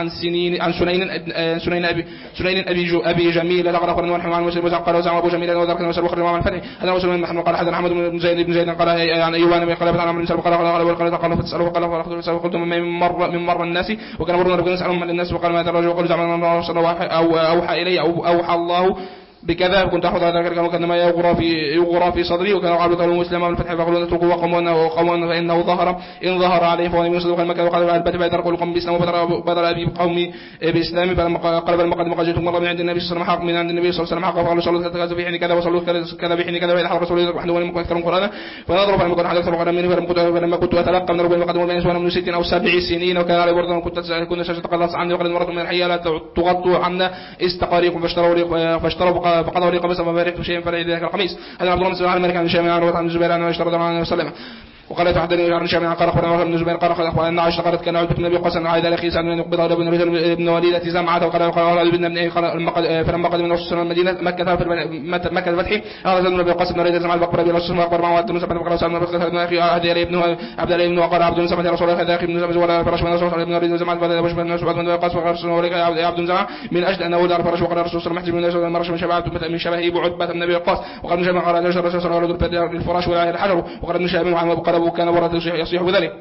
سنين ابي جميل قال اخبرنا ونحن عن مسلم قال وزع ابو جميل وذكر مسلم وخرج عن الفتح. هذا مسلم نحن قال حدثنا احمد بن زيد قال عن ايوب بن قال عن عمرو بن سلمة قال فتساله قال قلت من مر الناس وكان مرنا نسالهم من الناس وقال ما الرجل قال زعما الله صلى الله اوحى الي او اوحى الله بكذا كنت أحفظ هذا الكلام وكان ما يغرى في صدري وكان قال قالوا مسلما والفتح فقالوا نتركوا وقوموا فإنه إن ظهر عليه فهو من يصدق المكة وقال البت بعد تركوا القوم بإسلام وبدر أبي قومي بإسلام فلما قال المقدم قال جئتم من عند النبي صلى الله عليه وسلم من عند النبي صلى الله عليه وسلم حق فقالوا صلوا كذا في حين كذا وصلوا كذا في حين كذا وإلى حضر رسول الله وحده ولم يكن أكثر قرآنا فنظروا فلم يكن حدث فقال مني فلما كنت أتلقى من ربي المقدم بين سوانا من 6 أو 7 سنين وكان علي بردا كنت شاشة تقلص عني وقد مرة من الحياة لا تغطوا عنا استقاريق فاشتروا فقضوا ريق بس ما باركت شيئا فلا ذلك القميص. هذا عبد الله بن سلمة عن مالك عن هشام عن عروة عن الزبير عن عائشة رضي الله عنها وسلم وقال تحدثني عن هشام قال اخبرنا ابن الزبير قال ان عائشة قالت كان عتبة النبي قسم على ذلك خيس ان يقبض ابن وليدة زمعة وقال ابن ابن فلما قدم الرسول صلى الله عليه وسلم المدينة مكة الفتح قال النبي قسم بن وليدة زمعة بقبر ابي الرسول اخبر معه عبد بن سلمة وقال سلمة بن اخي هذا ابن عبد الله بن وقال عبد بن سلمة يا رسول الله هذا اخي ابن سلمة ولا فرش من الرسول ابن وليدة زمعة بعد وجه الناس بعد من قاس وقال رسول الله عبد بن زمعة من اجل انه دار فرش وقال الرسول صلى الله عليه وسلم من مرش من شباب من شبه عتبة بن ابي وقاص وقال من شبه قال الرسول صلى الله عليه وسلم الفراش ولا الحجر وقال من شبه عن وقال كان ورد يصيح بذلك.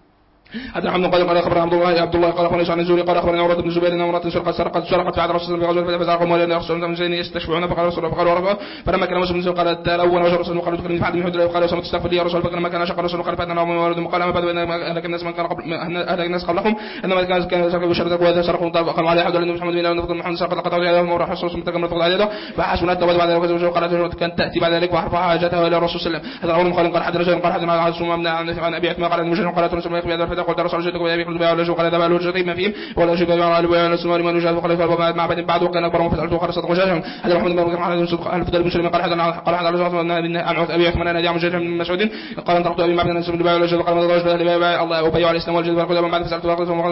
حتى محمد قال اخبرنا عبد الله قال اخبرنا عن الزهري قال اخبرنا عروة بن الزبير ان امرأة سرقت في عهد الرسول صلى الله عليه وسلم فزعقوا مولى الرسول صلى الله عليه وسلم يستشفعون فقال الرسول فقالوا فلما كان مسلم قال تلون وجه الرسول وقال تكلم في حد من حدود قال تستغفر لي يا رسول فلما كان شق الرسول قال فاتنا وولد قال ما بعد ان الناس من كان قبل الناس قبلكم انما كان سرقوا بشرط وهذا سرقوا قالوا عليه حد النبي محمد بن نفضل محمد سرق قطع يده وراح الرسول صلى الله عليه وسلم على يده فحسبنا التوبه بعد ذلك قال كانت تاتي بعد ذلك وحرف حاجتها الى الرسول صلى الله عليه وسلم. هذا اول قال حد رجل قال حد عن ابي عثمان قال المجرم قال رسول الله في هذا الفتى قال الرسول جئتك وابي وقال ذا بالو جريم ما فيهم ولا شيء على البيان السمار من وجهه وقال فبعد مع بعد وكان اكبر فسالته قال صدق وجهه. هذا محمد بن محمد صدق الفضل المسلم قال حدثنا على رسول الله عن ابي عثمان ان جاء مجاهد من مسعود قال انطلقت ابي معبد بن بن وجهه قال ما ضاج الله وبيع الاسلام والجد والقدم بعد فسالته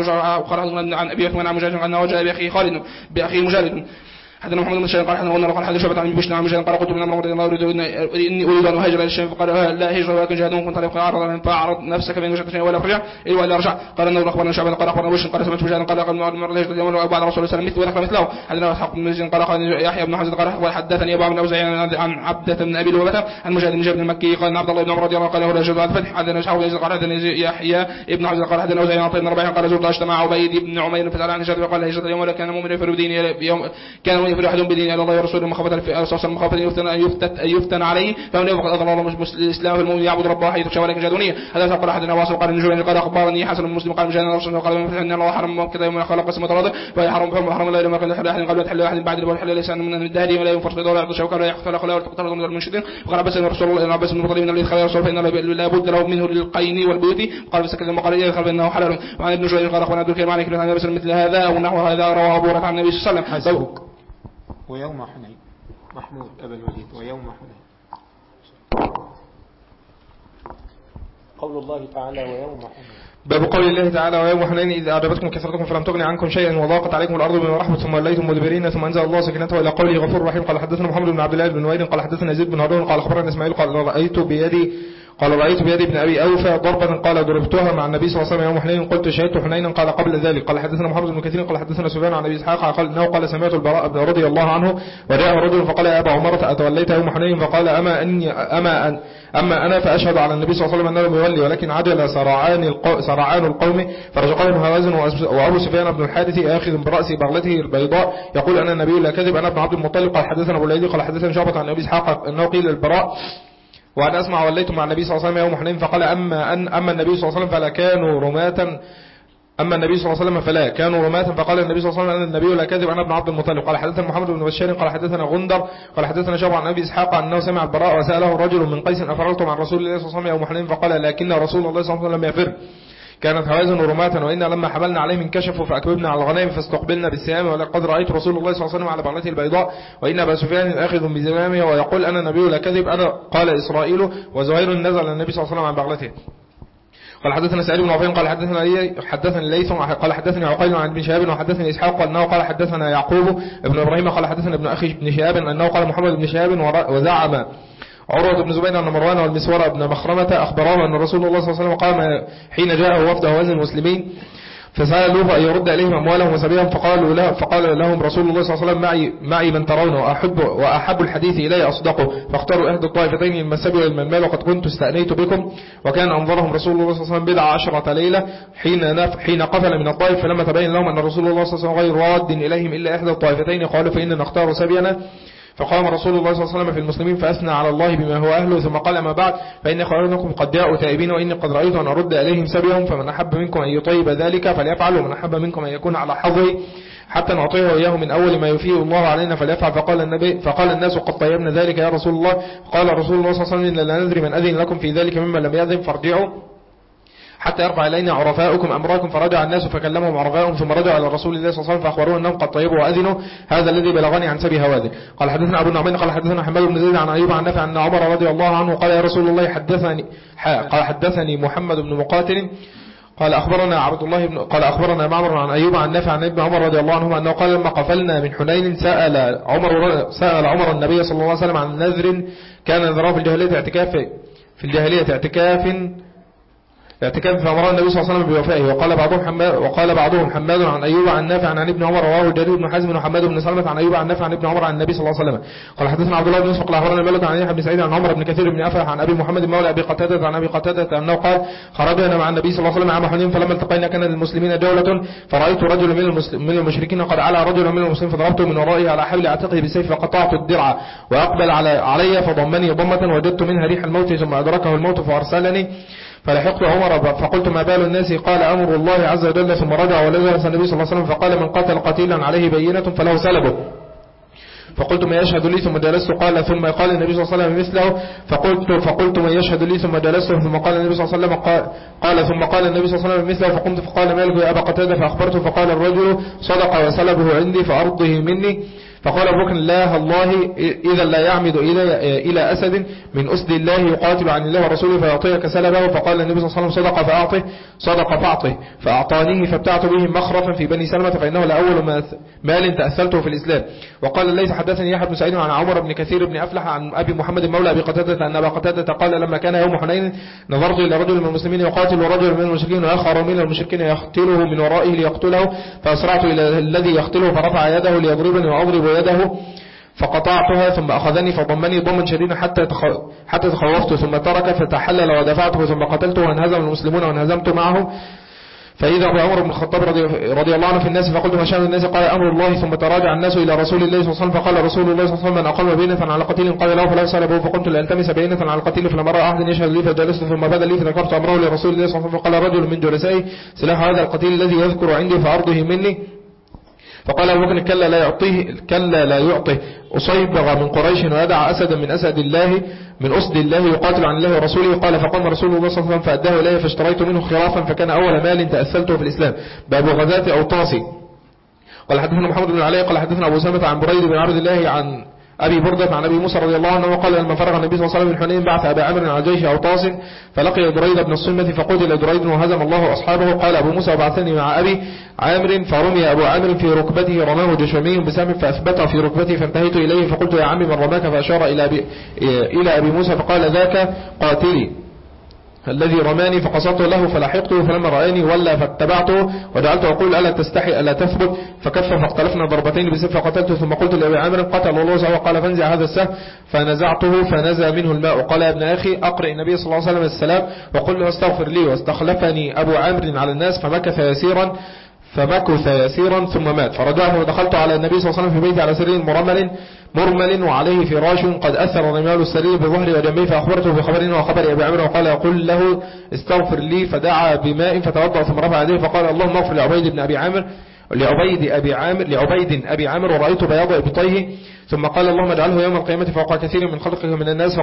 وقال عن ابي عثمان عن مجاهد انه جاء باخي خالد باخي مجاهد. حدثنا محمد بن شيخ قال حدثنا قال حدث شعبة عن بشر عن مجاهد قال قلت من امر رضي الله اني اريد ان اهاجر الى الشام فقال لا هجره ولكن جهاد كنت طريق فاعرض نفسك بين وجهتين ولا ارجع ولا ارجع. قال انه اخبرنا شعبة قال اخبرنا بشر قال سمعت مجاهد قال من الهجره يوم بعد رسول الله مثل وذكر مثله. حدثنا اسحاق بن مزين قال يحيى بن حمزه قال حدثني ابو عبد الاوزاعي عن عبده بن ابي لبابه عن مجاهد بن جابر المكي قال عبد الله بن عمر رضي الله عنه قال هو رجل الفتح. حدثنا اسحاق قال حدثني يحيى ابن حمزه قال حدثنا اوزاعي عن طيب بن ربيعه قال زرت اجتمع عبيد بن عمير فسال عن هجرته وقال هجرة اليوم ولا كان مؤمن يفر بدين يوم كان يفر احد بدين الى الله ورسوله مخافة يفتن عليه فمن فقد أضل الله الإسلام في المؤمن يعبد ربه حيث شاء ولكن جادونية. هذا قال أحدنا واصل قال النجوم قال أخبرني حسن بن مسلم قال مجاهد رسول الله قال ان الله حرم كذا يوم خلق السماوات والارض فحرم الله لما كان احد قبل تحل احد بعد الحل ليس من الدهر ولا ينفرط ولا يعطي شوكه ولا يخلق خلا ولا تقتل من المنشدين. وقال عباس رسول الله عباس بن المطلب من الذي خلق الرسول فان لا بد له منه للقين والبيوت قال فسكت المقال يدخل بانه حلال. وعن ابن جرير قال اخبرنا عبد الكريم عليه كلام مثل هذا او نحو هذا رواه ابو هريره عن النبي صلى الله عليه وسلم. ويوم حنين محمود أبا الوليد ويوم حنين. قول الله تعالى ويوم حنين. باب قول الله تعالى ويوم حنين إذ أعجبتكم كثرتكم فلم تغن عنكم شيئا وضاقت عليكم الأرض بما رحبت ثم وليتم مدبرين ثم أنزل الله سكينته إلى قوله غفور رحيم. قال حدثنا محمد بن عبد الله بن وائل قال حدثنا يزيد بن هارون قال أخبرنا إسماعيل قال رأيت بيدي ابن أبي أوفى ضربة قال ضربتها مع النبي صلى الله عليه وسلم يوم حنين قلت شهدت حنينا قال قبل ذلك. قال حدثنا محمد بن كثير قال حدثنا سفيان عن أبي إسحاق قال إنه قال سمعت البراء بن رضي الله عنه وجاء رجل فقال يا أبا عمرة أتوليت يوم حنين فقال أما أنا فأشهد على النبي صلى الله عليه وسلم أنه يولي ولكن عجل سرعان القوم فرجقان هوازن وأبو سفيان بن الحارث آخذ برأس بغلته البيضاء يقول أنا النبي لا كذب أنا ابن عبد المطلب. قال حدثنا أبو الأيدي قال حدثنا شعبة عن أبي إسحاق أنه قيل البراء وأنا أسمع وليت مع النبي صلى الله عليه وسلم يوم حنين فقال أما النبي صلى الله عليه وسلم فلا كانوا رماة أما النبي صلى الله عليه وسلم فلا، كانوا رماة. فقال النبي صلى الله عليه وسلم أنا النبي لا كذب أنا ابن عبد المطلب. قال حدثنا محمد بن بشار قال حدثنا غندر قال حدثنا شعبة عن أبي إسحاق أنه سمع البراء وسأله رجل من قيس أفررتم عن رسول الله صلى الله عليه وسلم يوم حنين فقال لكن رسول الله صلى الله عليه وسلم لم يفر، كانت هوازن رماة وإنا لما حملنا عليهم انكشفوا فأكببنا على الغنائم فاستقبلنا بالسهام، ولقد رأيت رسول الله صلى الله عليه وسلم على بغلته البيضاء وإن أبا سفيان آخذ بزمامه ويقول أنا النبي لا كذب أنا. قال إسرائيل وزهير نزل النبي صلى الله عليه وسلم عن بغلته. قال حدثنا سعيد بن عفان قال حدثنا ليث قال حدثني عقيل عن ابن شهاب وحدثني إسحاق أنه قال حدثنا يعقوب ابن إبراهيم قال حدثنا ابن أخي ابن شهاب أنه قال محمد بن شهاب وزعم عروة بن زبير أن مروان والمسور بن مخرمة أخبراه أن رسول الله صلى الله عليه وسلم قام حين جاءه وفد هوازن المسلمين فسألوه أن يرد إليهم أموالهم وسبيهم فقال لهم رسول الله صلى الله عليه وسلم معي من ترون وأحب الحديث إلي أصدقه فاختاروا إحدى الطائفتين المسبي والمال وقد كنت استأنيت بكم. وكان أنظرهم رسول الله صلى الله عليه وسلم 10 ليلة حين قفل من الطائف فلما تبين لهم أن رسول الله صلى الله عليه وسلم غير راد إليهم إلا إحدى الطائفتين قالوا فإننا نختار سبينا. فقام رسول الله صلى الله عليه وسلم في المسلمين فأثنى على الله بما هو أهله ثم قال ما بعد فإن خيركم قد جاءوا تائبين وإني قد رأيت أن أرد إليهم سبيهم فمن أحب منكم أن يطيب ذلك فليفعل ومن أحب منكم أن يكون على حظه حتى نعطيه إياه من أول ما يفيه الله علينا فليفعل. فقال الناس قد طيبنا ذلك يا رسول الله. قال رسول الله صلى الله عليه وسلم لا ندري من أذن لكم في ذلك ممن لم يأذن فارجعوا حتى يرفع إلينا عرفاؤكم أمركم. فرجع الناس فكلمهم عرفاؤهم ثم رجعوا إلى رسول الله صلى الله عليه وسلم فأخبروه أنهم قد طيبوا وأذنوا هذا الذي بلغني عن سبي هوازن. قال حدثنا أبو النعمان قال حدثنا حماد بن زيد عن أيوب عن نافع أن عمر رضي الله عنه قال يا رسول الله حدثني محمد بن مقاتل قال أخبرنا عبد الله بن قال أخبرنا معمر عن أيوب عن نافع عن ابن عمر رضي الله عنهما أنه قال لما قفلنا من حنين سأل عمر النبي صلى الله عليه وسلم عن نذر كان نذره في الجاهلية اعتكاف فأمر النبي صلى الله عليه وسلم بوفائه. وقال بعضهم حماد عن أيوب عن نافع عن ابن عمر رواه جرير بن حازم وحماد بن سلمة عن أيوب عن نافع عن ابن عمر عن النبي صلى الله عليه وسلم. قال حدثنا عبد الله بن يوسف قال أخبرنا مالك عن يحيى بن سعيد عن عمر بن كثير بن أفلح عن أبي محمد مولى أبي قتادة عن أبي قتادة أنه قال خرجنا مع النبي صلى الله عليه وسلم عام حنين فلما التقينا كان للمسلمين جولة فرأيت رجل من المشركين قد على رجل من المسلمين فضربته من ورائه على حبل عاتقه بالسيف فقطعت الدرع وأقبل علي فضمني ضمة وجدت منها ريح الموت ثم أدركه الموت فأرسلني فلحقت عمر فقلت ما بال الناس قال أمر الله عز وجل ثم رجع ولجلس النبي صلى الله عليه وسلم فقال من قتل قتيلا عليه بينة فله سلبه فقلت من يشهد لي ثم جلست قال ثم قال النبي صلى الله عليه وسلم مثله فقلت من يشهد لي ثم جلست ثم قال النبي صلى الله عليه وسلم قال ثم قال النبي صلى الله عليه وسلم مثله فقمت فقال مالك يا أبا قتادة فأخبرته فقال الرجل صدق وسلبه عندي فأرضه مني. فقال أبو بكر لا الله إذا لا يعمد إلى أسد من أسد الله يقاتل عن الله ورسوله فيعطيك سلبه. فقال النبي صلى الله عليه وسلم صدق فأعطه فأعطانيه فابتعت به مخرفا في بني سلمة فإنه لأول مال تأثلته في الإسلام. وقال ليس حدثني يحيى بن سعيد عن عمر بن كثير بن أفلح عن أبي محمد مولى أبي قتادة أن أبا قتادة قال لما كان يوم حنين نظرت إلى رجل من المسلمين يقاتل ورجل من المشركين وآخر من المشركين يقتله من ورائه ليقتله فأسرعت إلى الذي يقتله فرفع يده ليضربني وأضرب يده فقطعتها ثم أخذني فضمني ضما شديدا حتى تخوفت ثم ترك فتحلل ودفعته ثم قتلته وانهزم المسلمون وانهزمت معهم. فإذا أبو عمر بن الخطاب رضي الله عنه في الناس فقلت ما شأن الناس قال أمر الله ثم تراجع الناس إلى رسول الله صلى الله عليه وسلم فقال رسول الله صلى الله عليه وسلم من أقام بينة على قتيل قال له فلا سلبه فقمت لألتمس بينة على القتيل فلما رأى أحد يشهد لي فجلست ثم بدا لي فذكرت أمره لرسول الله صلى الله عليه وسلم فقال رجل من جلسائي سلاح هذا القتيل الذي يذكر عندي فأرضه مني. فقال أبو بكر كلا لا يعطيه أصيبغ من قريش ويدع أسدا من أسد الله من أسد الله يقاتل عن الله ورسوله. قال فقام رسول الله صلى الله عليه وسلم فأداه إليه فاشتريت منه خرافا فكان أول مال تأثلته في الإسلام باب غزاة أوطاسي. قال حدثنا محمد بن علي قال حدثنا أبو سامة عن بريد بن عبد الله عن أبي بردة عن أبي موسى رضي الله عنه قال لما فرغ النبي صلى الله عليه وسلم من حنين بعث أبا عامر على جيش أوطاس فلقي دريد بن الصمة فقتل دريد وهزم الله أصحابه. قال أبو موسى وبعثني مع أبي عامر فرمي أبو عامر في ركبته رماه جشمي بسهم فأثبته في ركبته فانتهيت إليه فقلت يا عمي من رماك فأشار إلى أبي موسى فقال ذاك قاتلي الذي رماني فقصدت له فلحقته فلما رآني ولا فاتبعته وجعلت أقول ألا تستحي ألا تثبت فكف فاختلفنا ضربتين بسيف فقتلته ثم قلت لأبي عامر قتل الله سوى قال فانزع هذا السهم فنزعته فنزى منه الماء. قال يا ابن أخي أقرئ النبي صلى الله عليه وسلم السلام وقل له استغفر لي واستخلفني أبو عامر على الناس فمكث يسيرا فمكث يسيرا ثم مات. فرجعت ودخلت على النبي صلى الله عليه وسلم في بيتي على سرير مرمل وعليه فراش قد أثر رمال السرير بظهري وجنبي، فأخبرته بخبرنا وخبر أبي عمرو وقال يقول له استغفر لي، فدعا بماء فتوضأ ثم رفع يديه فقال اللهم اغفر لعبيد أبي عامر ورأيت بياض إبطيه، ثم قال اللهم اجعله يوم القيامة فوق كثير من خلقه من الناس،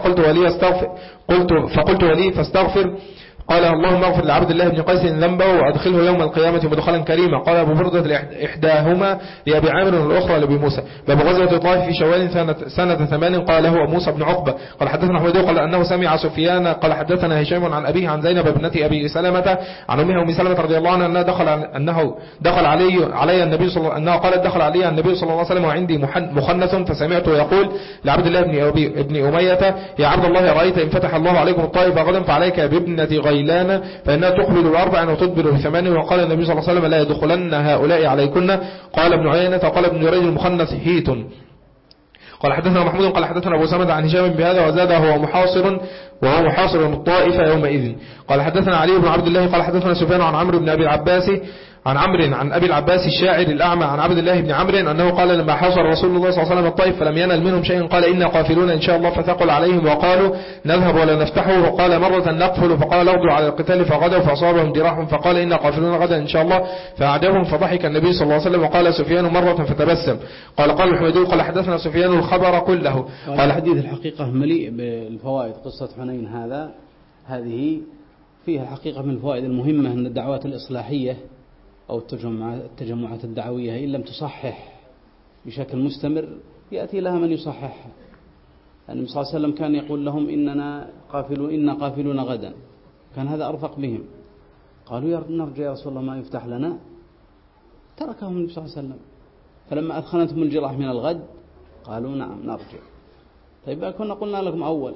فقلت ولي فاستغفر. قال اللهم اغفر لعبد الله بن قيس ذنبه وأدخله يوم القيامة مدخلا كريما. قال أبو بردة إحداهما لأبي عامر والأخرى لأبي موسى. باب غزوة الطائف في شوال سنة 8. قال له موسى بن عقبة قال حدثنا حميد قال أنه سمع سفيان قال حدثنا هشام عن أبيه عن زينب بنت أبي سلمة عن أمها أم سلمة رضي الله عنها أنه دخل علي النبي صلى الله عليه وسلم وعندي مخنث، فسمعته يقول لعبد الله بن أمية يا عبد الله رأيت إن فتح الله عليكم الطائف غدا فعليك بابنة غيلان فإنها تقبل ب4 وتدبر ب8. وقال النبي صلى الله عليه وسلم لا يدخلن هؤلاء عليكن. قال ابن عيينة وقال ابن جريج المخنث هيت. قال حدثنا محمود قال حدثنا أبو سمد عن هشام بهذا وزاد وهو محاصر الطائفة يومئذ. قال حدثنا علي بن عبد الله قال حدثنا سفيان عن عمرو بن أبي العباس عن أبي العباس الشاعر الأعمى عن عبد الله بن عمرو أنه قال لما حاصر رسول الله صلى الله عليه وسلم الطائف فلم ينل منهم شيء قال إنا قافلون إن شاء الله، فثقل عليهم وقالوا نذهب ولا نفتحه، وقال مرة نقفل فقال اغدوا على القتال فغدوا فأصابهم جراح فقال إنا قافلون غدا إن شاء الله، فأعجبهم فضحك النبي صلى الله عليه وسلم. وقال سفيان مرة فتبسم. قال الحميدي قال حدثنا سفيان الخبر كله. قال الحديث الحقيقة مليء بالفوائد. قصة حنين هذه فيها الحقيقة من الفوائد المهمة أن الدعوات الإصلاحية أو التجمعات الدعوية إن لم تصحح بشكل مستمر يأتي لها من يصححها. النبي صلى الله عليه وسلم كان يقول لهم إنا قافلون غدا، كان هذا أرفق بهم. قالوا نرجع يا رسول الله ما يفتح لنا، تركهم النبي صلى الله عليه وسلم. فلما أثخنتهم الجراح من الغد قالوا نعم نرجع. طيب كنا قلنا لكم أول.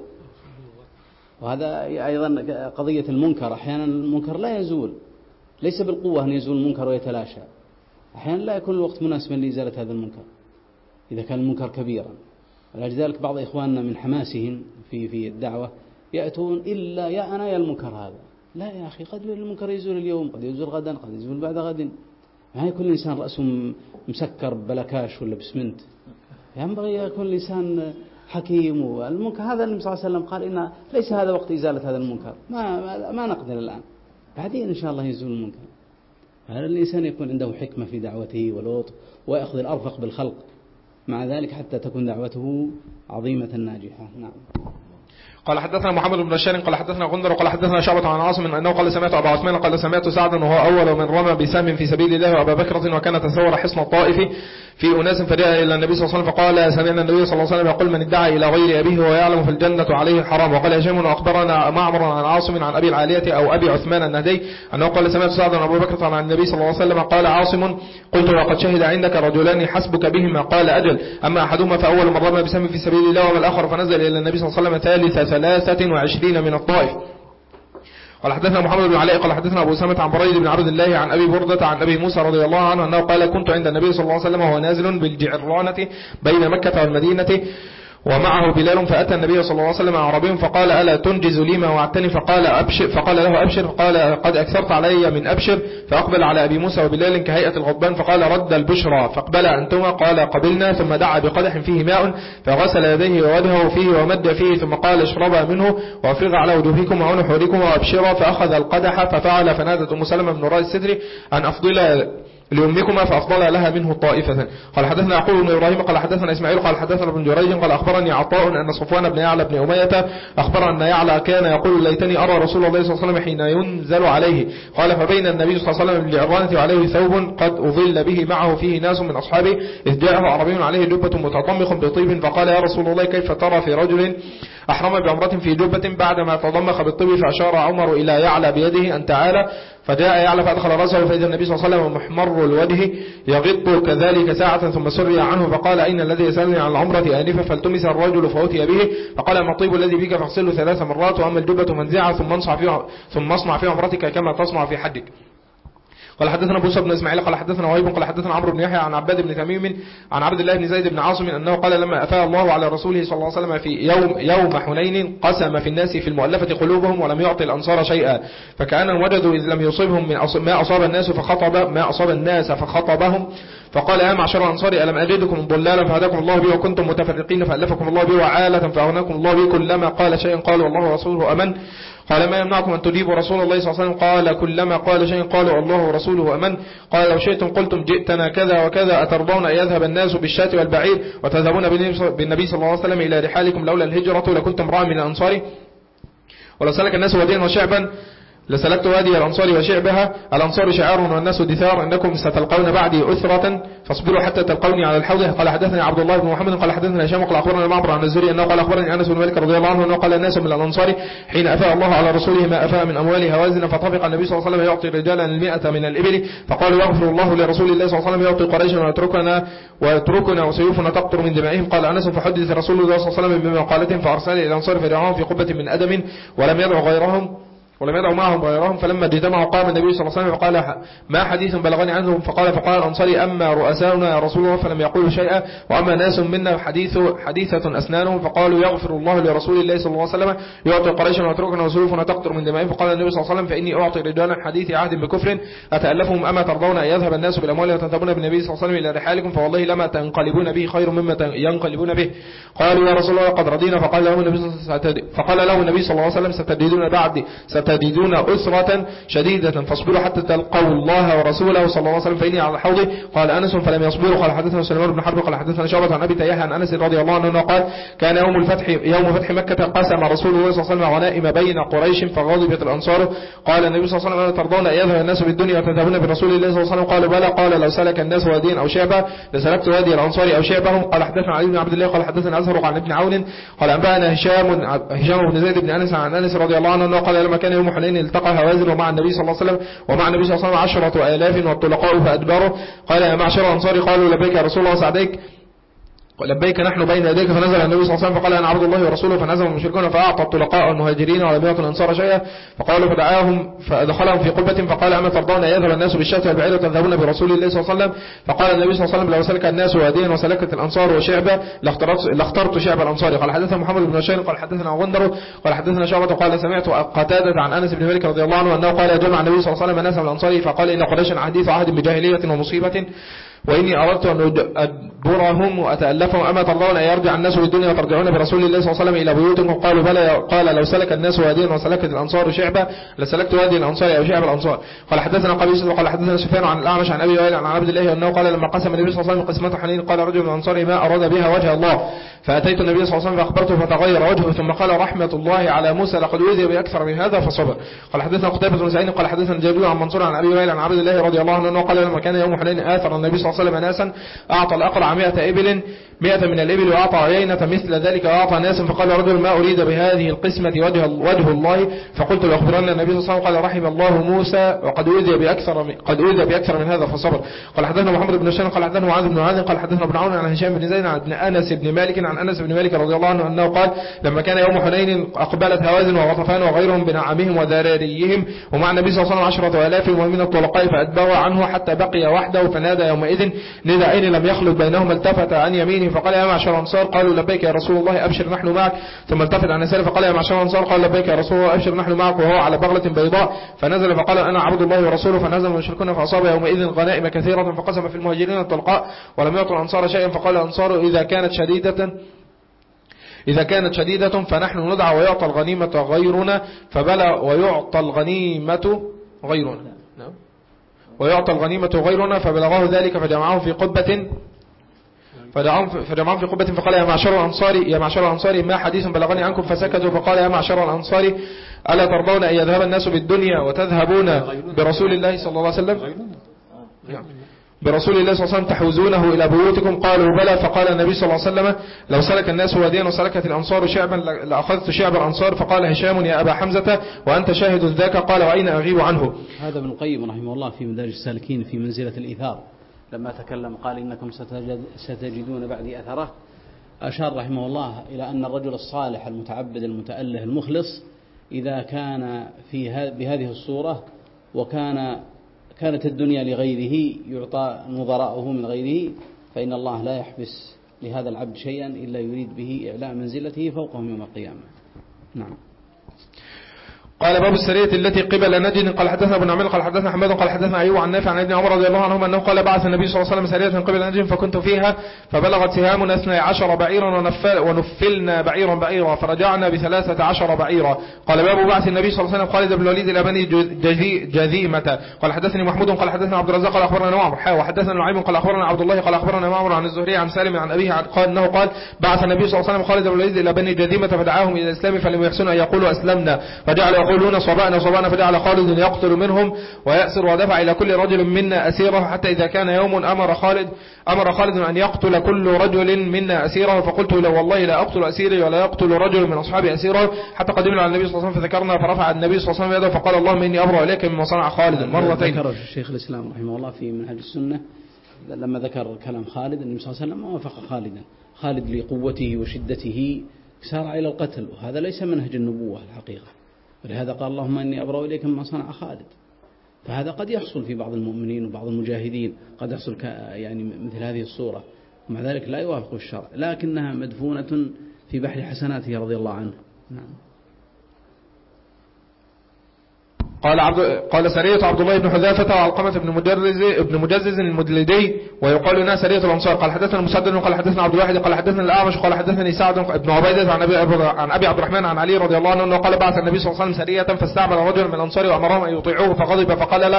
وهذا أيضا قضية المنكر، أحيانا المنكر لا يزول، ليس بالقوة أن يزول المنكر ويتلاشى. أحيانا لا يكون الوقت مناسبا لإزالة هذا المنكر إذا كان المنكر كبيرا. ولذلك بعض إخواننا من حماسهم في الدعوة يأتون إلا يا المنكر هذا. لا يا أخي، قد المنكر يزول اليوم، قد يزول غدا، قد يزول بعد غد. ما يكون الإنسان رأسه مسكر بلكاش ولا بسمنت. ينبغي يكون الإنسان حكيم. والمنكر هذا النبي صلى الله عليه وسلم قال إن ليس هذا وقت إزالة هذا المنكر، ما نقدر الآن، بعدين إن شاء الله يزول المنكر. هذا الإنسان يكون عنده حكمة في دعوته ولطف ويأخذ الأرفق بالخلق، مع ذلك حتى تكون دعوته عظيمة ناجحة. نعم. قال حدثنا محمد بن بشار قال حدثنا غندر قال حدثنا شعبة عن عاصم أنه قال سمعت أبا عثمان قال سمعت سعدا وهو أول من رمى بسهم في سبيل الله وأبا بكرة وكان تسور حصن الطائف في أناس فجاء إلى النبي صلى الله عليه وسلم فقال سمعنا النبي صلى الله عليه وسلم يقول من ادعى إلى غير أبيه ويعلم في الجنة عليه الحرام. وقال هشام وأخبرنا معمر عن عاصم عن أبي العالية أو أبي عثمان النهدي أنه قال سمعت سعدا وأبو بكرة عن النبي صلى الله عليه وسلم. قال عاصم قلت وقد شهد عندك رجلان حسبك بهما؟ قال أجل، أما أحدهما فأول من رمى بسهم في سبيل الله وما الآخر فنزل إلى النبي صلى الله عليه وسلم ثالث 23 من الطائف. قال حدثنا محمد بن علاء قال حدثنا أبو سامة عن بريد بن عبد الله عن أبي بردة عن أبي موسى رضي الله عنه أنه قال كنت عند النبي صلى الله عليه وسلم وهو نازل بالجعرانة بين مكة والمدينة ومعه بلال، فأتى النبي صلى الله عليه وسلم أعرابي فقال ألا تنجز لي ما وعدتني؟ فقال له أبشر. فقال قد أكثرت علي من أبشر. فأقبل على أبي موسى وبلال كهيئة الغضبان فقال رد البشرى. فاقبل أنتما؟ قال قبلنا. ثم دعا بقدح فيه ماء فغسل يديه ووجهه فيه ومد فيه ثم قال اشربا منه وافرغ على وجوهكم ونحوركم وابشرا. فأخذ القدح ففعل. فنادت أم سلمة من وراء الستر أن أفضل لأمكما فأفضل لها منه طائفة. قال حدثنا يعقوب بن إبراهيم قال حدثنا إسماعيل قال حدثنا ابن جريج قال أخبرني عطاء أن صفوان بن يعلى بن أمية أخبر أن يعلى كان يقول ليتني أرى رسول الله صلى الله عليه وسلم حين ينزل عليه. قال فبين النبي صلى الله عليه وسلم بالجعرانة وعليه ثوب قد أظل به معه فيه ناس من أصحابه إذ جاءه عربي عليه جبة متطمخ بطيب فقال يا رسول الله كيف ترى في رجل أحرم بعمرة في جبة بعدما تضمخ بالطيب؟ فأشار عمر إلى يعلى بيده أن تعالى. فجاء يعلى فأدخل رأسه فإذا النبي صلى الله عليه وسلم محمر الوجه يغط كذلك ساعة ثم سري عنه فقال أين الذي يسألني عن العمرة آنفة؟ فالتمس الرجل فأتي به فقال ما الطيب الذي بك؟ فاغسله 3 مرات وأما الجبة منزعة ثم اصنع في عمرتك كما تصنع في حجك. قال حدثنا موسى بن إسماعيل قال حدثنا وهيب قال حدثنا عمرو بن يحيى عن عباد بن تميم عن عبد الله بن زيد بن عاصم أنه قال لما أفاء الله على رسوله صلى الله عليه وسلم في يوم حنين قسم في الناس في المؤلفة قلوبهم ولم يعطي الأنصار شيئا، فكأنهم وجدوا إذ لم يصيبهم من ما أصاب الناس فخطبهم فقال يا معشر الأنصار ألم أجدكم ضلالا فهداكم الله به وكنتم متفرقين فألفكم الله به وعالة فأغناكم الله به، كلما قال شيء قالوا الله ورسوله أمن. قال ما يمنعكم أن تجيبوا رسول الله صلى الله عليه وسلم؟ قال كلما قال شيء قالوا الله ورسوله أمن. قال لو شئتم قلتم جئتنا كذا وكذا، أترضون أن يذهب الناس بالشاة والبعير وتذهبون بالنبي صلى الله عليه وسلم إلى رحالكم لولا الهجرة لكنتم امرأ من الأنصار؟ ولو سلك الناس واديا وشعبا لسلكت وادي الأنصار وشعبها، الأنصار شعار والناس دثار، إنكم ستلقون بعدي أثرة فاصبروا حتى تلقوني على الحوض. قال حدثني عبد الله بن محمد قال حدثنا هشام قال أخبرنا معمر عن الزهري أنه قال أخبرني أنس بن مالك رضي الله عنه أنه قال الناس من الأنصار حين أفاء الله على رسوله ما أفاء من أموال هوازن، فطفق النبي صلى الله عليه وسلم يعطي رجالا 100 من الإبل، فقالوا يغفر الله لرسول الله صلى الله عليه وسلم يعطي قريشا ويتركنا وسيوفنا تقطر من دمائهم. قال أنس فحدث رسول الله صلى الله عليه وسلم بمقالتهم فأرسل إلى الأنصار فدعاهم في قبة من أدم ولم يدعوا معهم غيرهم، فلما اجتمعوا قام النبي صلى الله عليه وسلم فقال ما حديث بلغني عنهم؟ فقال الأنصاري أما رؤساؤنا يا رسول الله فلم يقولوا شيئا، وأما ناس منا حديثة أسنانهم، فقالوا يغفر الله لرسول الله صلى الله عليه وسلم يعطي قريشا ويتركنا وسيوفنا تقطر من دمائهم. فقال النبي صلى الله عليه وسلم فإني أعطي رجالا حديث عهد بكفر أتألفهم، أما ترضون أن يذهب الناس بالأموال وتذهبون بالنبي صلى الله عليه وسلم إلى رحالكم فوالله لما تنقلبون به خير مما ينقلبون به. قالوا يا رسول الله قد رضينا. فقال لهم النبي صلى الله عليه وسلم ستجدون أسرة شديدة فاصبروا حتى تلقوا الله ورسوله صلى الله عليه وسلم فإني على الحوض. قال أنس فلم يصبروا. قال حدثنا سليمان بن حرب قال حدثنا شعبة عن أبي تياح عن أنس رضي الله عنه قال كان يوم فتح مكة قسم رسول الله صلى الله عليه وسلم غنائم بين قريش فغضبت الأنصار. قال النبي صلى الله عليه وسلم ترضون أن يذهب الناس بالدنيا وتذهبون برسول الله صلى الله عليه وسلم؟ قالوا بلى. قال لو سلك الناس واديا أو شعبا لسلكت وادي الأنصار أو شعبهم. قال حدثنا علي بن عبد الله قال حدثنا أزهر عن ابن عون قال أنبأنا هشام بن زيد بن أنس عن أنس رضي الله عنه قال لما كان يوم حنين التقى هوازن ومع النبي صلى الله عليه وسلم 10,000 والطلقاء فأدبروا. قال يا معشر الأنصار قالوا لبيك يا رسول الله سعديك لبيك نحن بين يديك. فنزل النبي صلى الله عليه وسلم فقال أنا عبد الله ورسوله. فنزل المشركون فأعطى الطلقاء والمهاجرين ولم يعطوا الأنصار شيئا. فقالوا فدعاهم فدخلهم في قبة فقال أما ترضون أن يذهب الناس بالشاة والبعير وتذهبون برسول الله صلى الله عليه وسلم؟ فقال النبي صلى الله عليه وسلم لو سلك الناس واديا وسلكت الأنصار وشعبا لاخترت شعب الأنصار. قال حدثنا محمد بن بشير قال حدثنا غندر قال حدثنا شعبة قال سمعت قتادة عن أنس بن مالك رضي الله عنه أنه قال جمع النبي صلى الله عليه وسلم ناسا من الأنصار فقال إن قريشا حديث عهد بجاهلية ومصيبة وإني أردت أن أدبرهم وأتألفهم، أما ترضون أن يرجع الناس بالدنيا وترجعون برسول الله صلى الله عليه وسلم إلى بيوتكم؟ قالوا بلى. قال لو سلك الناس واديا وسلكت الأنصار شعبا لسلكت وادي الأنصار أو شعب الأنصار. قال حدثنا قبيصة وقال حدثنا سفيان عن الأعمش عن أبي وائل عن عبد الله أنه قال لما قسم النبي صلى الله عليه وسلم قسمة حنين قال رجل من الأنصار ما أراد بها وجه الله، فأتيت النبي صلى الله عليه وسلم فأخبرته فتغير وجهه ثم قال رحمة الله على موسى لقد أوذي بأكثر من هذا فصبر. قال حدثنا قتيبة بن سعيد قال حدثنا جابر عن منصور عن أبي وائل عن عبد الله رضي الله عنه أنه قال لما كان يوم حنين آثر النبي صلى الله عليه وسلم ناسا أعطى الأقرع 100 من الإبل وأعطى عيينة مثل ذلك وأعطى ناس. فقال رجل ما أريد بهذه القسمة وجه الله، فقلت لأخبرن النبي صلى الله عليه وسلم قال رحم الله موسى وقد أوذي بأكثر من هذا فصبر. قال حدثنا محمد بن هشام قال حدثنا معاذ بن معاذ قال حدثنا ابن عون عن هشام بن زيد عن أنس بن مالك رضي الله عنه أنه قال لما كان يوم حنين أقبلت هوازن وغطفان وغيرهم بنعمهم وذراريهم ومع النبي صلى الله عليه وسلم 10,000 ومن الطلقاء فأدبروا عنه حتى بقي وحده فنادى يومئذ نداءين لم يخلد بينهما التفت عن يمينه فقال يا معشر الأنصار قالوا لبيك يا رسول الله أبشر نحن معك، ثم التفت عن يساره فقال يا معشر الأنصار قال لبيك يا رسول الله أبشر نحن معك وهو على بغلة بيضاء. فنزل فقال أنا عبد الله ورسوله. فنزل المشركون فأصاب يومئذ غنائم كثيرة فقسم في المهاجرين الطلقاء ولم يعطوا الأنصار شيئا. فقال الأنصار إذا كانت شديدة فنحن ندعى ويعطى الغنيمة غيرنا فبلغه ذلك فجمعهم في قبة فقال يا معشر الأنصار ما حديث بلغني عنكم؟ فسكتوا. فقال يا معشر الأنصار ألا ترضون أن يذهب الناس بالدنيا وتذهبون برسول الله صلى الله عليه وسلم تحوزونه إلى بيوتكم؟ قالوا بلى. فقال النبي صلى الله عليه وسلم لو سلك الناس واديا وسلكت الأنصار شعبا لأخذت شعب الأنصار. فقال هشام يا أبا حمزة وأنت شاهد ذاك؟ قال وأين أغيب عنه؟ هذا ابن القيم رحمه الله في مدارج السالكين في منزلة الإيثار لما تكلم قال إنكم ستجدون بعدي أثره، أشار رحمه الله إلى أن الرجل الصالح المتعبد المتأله المخلص إذا كان بهذه الصورة وكان كانت الدنيا لغيره يعطى نظراؤه من غيره، فإن الله لا يحبس لهذا العبد شيئا إلا يريد به إعلاء منزلته فوقهم يوم القيامة. نعم. قال باب السرية التي قبل نجد. قال حدثنا ابن عمير قال حدثنا حماد قال حدثنا أيوب عن نافع عن ابن عمر رضي الله عنهما أنه قال بعث النبي صلى الله عليه وسلم سرية قبل نجد فكنت فيها فبلغت سهامنا 12 بعيرا ونفلنا بعيرا فرجعنا ب13 بعيرا. قال باب بعث النبي صلى الله عليه وسلم خالد بن الوليد إلى بني جذيمة. قال حدثني محمود قال حدثنا عبد الرزاق قال أخبرنا معمر وحدثنا نعيم قال أخبرنا عبد الله قال أخبرنا معمر عن الزهري عن سالم عن أبيه قال أنه قال بعث النبي صلى الله عليه وسلم خالد بن الوليد إلى بني جذيمة فدعاهم إلى الإسلام فلم يحسنوا أن يقولوا أسلمنا فجعلوا يقولون صبأنا فجعل خالد يقتل منهم ويأسر ودفع إلى كل رجل منا أسيره حتى إذا كان يوم أمر خالد أن يقتل كل رجل منا أسيره فقلت له والله لا أقتل أسيري ولا يقتل رجل من أصحابي أسيره حتى قدمنا على النبي صلى الله عليه وسلم فذكرنا فرفع النبي صلى الله عليه وسلم يده فقال اللهم إني أبرأ إليك مما صنع خالد مرتين. ذكر الشيخ الإسلام رحمه الله في منهج السنة لما ذكر كلام خالد النبي صلى الله عليه وسلم وافق خالدا. خالد لقوته وشدته سارع إلى القتل وهذا ليس منهج النبوة الحقيقة، ولهذا قال اللهم إني أبرأ إليك مما صنع خالد. فهذا قد يحصل في بعض المؤمنين وبعض المجاهدين، قد يحصل يعني مثل هذه الصورة، ومع ذلك لا يوافق الشرع، لكنها مدفونة في بحر حسناته رضي الله عنه. نعم. قال سرية عبد الله بن حذافة وعلقمة بن مجزز المدلدي ويقال لنا سرية الأنصار. قال حدثنا مسدد قال حدثنا عبد الواحد قال حدثنا الأعمش قال حدثني سعد بن عبيدة عن أبي عبد الرحمن عن علي رضي الله عنه أنه قال بعث النبي صلى الله عليه وسلم سرية فاستعمل رجلا من الأنصار وأمرهم أن يطيعوه فغضب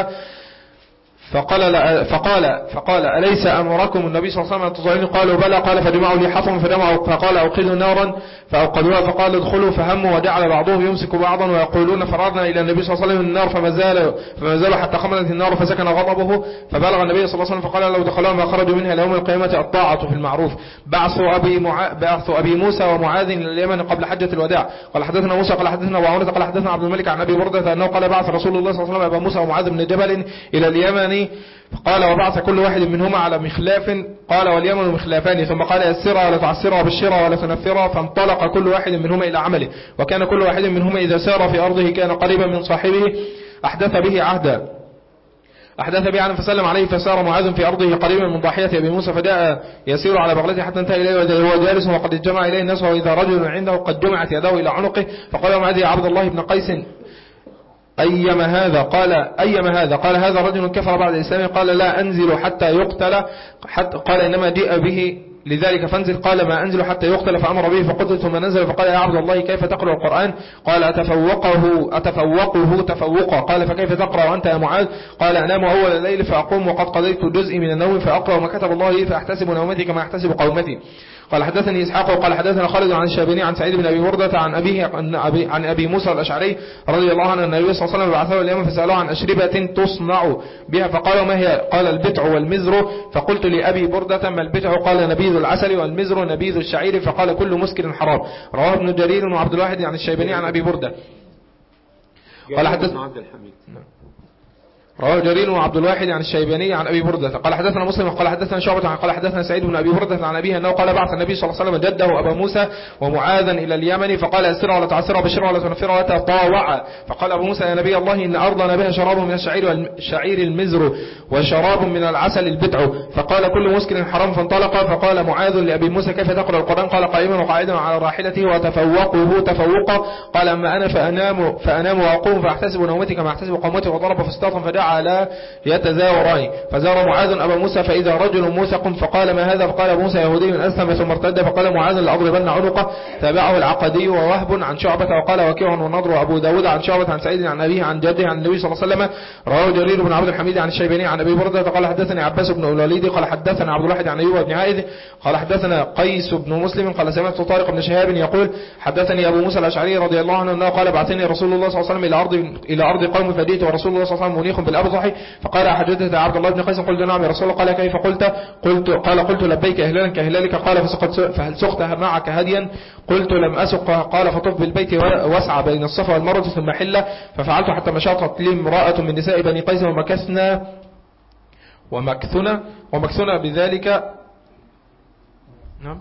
فقال أليس أمركم النبي صلى الله عليه وسلم تطيعوني؟ قالوا بلى. قال فجمعوا لي حطبا فقال أوقدوا نارا فأوقدوها فقال ادخلوا فهموا وجعل بعضهم يمسك بعضا ويقولون فررنا إلى النبي صلى الله عليه وسلم النار فما زالوا حتى خمدت النار فسكن غضبه فبلغ النبي صلى الله عليه وسلم فقال لو دخلوا ما خرجوا منها يوم القيامة الطاعة في المعروف. بعث أبي موسى ومعاذ إلى اليمن قبل حجة الوداع. قال حدثنا موسى قال حدثنا وعونة قال حدثنا عبد الملك عن أبي بردة أنه قال بعث رسول الله صلى الله عليه وسلم أبا موسى ومعاذ بن جبل إلى اليمن قال وبعث كل واحد منهما على مخلاف قال واليمن مخلافان ثم قال يسرها ولا تعسرها وبشرها ولا تنفرها فانطلق كل واحد منهما إلى عمله وكان كل واحد منهما إذا سار في أرضه كان قريبا من صاحبه أحدث به عهدا فسلم عليه فسار معاذ في أرضه قريبا من ضاحية أبي موسى فجاء يسير على بغلته حتى انتهى إليه وهو جالس وقد جمع إليه الناس وإذا رجل عنده قد جمعت يداه إلى عنقه فقال معاذ يا عبد الله بن قيس أيما هذا؟ قال هذا رجل كفر بعد الإسلام. قال لا أنزل حتى يقتل قال إنما جاء به لذلك فانزل. قال ما أنزل حتى يقتل فأمر به فقتل ثم نزل فقال يا عبد الله كيف تقرأ القرآن؟ قال أتفوقه تفوقا. قال فكيف تقرأ وأنت يا معاذ؟ قال أنام أول الليل فأقوم وقد قضيت جزء من النوم فأقرأ ما كتب الله لي فأحتسب نومتي كما أحتسب قومتي. قال حدثني إسحاق وقال حدثنا خالد عن الشابني عن سعيد بن أبي بردة عن أبيه عن أبي موسى الأشعري رضي الله عنه أن النبي صلى الله عليه وسلم بعثه اليمن فسألوه عن أشربة تصنع بها فقالوا ما هي؟ قال البتع والمزر. فقلت لأبي بردة ما البتع؟ قال نبيذ العسل والمزر نبيذ الشعير. فقال كل مسكر حرام. رواه ابن جرير وعبد الواحد عن الشيباني عن أبي بردة. قال حدثنا عبد الحميد رواه جرير وعبد الواحد عن الشيباني عن أبي بردة. قال حدثنا مسلم قال حدثنا شعبة قال حدثنا سعيد بن أبي بردة عن أبيه أنه قال بعث النبي صلى الله عليه وسلم جده أبا موسى ومعاذا إلى اليمن فقال أسرع ولا تعسرع بشرع ولا تنفرع ولا تطاوع. فقال أبو موسى يا نبي الله إن أرضنا بها شراب من الشعير المزر وشراب من العسل البتع. فقال كل مسكر حرام. فانطلق فقال معاذ لأبي موسى كيف تقرأ القرآن؟ قال قائما وقاعدا على راحلته وتفوقه تفوقا. قال أما أنا فأنام وأقوم فأحتسب نومتي كما أحتسب قومتي وضرب فاستاطا فجعل يتزاوران. فزار معاذ أبا موسى فإذا رجل موثق فقال ما هذا؟ فقال أبو موسى يهودي أسلم ثم ارتد. فقال معاذ لأضربن عنقه. تابعه العقدي ووهب عن شعبة وقال وكيع ونضر وأبو داود عن شعبة عن سعيد عن أبيه عن جده عن النبي صلى الله عليه وسلم. رواه جرير بن عبد الحميد عن الشيباني عن أبي بردة قال حدثني عباس بن الوليد قال حدثنا عبد الواحد عن أيوب بن عائذ قال حدثنا قيس بن مسلم قال سمعت طارق بن شهاب يقول حدثني أبو موسى الأشعري رضي الله عنه أنه قال بعثني رسول الله صلى الله عليه وسلم إلى أرض قوم فجئت ورسول الله صلى الله عليه وسلم منيخ بالأبطح فقال حدثت عبد الله بن قيس قلت نعم يا رسول الله. قال كيف؟ قلت لبيك أهلالا كأهلالك. قال فهل سقت معك هديا؟ قلت لم أسق. قال فطف بالبيت واسعى بين الصفا والمروة ثم حل. ففعلت حتى مشاطت لي امرأة من نساء بني قيس ومكثنا بذلك نعم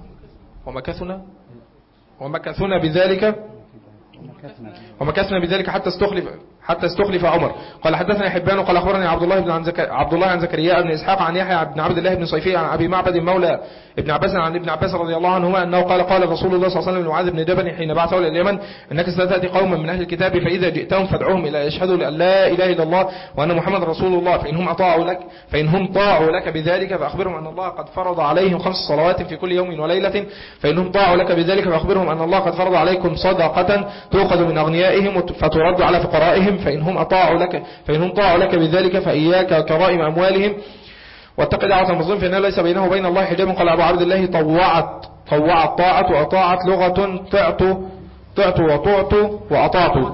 ومكثنا بذلك حتى حتى استخلف عمر. قال حدثنا حبان قال أخبرني عبد الله عن زكريا بن إسحاق عن يحيى بن عبد الله بن صيفي عن أبي معبد مولى ابن عباس عن ابن عباس رضي الله عنهما أنه قال رسول الله صلى الله عليه وسلم لمعاذ بن جبل حين بعثه إلى اليمن إنك ستأتي قوما من أهل الكتاب فإذا جئتهم فادعوهم إلى يشهدوا أن لا إله إلا الله وأن محمد رسول الله فإنهم طاعوا لك بذلك فأخبرهم أن الله قد فرض عليهم 5 صلوات في كل يوم وليلة فإنهم طاعوا لك بذلك فأخبرهم أن الله قد فرض عليكم صدقة تؤخذ من أغنيائهم فترد على فقرائهم فإنهم طاعوا لك بذلك فإياك وكرائم أموالهم واتق دعوة المظلوم فإنه ليس بينه وبين الله حجاب. قال أبو عبد الله طوعت طاعة وأطاعت لغة طعت وطعت وأطعت.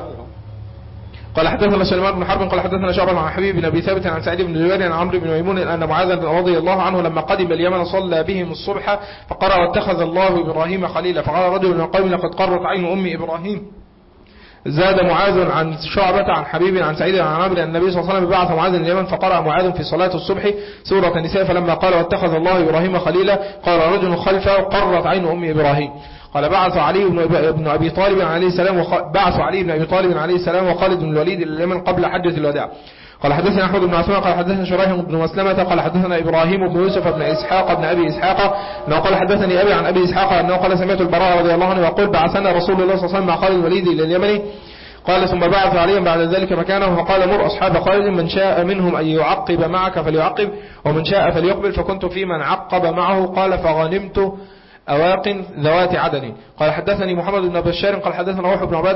قال حدثنا سليمان بن حرب قال حدثنا شعبة عن حبيب بن أبي ثابت عن سعيد بن جبير عن عمرو بن ميمون أن معاذ رضي الله عنه لما قدم اليمن صلى بهم الصبح فقرأ واتخذ الله إبراهيم خليلا فقال رجل من قوم لقد قرت عين أم إبراهيم. زاد معاذ عن شعبة عن حبيب عن سعيد عن عمرو أن النبي صلى الله عليه وسلم بعث معاذ اليمن فقرأ معاذ في صلاة الصبح سورة النساء فلما قال واتخذ الله إبراهيم خليلا قال رجل خلفه قرت عين أم إبراهيم. قال بعث علي بن أبي طالب عليه السلام وخالد بن الوليد إلى اليمن قبل حجة الوداع. قال حدثنا أحمد بن عثمان قال حدثنا شريح بن مسلمة قال حدثنا إبراهيم بن يوسف بن إسحاق بن أبي إسحاق أنه قال حدثني أبي عن أبي إسحاق أنه قال سمعت البراء رضي الله عنه يقول بعثنا رسول الله صلى الله عليه وسلم مع خالد الوليد إلى اليمن. قال ثم بعث عليهم بعد ذلك مكانه فقال مر أصحاب خالد من شاء منهم أن يعقب معك فليعقب ومن شاء فليقبل فكنت في من عقب معه. قال فغنمت أواق ذوات عدن. قال حدثني محمد بن بشار قال حدثنا روح بن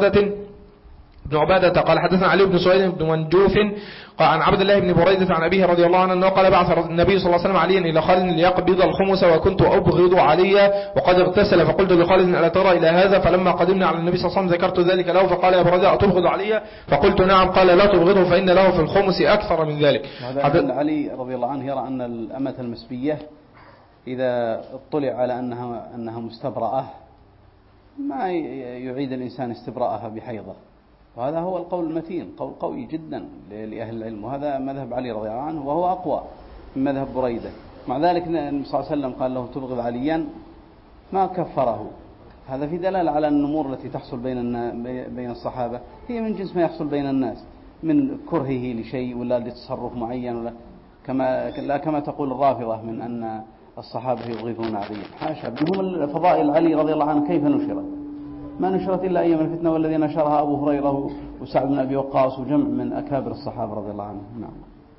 عبادة قال حدثنا علي بن سويد بن منجوف قال عن عبد الله بن بريدة عن أبيه رضي الله عنه أنه قال بعث النبي صلى الله عليه وسلم عليا إلى خالد ليقبض الخمس وكنت أبغض علي وقد اغتسل فقلت لخالد ألا ترى إلى هذا فلما قدمنا على النبي صلى الله عليه وسلم ذكرت ذلك له فقال يا بريدة أتبغض علي فقلت نعم قال لا تبغضه فإن له في الخمس أكثر من ذلك. علي رضي الله عنه يرى أن الأمة المسبية إذا اطلع على أنها مستبرأة ما يعيد الإنسان استبراءها بحيضة وهذا هو القول المتين قول قوي جدا لأهل العلم وهذا مذهب علي رضي الله عنه وهو أقوى من مذهب بريدة. مع ذلك النبي صلى الله عليه وسلم قال له تبغض عليا ما كفره. هذا في دلالة على النمور التي تحصل بين الصحابة هي من جنس ما يحصل بين الناس من كرهه لشيء ولا لتصرف معين ولا كما تقول الرافضة من أن الصحابة يبغضون عليا حاشا. بهم فضائل علي رضي الله عنه كيف نشرت؟ ما نشرت إلا أيام الفتنة والذي نشرها أبو هريرة وسعد بن أبي وقاص وجمع من أكابر الصحابة رضي الله عنهم. نعم.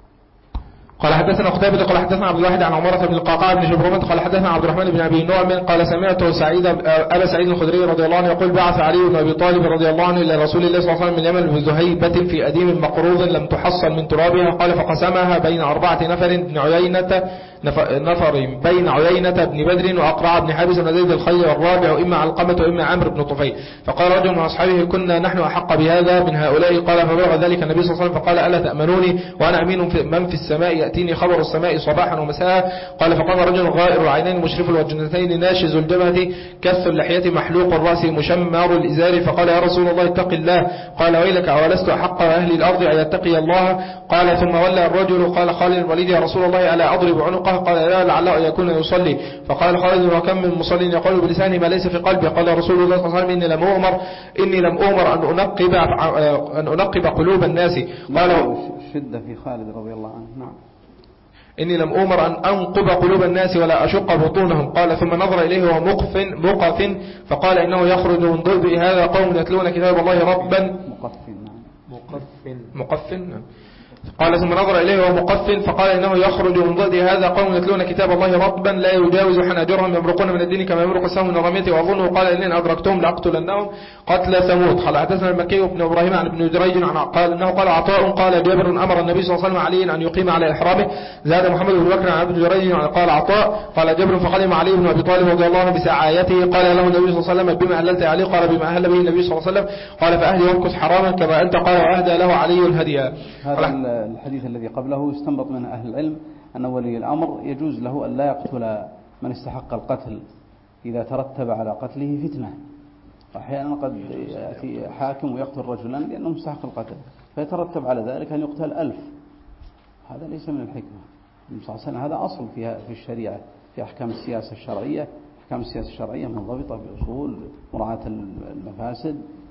قال حدثنا قتيبة قال حدثنا عبد الواحد عن عمارة بن القعقاع بن جبرمة قال حدثنا عبد الرحمن بن أبي نعم قال سمعت أبا سعيد الخدري رضي الله عنه يقول بعث علي بن أبي طالب رضي الله عنه إلى رسول الله صلى الله عليه وسلم من اليمن بذهيبة في أديم مقروض لم تحصل من ترابها قال فقسمها بين 4 نفر بين عيينة بن بدر وأقرع بن حابس وزيد الخير والرابع وإما علقمة وإما عمرو بن طفيل. فقال رجل من أصحابه كنا نحن أحق بهذا من هؤلاء. قال فبلغ ذلك النبي صلى الله عليه وسلم فقال ألا تأمنوني وأنا أمين من في السماء يأتيني خبر السماء صباحا ومساء. قال فقام رجل غائر العينين مشرف الوجنتين ناشز الجبهة كث اللحية محلوق الرأس مشمر الإزار فقال يا رسول الله اتق الله. قال ويلك أولست أحق أهل الأرض أن يتقي الله. قال ثم ولى الرجل قال خالد الوليد يا رسول الله ألا أضرب عنقه. قال لا لعله أن يكون يصلي. فقال خالد وكم من مصلي يقول بلسانه ما ليس في قلبه. قال رسول الله صلى الله عليه وسلم إني لم أؤمر أن أنقب قلوب الناس. قال شدة في خالد رضي الله عنه. نعم. إني لم أؤمر أن أنقب قلوب الناس ولا أشق بطونهم. قال ثم نظر إليه وهو مقف فقال إنه يخرج من ضئ هذا قوم يتلون كتاب الله ربا مقفن. قال ثم نظر إليه وهو مقفل فقال إنه يخرج من ضد هذا قوم يتلون كتاب الله ربا لا يجاوز حناجرهم يمرقون من الدين كما يمرق السهم من الرمية وأظنه قال إن أدركتهم لأقتلنهم قتل ثمود. قال حدثنا المكي بن إبراهيم عن ابن جريج قال إنه قال عطاء قال جابر أمر النبي صلى الله عليه وسلم علي أن يقيم على إحرامه. زاد محمد بن بكر عن ابن جريج قال عطاء قال جابر فقدم علي بن أبي طالب رضي الله عنه بسعايته. قال له النبي صلى الله عليه وسلم بما أهللت عليه؟ قال بما أهل به النبي صلى الله عليه وسلم. قال فأهلي وامكث حراما كما أنت. قال وأهدى له علي الهدي. هذا الحديث الذي قبله يستنبط من أهل العلم أن ولي الأمر يجوز له أن لا يقتل من استحق القتل إذا ترتب على قتله فتنة. أحيانا قد يأتي حاكم ويقتل رجلا لأنه مستحق القتل فيترتب على ذلك أن يقتل 1000. هذا ليس من الحكمة. هذا أصل في الشريعة في أحكام السياسة الشرعية. أحكام السياسة الشرعية منضبطة بأصول مراعاة المفاسد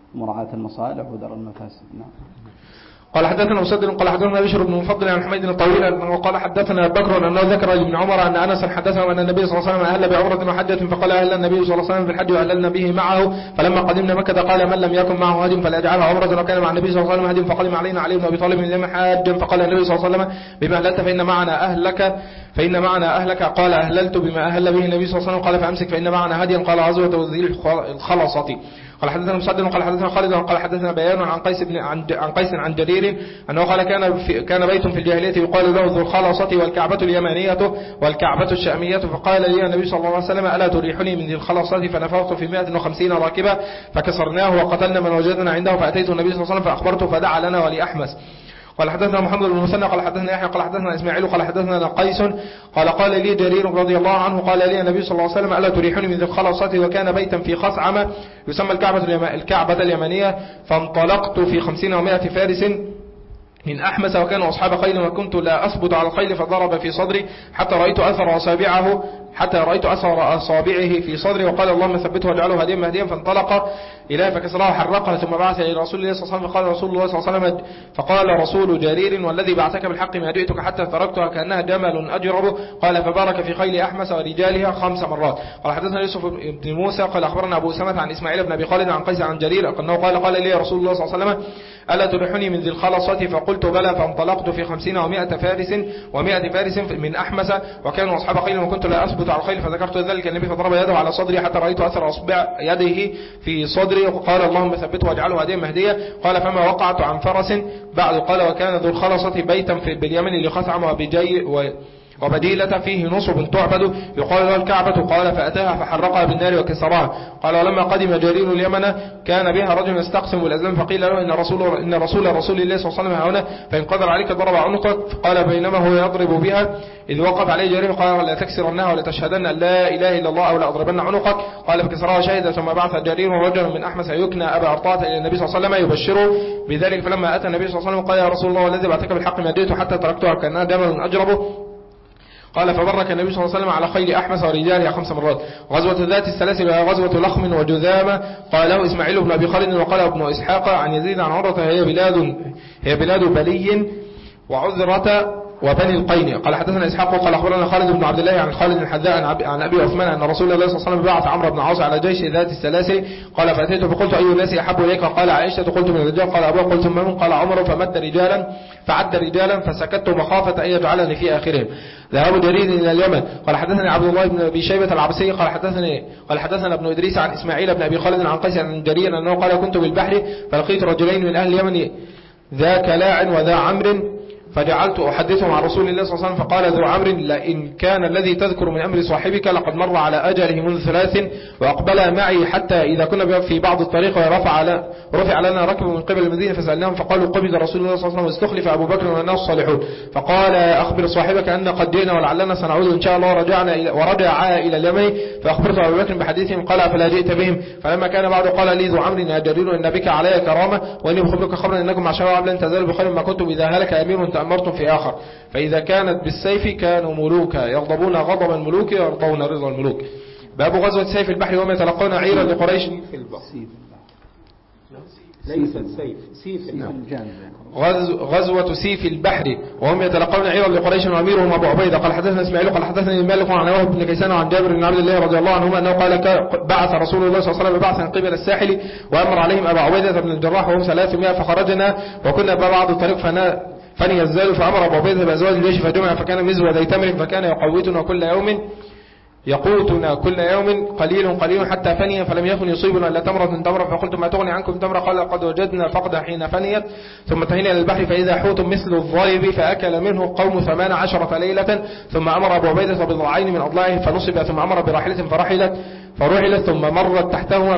مراعاة المصالح ودرء المفاسد. نعم. قال حدثنا مسدد قال حدثنا بشر بن مفضل عن حميد الطويل أنه قال حدثنا بكر أنه ذكر ابن عمر أن أنس حدثه أن النبي صلى الله عليه وسلم أهل بعمرة وحجة فقال أهل النبي صلى الله عليه وسلم في الحج وأهللنا به معه فلما قدمنا مكة قال من لم يكن معه هدي فليجعلها عمرة وكان مع النبي صلى الله عليه وسلم هدي فقدم علينا علي بن أبي طالب لم حاجا فقال النبي صلى الله عليه وسلم بما أهللت فإن معنا أهلك قال أهللت بما أهل به النبي صلى الله عليه وسلم قال فأمسك فإن معنا هديا قال غزوة ذي الخلصة. قال حدثنا مسدد قال حدثنا خالد قال حدثنا بيان عن قيس عن جرير أنه قال كان بيت في الجاهلية يقال له ذو الخلصة والكعبة اليمانية والكعبة الشامية فقال لي النبي صلى الله عليه وسلم ألا تريحني من ذي الخلصة فنفرت في 150 راكبة فكسرناه وقتلنا من وجدنا عنده فأتيت النبي صلى الله عليه وسلم فأخبرته فدعا لنا ولأحمس. قال حدثنا محمد بن المثنى قال حدثنا يحيى قال حدثنا إسماعيل قال حدثنا قيس قال لي جرير رضي الله عنه قال لي النبي صلى الله عليه وسلم ألا تريحني من ذي الخلصة وكان بيتا في خصعمة يسمى الكعبة اليمانية فانطلقت في 50 و100 فارس من أحمس وكانوا أصحاب خيل وكنت لا أثبت على الخيل فضرب في صدري حتى رأيت أثر أصابعه في صدري وقال اللهم ثبته واجعله هديا مهديا فانطلق إليه فكسرها حرقها ثم بعث إلى رسول الله صلى الله عليه وسلم فقال رسول الله صلى الله عليه وسلم فقال رسول جرير والذي بعثك بالحق ما جئتك حتى تركتها كأنها جمل أجرب قال فبارك في خيل أحمس ورجالها 5 مرات. قال حدثنا يوسف بن موسى قال أخبرنا أبو أسامة عن إسماعيل بن أبي خالد عن قيس عن جرير أنه قال لي رسول الله صلى الله عليه وسلم ألا تريحني من ذي الخلصة فقلت بلى فانطلقت في 50 و100 فارس من أحمس وكانوا أصحاب خيل وكنت لا أثبت على الخيل فذكرت ذلك النبي فضرب يده على صدري حتى رأيت أثر أصبع يده في صدري وقال اللهم ثبته واجعله هديا مهديا قال فما وقعت عن فرس بعد قال وكان ذو الخلصة بيتا باليمن لخثعم وبديلة فيه نصب تعبد يقال له الكعبة قال فأتاها فحرقها بالنار وكسرها. قال ولما قدم جرير اليمن كان بها رجل يستقسم بالأزلام فقيل له إن رسول الله صلى الله عليه وسلم هنا فإن قدر عليك ضرب عنقك قال بينما هو يضرب بها إذ وقف عليه جرير قال لا تكسرنها ولا تشهدن أن لا إله إلا الله أو لا أضربن عنقك قال فكسرها شهد ثم بعث جرير رجلا من أحمس يكنى أبا أرطاة إلى النبي صلى الله عليه وسلم يبشره بذلك فلما أتى النبي صلى الله عليه وسلم قال يا رسول الله والذي بعثك بالحق ما جئت حتى تركتها كأنها جمل أجربه قال فبرك النبي صلى الله عليه وسلم على خيل أحمس ورجالها 5 مرات. غزوة ذات السلاسل وهي غزوة لخم وجذامة قال له إسماعيل بن أبي خالد وقال ابن إسحاق عن يزيد عن عروة هي بلاد بلي وعذرة وبني القين. قال حدثنا إسحاق قال أخبرنا خالد بن عبد الله عن خالد الحذاء عن أبي عثمان أن رسول الله صلى الله عليه وسلم بعث عمرو بن عاص على جيش ذات السلاسل قال فأتيت فقلت أي الناس أحب إليك قال عائشة قلت من الرجال قال أبوه قلت من قال عمر فعد رجالا فسكت مخافة أن يجعلني في آخرهم. ذهاب جرير إلى اليمن. قال حدثني عبد الله بن أبي شيبة العبسي قال حدثنا ابن إدريس عن إسماعيل بن أبي خالد عن قيس عن جرير أنه قال كنت بالبحر فلقيت رجلين من أهل اليمن ذا كلاع وذا عمرو فجعلت أحدثهم عن رسول الله صلى الله عليه وسلم فقال ذو عمرو لئن كان الذي تذكر من أمر صاحبك لقد مر على أجله منذ 3 وأقبل معي حتى إذا كنا في بعض الطريق ورفع لنا ركب من قبل المدينة فسألناهم فقالوا قبض رسول الله صلى الله عليه وسلم واستخلف أبو بكر والناس الصالحون فقال أخبر صاحبك أن قد جئنا ولعلنا سنعود إن شاء الله ورجع إلى اليمن فأخبرت أبو بكر بحديثهم قال فلا جئت بهم فلما كان بعد قال لي ذو عمرو يا جرير إن بك علي كرامة وإني بخبرك خبرا إنكم معشر العرب لن تزالوا بخير ما كنتم إذا هلك أمير تأمرتم في آخر فإذا كانت بالسيف كانوا ملوكا يغضبون غضب الملوك ويرضون رضا الملوك. باب غزوة سيف البحر وهم يتلقون عيرا لقريش غزوة سيف البحر وهم يتلقون عيرا لقريش وأميرهم أبو عبيدة. قال حدثنا إسماعيل قال حدثني مالك عن وهب بن كيسان وعن جابر بن عبد الله رضي الله عنهما أنه قال بعث رسول الله صلى الله عليه وسلم بعثا قبل الساحل وأمر عليهم أبو عبيدة بن الجراح وهم 300 فخرجنا وكنا ببعض الطريق فني الزال فأمر أبو عبيدة بأزواج الجيش فجمع فكان مزودي تمر فكان يقوتنا كل يوم قليل حتى فني فلم يكن يصيبنا إلا تمرة فقلت ما تغني عنكم تمرة قال قد وجدنا فقد حين فنيت ثم انتهينا إلى البحر فإذا حوت مثل الضرب فأكل منه قوم 18 ليلة ثم أمر أبو عبيدة بضلعين من أضلاعه فنصب ثم أمر براحلة فرحلت ثم مرت تحتهما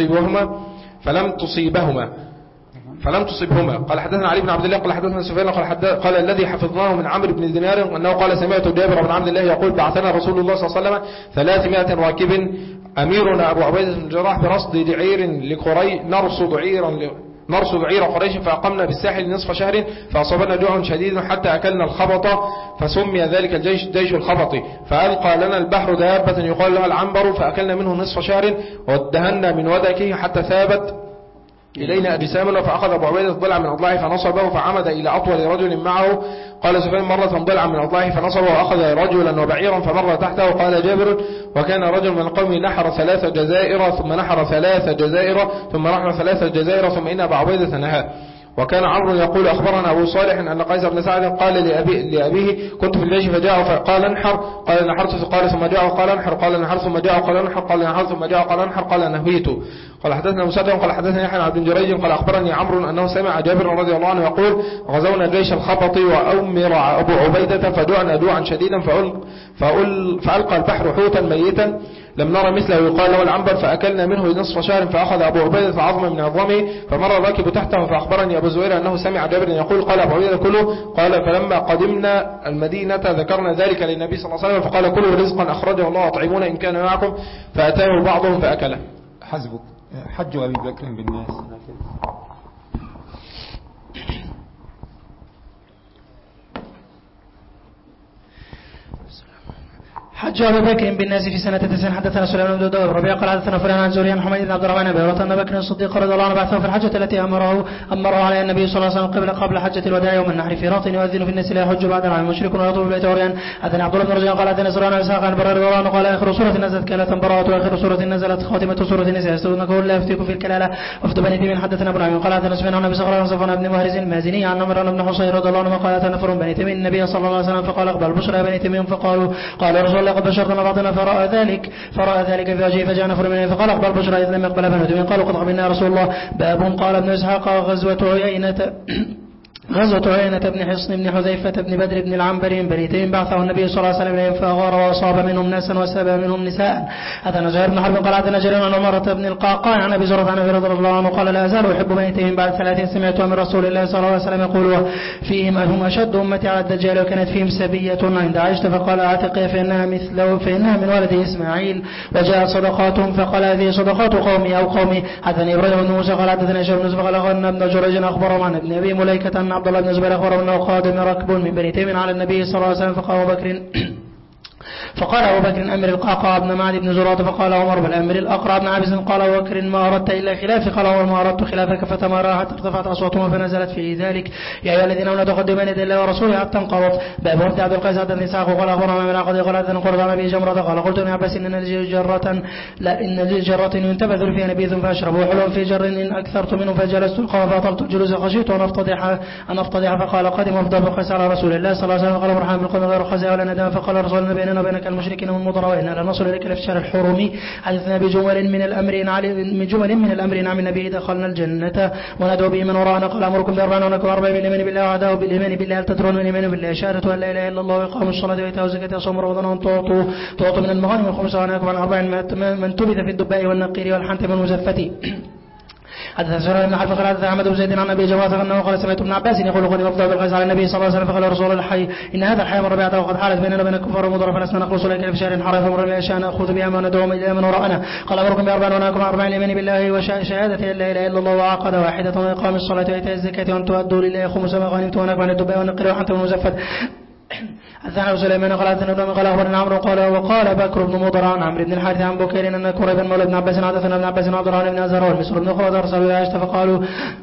فلم تصيبهما. قال حدثنا علي بن عبد الله قال حدثنا سفيان قال الذي حفظناه من عمرو بن دينار أنه قال سمعت جابر بن عبد الله يقول بعثنا رسول الله صلى الله عليه وسلم 300 راكب أميرنا أبو عبيدة بن الجراح برصد عير لقريش نرصد عير قريش فأقمنا بالساحل نصف شهر فأصابنا جوع شديد حتى أكلنا الخبط فسمي ذلك الجيش جيش الخبط فألقى لنا البحر دابة يقال لها العنبر فأكلنا منه نصف شهر وادهنا من ودكه حتى ثابت إلينا أجسامنا، فأخذ أبو عبيدة ضلع من أضلاعه فنصبه فعمد إلى أطول رجل معه. قال سفيان مرة ضلع من أضلاعه فنصبه وأخذ رجلا وبعيرا فمر تحته. قال جابر وكان رجل من القوم نحر 3 جزائر ثم نحر 3 جزائر ثم نحر 3 جزائر ثم إن أبا عبيدة نهاه. وكان عمرو يقول أخبرنا أبو صالح أن قيس بن سعد قال لأبيه كنت في الجيش فجاء فقال انحر، قال نحرت، قال ثم جاء قال انحر، قال نحرت ثم جاء قال انحر، قال نحرت ثم جاء قال انحر، قال نهيت. قال حدثنا مسدد قال حدثنا يحيى عن بن جريج قال أخبرني عمرو أنه سمع جابر رضي الله عنه يقول غزونا جيش الخبط وأمر أبو عبيدة فجوعنا جوعا شديدا فألقى البحر حوتا ميتا لم نرى مثله يقال له العنبر فأكلنا منه نصف شهر. فأخذ أبو عبيدة عظما من عظامه فمر الراكب تحته فأخبرني أبو زهير أنه سمع جابر يقول قال أبو عبيدة كله. قال فلما قدمنا المدينة ذكرنا ذلك للنبي صلى الله عليه وسلم فقال كله رزقا أخرجه الله أطعمون إن كان معكم فأتاه بعضهم فأكله. حسبك. حج أبي بكر بالناس. حج أبي بكر بالناس في سنة 9. حدثنا سليمان بن داود ربيع قال حدثنا فلان عن زهري عن حميد بن عبد الرحمن بن أن بكر الصديق رضي الله عنه بعثه في الحجة التي أمره عليها النبي صلى الله عليه وسلم قبل حجة الوداع يوم النحر في راط يؤذن في الناس لا يحج بعد العام المشرك ويطوف بالبيت عريان. حدثنا عبد الله بن رجاء قال حدثنا سليمان بن إسحاق عن برار رضي الله عنه قال آخر سورة نزلت كالة براءة وآخر سورة نزلت خاتمة سورة النساء يستودعونك لا يفتيكم في الكلالة وفد بني تيم. حدثنا ابن عمير قال حدثنا سفيان عن أبي صخر عن صفوان بن مهرز المازني عن عمران بن حصين رضي الله عنه قال أتى نفر بني تيم النبي صلى الله عليه وسلم فقال اقبل بشرى بني تيم فقالوا قال رسول الله قد بشرنا بعضنا فرأى ذلك في وجهه فجاء نفر منه فقال اقبل بشرى إذ لم يقبل بني تيم قالوا قد قبلنا يا رسول الله. باب قال ابن إسحاق غزوة عيينة بن حصن بن حذيفة بن بدر بن العنبري بن بني تيم بعثه النبي صلى الله عليه وسلم فأغار وأصاب منهم ناسا وسبى منهم نساء. حدثنا زهير بن حرب قال حدثنا جرير عن عمرة بن القعقاع عن أبي زرعة عن أبي رضي الله عنه قال لا أزال أحب بني تيم بعد 30 سمعت من رسول الله صلى الله عليه وسلم يقول فيهم هم أشد أمتي على الدجال وكانت فيهم سبية عند عائشة فقال أعتقي فإنها من ولد إسماعيل وجاءت صدقاتهم فقال هذه صدقات قومي أو قومي. حدثني إبراهيم بن موسى قال حدثنا هشام بن قال أخبرنا ابن جريج أخبرهم عن ابن أبي مليكة أن عبد الله بن زبير أخبره أنه قادم ركب من بني تيم على النبي صلى الله عليه وسلم فقال أبو بكر أمر القعقاع بن معد بن زرارة فقال عمر بل أمر الأقرع بن عابس قال أبو بكر ما أردت إلا خلافي قال عمر ما أردت خلافك فتمارى حتى ارتفعت أصواتهم فنزلت في ذلك يا أيها الذين آمنوا تقدموا بين يدي الله ورسوله حتى انقضت. باب وفد عبد القيس حدثني إسحاق قال أخبرنا من عقد قال حدثنا قرة عن أبي جمرة قال قلت يا عباس إن لجرة ينتبذ فيها نبيذ فأشربوا حلوا في جر إن أكثرت منه فجلست القوم فأطلت الجلوس خشيت أن أفتضح فقال قدم وفد عبد القيس على رسول الله صلى الله عليه وسلم قال مرحبا بالقوم غير خزي ولا ندم فقال رسول الله بيننا وبينك المشركين والمضر وإنا لا نصل إليك في الشهر الحرمي. حدثنا بجمل من الأمر نعم النبي دخلنا الجنة وندعو به من وراءنا قال أمركم بأربعين ونكم أربعين بالإيمان بالله وعداه بالإيمان بالله هل تدرون من الإيمان بالله شهادة أن لا إله إلا الله وإقام الصلاة وإيتاء الزكاة وصوم رمضان وأن تعطوا من المغانم والخمس ونهاكم عن أربعين من تبث في الدباء والنقير والحنتم والمزفة. حدثنا سهيل بن حرب قال حدثنا أحمد بن زيد عن أبي جواد أنه قال سمعت ابن عباس يقول قد وفد بالقيس على النبي صلى الله عليه وسلم فقال رسول الحي إن هذا الحي مر بعده وقد حالت بيننا وبين الكفار والمضر فلسنا نخلص إليك في شهر حرام فمر إلى أشياء نأخذ بها ما ندعو إلى من وراءنا قال أمركم بأربعين ونهاكم عن أربعين الإيمان بالله وشهادة أن لا إله إلا الله وعقد واحدة وإقام الصلاة وإيتاء الزكاة وأن تؤدوا لله خمس ما غنمتم ونهاكم عن الدباء والنقير والحنتم والمزفة. حدثنا سليمان قال حدثنا قال أخبرنا عمرو قال وقال بكر بن مضر عن عمرو بن الحارث عن بكير أن كريبا مولى ابن عباس حدثنا ابن عباس عبد الرحمن بن أزهر والمسر بن خالد أرسلوا عائشة فقالوا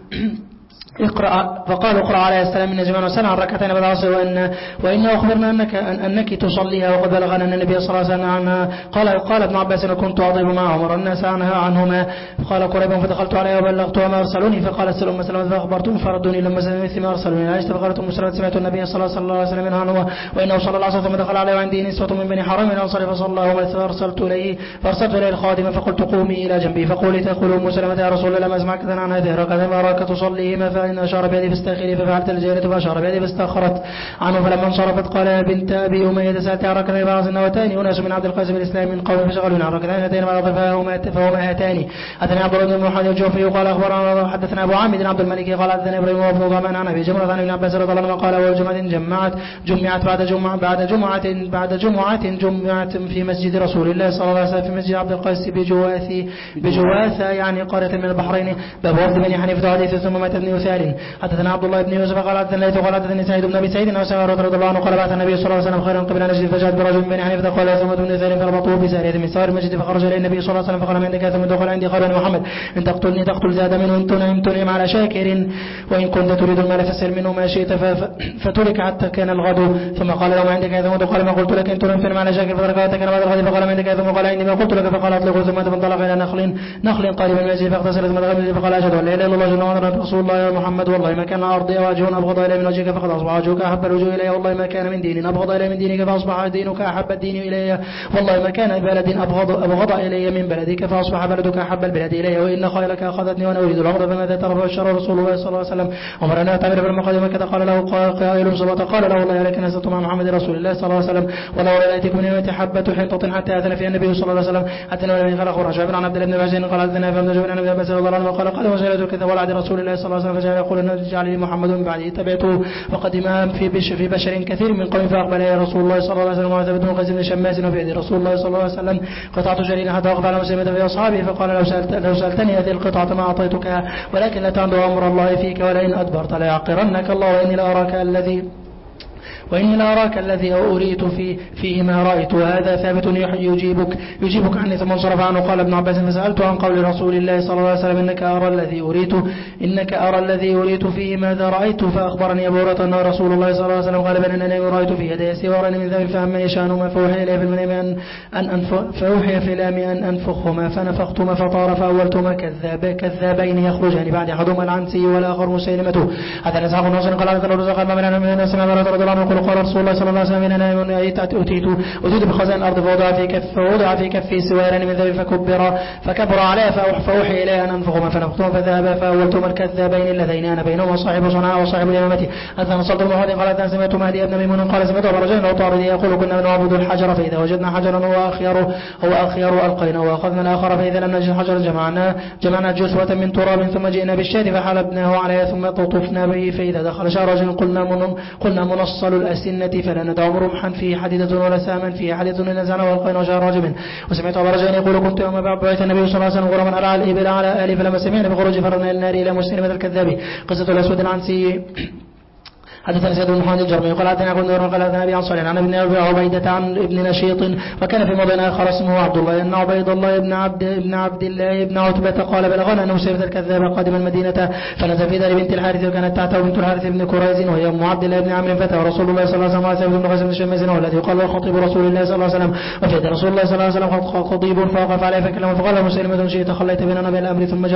اقرأ عليه السلام من جميع وسلم عن ركعتين بعد العصر وإن أخبرنا أنك تصليها وقد بلغنا أن النبي صلى الله عليه وسلم عنها قال ابن عباس كنت أضرب مع عمر الناس عنهما فقال قريبا فدخلت عليها وبلغت وما أرسلوني فقالت سلم سلمة فأخبرتهم فردوني لما مثل ما أرسلوني عائشة فقالت أم سلمة سمعت النبي صلى الله عليه وسلم عنه وإنه صلى الله عليه وسلم دخل عليه وعندي نسوة من بني حرام أنصرف فصلى فأرسلت إليه الخادمة فقلت قومي إلى جنبي فقولي تقول أم سلمة يا رسول الله ما أسمعك عن هذه ركعتين وأراك تصليهما فإن أشار بيدي فاستأخري ففعلت الجارية فأشار بيدي فاستأخرت عنه فلما انصرفت قال يا بنت أبي أمية سألت عن ركعتين بعض النوتين أناس من عبد القيس بالإسلام من قوم فشغلون عن ركعتين هاتين بعض فهما هاتان. حدثنا عبد الله بن محمد الجوفي قال أخبرنا حدثنا أبو عامد عبد الملك قال حدثنا إبراهيم وابن ضمان عن أبي جمرة عن ابن عباس رضي الله عنه قال أول جمعة جمعت بعد جمعة في مسجد رسول الله صلى الله عليه وسلم في مسجد عبد القيس بجواثة يعني قرية من البحرين. باب وفد بني حنيفة حديث ثم مات ابن رجال. حدثنا عبد الله بن يوسف قال حدثنا ليث قال حدثني سعيد بن ابي سعيد وسعيد رضي الله عنه قال بعث النبي صلى الله عليه وسلم خيرا قبل نجد فجاءت برجل من بني حنيفه قال ثم بن ثالث فربطوه بساريه من سوار المسجد فخرج الى النبي صلى الله عليه وسلم فقال من عندك ثم دخل عندي قال محمد ان تقتلني تقتل زاد منه ان تنعم على شاكر وان كنت تريد المال فسل منه ما شئت فترك حتى كان الغد ثم قال له ما عندك ثم قال ما قلت لك ان تنعم على شاكر فترك حتى كان بعد الغد فقال ما عندك ثم قال اني ما قلت لك فقال اطلقه ثم فانطلق الى نخل قريب من المسجد فاغتسل ثم دخل فقال اشهد ان لا اله الا الله جل وعلا رسول الله يا محمد والله ما كان ارضي وجه ابغض الي من وجهك فقد اصبح وجهك احب الوجوه الي والله ما كان من دين ابغض الي من دينك فاصبح دينك احب الدين الي والله ما كان بلد ابغض الي من بلدك فاصبح بلدك احب البلاد الي وان خيلك اخذتني وانا اريد العمره فماذا ترى فبشر رسول الله صلى الله عليه وسلم امرنا تعمل بالمقادم مكه قال له قائل صلاه قال له والله لك نزلت مع محمد رسول الله صلى الله عليه وسلم ولو رايتكم من يوم حبه حنطه حتى اذن فيها النبي صلى الله عليه وسلم حتى لو لم يخلق رجع عن عبد الله بن بشير قال اذن فلم تجب ان ابي بكر رضي الله عنه قال وسالت الكتاب على عهد رسول الله صلى الله عليه وسلم فجاء يقول ان جعل لي محمد من بعده تبعته وقدم في بشر كثير من قوم فاقبل الى رسول الله صلى الله عليه وسلم وثبت بن قيس بن شماس وفي يد رسول الله صلى الله عليه وسلم قطعه جرير حتى وقف على مسلمه في اصحابه فقال لو سالتني هذه القطعه ما اعطيتك ولكن لا تعد امر الله فيك ولئن ادبرت ليعقرنك الله وإني لأراك الذي أريت فيه ما رأيت وهذا ثابت يجيبك عني ثم انصرف عنه. قال ابن عباس فسألت عن قول رسول الله صلى الله عليه وسلم إنك أرى الذي أريت فيه ماذا رأيت فأخبرني أبو هريرة أن رسول الله صلى الله عليه وسلم قال بأنني رأيت في يدي سوارا من ذهب فأما يشانهما فأوحي إلي في المنام أن أنفخهما فنفختهما فطار فأولتهما كذابين يخرجان بعد أحدهما العنسي والآخر مسيلمته. هذا إسحاق بن نصر قال هذا الرزق قال ما من الناس ما رضي الله عنه قال رسول الله صلى الله عليه وسلم إننا أتيت بخزائن الأرض فوضع في كفي سوارا من ذهب فكبر عليها فأوحي إليه أن أنفخهما فنفختهما فذهبا فأولتهما الكذابين اللذين أنا بينهما صاحب صنعاء وصاحب اليمامة. هذا نصرت المهدي قال هذا سمعت مهدي بن ميمون قال سمعت رجلا وطاردي يقول كنا نعبد الحجر فإذا وجدنا حجرا هو أخير ألقينا وأخذنا الآخر فإذا لم نجد حجرا جمعنا جثوة من تراب ثم جئنا بالشاة فحلبناه عليها ثم طفنا به فإذا دخل شهر رجل قلنا منصل الأسنة فلا ندع رمحا فيه حديدة ولا ساما فيه حديدة نزعنا والقينا وشهر رجل. وسمعت أبا رجل يقول كنت يوم بعث النبي صلى الله عليه وسلم غرما على الإبل على آله فلما سمعنا بخروج فرنا النار إلى مسلمة الكذاب. قصة الأسود العنسي. حدثنا سيد بن محمد الجرمي قال حدثنا ابن نور قال حدثنا ابي عن صالح عن ابن ابي عبيده عن ابن نشيط وكان في موضع اخر اسمه عبد الله ان عبيد الله ابن عبد الله ابن عتبه قال بلغنا انه سيف الكذاب قادم المدينه فنزل في دار بنت الحارث وكانت تحته بنت الحارث بن كريز وهي ام عبد الله بن عمرو فتى ورسول الله صلى الله عليه وسلم سيف بن قيس بن شماس والذي قال خطيب رسول الله صلى الله عليه وسلم وفي يد رسول الله صلى الله عليه وسلم خطيب فوقف عليه فكلم فقال مسلمة شئت خليت بيننا بين الامر ثم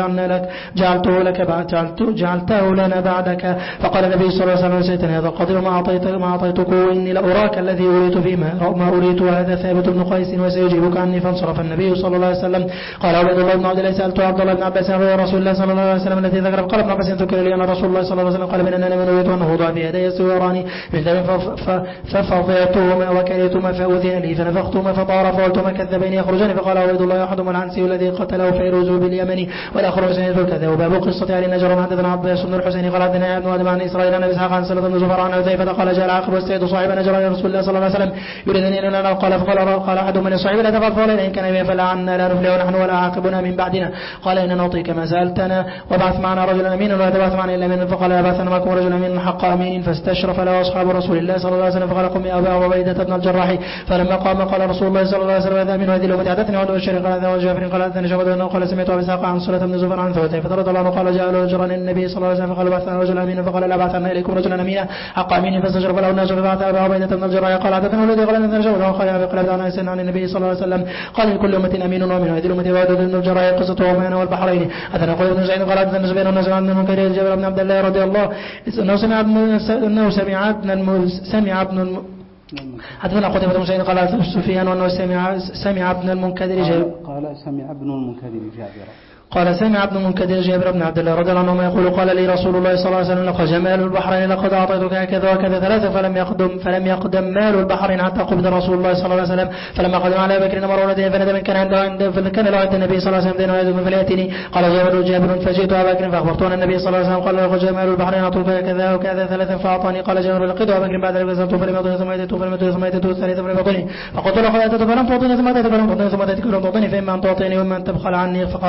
جعلته لنا بعدك فقال النبي صلى الله عليه وسلم سيتني هذا القدر ما أعطيتك وإني لأراك الذي أريت فيما ما أريت وهذا ثابت بن قيس وسيجيبك عني. فانصرف النبي صلى الله عليه وسلم. قال عبيد الله بن عبد الله سألت عبد الله بن عباس عن رسول الله صلى الله عليه وسلم الذي ذكر قال ابن عباس ذكر لي أن رسول الله صلى الله عليه وسلم قال بأننا من أريد أنه وضع في يدي سواران من ذهب ففضعتهما وكرهتهما فأذن لي فنفختهما فطار فولتهما كذبين يخرجان فقال عبيد الله أحدهما العنسي الذي قتله فيروز باليمن والآخر حسين الكذاب. وباب قصة علي نجر حدثنا عباس بن الحسين قال حدثنا ابن آدم عن إسرائيل عن إسحاق عن سلمة بن زفر عن حذيفة قال جاء العاقب والسيد صاحب نجر يا رسول الله صلى الله عليه وسلم يريدني أن أنا قال أحد من الصاحب لا تفعل فولا إن كان فلا عنا لا نفلح نحن ولا عاقبنا من بعدنا. قال إن نعطيك ما سألتنا وبعث معنا رجلا أمينا ولا تبعث معنا إلا من فقال أبعثنا معكم رجلا أمين حق أمين فاستشرف له أصحاب رسول الله صلى الله عليه وسلم فقال قم يا أبا عبيدة بن الجراح فلما قام قال رسول الله صلى الله عليه وسلم هذا من هذه الأمة حدثني وعد الشريق قال هذا وجافر قال هذا شبه قال سمعت أبي إسحاق عن صلة بن زفر عن ثوتين فرضي الله عنه قال جاء له رجلا النبي صلى الله عليه وسلم فقال بعثنا رجلا أمينا فقال لا بعثنا إليكم رجلا أمينا حق أمين فاستشرف له الناس فبعث أبا عبيدة بن الجراح قال حدثنا الذي قال أن رجلا وقال أبي قلب عن النبي صلى الله عليه وسلم قال لكل أمة أمين ومن هذه الأمة وعد بن الجراح قصته ومعنى والبحرين. هذا قول ابن سعيد قال حدثنا زبير بن نزل عن المنكدر جابر بن عبد الله رضي الله أنه سمع ابن حدثنا قتيبة بن سعيد قال سفيان وأنه سمع ابن المنكدر قال سمع ابن المنكدر جابر قال سمع ابن منكدر جابر بن عبد الله رضي الله عنه يقول قال لي رسول الله صلى الله عليه وسلم لقد جمال البحرين لقد أعطيتك هكذا وكذا ثلاثة فلم يقدم مال البحرين حتى قبض رسول الله صلى الله عليه وسلم. فلما قدم على بكر مروان دين فندم كان له عند النبي صلى الله عليه وسلم دين ويزم فليأتني. قال جابر فجئت أبا بكر فأخبرته أن النبي صلى الله عليه وسلم قال لقد جمال البحرين أعطيتك هكذا وكذا ثلاثة فأعطاني. قال جابر لقد أبا بكر بعد ذلك فسألته فلم يعطني ثم أتيته الثالثة فلم يعطني. فقلت له قد أتيت فلم تعطني ثم أتيت فلم تعطني ثم أتيت فلم تعطني فإما أن تعطيني وإما أن تبخل عني.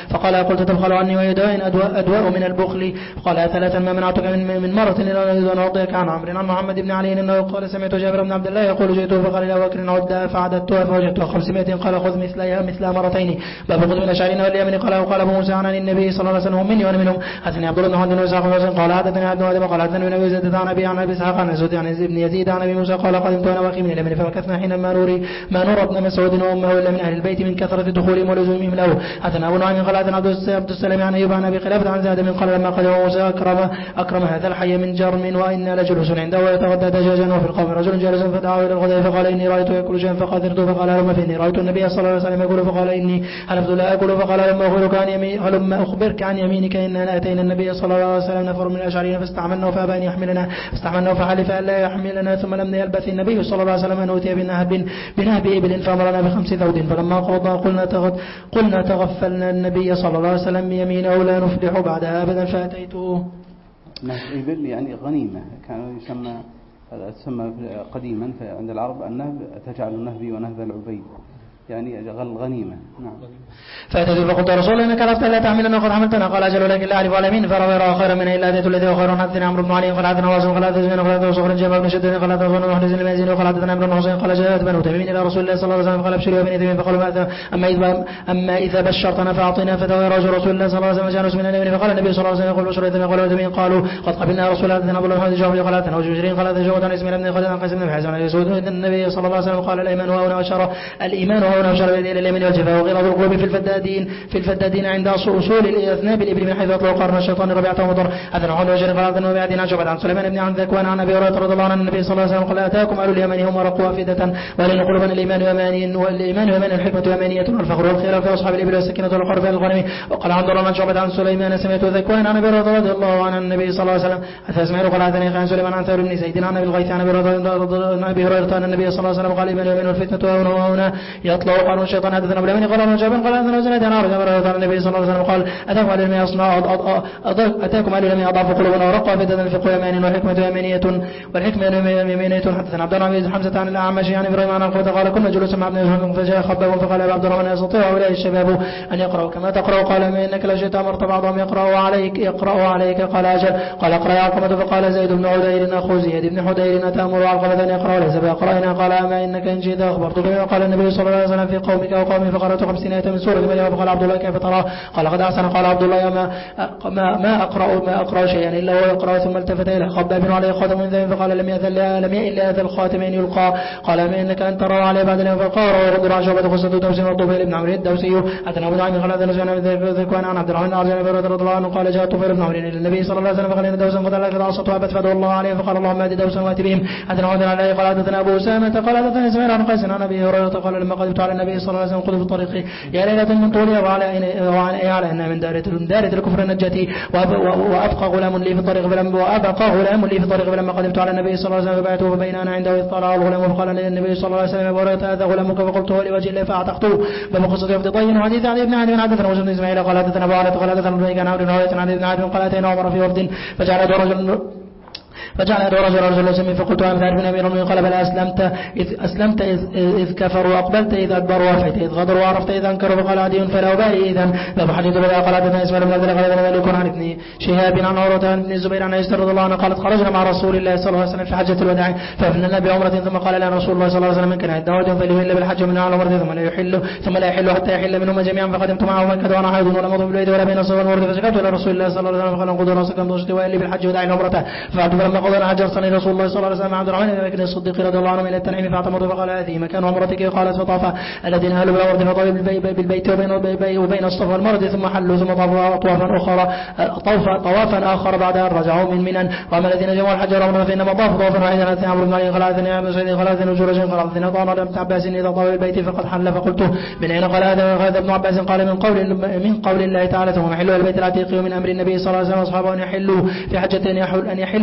فقال قلت تبخل عني وهي أدواء من البخل. قال ثلاثا ما منعتك من مرة إلا أن أعطيك عن عمرو عن محمد بن علي أنه قال سمعت جابر بن عبد الله يقول جئته فقال إلى بكر عد فعددتها فوجدتها 500 قال خذ مثلها مرتين. باب خذ من الأشعرين واليمن قال وقال أبو موسى عن النبي صلى الله عليه وسلم مني وأنا منهم. حدثني عبد الله بن محمد بن إسحاق قال حدثني عبد الله قال حدثني ابن أبي زيد عن أبي عن أبي إسحاق عن زيد عن ابن يزيد عن أبي موسى قال قدمت أنا وأخي من اليمن فمكثنا حين ما نور ابن مسعود وأمه إلا من أهل البيت من كثرة دخولهم ولزومهم له. حدثنا أبو نعيم قال حدثنا عبد السلام عن أيوب عن أبي قلابة عن زاد من قال لما قدم موسى أكرم هذا الحي من جرم وإنا لجلوس عنده ويتغدى دجاجا وفي القوم رجل جالس فدعاه إلى الغداء فقال إني رأيت يأكل شيئا فقدرت فقال هلم فإني رأيت النبي صلى الله عليه وسلم يقول فقال إني حلفت لا أكل فقال لما أخبرك عن يمينك إننا أتينا النبي صلى الله عليه وسلم نفر من الأشعريين فاستعملنا فأبى أن يحملنا فاستعملنا فحلف أن لا يحملنا ثم لم يلبث النبي صلى الله عليه وسلم أن أوتي بنهب إبل فأمرنا ب5 ذود فلما قضى قلنا تغفلنا النبي صلى الله عليه وسلم بيمينه لا نفلح بعدها أبدا فأتيته. نهب إبل يعني غنيمة كان تسمى قديما عند العرب النهب تجعل النهبي ونهب العبيد يعني غنيمة. نعم. فأتيت فقلت رسول الله إنك عرفت لا تعملنا وقد حملتنا قال أجل ولكن لا أعرف على مين فروى خيرا من إلا أتيت الذي هو خير. حدثنا عمرو بن علي قال حدثنا واسع قال حدثنا زين قال حدثنا صخر جابر بن شداد قال حدثنا محدث المازني قال حدثنا عمرو بن حسين قال جاءت بنو تميم إلى رسول الله صلى الله عليه وسلم قال ابشروا بني تميم فقالوا أما إذا بشرتنا فأعطينا فتوى رسول الله صلى الله عليه وسلم جانس من اليمين فقال النبي صلى الله عليه وسلم يقول بشروا تميم قالوا تميم قالوا قد قبلنا رسول الله حدثنا أبو محمد جابر قال حدثنا وجرين قال حدثنا جواد عن اسماعيل بن خالد عن قيس بن حازم عن يسود النبي صلى الله عليه وسلم قال الإيمان هنا وشر الإيمان هنا وشر إلى اليمين والجفاء وغلظ القلوب في الفدادين عند أصول الأذناب الإبل من حيث يطلق قرن الشيطان ربيعته ومضر. حدثنا عن وجر قال حدثنا وبعدين عن عن سليمان بن عن ذكوان عن أبي هريرة رضي الله عنه النبي صلى الله عليه وسلم قال أتاكم أهل اليمن هم ورقوا أفئدة ولن قلوبا الإيمان يماني والإيمان يماني الحكمة يمانية والفخر والخير في أصحاب الإبل والسكينة والقرب في الغنم. وقال عن ضرر من شعبة عن سليمان سمعت ذكوان عن أبي هريرة رضي الله عنه النبي صلى الله عليه وسلم حتى اسمعوا قال حدثني عن سليمان عن ثور بن زيد عن أبي الغيث عن أبي هريرة أن النبي صلى الله عليه وسلم قال الإيمان يماني والفتنة وهنا يطلع قرن الشيطان. حدثنا أبو اليمن قال جابر قال أن زناد عن عرض النبي صلى الله عليه وسلم قال أتاكم أهل اليمين أضعف قلوبنا ورقوا أفئدة الفقه يماني والحكمة يمانية. حدثنا عبد الرحمن بن حمزة عن الأعمش عن إبراهيم عن القوة قال كنا جلوسا مع ابن يزهد فجاء خباب فقال يا عبد الرحمن يستطيع هؤلاء الشباب أن يقرأوا كما تقرأ قال ما إنك لشئت أمرت بعضهم يقرأوا عليك قال أجل قال اقرأ يا علقمة فقال زيد بن عدير أخو زيد بن حدير أتأمر علقمة أن يقرأ ليس بيقرأنا قال ما إنك إن جئت أخبرتك بما قال النبي صلى الله عليه وسلم في قومك وقومي فقرأت 50 آية من سورة مريم فقال عبد الله كيف ترى قال قد أحسن قال عبد الله ما أقرأ شيئا إلا هو يقرأ ثم التفت إلى خباب عليه خاتم من ذهب فقال لم يئن هذا الخاتم أن يلقى قال ما إنك أن ترى عليه بعد اليوم فالقار ويرد عن شعبة قصة دوس والطفيل بن عمرو الدوسي. حدثنا أبو نعيم قال هذا نسمع ذكوان عن عبد الرحمن عن أبي هريرة رضي الله عنه قال جاء الطفيل بن عمرو إلى النبي صلى الله عليه وسلم فقال إن دوسا قد لقد عصته فدعا الله عليه فقال اللهم اهد دوسا وأت بهم. حدثنا عبد الله قال حدثنا أبو أسامة قال حدثنا إسماعيل عن قيس عن أبي هريرة قال لما قدمت على النبي صلى الله عليه وسلم قلت في الطريق يا ليلة من طولها وعلى أنها من دارة الكفر نجتي وأبقى غلام لي في الطريق فلما قدمت على النبي صلى الله عليه وسلم فبعته فبيننا عنده إذ طلع الغلام فقال لي النبي صلى الله عليه وسلم هذا غلامك فقلت هو لوجه الله فأعتقته. بما قصة يفضي طين وحديث عن ابن عدي حدثنا وجه بن إسماعيل قال حدثنا أبو عالة قال حدثنا ابن عمرو عن ابن عدي قال أتينا عمر في وفد فجعل يدعو رجل يسمي فقلت أنا تعرف أمير المؤمنين قال بل أسلمت إذ كفروا وأقبلت إذ أدبروا وعفيت إذ غدروا وعرفت إذ أنكروا فقال عدي فلا أبالي إذن فحديث بدا قال حدثنا إسماعيل بن عبد الله قال مالك عن ابن شهاب عن عروة عن ابن الزبير عن عائشة رضي الله عنها قالت خرجنا مع رسول الله صلى الله عليه وسلم في حجة الوداع فأفننا بعمرة ثم قال لنا رسول الله صلى الله عليه وسلم من كان عنده وجه فليهل بالحج من على عمرة ثم لا يحل حتى يحل منهما جميعا فقدمت معه مكة وأنا حائض ولا مضى بالبيت ولا بين الصفا والمروة فشكوت إلى رسول الله صلى الله عليه وسلم فقال انقضوا رأسكم دوشت وإلي بالحج وداعي العمرة فعلت فلما قضينا حج أرسلني رسول الله صلى الله عليه وسلم عبد الرحمن بن بكر الصديق رضي الله عنه إلى التنعيم فاعتمروا فقال هذه مكان عمرتك قالت فطاف الذين أهلوا بالعمرة فطافوا بالبيت وبين الصفا والمروة ثم حلوا ثم طافوا طوافا آخر بعد أن رجعوا من منى. وأما الذين جمعوا الحج والعمرة فإنما طافوا طوافا واحدا أثناء عمرو بن علي قال أثناء أبي سعيد قال أثناء جرج قال أثناء طعن ابن عباس إذا طاف البيت فقد حل فقلت من أين قال هذا ابن عباس قال من قول الله تعالى ثم حلوا البيت العتيق ومن أمر النبي صلى الله عليه وسلم أصحابه أن يحلوا في حجة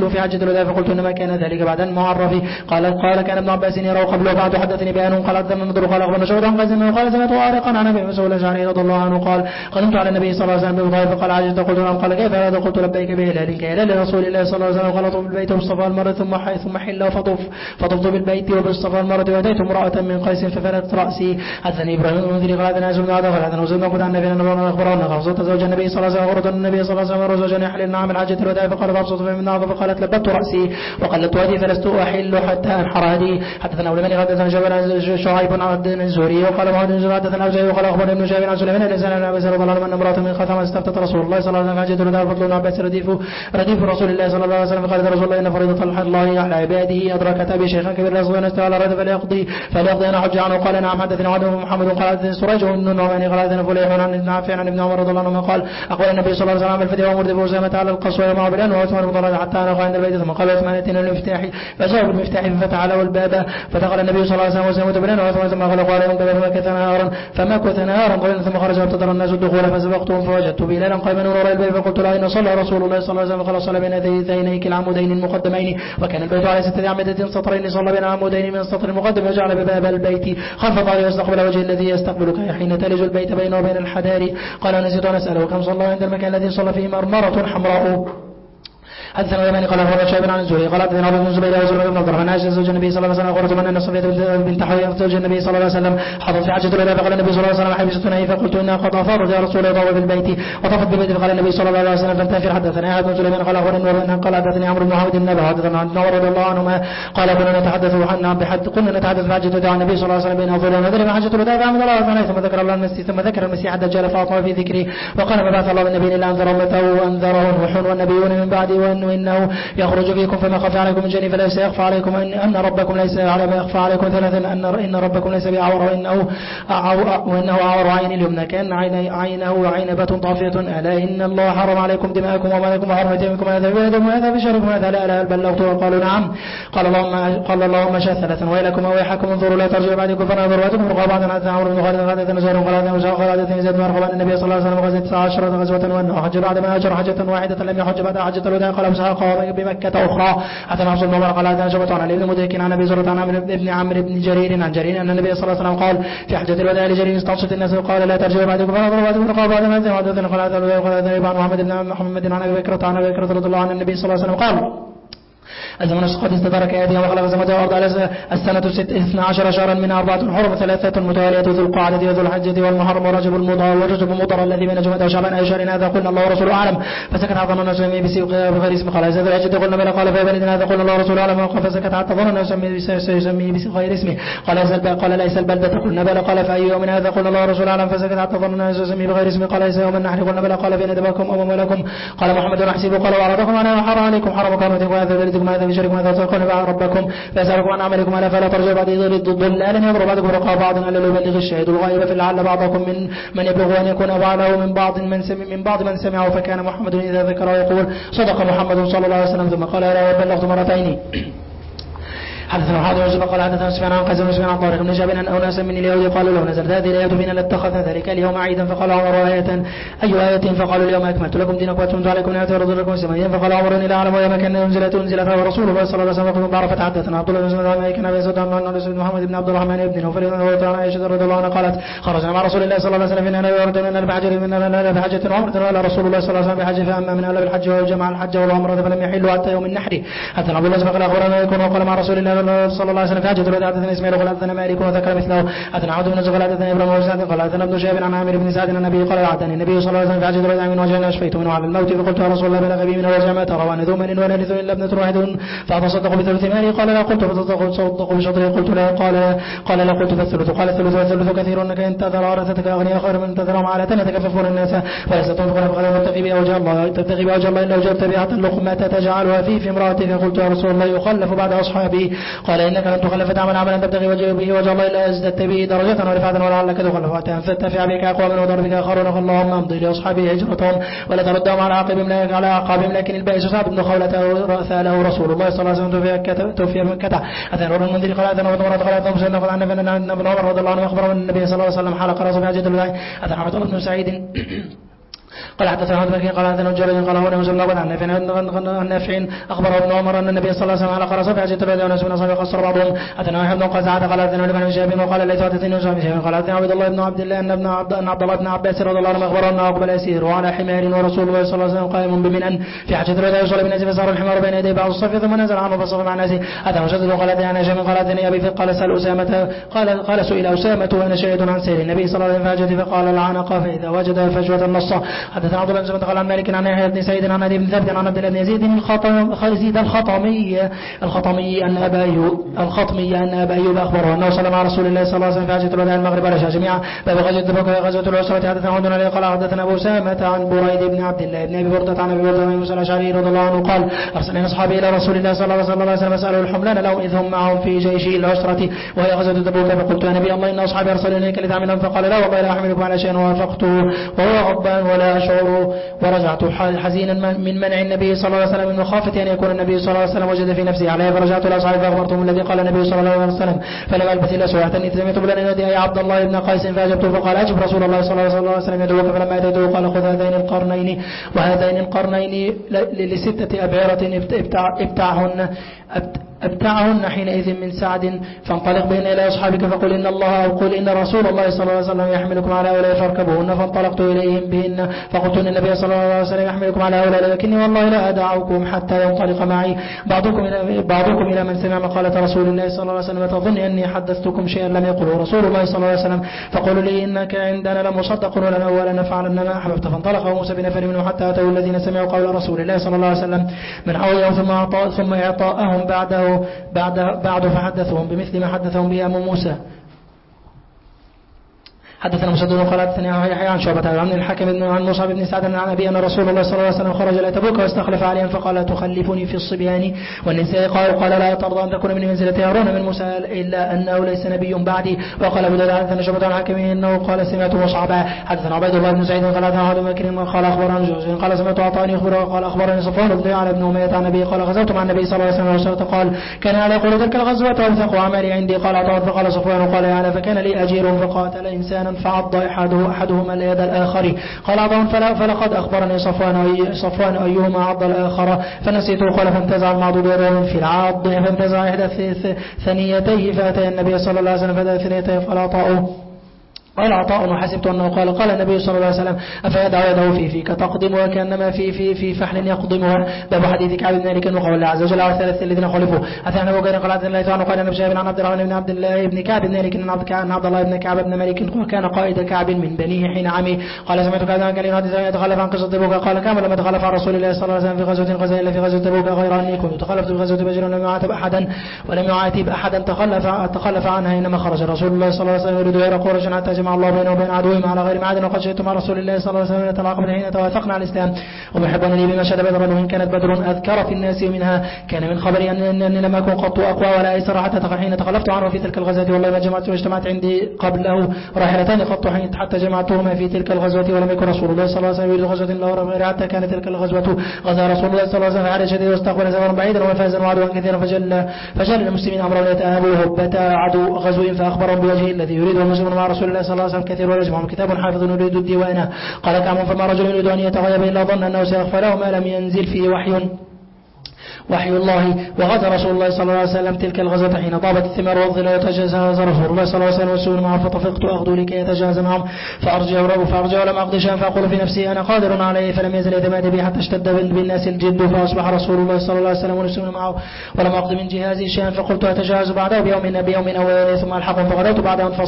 الوداع فقلت إنما كان ذلك بعد المعرف. قال كان ابن عباس يرى قبله بعد حدثني بيان قال حدثنا النضر قال أخبرنا شعبة عن قيس قال سمعت عارقا عن أبي مسعود الأشعري رضي الله عنه قال قدمت على النبي صلى الله عليه وسلم بالطائف فقال عجزت قلت نعم قال كيف هذا قلت لبيك بهلال كهلال رسول الله صلى الله عليه وسلم قال طف بالبيت وبالصفا المرة ثم حل فطفت بالبيت وبالصفا المرة وأتيت امرأة من قيس ففلت رأسي. حدثني إبراهيم المنذري قال حدثنا زيد بن عبد قال حدثنا زيد بن عن النبي أنه أخبرنا خفصت زوج النبي صلى الله عليه وسلم النبي صلى الله عليه وسلم ورزوجا يحللن عام حجة الوداع فقال فابسط من نعم فقالت لبت رأسي وقلت وادي فلست أحل حتى أنحر هدي. حدثنا أولمني حدثنا جبل شعيب عن الزهري وقال محمد بن حدثنا أوزاعي وقال أخبرني ابن شهاب عن سليمان بن سلمة عن أبي رضي الله عنه أن امرأة من خثعم استفتت رسول الله صلى الله عليه وسلم حجة الوداع فضل ابن عباس رديف رسول الله صلى الله عليه وسلم فقال رسول الله إن فريضة الله على عباده أدركت أبي شيخا كبير رسول الله على رد فليقضي أنا حج عنه. قال نعم حدثنا عدو محمد قال حدثنا سراج بن النعمان قال حدثنا فليح عن نافع عن ابن عمر رضي الله عنه قال أقول النبي صلى الله عليه وسلم الفتح ومرد بوسامة على القصوى مع بلان وعثمان بن طلحة حتى أنا عند البيت ثم قال عثمان ائتنا المفتاح فجاء بالمفتاح ففتح له الباب فدخل النبي صلى الله عليه وسلم وسامة بلان وعثمان ثم غلق عليهم الباب فما كث نهارا قليلا ثم خرج وابتدر الناس الدخول فسبقتهم فوجدت بلالا قائما من وراء الباب فقلت له أين صلى رسول الله صلى الله عليه وسلم قال صلى بين ذينيك العمودين المقدمين وكان البيت على 6 أعمدة سطرين صلى بين عمودين من السطر المقدم وجعل بباب البيت خلف طاري يستقبل وجه الذي يستقبلك حين تلج البيت بينه وبين الحدار. قال نسيت أن أسأله كم صلى عند المكان الذي صلى فيه مرمرة حمراء. حدثنا اليماني قال أخبرنا شعيب عن الزهري قال حدثنا ابن زبير وزهير بن عبد الرحمن عائشة زوج النبي صلى الله عليه وسلم أخبرت من أن صفية بنت حوية زوج النبي صلى الله عليه وسلم حضرت في حجة الوداع فقال النبي صلى الله عليه وسلم حبستنا هي فقلت إنها قد أفاضت يا رسول الله في البيت وطفت بالبيت فقال النبي صلى الله عليه وسلم فانتفر. حدثنا ابن سليمان قال أخبرنا قال حدثني عمرو بن محمد النبي حدثنا عن عمر رضي الله عنهما قال كنا نتحدث في حجة الوداع النبي صلى الله عليه وسلم بين أفضل نذر من حجة الوداع فعمد الله تعالى ثم ذكر الله المسيح ثم ذكر المسيح الدجال فأطمع في ذكره وقال ما بعث الله بالنبي إلا أنذر أمته وأنذره نوح والنبيون من بعده وإنه يخرج فيكم فما خفى عليكم من جني فليس يخفى عليكم أن ربكم ليس على ما يخفى عليكم ثلاثا إن ربكم ليس بأعور وإنه أعور عين اليمنى كان عينه عينبة طافية ألا إن الله حرم عليكم دماءكم ومالكم وحرمت يمكم هذا بلدكم وهذا بشركم هذا لا بلغت وقالوا نعم. قال اللهم شاء ثلاثا ويلكم ويحكم انظروا لا ترجعوا بعدكم فنظروا واتكم رقابا عن عمرو بن خالد حدثنا زهير قال حدثني زيد بن أرقم النبي صلى الله عليه وسلم غزا 19 غزوة وأنه حج بعد ما هاجر حجة واحدة لم يحج بعد حجة الوداع قال مسحق بمكة أخرى. حدثنا عبد الله قال حدثنا شعبة عن ابن مدرك عن ابي زرعة عن ابن عمرو بن جرير عن جرير ان النبي صلى الله عليه وسلم قال في حجة الوداع لجرير استوصت الناس وقال لا ترجعوا بعدكم فنظروا واتكم رقابا بعد ما هاجر حدثنا قال حدثنا محمد بن محمد عن ابي بكر رضي الله عنه النبي صلى الله عليه وسلم قال الزمن قد استدرك أيديهم وخلق السماوات والأرض على السنة 12 شهرا من 4 حرم 3 متوالية ذو القعدة وذو الحجة والمحرم ورجب المضر الذي بين جمادى وشعبان أي شهر هذا قلنا الله ورسوله أعلم فسكت حتى ظننا نسمي بغير اسم قال هذا الحجة قلنا بلا قال في بلدنا هذا قلنا الله ورسوله أعلم فسكت حتى ظننا نسمي بغير اسمه قال ليس البلدة قلنا بلا قال في أي يوم هذا قلنا الله ورسوله أعلم فسكت حتى ظننا نسمي بغير اسمه قال ليس يوم النحر قلنا بلا قال بين دماكم أو أموالكم قال محمد أحسب قال وعرضكم أنا حرم عليكم حرم كرمتكم هذا بلدكم هذا بشركم هذا تلقون ربكم فيسألكم عن عملكم ألا فلا ترجعوا بعد ضلالا يضرب بعضكم رقاب بعض ألا يبلغ الشهيد الغائب فلعل بعضكم من يبلغ أن يكون بعده من بعض من سمعه فكان محمد إذا ذكر ويقول صدق محمد صلى الله عليه وسلم ثم قال لا بلغت مرتين. حدثنا محمد بن قال حدثنا سفيان عن قيس بن سفيان عن طارق بن جابر ان اناسا من اليهود قالوا لو نزلت هذه الايه بنا لاتخذ ذلك اليوم عيدا فقال عمر ايه اي ايه فقالوا اليوم اكملت لكم دينكم واتممت عليكم نعمتي ورضيت لكم سميا فقال عمر الى اعلم ويا كان انزلت ورسول الله صلى الله عليه وسلم بعرف حدثنا عبد الله بن مسعود كان ابي سعد عن محمد بن عبد الرحمن بن نوفل عن عائشه رضي الله عنها قالت خرجنا مع رسول الله صلى الله عليه وسلم اننا يردنا بحجه وعمره ولا رسول الله صلى الله عليه وسلم بحج فاما من اهل بالحج وجمع الحج والعمره فلم يحلوا حتى يوم النحر حتى عبد الله قال اخبرنا يكون وقال مع رسول الله صلى الله عليه وسلم حجة الوداع حدثنا اسماعيل قال حدثنا مالك وذكر مثله حدثنا عبد بن زغل حدثنا ابراهيم بن سعد قال حدثنا ابن شهاب عن عامر بن سعد النبي قال عدني النبي صلى الله عليه وسلم في حجة الوداع من وجه اشفيت منه على الموت فقلت يا رسول الله بلغ بي من الوجع ما ترى وان ذو من ولا نث الا ابنة واحد فاتصدق بثلث مالي قال لا قلت فتصدق بشطره قلت لا قال لا قلت فالثلث قال الثلث والثلث كثير انك ان تذر ورثتك اغنياء خير من تذرهم على يتكففون الناس ولا تنفقون فقال تبتغي بوجه الله لو جئت بها اللقمة تجعلها في امرأتك قلت يا رسول الله يخلف بعد اصحابي قال انك لن تخلف تعمل عملا تبتغي به وجه الله الا ازددت به درجة ورفعة ولعلك تخلف فتنفع بك اقوام وضر بك اخرون اللهم امضي لاصحابي هجرتهم ولا تردهم على عقابهم لكن البائس سعد بن خولة رأثى له رسول الله صلى الله عليه وسلم توفي من مكة أثنى نور المنذر قال أثنى ودمرة قال أثنى مسلم قال عن ابن عمر رضي الله عنه أخبر من النبي صلى الله عليه وسلم حلق رأسه في حجة الوداع أثنى عمر بن سعيد قال حدثنا عبد الملك قال حدثنا جرير قال هو مسلم عن نافع أخبره ابن عمر أن النبي صلى الله عليه وسلم على قرص في حجة الوداع وناس من أصحابه قصر بعضهم حدثنا واحد بن قزعة قال حدثنا ابن شهاب وقال ليس حدثني وسام شهاب قال حدثنا عبد الله بن عبد الله أن عبد الله بن عباس رضي الله عنه أخبره أنه أقبل يسير وعلى حمار ورسول الله صلى الله عليه وسلم قائم بمنى في حجة الوداع يصلي بالناس فصار الحمار بين يدي بعض الصف ثم نزل عنه فصف مع الناس حدثنا مشدد وقال حدثنا هشام قال حدثني أبي قال سأل أسامة قال سئل أسامة وأنا شاهد عن سير النبي صلى الله عليه وسلم فحجة فقال العنق فإذا وجد فجوة النص حدثنا عبد الله بن قال عن مالك عن يحيى بن سعيد عن ابي بن ثابت عن عبد الله بن يزيد الخطمي أن أبا أيوب أخبره أنه صلى مع رسول الله صلى الله عليه وسلم في حجة الوداع المغرب على جميعا باب غزوة تبوك غزوة العسرة حدثنا عندنا قال حدثنا أبو أسامة عن بريد بن عبد الله بن أبي بردة عن أبي بردة بن موسى الأشعري رضي الله عنه قال أرسلنا أصحابي إلى رسول الله صلى الله عليه وسلم سألوا الحملان لهم إذ هم معهم في جيش العسرة وهي غزوة تبوك فقلت يا نبي الله إن أصحابي أرسلوا إليك لتعملهم فقال لا والله لا أحملكم على شيء وافقته وهو غضبان ولا أشعر ورجعت حزينا من منع النبي صلى الله عليه وسلم من مخافة أن يكون النبي صلى الله عليه وسلم وجد في نفسه عليه فرجعت إلى أصحابي فأخبرتهم الذي قال النبي صلى الله عليه وسلم فلم ألبث إلا سوءة إذ سمعت بلن ينادي يا عبد الله بن قيس فأجبته فقال أجب رسول الله صلى الله عليه وسلم يدعوك فلما أتيته قال خذ هذين القرنين وهذين القرنين لستة أبعرة ابتعهن حينئذ من سعد فانطلق بين إلى أصحابك فقل إن الله أو قل إن رسول الله صلى الله عليه وسلم يحملكم على هؤلاء فاركبوهن فانطلقت إليهم بهن فقلت إن النبي صلى الله عليه وسلم يحملكم على هؤلاء لكني والله لا أدعوكم حتى ينطلق معي بعضكم إلى من سمع مقالة رسول الله صلى الله عليه وسلم تظن أني حدثتكم شيئا لم يقله رسول الله صلى الله عليه وسلم فقولوا لي إنك عندنا لمصدق ولا نفعل ما أحببت فانطلق موسى بنفر منه حتى أتوا الذين سمعوا قول رسول الله صلى الله عليه وسلم من حوله ثم إعطاءهم بعد فحدثهم بمثل ما حدثهم به أبو موسى حدثنا مسدد قال حدثنا يحيى عن شعبة عن الحكم عن مصعب بن سعد عن أبي أن رسول الله صلى الله عليه وسلم خرج إلى تبوك واستخلف عليهم فقال تخلفني في الصبيان والنساء قال لا ترضى أن تكون من منزلة هارون من موسى إلا أنه ليس نبي بعدي وقال أبو داود حدثنا شعبة عن الحكم إنه قال سمعت مصعبا حدثنا عبيد الله بن سعيد قال حدثنا عبد المكرم قال أخبرنا جوز قال سمعت عطاني أخبره قال أخبرني صفوان بن علي بن أمية عن النبي قال غزوت مع النبي صلى الله عليه وسلم قال كان على يقول تلك الغزوة وأوثق عملي عندي قال عطاء فقال صفوان قال يعلى فكان لي أجير فقاتل إنسانا فعض أحدهما اليد الآخر قال عطاء فلقد أخبرني صفوان أيهما عض الآخر فنسيته قال فانتزع المعضود يده في العض فانتزع إحدى ثنيتيه فأتى النبي صلى الله عليه وسلم فأتى ثنيتيه قال عطاء وحسبت أنه قال النبي صلى الله عليه وسلم أفيدع يده في فيك تقدم وكأنما في فحل يقدمها باب حديث كعب بن مالك وقال الله عز وجل على الثلاثة الذين خلفوا أثنى أبو بكر قال عبد الله تعالى قال نبي عن عبد الرحمن بن عبد الله بن كعب بن مالك أن عبد الله بن كعب بن مالك وكان قائد كعب من بنيه حين عمي قال سمعت كذا كان حديثا يتخلف عن قصة تبوك قال كامل لما تخلف عن رسول الله صلى الله عليه وسلم في غزوة غزا إلا في غزوة تبوك غير أني كنت تخلفت في غزوة بدر ولم يعاتب أحدا تخلف عنها إنما خرج رسول الله صلى الله عليه وسلم يريد غير قريش حتى جمع الله بينه وبين عدوهم على غير معاد وقد شهدت مع رسول الله صلى الله عليه وسلم نتلاقى حين توافقنا على الإسلام ومحبنا لي بما شهد بدر وإن كانت بدر أذكر في الناس منها كان من خبري أنني لم أكن قط أقوى ولا أيسر حتى حين تخلفت عنه في تلك الغزوة والله ما جمعت واجتمعت عندي قبله راحلتان قط حتى جمعتهما في تلك الغزوة ولم يكن رسول الله صلى الله عليه وسلم يريد غزوة لا غير حتى كانت تلك الغزوة غزا رسول الله صلى الله عليه وسلم على شديد واستقبل سفرا بعيدا وفازا وعدوا كثيرا فجل المسلمين أمرا يتأهبوا هبة عدو غزو فأخبرهم بوجهه الذي يريده المسلمون مع رسول الله صلى الله عليه وسلم كثير ويجمعهم كتاب حافظ يريد الديوان قال كعب فما رجل يريد أن يتغيب إلا ظن أنه سيغفر له ما لم ينزل فيه وحي الله وغزا رسول الله صلى الله عليه وسلم تلك الغزوة حين طابت الثمار والظل وتجهز رسول الله صلى الله عليه وسلم والسؤال معه فطفقت أغدو لكي يتجهز معهم فأرجع ولم أقضي شيئا فأقول في نفسي أنا قادر عليه فلم يزل يتمادى بي حتى اشتد بالناس الجد فأصبح رسول الله صلى الله عليه وسلم والسؤال معه ولم أقضي من جهازي شيئا فقلت أتجهز بعده بيوم أو ثم ألحقهم فغدوت بعد أن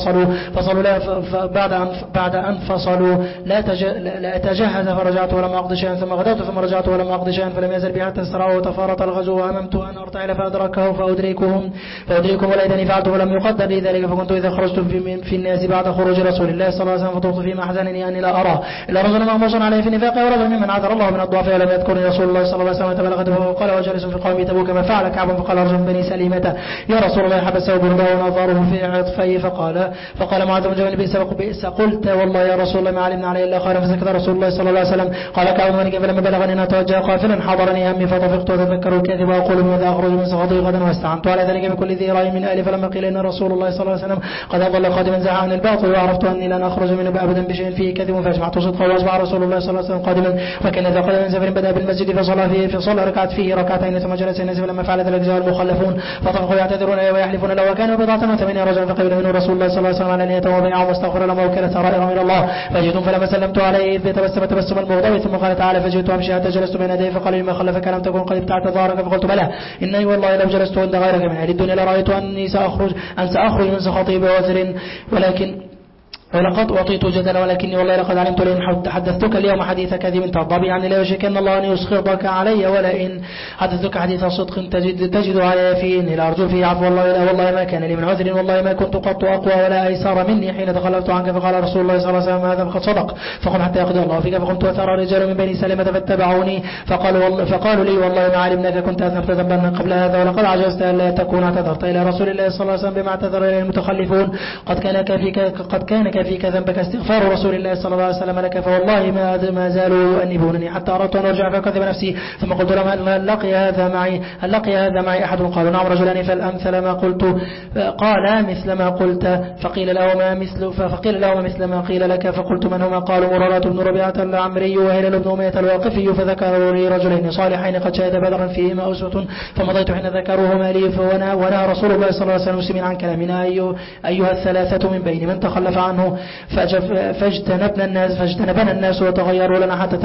فصلوا لا أتجهز فرجعت ولم أقضي شيئا ثم غدوت ثم رجعت ولم أقضي شيئا فلم يزل بي حتى استرعوا وتفارط الغزو وأممت أن أرتعل فأدركه فأدركهم وليتني فعلت ولم يقدر لي ذلك فكنت إذا خرجت في الناس بعد خروج رسول الله صلى الله عليه وسلم فطرت في محزنني أني لا أرى إلا رجل مغموس عليه في النفاق ورجل ممن عذر الله من الضعف ولم يذكرني رسول الله صلى الله عليه وسلم تبلغت فقال وجلس في قوم تبوك ما فعل كعب فقال رجل بني سليمة يا رسول الله حبسه برده ونظره في عطفيه فقال معاذ بن جبل بئس قلت والله يا رسول الله ما علمنا عليه إلا خيرا فسكت رسول الله صلى الله عليه وسلم قال كعب فلما بلغني أن أتوجه قافلا حضرني همي فطفقت وتذكرت الكاذب وأقول بماذا أخرج من سخطه غدا واستعنت على ذلك بكل ذي رأي من آل فلما قيل إن رسول الله صلى الله عليه وسلم قد أضل قادما زعى عن الباطل وعرفت أني لن أخرج منه أبدا بشيء فيه كذب فأجمعت صدقه وأصبح رسول الله صلى الله عليه وسلم قادما وكان إذا قدم من سفر بدأ بالمسجد فصلى ركعت فيه ركعتين ثم جلس الناس فلما فعل ذلك جاء المخلفون فطفقوا يعتذرون ويحلفون له وكانوا بضعة وثمانية رجلا فقبل منه رسول الله صلى الله عليه وسلم على نيته وبيعه واستغفر لهم وكل سرائر من الله فجئتم فلما سلمت عليه فتبسم تبسما مغضبا ثم قال تعالى فجئت أمشي حتى جلست بين يديه فقال لما خلفك لم تكن قد ابتعت ظهرك فقلت بلى إني والله لو جلست عند غيرك من أهل الدنيا لرأيت أني سأخرج من سخطي بعذر ولقد أعطيت جدلا ولكني والله لقد علمت لئن حدثتك اليوم حديث كذب ترضى به عني لا يشركن الله أن يسخطك علي ولئن حدثتك حديث صدق تجد علي فيه إني لأرجو فيه عفو الله لا والله ما كان لي من عذر والله ما كنت قط أقوى ولا أيسر مني حين تخلفت عنك فقال رسول الله صلى الله عليه وسلم هذا فقد صدق فقم حتى يقضي الله فيك فقمت وثار رجال من بني سلمة فاتبعوني فقالوا لي والله ما علمناك كنت أذنبت ذنبا قبل هذا ولقد عجزت ألا تكون اعتذرت إلى رسول الله صلى الله عليه وسلم بما اعتذر إلى المتخلفون قد كان كفيك ذنبك استغفار رسول الله صلى الله عليه وسلم لك فوالله ما زالوا يؤنبونني حتى أردت أن أرجع فكذب نفسي ثم قلت لهم هل لقي هذا معي أحد قالوا نعم رجلان فالأمثل ما قلت قال مثل ما قلت فقيل له مثل ما قيل لك فقلت من هما قالوا مرارة بن ربيعة العمري وهلال بن أمية الواقفي فذكروا لي رجلين صالحين قد شهد بدرا فيهما أسوة فمضيت حين ذكروهما لي ونهى رسول الله صلى الله عليه وسلم مسلمين عن كلامنا أيها الثلاثة من بين من تخلف عنه فاجتنبنا الناس وتغيروا لنا حتى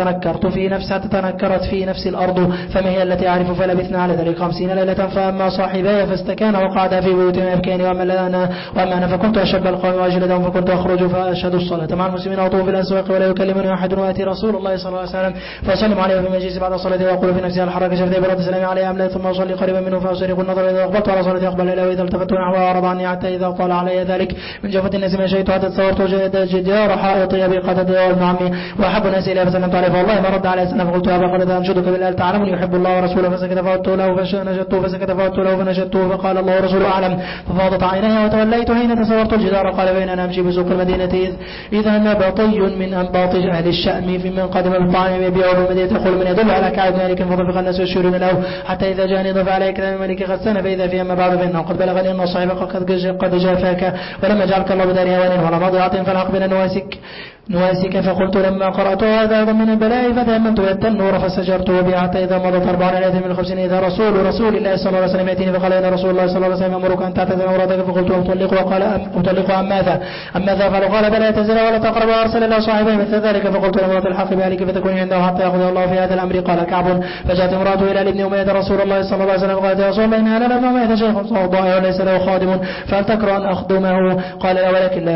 تنكرت في نفس الأرض فما هي التي أعرف فلبثنا على ذلك 50 ليلة فأما صاحباي فاستكان وقعد في بيوتهم يبكيان وأما أنا فكنت أشب القوم وأجلدهم فكنت أخرج فأشهد الصلاة مع المسلمين وأطوف في الأسواق ولا يكلمني أحد وآتي رسول الله صلى الله عليه وسلم فأسلم عليه في مجلس بعد صلاته وأقول في نفسي الحركة شفتي برد السلام عليه أم لا ثم أصلي قريبا منه فأسرق النظر إذا أقبلت على صلاتي أقبل إليه وإذا التفت نحوه أعرض عني حتى إذا طال علي ذلك من جوفة الناس ما شئت حتى تصورت جدار حائط أبي قتادة وابن عمي وأحب الناس إليه فسلمت عليه فوالله ما رد عليه سنة فقلت أبا قتادة أنشدك بالله تعلمني يحب الله ورسوله فسكت فأتوا له فنشدته فقال الله ورسوله أعلم ففاضت عينيه وتوليت حين تصورت الجدار قال بين أنا أمشي بسوق المدينة إذا نبطي من أنباط أهل الشأم من قدم بالطعام يبيعه بالمدينة يقول من يدل على كعب مالك فطبق الناس يشيرون له حتى إذا جاءني ضف عليه كلام مالك غسان فإذا في أما بعد فإنه قد بلغني أن صاحبك قد جافاك ولما جعلك الله بدار هوان ولا مضيعة فالحق بنا نواسك فقلت لما قرأت هذا من البلاء فتأمنت يد النور فسجرت وبي حتى إذا مضت 4 ليلة من 50 إذا رسول الله صلى الله عليه وسلم يأتيني فقال إن رسول الله صلى الله عليه وسلم أمرك أن تعتذر أورادك فقلت أطلق أم ماذا فقال بلا تزل ولا تقرب وأرسل الله صاحبه مثل ذلك فقلت لمرات الحق بأهلك فتكوني عنده حتى يأخذ الله في هذا الأمر قال كعب فجاءت امرأته إلى ابن أمية رسول الله صلى الله عليه وسلم قالت يا رسول الله إن هذا ابن أمية شيخ ضائع وليس له خادم فهل تكره أن أخدمه قال لا ولكن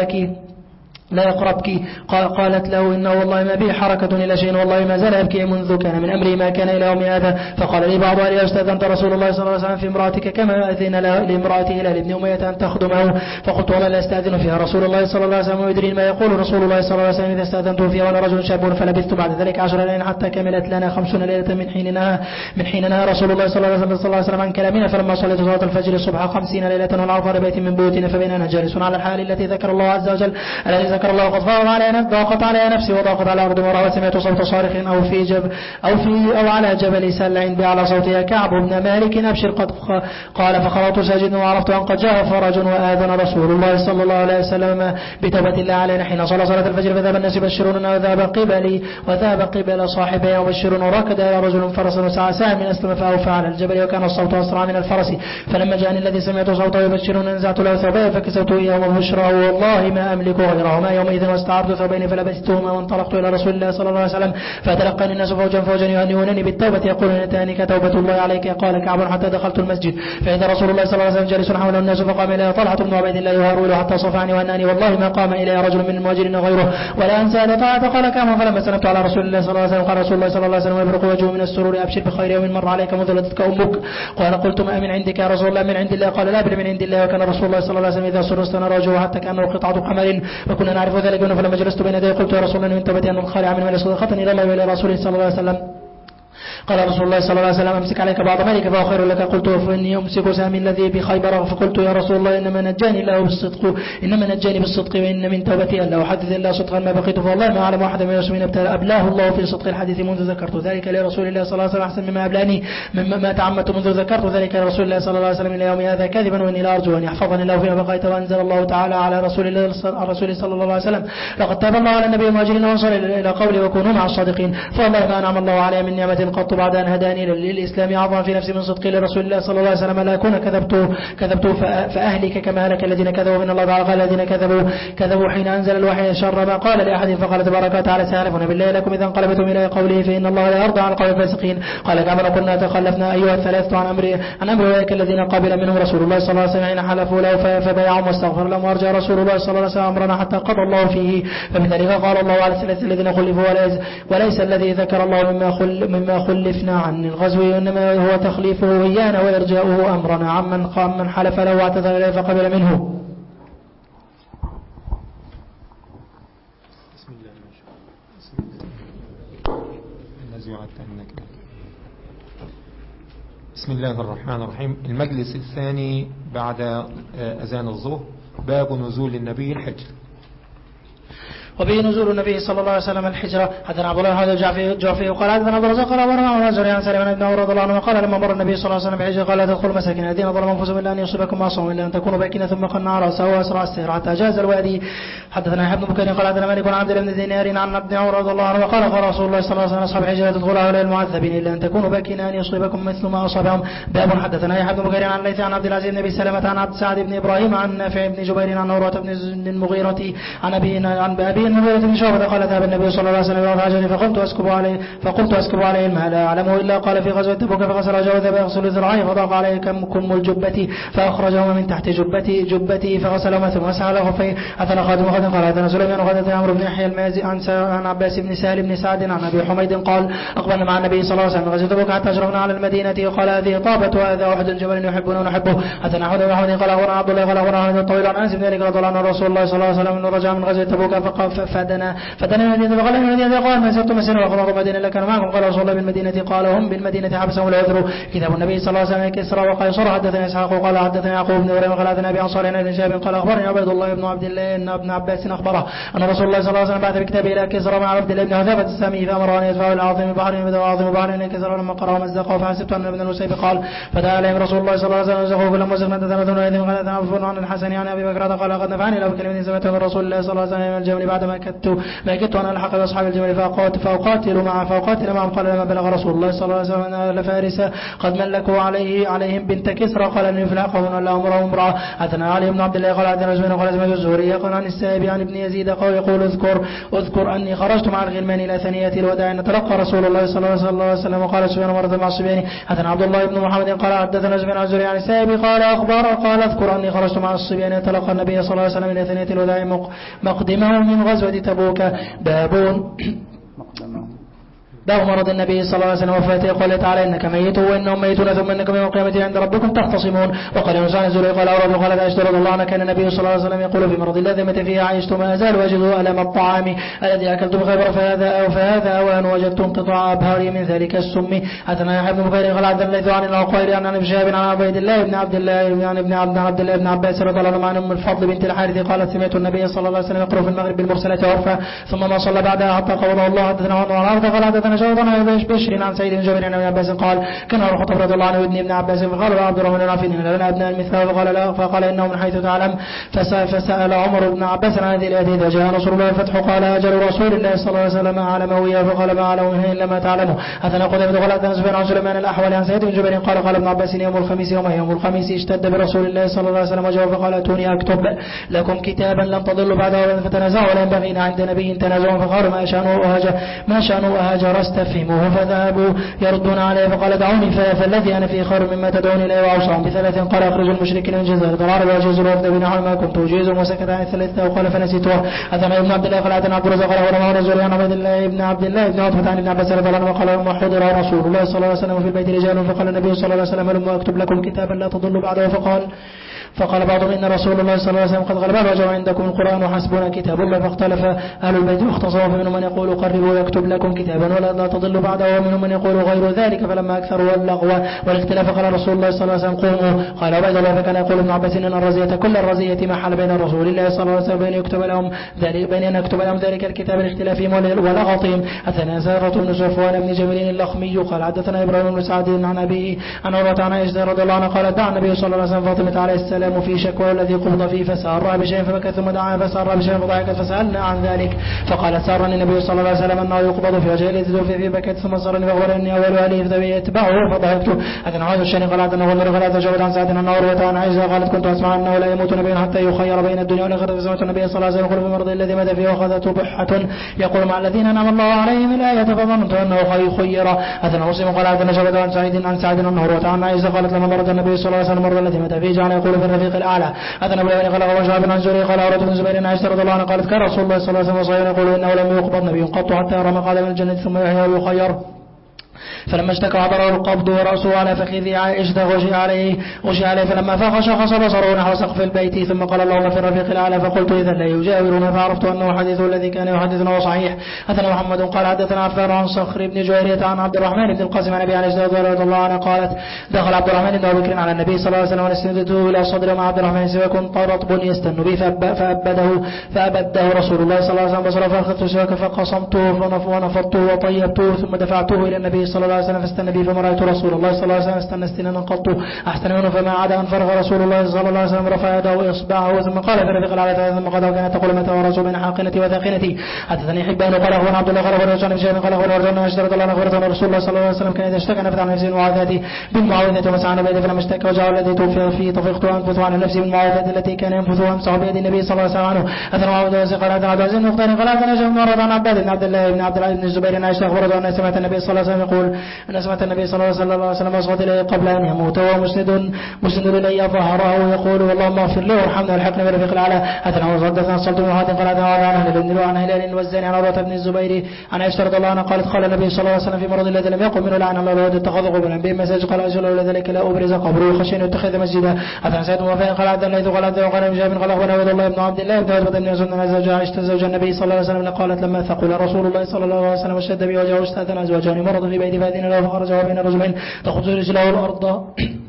لا يقربك قالت له إنه والله ما به حركة إلى شيء والله ما زال يبكي منذ كان من أمري ما كان إلى يوم هذا فقال لي بعض أهلي استأذنت رسول الله صلى الله عليه وسلم في امرأتك كما أذن لامرأته إلى ابن أمية أن تخدمه فقلت والله لا استأذن فيها رسول الله صلى الله عليه وسلم ويدري ما يقول رسول الله صلى الله عليه وسلم إذا استأذنته فيها وأنا رجل شاب فلبثت بعد ذلك 10 ليالين حتى كملت لنا 50 ليلة من حين نهى رسول الله صلى الله عليه وسلم عن كلامنا فلما صليت صلاة الفجر الصبح 50 ليلة والعصر بيت من بيوتنا فبيننا جالس على الحال التي ذكر الله عز وجل الذي ذكر الله قد فاض ضاقت علي نفسي وضاقت على أرض مرة وسمعت صوت صارخ أو على جبل سلع بعلى صوتها كعب بن مالك أبشر قال فخرجت ساجدا وعرفت أن قد جاء فرج وآذن رسول الله صلى الله عليه وسلم بتوبة الله علينا حين صلى صلاة الفجر فذهب الناس يبشرون وذهب قبل صاحبه يبشرون وركض إلى رجل فرس وسعى ساعة من أسلم فأوفى على الجبل وكان الصوت أسرع من الفرس فلما جاءني الذي سمعت صوته يبشرون نزعت له ثوبه فكسوته إياه وبشره والله ما أملك غيرهما يومئذ واستعرض ثوبين فلبستهما وانطلقت إلى رسول الله صلى الله عليه وسلم فتلقاني الناس فوجا يهنئونني بالتوبة يقولون أتانك توبة الله عليك قال كعب حتى دخلت المسجد فإذا رسول الله صلى الله عليه وسلم جالس حوله الناس فقام إليه طلحة بن عبيد الله يهرول حتى صفعني وأناني والله ما قام إليه رجل من المهاجرين غيره ولا أنسى لطاعة قال كعب فلما سلمت على رسول الله صلى الله عليه وسلم قال رسول الله صلى الله عليه وسلم يبرق وجهه من السرور أبشر بخير يوم مر عليك منذ ولدتك أمك قال قلت ما من عندك يا رسول الله من عند الله قال لا بل من عند الله وكان رسول الله صلى الله عليه وسلم إذا سر استنار وجهه حتى كأنه قطعة قمر وكنا نعرف ذلك فلما جلست بين يديه قلت يا رسول الله من توبتي أن الخالع من ولا صدقة إلى الله وإلى رسوله صلى الله عليه وسلم قال رسول الله صلى الله عليه وسلم أمسك عليك بعض مالك فهو خير لك. قلت فإني أمسك سامي الذي بخيبر. فقلت يا رسول الله إنما نجاني بالصدق وإن من توبتي ألا أحدث إلا صدقا ما بقيت فوالله ما أعلم أحد من المسلمين أبلاه الله في صدق الحديث منذ ذكرت ذلك لرسول الله صلى الله عليه وسلم أحسن مما أبلاني مما تعمدت منذ ذكرت ذلك لرسول الله صلى الله عليه وسلم إلى يوم هذا كاذبا وإني لا أرجو أن يحفظني الله فيما بقيت. وأنزل الله تعالى على رسول صلى الله عليه وسلم لقد تاب الله على النبي المهاجرين وأنصار إلى قوله وكونوا مع الصادقين. فوالله ما أنعم الله علي من نعمة قط بعد أن هداني للإسلام عظم في نفسي من صدقي لرسول الله صلى الله عليه وسلم لا أكون كذبت فأهلك كما هلك الذين كذبوا من الله تعالى. قال الذين كذبوا حين أنزل الوحي شر ما قال لأحد. فقال تبارك وتعالى سيحلفون بالله لكم إذا انقلبتم إلى قوله فإن الله لا يرضى عن قول الفاسقين. قال كما كنا تخلفنا أيها الثلاثة عن أمر أولئك الذين قبل منهم رسول الله صلى الله عليه وسلم حين حلفوا له فبايعهم واستغفر لهم وأرجى رسول الله صلى الله عليه وسلم أمرنا حتى قضى الله فيه. فبذلك قال الله على الثلاثة الذين خلفوا وليس الذي ذكر الله مما خلفنا عن الغزو إنما هو تخليفه إيانا وإرجاؤه أمرنا عمن حلف له واعتذر إليه فقبل منه. بسم الله الرحمن الرحيم. المجلس الثاني بعد أذان الظهر. باب نزول النبي الحجر. وبه نزول النبي صلى الله عليه وسلم الحجرة. حدثنا عبد الله بن الجعفي قال حدثنا عبد الرزاق قال أخبرنا الزهري عن سليمان بن عمرو رضي الله عنه قال لما مر النبي صلى الله عليه وسلم بالحجرة قال لا تدخلوا مساكن الذين ظلموا أنفسهم إلا أن يصيبكم ما صوم إلا أن تكونوا باكين ثم قنع رأسه وأسرع السير حتى جاز الوادي. حدثنا يحيى بن بكير قال حدثنا مالك عن عبد الله بن دينار عن ابن عمرو رضي الله عنه قال قال رسول الله صلى الله عليه وسلم أصحاب الحجرة تدخلوا هؤلاء المعذبين إلا أن تكونوا باكين أن يصيبكم مثل ما أصابهم. باب حدثنا يحيى بن بكير عن ليث عن عبد العزيز بن أبي سلمة عن عبد سعد بن إبراهيم عن نافع بن جبير عن عروة بن المغيرة عن أبي المغيرة بن شعبة قال ذهب النبي صلى الله عليه وسلم إلى حاجته فقلت أسكب عليه الماء لا أعلمه إلا قال في غزوة تبوك فغسل وجهه وذهب يغسل ذراعيه فضاق عليه كم الجبة فأخرجهما من تحت جبته فغسلهما ثم مسح على خفيه. أثنى خادم قال أثنى سليمان وغدة عمرو بن يحيى المازي عن عباس بن سهل بن سعد عن أبي حميد قال أقبلنا مع النبي صلى الله عليه وسلم غزوة تبوك حتى أشرفنا على المدينة قال هذه طابت وهذا أحد جبل يحبون ونحبه. أثنى أحد بن حميد قال أخبرنا عبد الله قال أخبرنا عن الطويل عن أنس بن مالك رضي الله عنه رسول الله صلى الله عليه وسلم رجع من غزوة تبوك فدنا فقال المدينة قال ما زرت مسيرا وقال مدينة لكن معكم قال رسول الله بالمدينة قال هم بالمدينة حبسهم العذر. كتاب النبي صلى الله عليه وسلم كسرى وقيصر. حدثنا إسحاق قال حدثنا يعقوب بن إبراهيم قال حدثنا أبي أنصار عن ابن شهاب قال أخبرني عبيد الله بن عبد الله أن ابن عباس أخبره أن رسول الله صلى الله عليه وسلم بعث بكتابه إلى كسرى مع عبد الله بن حذافة السامي فأمر أن يدفعه إلى عظيم بحر إلى كسرى لما قرأ مزقه فحسبت أن ابن المسيب قال فتعالى عليهم رسول الله صلى الله عليه وسلم وزقوه فلما وزقنا تثلاثون إذن قال عفوا عن الحسن عن أبي بكر قال قد نفعني له بكلمة سمعتها من رسول الله صلى الله عليه وسلم من الجمل بعد ما كدت أن ألحق بأصحاب الجمل فأقاتل معهم قال لما بلغ رسول الله صلى الله عليه وسلم أن أهل فارس قد ملكوا عليهم بنت كسرى قال أن يفلقهم أن لا أمره امرأة. أثنى علي بن عبد الله قال أثنى زبين قال اسمه الزهري قال عن السائب عن ابن يزيد قال يقول اذكر أني خرجت مع الغلمان إلى ثنية الوداع أن تلقى رسول الله صلى الله عليه وسلم وقال سفيان مرة مع الصبيان. أثنى عبد الله بن محمد قال حدثنا زبين عن الزهري عن السائب قال اذكر أني خرجت مع الصبيان تلقى النبي صلى الله عليه وسلم إلى ثنية الوداع مقدمه من غزوة تبوك. باب مرض النبي صلى الله عليه وسلم وفاته قال تعالى إنك ميت وإنهم ميتون ثم إنكم يوم القيامة عند ربكم تختصمون. وقال يونس عن الزهري قال أورد قال عائشة رضي الله عنها كان النبي صلى الله عليه وسلم يقول في مرض الذي مات فيه عائشة ما أزال وأجد ألم الطعام الذي أكلت بخيبر فهذا أوان وجدت انقطاع أبهاري من ذلك السم. حدثنا يحيى بن بكير قال عبد الله عن العقيري عن ابن شهاب عن عبيد الله بن عبد الله بن عباس رضي الله عنه عن أم الفضل بنت الحارث قالت سمعت النبي صلى الله عليه وسلم يقرأ في المغرب بالمرسلات عرفا ثم ما صلى بعدها حتى قبضه الله. حدثنا عن قال حدثنا شوطا بشر عن سيد بن جبير عن ابن عباس قال كان الخطب رضي الله عنه وابن ابن عباس فقال عبد الرحمن العافين لنا ابناء المثل فقال لا فقال انه من حيث تعلم فسأل عمر بن عباس عن هذه الآية إذا جاء رسول الله الفتح قال أجل رسول الله صلى الله عليه وسلم أعلمه وياه فقال ما أعلمه إلا ما تعلمه. أثنى قدامة قال أثنى سفيان عن سليمان الأحول عن سيد بن جبير قال ابن عباس يوم الخميس اشتد برسول الله صلى الله عليه وسلم وجاء فقال أتوني أكتب لكم كتابا لن تضلوا بعده فتنازعوا ولا ينبغي عند نبي تنازعوا فقالوا ما شأنه أهاجر استفهموه فذهبوا يردون عليه فقال دعوني فالذي أنا فيه خير مما تدعوني إليه وأوصاهم بثلاث قال أخرج المشركين من جزيرة العرب وأجيز الوفد بنحو ما كنت أجيزهم وسكت عن الثلاثة وقال فنسيتها. أثنى ابن عبد الله قال أثنى عبد الرزاق قال ورمى نزول عن عبد الله بن عتبة عن ابن عباس رضي الله عنه وقال لما حضر رسول الله صلى الله عليه وسلم في البيت رجال فقال النبي صلى الله عليه وسلم لما أكتب لكم كتابا لا تضلوا بعده فقال بعضهم إن رسول الله صلى الله عليه وسلم قد غلب الرجل عندكم القرآن وحسبنا كتاب الله. فاختلف أهل البيت واختصروا، فمنهم من يقول قربوا يكتب لكم كتابا ولا لا تضلوا بعده، ومنهم من يقول غير ذلك. فلما أكثروا اللغو والاختلاف قال رسول الله صلى الله عليه وسلم قوموا. قال عبيد الله فكان يقول ابن عباس إن الرزية كل الرزية ما حل بين رسول الله صلى الله عليه وسلم بين أن يكتب لهم ذلك الكتاب لاختلافهم ولغطهم. حدثنا سارة بن صفوان بن جميل اللخمي قال حدثنا إبراهيم بن سعد عن أبيه عن عروة عن عائشة رضي الله عنها قالت دعا النبي صلى الله عليه وسلم فاطمة عليه السلام في شكوى الذي قبض فيه فسار بشيء فبكت ثم دعا فسار بشيء فضحكت فسألنا عن ذلك فقالت سارني النبي صلى الله عليه وسلم أنه يقبض في وجهه الذي توفي فيه بكت ثم سارني فأخبرني أول أهله فيتبعه فضحكت. حدثنا عائشة الشيخ قالت أنه غمر قالت جابت عن سعد أنه عروة عن عائشة قالت كنت أسمع أنه لا يموت نبي حتى يخير بين الدنيا والآخرة. فسمعت النبي صلى الله عليه وسلم يقول في مرض الذي مات فيه وأخذته بحة يقول مع الذين أنعم الله عليهم الآية فظننت أنه خير. حدثنا مسلم قال حدثنا شعبة عن سعد أنه عروة عن عائشة قالت لما مرض النبي صلى الله عليه وسلم مرض الذي مات فيه جعل يقول في الرفيق الأعلى. حدثنا أبو لبن قال وشعب عن زهري قال عروة بن زبير عن عائشة رضي الله عنها قالت كان رسول الله صلى الله عليه وسلم وصحيح يقول إنه لم يقبض نبي قط حتى يرى مقعد من الجنة ثم يحيى ويخير. فلما اشتكى عبره القبض ورأسه على فخذ عائشة غشي عليه فلما فاق شخص بصره نحو سقف البيت ثم قال اللهم في الرفيق الأعلى فقلت إذا لا يجاورنا فعرفت أنه حديث الذي كان يحدثنا وصحيح. حدثنا محمد قال حدثنا عفان عن صخر بن جويرية عن عبد الرحمن بن القاسم عن أبي عائشة رضي الله عنها قالت دخل عبد الرحمن بن أبي بكر على النبي صلى الله عليه وسلم ونسندته إلى صدر مع عبد الرحمن سواك رطب يستن به فأبده رسول الله صلى الله عليه وسلم بصره فأخذت سواك فقصمته ونفضته وطيبته ثم دفعته إلى النبي صلى الله عليه وسلم فاستنى به فما رأيت رسول الله صلى الله عليه وسلم استنى استنانا قط أحسن منه فما عاد أن فرغ رسول الله صلى الله عليه وسلم رفع يده وإصبعه ثم قال في الرفيق الأعلى ثم قال وكانت تقول متى ورسول بين حاقنتي وثاقنتي. حدثني حبان قال أخبرنا عبد الله قال أخبرنا هشام بن شيبان قال أخبرنا رجل أشترط الله أخبرته رسول الله صلى الله عليه وسلم كان إذا اشتكى نفث عن نفسه المعاذاة بالمعاوذة ومسعى بيده فلما اشتكى وجاء الذي توفي فيه طفقت أنفث عن نفسي بالمعاوذة التي كان ينفثها أمسح بيد النبي صلى الله عليه وسلم عنه. حدثنا معاوذة قال حدثنا عبد العزيز بن مختار قال حدثنا شيخ بن عن عباد بن عبد الله بن عبد العزيز بن الزبير عن عائشة أخبرته أن سمعت النبي صلى الله عليه وسلم يقول أن سمعت النبي صلى الله عليه وسلم أصغت إليه قبل أن يموت وهو مسند إلي ظهره ويقول اللهم اغفر له وارحمنا والحقنا بالرفيق الأعلى. حدثنا وحدثنا صلت بن هاد قال عن أهل عن هلال والزاني عن عروة بن الزبير عن عائشة رضي الله عنها قالت قال النبي صلى الله عليه وسلم في مرض الذي لم يقم منه لعن الله الود اتخذ قبلا به مساجد قال أجل لولا ذلك لا أبرز قبره خشين يتخذ مسجدا. حدثنا سعيد بن وفاء قال عبد الله قال عبد الله قال جابر قال أخبرنا عبد الله بن عبد الله بن عتبة بن مسعود أن زوج عائشة زوج النبي صلى الله عليه وسلم قالت لما ثقل رسول الله صلى الله عليه وسلم وشد بي وجهه استأذن أزواجان مرض في بيت فأذن له فخرج وبين رجلين تخط رجله الأرض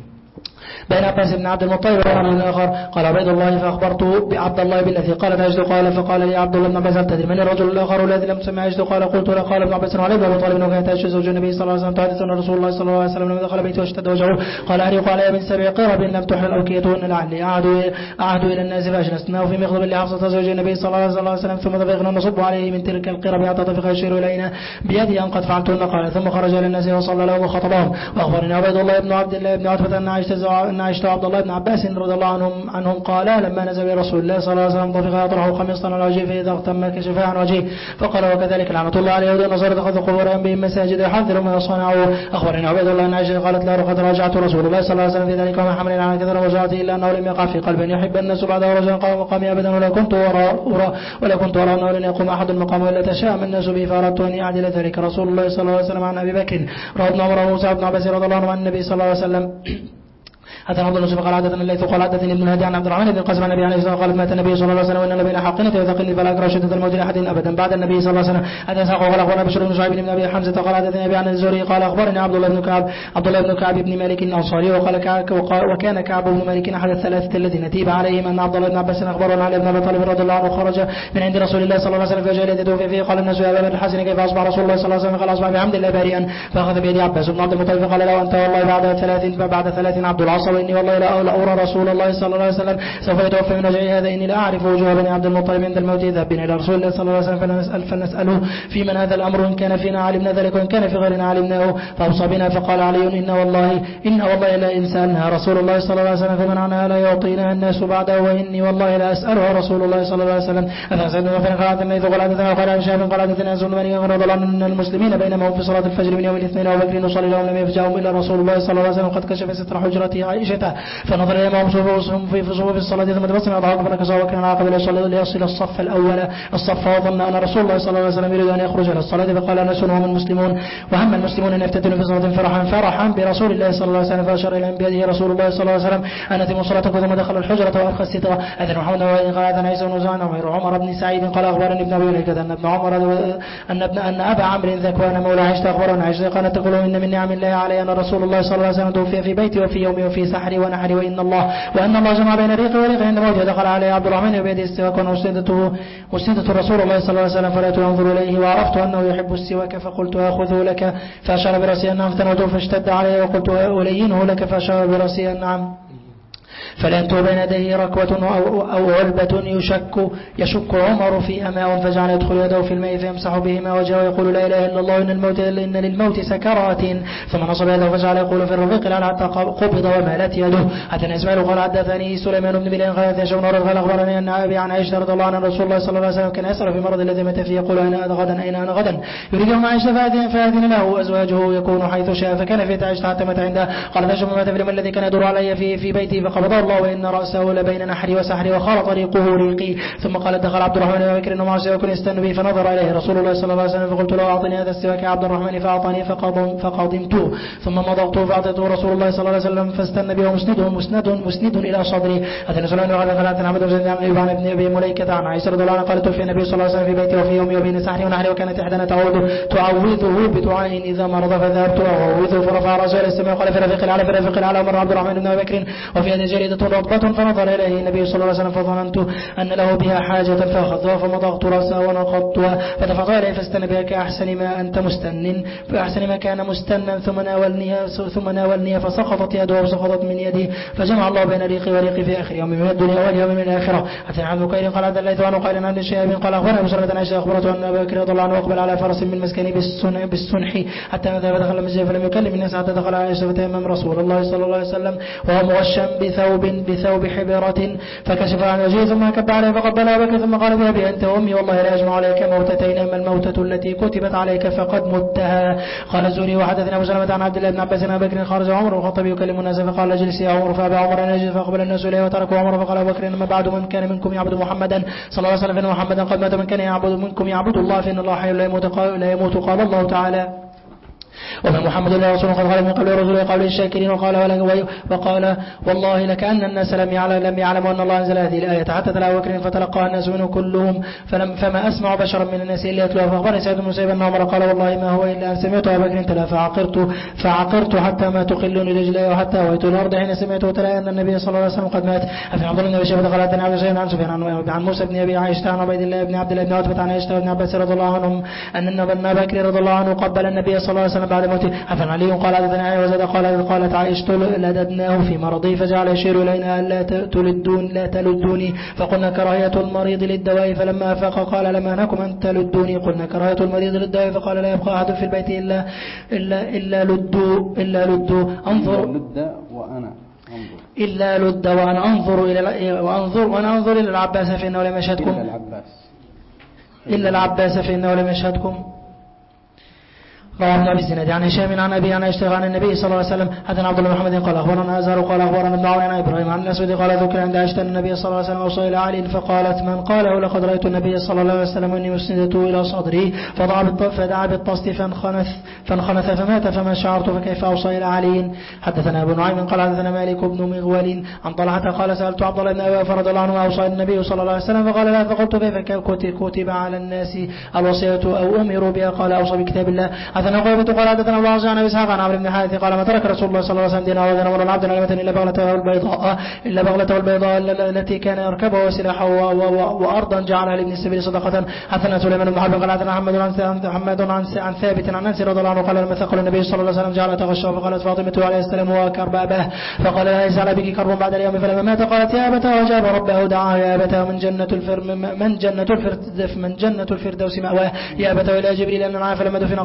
بين عباس بن عبد المطلب وعن الآخر. قال عبيد الله فأخبرت بعبد الله بالذي قالت عائشة قال فقال لي عبد الله بن عباس هل تدري من الرجل الآخر الذي لم تسمع عائشة قال قلت لا. قال ابن عباس عليه بن أبي طالب وكانت عائشة زوج النبي صلى الله عليه وسلم تحدث أن رسول الله صلى الله عليه وسلم لما دخل بيته واشتد وجهه قال أري قال يا بن سبع قرب لم تحلل أوكيتهن لعلي أعد إلى الناس فأجلسناه في مغضب لحفصة زوج النبي صلى الله عليه وسلم ثم طفقنا نصب عليه من تلك القرب حتى طفق يشير إلينا بيدي أن قد فعلتهن قال ثم خرج إلى الناس وصلى لهم وخطبهم. وأخبرني عبيد الله بن عبد الله بن عتبة أن عائشة وعبد الله بن عباس رضي الله عنهم قال لما نزل رسول الله صلى الله عليه وسلم طفق يطرح خميصا على وجهه فإذا اغتم كشفاء عن وجهه فقال وكذلك لعنة الله عليه يهود النصارى اتخذوا قبورهم بهم مساجد يحذر ما يصنعوا. أخبرني عبيد الله أن عائشة قالت لا لقد راجعت رسول الله صلى الله عليه وسلم في ذلك وما حملنا على كثر وجاءته إلا أنه لم يقع في قلب يحب الناس بعده رجلا قام مقامي أبدا ولا كنت أرى أنه لن يقوم أحد المقام إلا تشاءم الناس به فأردت أن يعدل ذلك رسول الله صلى الله عليه وسلم عن أبي بكر. رواه ابن عمر وموسى بن عباس رضي الله عنه عن النبي صلى الله عليه وسلم. حدثنا عبد الله قال حدثنا الليث قال حدثني ابن هادي عن عبد الرحمن بن القاسم عن النبي عليه الصلاه والسلام قال مات النبي صلى الله عليه وسلم وان بين حقنته وثقل فلا اكره شده الموت لاحد ابدا بعد النبي صلى الله عليه وسلم. حدثنا قال اخبرنا بشر بن شعيب بن ابي حمزه قال حدثني ابي عن الزهري قال اخبرني عبد الله بن كعب بن مالك الانصاري وكان كعب بن مالك احد الثلاثه الذين تيب عليهم ان عبد الله بن عباس اخبرنا علي بن ابي طالب رضي الله عنه خرج من عند رسول الله صلى الله عليه وسلم فجاء يده فيه قال الناس يا ابا الحسن كيف اصبح رسول الله صلى الله عليه وسلم قال اصبح بحمد الله بارئا فاخذ بيد عباس بن عبد المطلب قال له انت والله بعد ثلاث عبد العاص واني والله لا أرى رسول الله صلى الله عليه وسلم سوف يتوفى من وجهه هذا إني لا أعرف وجوه بني عبد المطلب عند الموت اذهب بنا إلى رسول الله صلى الله عليه وسلم فنسأله في من هذا الأمر إن كان فينا علمنا ذلك وإن كان في غيرنا علمناه. فأوصى بنا فقال علي إن والله لا إنسانها رسول الله صلى الله عليه وسلم فمن عنها لا يعطينا الناس بعده وإني والله لا أسألها رسول الله صلى الله عليه وسلم. أفسد وفن قال الليث قال حدثنا وقال عن شهاب قال حدثنا أنس بن مالك رضي الله عنه أن المسلمين بينما هم في صلاة الفجر من يوم الاثنين وبكر نصلي لهم لم يفجأهم إلا رسول الله صلى الله عليه وسلم قد كشف ستر عائشة فنظر إليهم في صفوف الصلاة ثم تبسم أضحك فنكسوا وكان عاقب ليصل الصف الأول الصف وظن أن رسول الله صلى الله عليه وسلم يريد أن يخرج إلى الصلاة فقال أنس وهم المسلمون وهم المسلمون أن يفتتنوا في صلاة فرحا برسول الله صلى الله عليه وسلم فأشار إليهم بيده رسول الله صلى الله عليه وسلم أن أتموا صلاتكم ثم دخلوا الحجرة وأرخى السترة أذن محمد قال أذن عيسى بن زعان وغير عمر بن سعيد قال أخبرني ابن أبي مليكة أن ابن عمر أن أبا عمرو ذكوان مولى عائشة أخبرنا عائشة قالت تقول إن من نعم الله علي أن رسول الله صلى الله عليه وسلم توفي في بيتي وفي يومي وفي سحري ونحري وأن الله جمع بين ريقي وريقي عند موته دخل عليه عبد الرحمن وبيده السواك وسندته رسول الله صلى الله عليه وسلم فلا ينظر إليه وعرفت أنه يحب السواك فقلت أخذه لك فأشار برأسي النعم فتنوته فاشتد عليه وقلت ألينه لك فأشار برأسي النعم فلأنته بين يديه ركوة أو علبة يشك عمر فيها ماء فجعل يدخل يده في الماء فيمسح بهما وجهه ويقول لا إله إلا الله إن للموت سكرات ثم نصب يده فجعل يقول في الرفيق الأعلى حتى قبض ومالت يده. حتى إسماعيل قال حدثني سليمان بن بلال قال حدثني شبن قال أخبرني أن أبي عن عائشة رضي الله عنها رسول الله صلى الله عليه وسلم كان يسأل في مرض الذي مات فيه يقول أين أنا غدا يريد يوم عائشة فأذن له أزواجه يكون حيث شاء فكان في عائشة حتى مات عندها قال نجم مات في اليوم الذي كان يدور علي في بيتي فقبضه الله وإن رأسه لبين نحري وسحري وخال طريقه ريقي. ثم قال دخل عبد الرحمن وابي بكر ومعه سواك يستن به فنظر إليه رسول الله صلى الله عليه وسلم فقلت له أعطني هذا السواك يا عبد الرحمن فأعطاني فقضمته ثم مضغته فأعطيته رسول الله صلى الله عليه وسلم فاستن به مسند إلى صدري. حدثنا سليمان قال حدثنا عبد بن أيوب عن ابن أبي مليكة عن عائشة رضي الله عنها قالت توفي النبي صلى الله عليه وسلم في بيته وفي يومي وبين سحري ونحري وكانت إحدانا تعوذه بدعاء إذا مرض فذهبت أعوذه فرفع رأسه إلى السماء وقال في رفيق الأعلى مر عبد الرحمن بن أبي بكر وفي يده جريدة رطبة فنظر إليه النبي صلى الله عليه وسلم فظننت أن له بها حاجة فأخذتها فمضغت رأسها ونقضتها فدفعت إليه فاستن بها كأحسن ما أنت مستن فأحسن ما كان مستنا ثم ناولني فسقطت يده وسقطت من يدي فجمع الله بين ريقي وريقي في آخر يوم من الدنيا واليوم من الآخرة. حتى عن بكير قال هذا الليث عنه قال عن الشهاب قال أخبرنا بسرعة عائشة أخبرته أن أبا بكر رضي الله عنه أقبل على فرس من مسكنه بالسنح حتى متى فدخل المسجد فلم يكلم الناس حتى دخل عائشة فتيمم رسول الله صلى الله عليه وسلم وهو مغشم بثوب حبرة فكشف عن وجهه ثم كب عليه فقبل أبا بكر ثم قال بأبي أنت وأمي والله لا أجمع عليك موتتين أما الموتة التي كتبت عليك فقد متها. قال الزهري وحدثنا أبو سلمة عن عبد الله بن عباس عن أبي بكر خرج عمر والخطيب يكلم الناس فقال اجلس يا عمر فأبى عمر أن يجلس فأقبل الناس إليه وتركوا عمر فقال أبو بكر إنما بعد من كان منكم يعبد محمدا صلى الله عليه وسلم فإن محمدا قد مات من كان يعبد منكم يعبد الله فإن الله حي لا يموت قال الله تعالى ومن محمد الله رسول قد خلت من قبل رسوله قبل الشاكرين وقال والله لكأن الناس لم يعلموا أن الله أنزل هذه الآية حتى تلا بكر فتلقاها الناس منه كلهم فما أسمع بشرا من الناس إلا يتلوها. فأخبرني سيد بن مسيب أن عمر قال والله ما هو إلا أن سمعت أبا بكر تلا فعقرت حتى ما تقلني رجلي وحتى ويت الأرض حين سمعته تلا أن النبي صلى الله عليه وسلم قد مات. أفن عبد الله بن شيبة قال حدثنا عبد الرحمن عن سفيان عن موسى بن أبي عائشة عن عبيد الله بن عبد الله بن عتبة عن عائشة بن عباس رضي الله عنهم أن أبا بكر رضي الله عنه قبل النبي صلى الله عليه وسلم بعد موته. عن علي قال حدثنا وزاد قالت عائشة لددناه في مرضي فجعل يشير إلينا لا تلدوني فقلنا كراهية المريض للدواء فلما أفاق قال لما نكم أن تلدوني قلنا كراهية المريض للدواء فقال لا يبقى أحد في البيت إلا لدوا وأنا أنظر إلى العباس فإنه لم يشهدكم رواه ابن ابي الزناد عن هشام عن ابي عن عائشة عن النبي صلى الله عليه وسلم حدثنا عبد الله بن محمد قال اخبرنا ازهر قال اخبرنا ابن عون عن ابراهيم عن الاسود قال ذكر عند عائشة ان النبي صلى الله عليه وسلم اوصى الى علي فقالت من قاله لقد رايت النبي صلى الله عليه وسلم واني مسندته الى صدري فدعا بالطست فانخنث فمات فما شعرت فكيف اوصى الى علي. حدثنا ابو نعيم قال حدثنا مالك بن مغول عن طلحة قال سالت عبد الله بن ابي فرض الله عنه اوصى النبي صلى الله عليه وسلم فقال لا فقلت كيف كتب على الناس الوصية او امروا بها قال اوصى بكتاب الله. حدثنا قيبة قال حدثنا الله عن ابي اسحاق عن عمرو بن حارث قال ما ترك رسول الله صلى الله عليه وسلم دينار ودرهم ولا عبدا نعمة الا بغلته البيضاء التي كان يركبها وسلاحه وارضا جعلها لابن السبيل صدقة. حدثنا سليمان بن حرب قال حدثنا محمد عن ثابت عن انس رضي الله عنه قال لما ثقل النبي صلى الله عليه وسلم جعل تغشى فقالت فاطمة عليه السلام وكرب اباه فقال لا ليس على بك كرب بعد اليوم فلما مات قالت يا ابتاه وجاب ربه دعاه يا ابتاه من جنة الفردوس مأواه يا ابتاه الى جبريل ان معه فلما دفن قالت فاطمة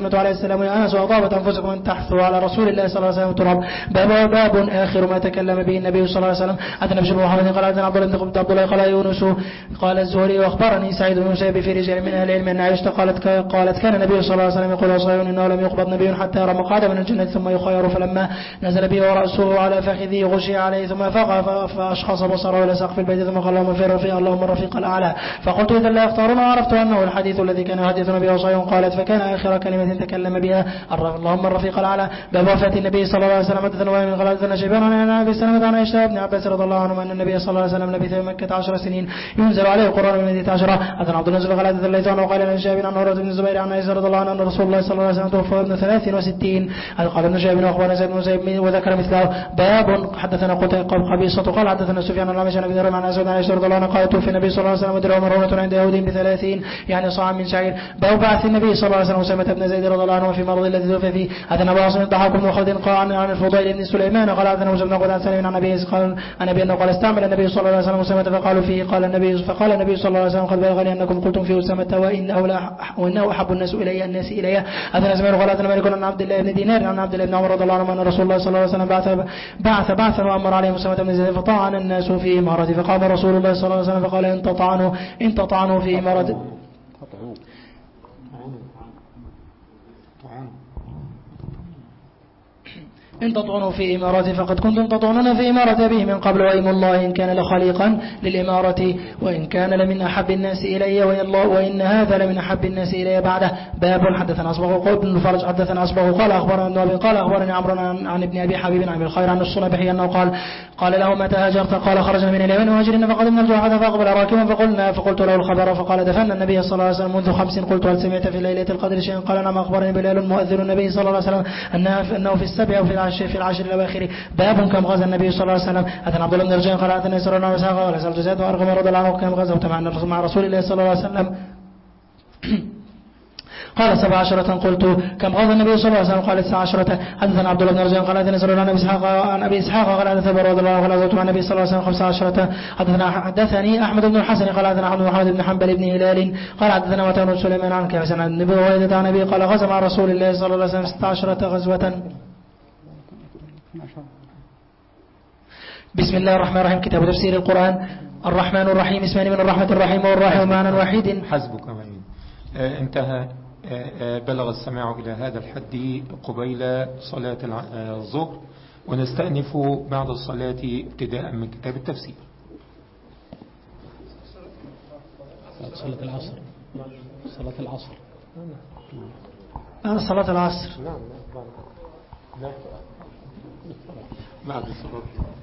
السنة عليه السلام يا أنس وأطابت أنفسكم أن تحثوا على رسول الله صلى الله عليه وسلم تراب. باب آخر ما تكلم به النبي صلى الله عليه وسلم. حدثنا بشر محمد قال حدثنا عبد الله بن عبد الله قال يونس قال الزهري وأخبرني سعيد بن مسيب في رجال من أهل العلم أن عائشة قالت كان النبي صلى الله عليه وسلم يقول صحيح إنه لم يقبض نبي حتى يرى مقعد من الجنة ثم يخير، فلما نزل به ورأسه على فخذه غشي عليه ثم فقع فأشخص بصره إلى سقف البيت ثم قال اللهم الرفيق الأعلى. فقلت إذا لا يختارون وعرفت أنه الحديث الذي كان يحدث به صحيح. قالت فكان آخر كلمة تكلم بها اللهم الرفيق الأعلى. باب وفاة النبي صلى الله عليه وسلم. حدثنا وائل قال حدثنا شيبان عن أبي سلمة عن عائشة بن عباس رضي الله عنهما أن النبي صلى الله عليه وسلم لبث في مكة 10 سنين ينزل عليه القرآن من المدينة 10. حدثنا عبد الله قال حدثنا الليث وقال عن شهاب عن عروة بن الزبير عن عائشة رضي الله عنها أن رسول الله صلى الله عليه وسلم توفى ابن 63. قال ابن شهاب واخبرنا زيد بن مسيب وذكر مثله. باب حدثنا قبيصة قال حدثنا سفيان عن الأعمش عن ابي ذر عن اسود عن عائشة رضي الله عنها قال توفي النبي صلى الله عليه وسلم ودرعه مرونة عند يهود ب30 يعني صاع من شعير. باب بعث النبي صلى الله عليه وسلم أسامة بن زيد رضي الله عنه في مرض الذي توفي فيه. حدثنا ابو عاصم الضحاك بن خالد قال عن الفضيل بن سليمان قال حدثنا موسى بن عقبة عن سليم عن ابي قال عن ابي انه قال استعمل النبي صلى الله عليه وسلم أسامة فقالوا فيه فقال النبي صلى الله عليه وسلم قد بلغني انكم قلتم في أسامة وانه احب الناس الي. حدثنا زمير قال حدثنا مالك عن عبد الله بن دينار عن عبد الله بن عمر رضي الله عنه ان رسول الله صلى الله عليه وسلم بعث بعثا وامر عليهم أسامة بن زيد فطعن الناس في امارته. فقام رسول الله صلى الله عليه وسلم فقال ان تطعنوا في امارته إن تطعنوا في إمارته فقد كنتم تطعنون في إمارة أبيه من قبل، وإيم الله إن كان لخليقا للإمارة وإن كان لمن أحب الناس إلي وإن هذا لمن أحب الناس إلي بعده. باب حدثنا أصبغ قول بن فرج حدثنا أصبغ قال أخبرني عمرو عن ابن أبي حبيب عن الخير عن الصنبحي أنه قال له متى هاجرت؟ قال خرجنا من اليمن مهاجرين فقدمنا الجوحة فأقبل راكبا فقلت له الخبر فقال دفن النبي صلى الله عليه وسلم منذ 5. قلت هل سمعت في ليلة القدر شيئا؟ قال نعم أخبرني بلال مؤذن النبي صلى الله عليه وسلم أنه في السبع في العشر الأواخر. باب كم غزا النبي صلى الله عليه وسلم. حدثنا عبد الله بن رجاء قال حدثنا يسر بن مسعود قال سألت زيد وأرقم رضي الله عنه كم غزوت مع رسول الله صلى الله عليه وسلم قال 17. قلت كم غزا النبي صلى الله عليه وسلم؟ قال 19. حدثنا عبد الله بن رجاء قال حدثنا سرنا عن ابي اسحاق قال حدثنا رضي الله عنه غزوت مع النبي صلى الله عليه وسلم 15. حدثني احمد بن الحسن قال حدثنا احمد بن محمد بن حنبل بن هلال قال حدثنا وتان بن سليمان عن كعب عن النبي وهيدة عن ابي قال غزا مع رسول الله صلى الله عليه وسلم 16 غزوة. بسم الله الرحمن الرحيم. كتاب تفسير القرآن. الرحمن الرحيم اسمان من الرحمة الرحيم والراحم معنى واحد. حسبك انتهى. بلغ السماع إلى هذا الحد قبيل صلاة الظهر، ونستأنف بعد الصلاة ابتداء من كتاب التفسير. صلاة العصر. صلاة العصر بعد الصلاة.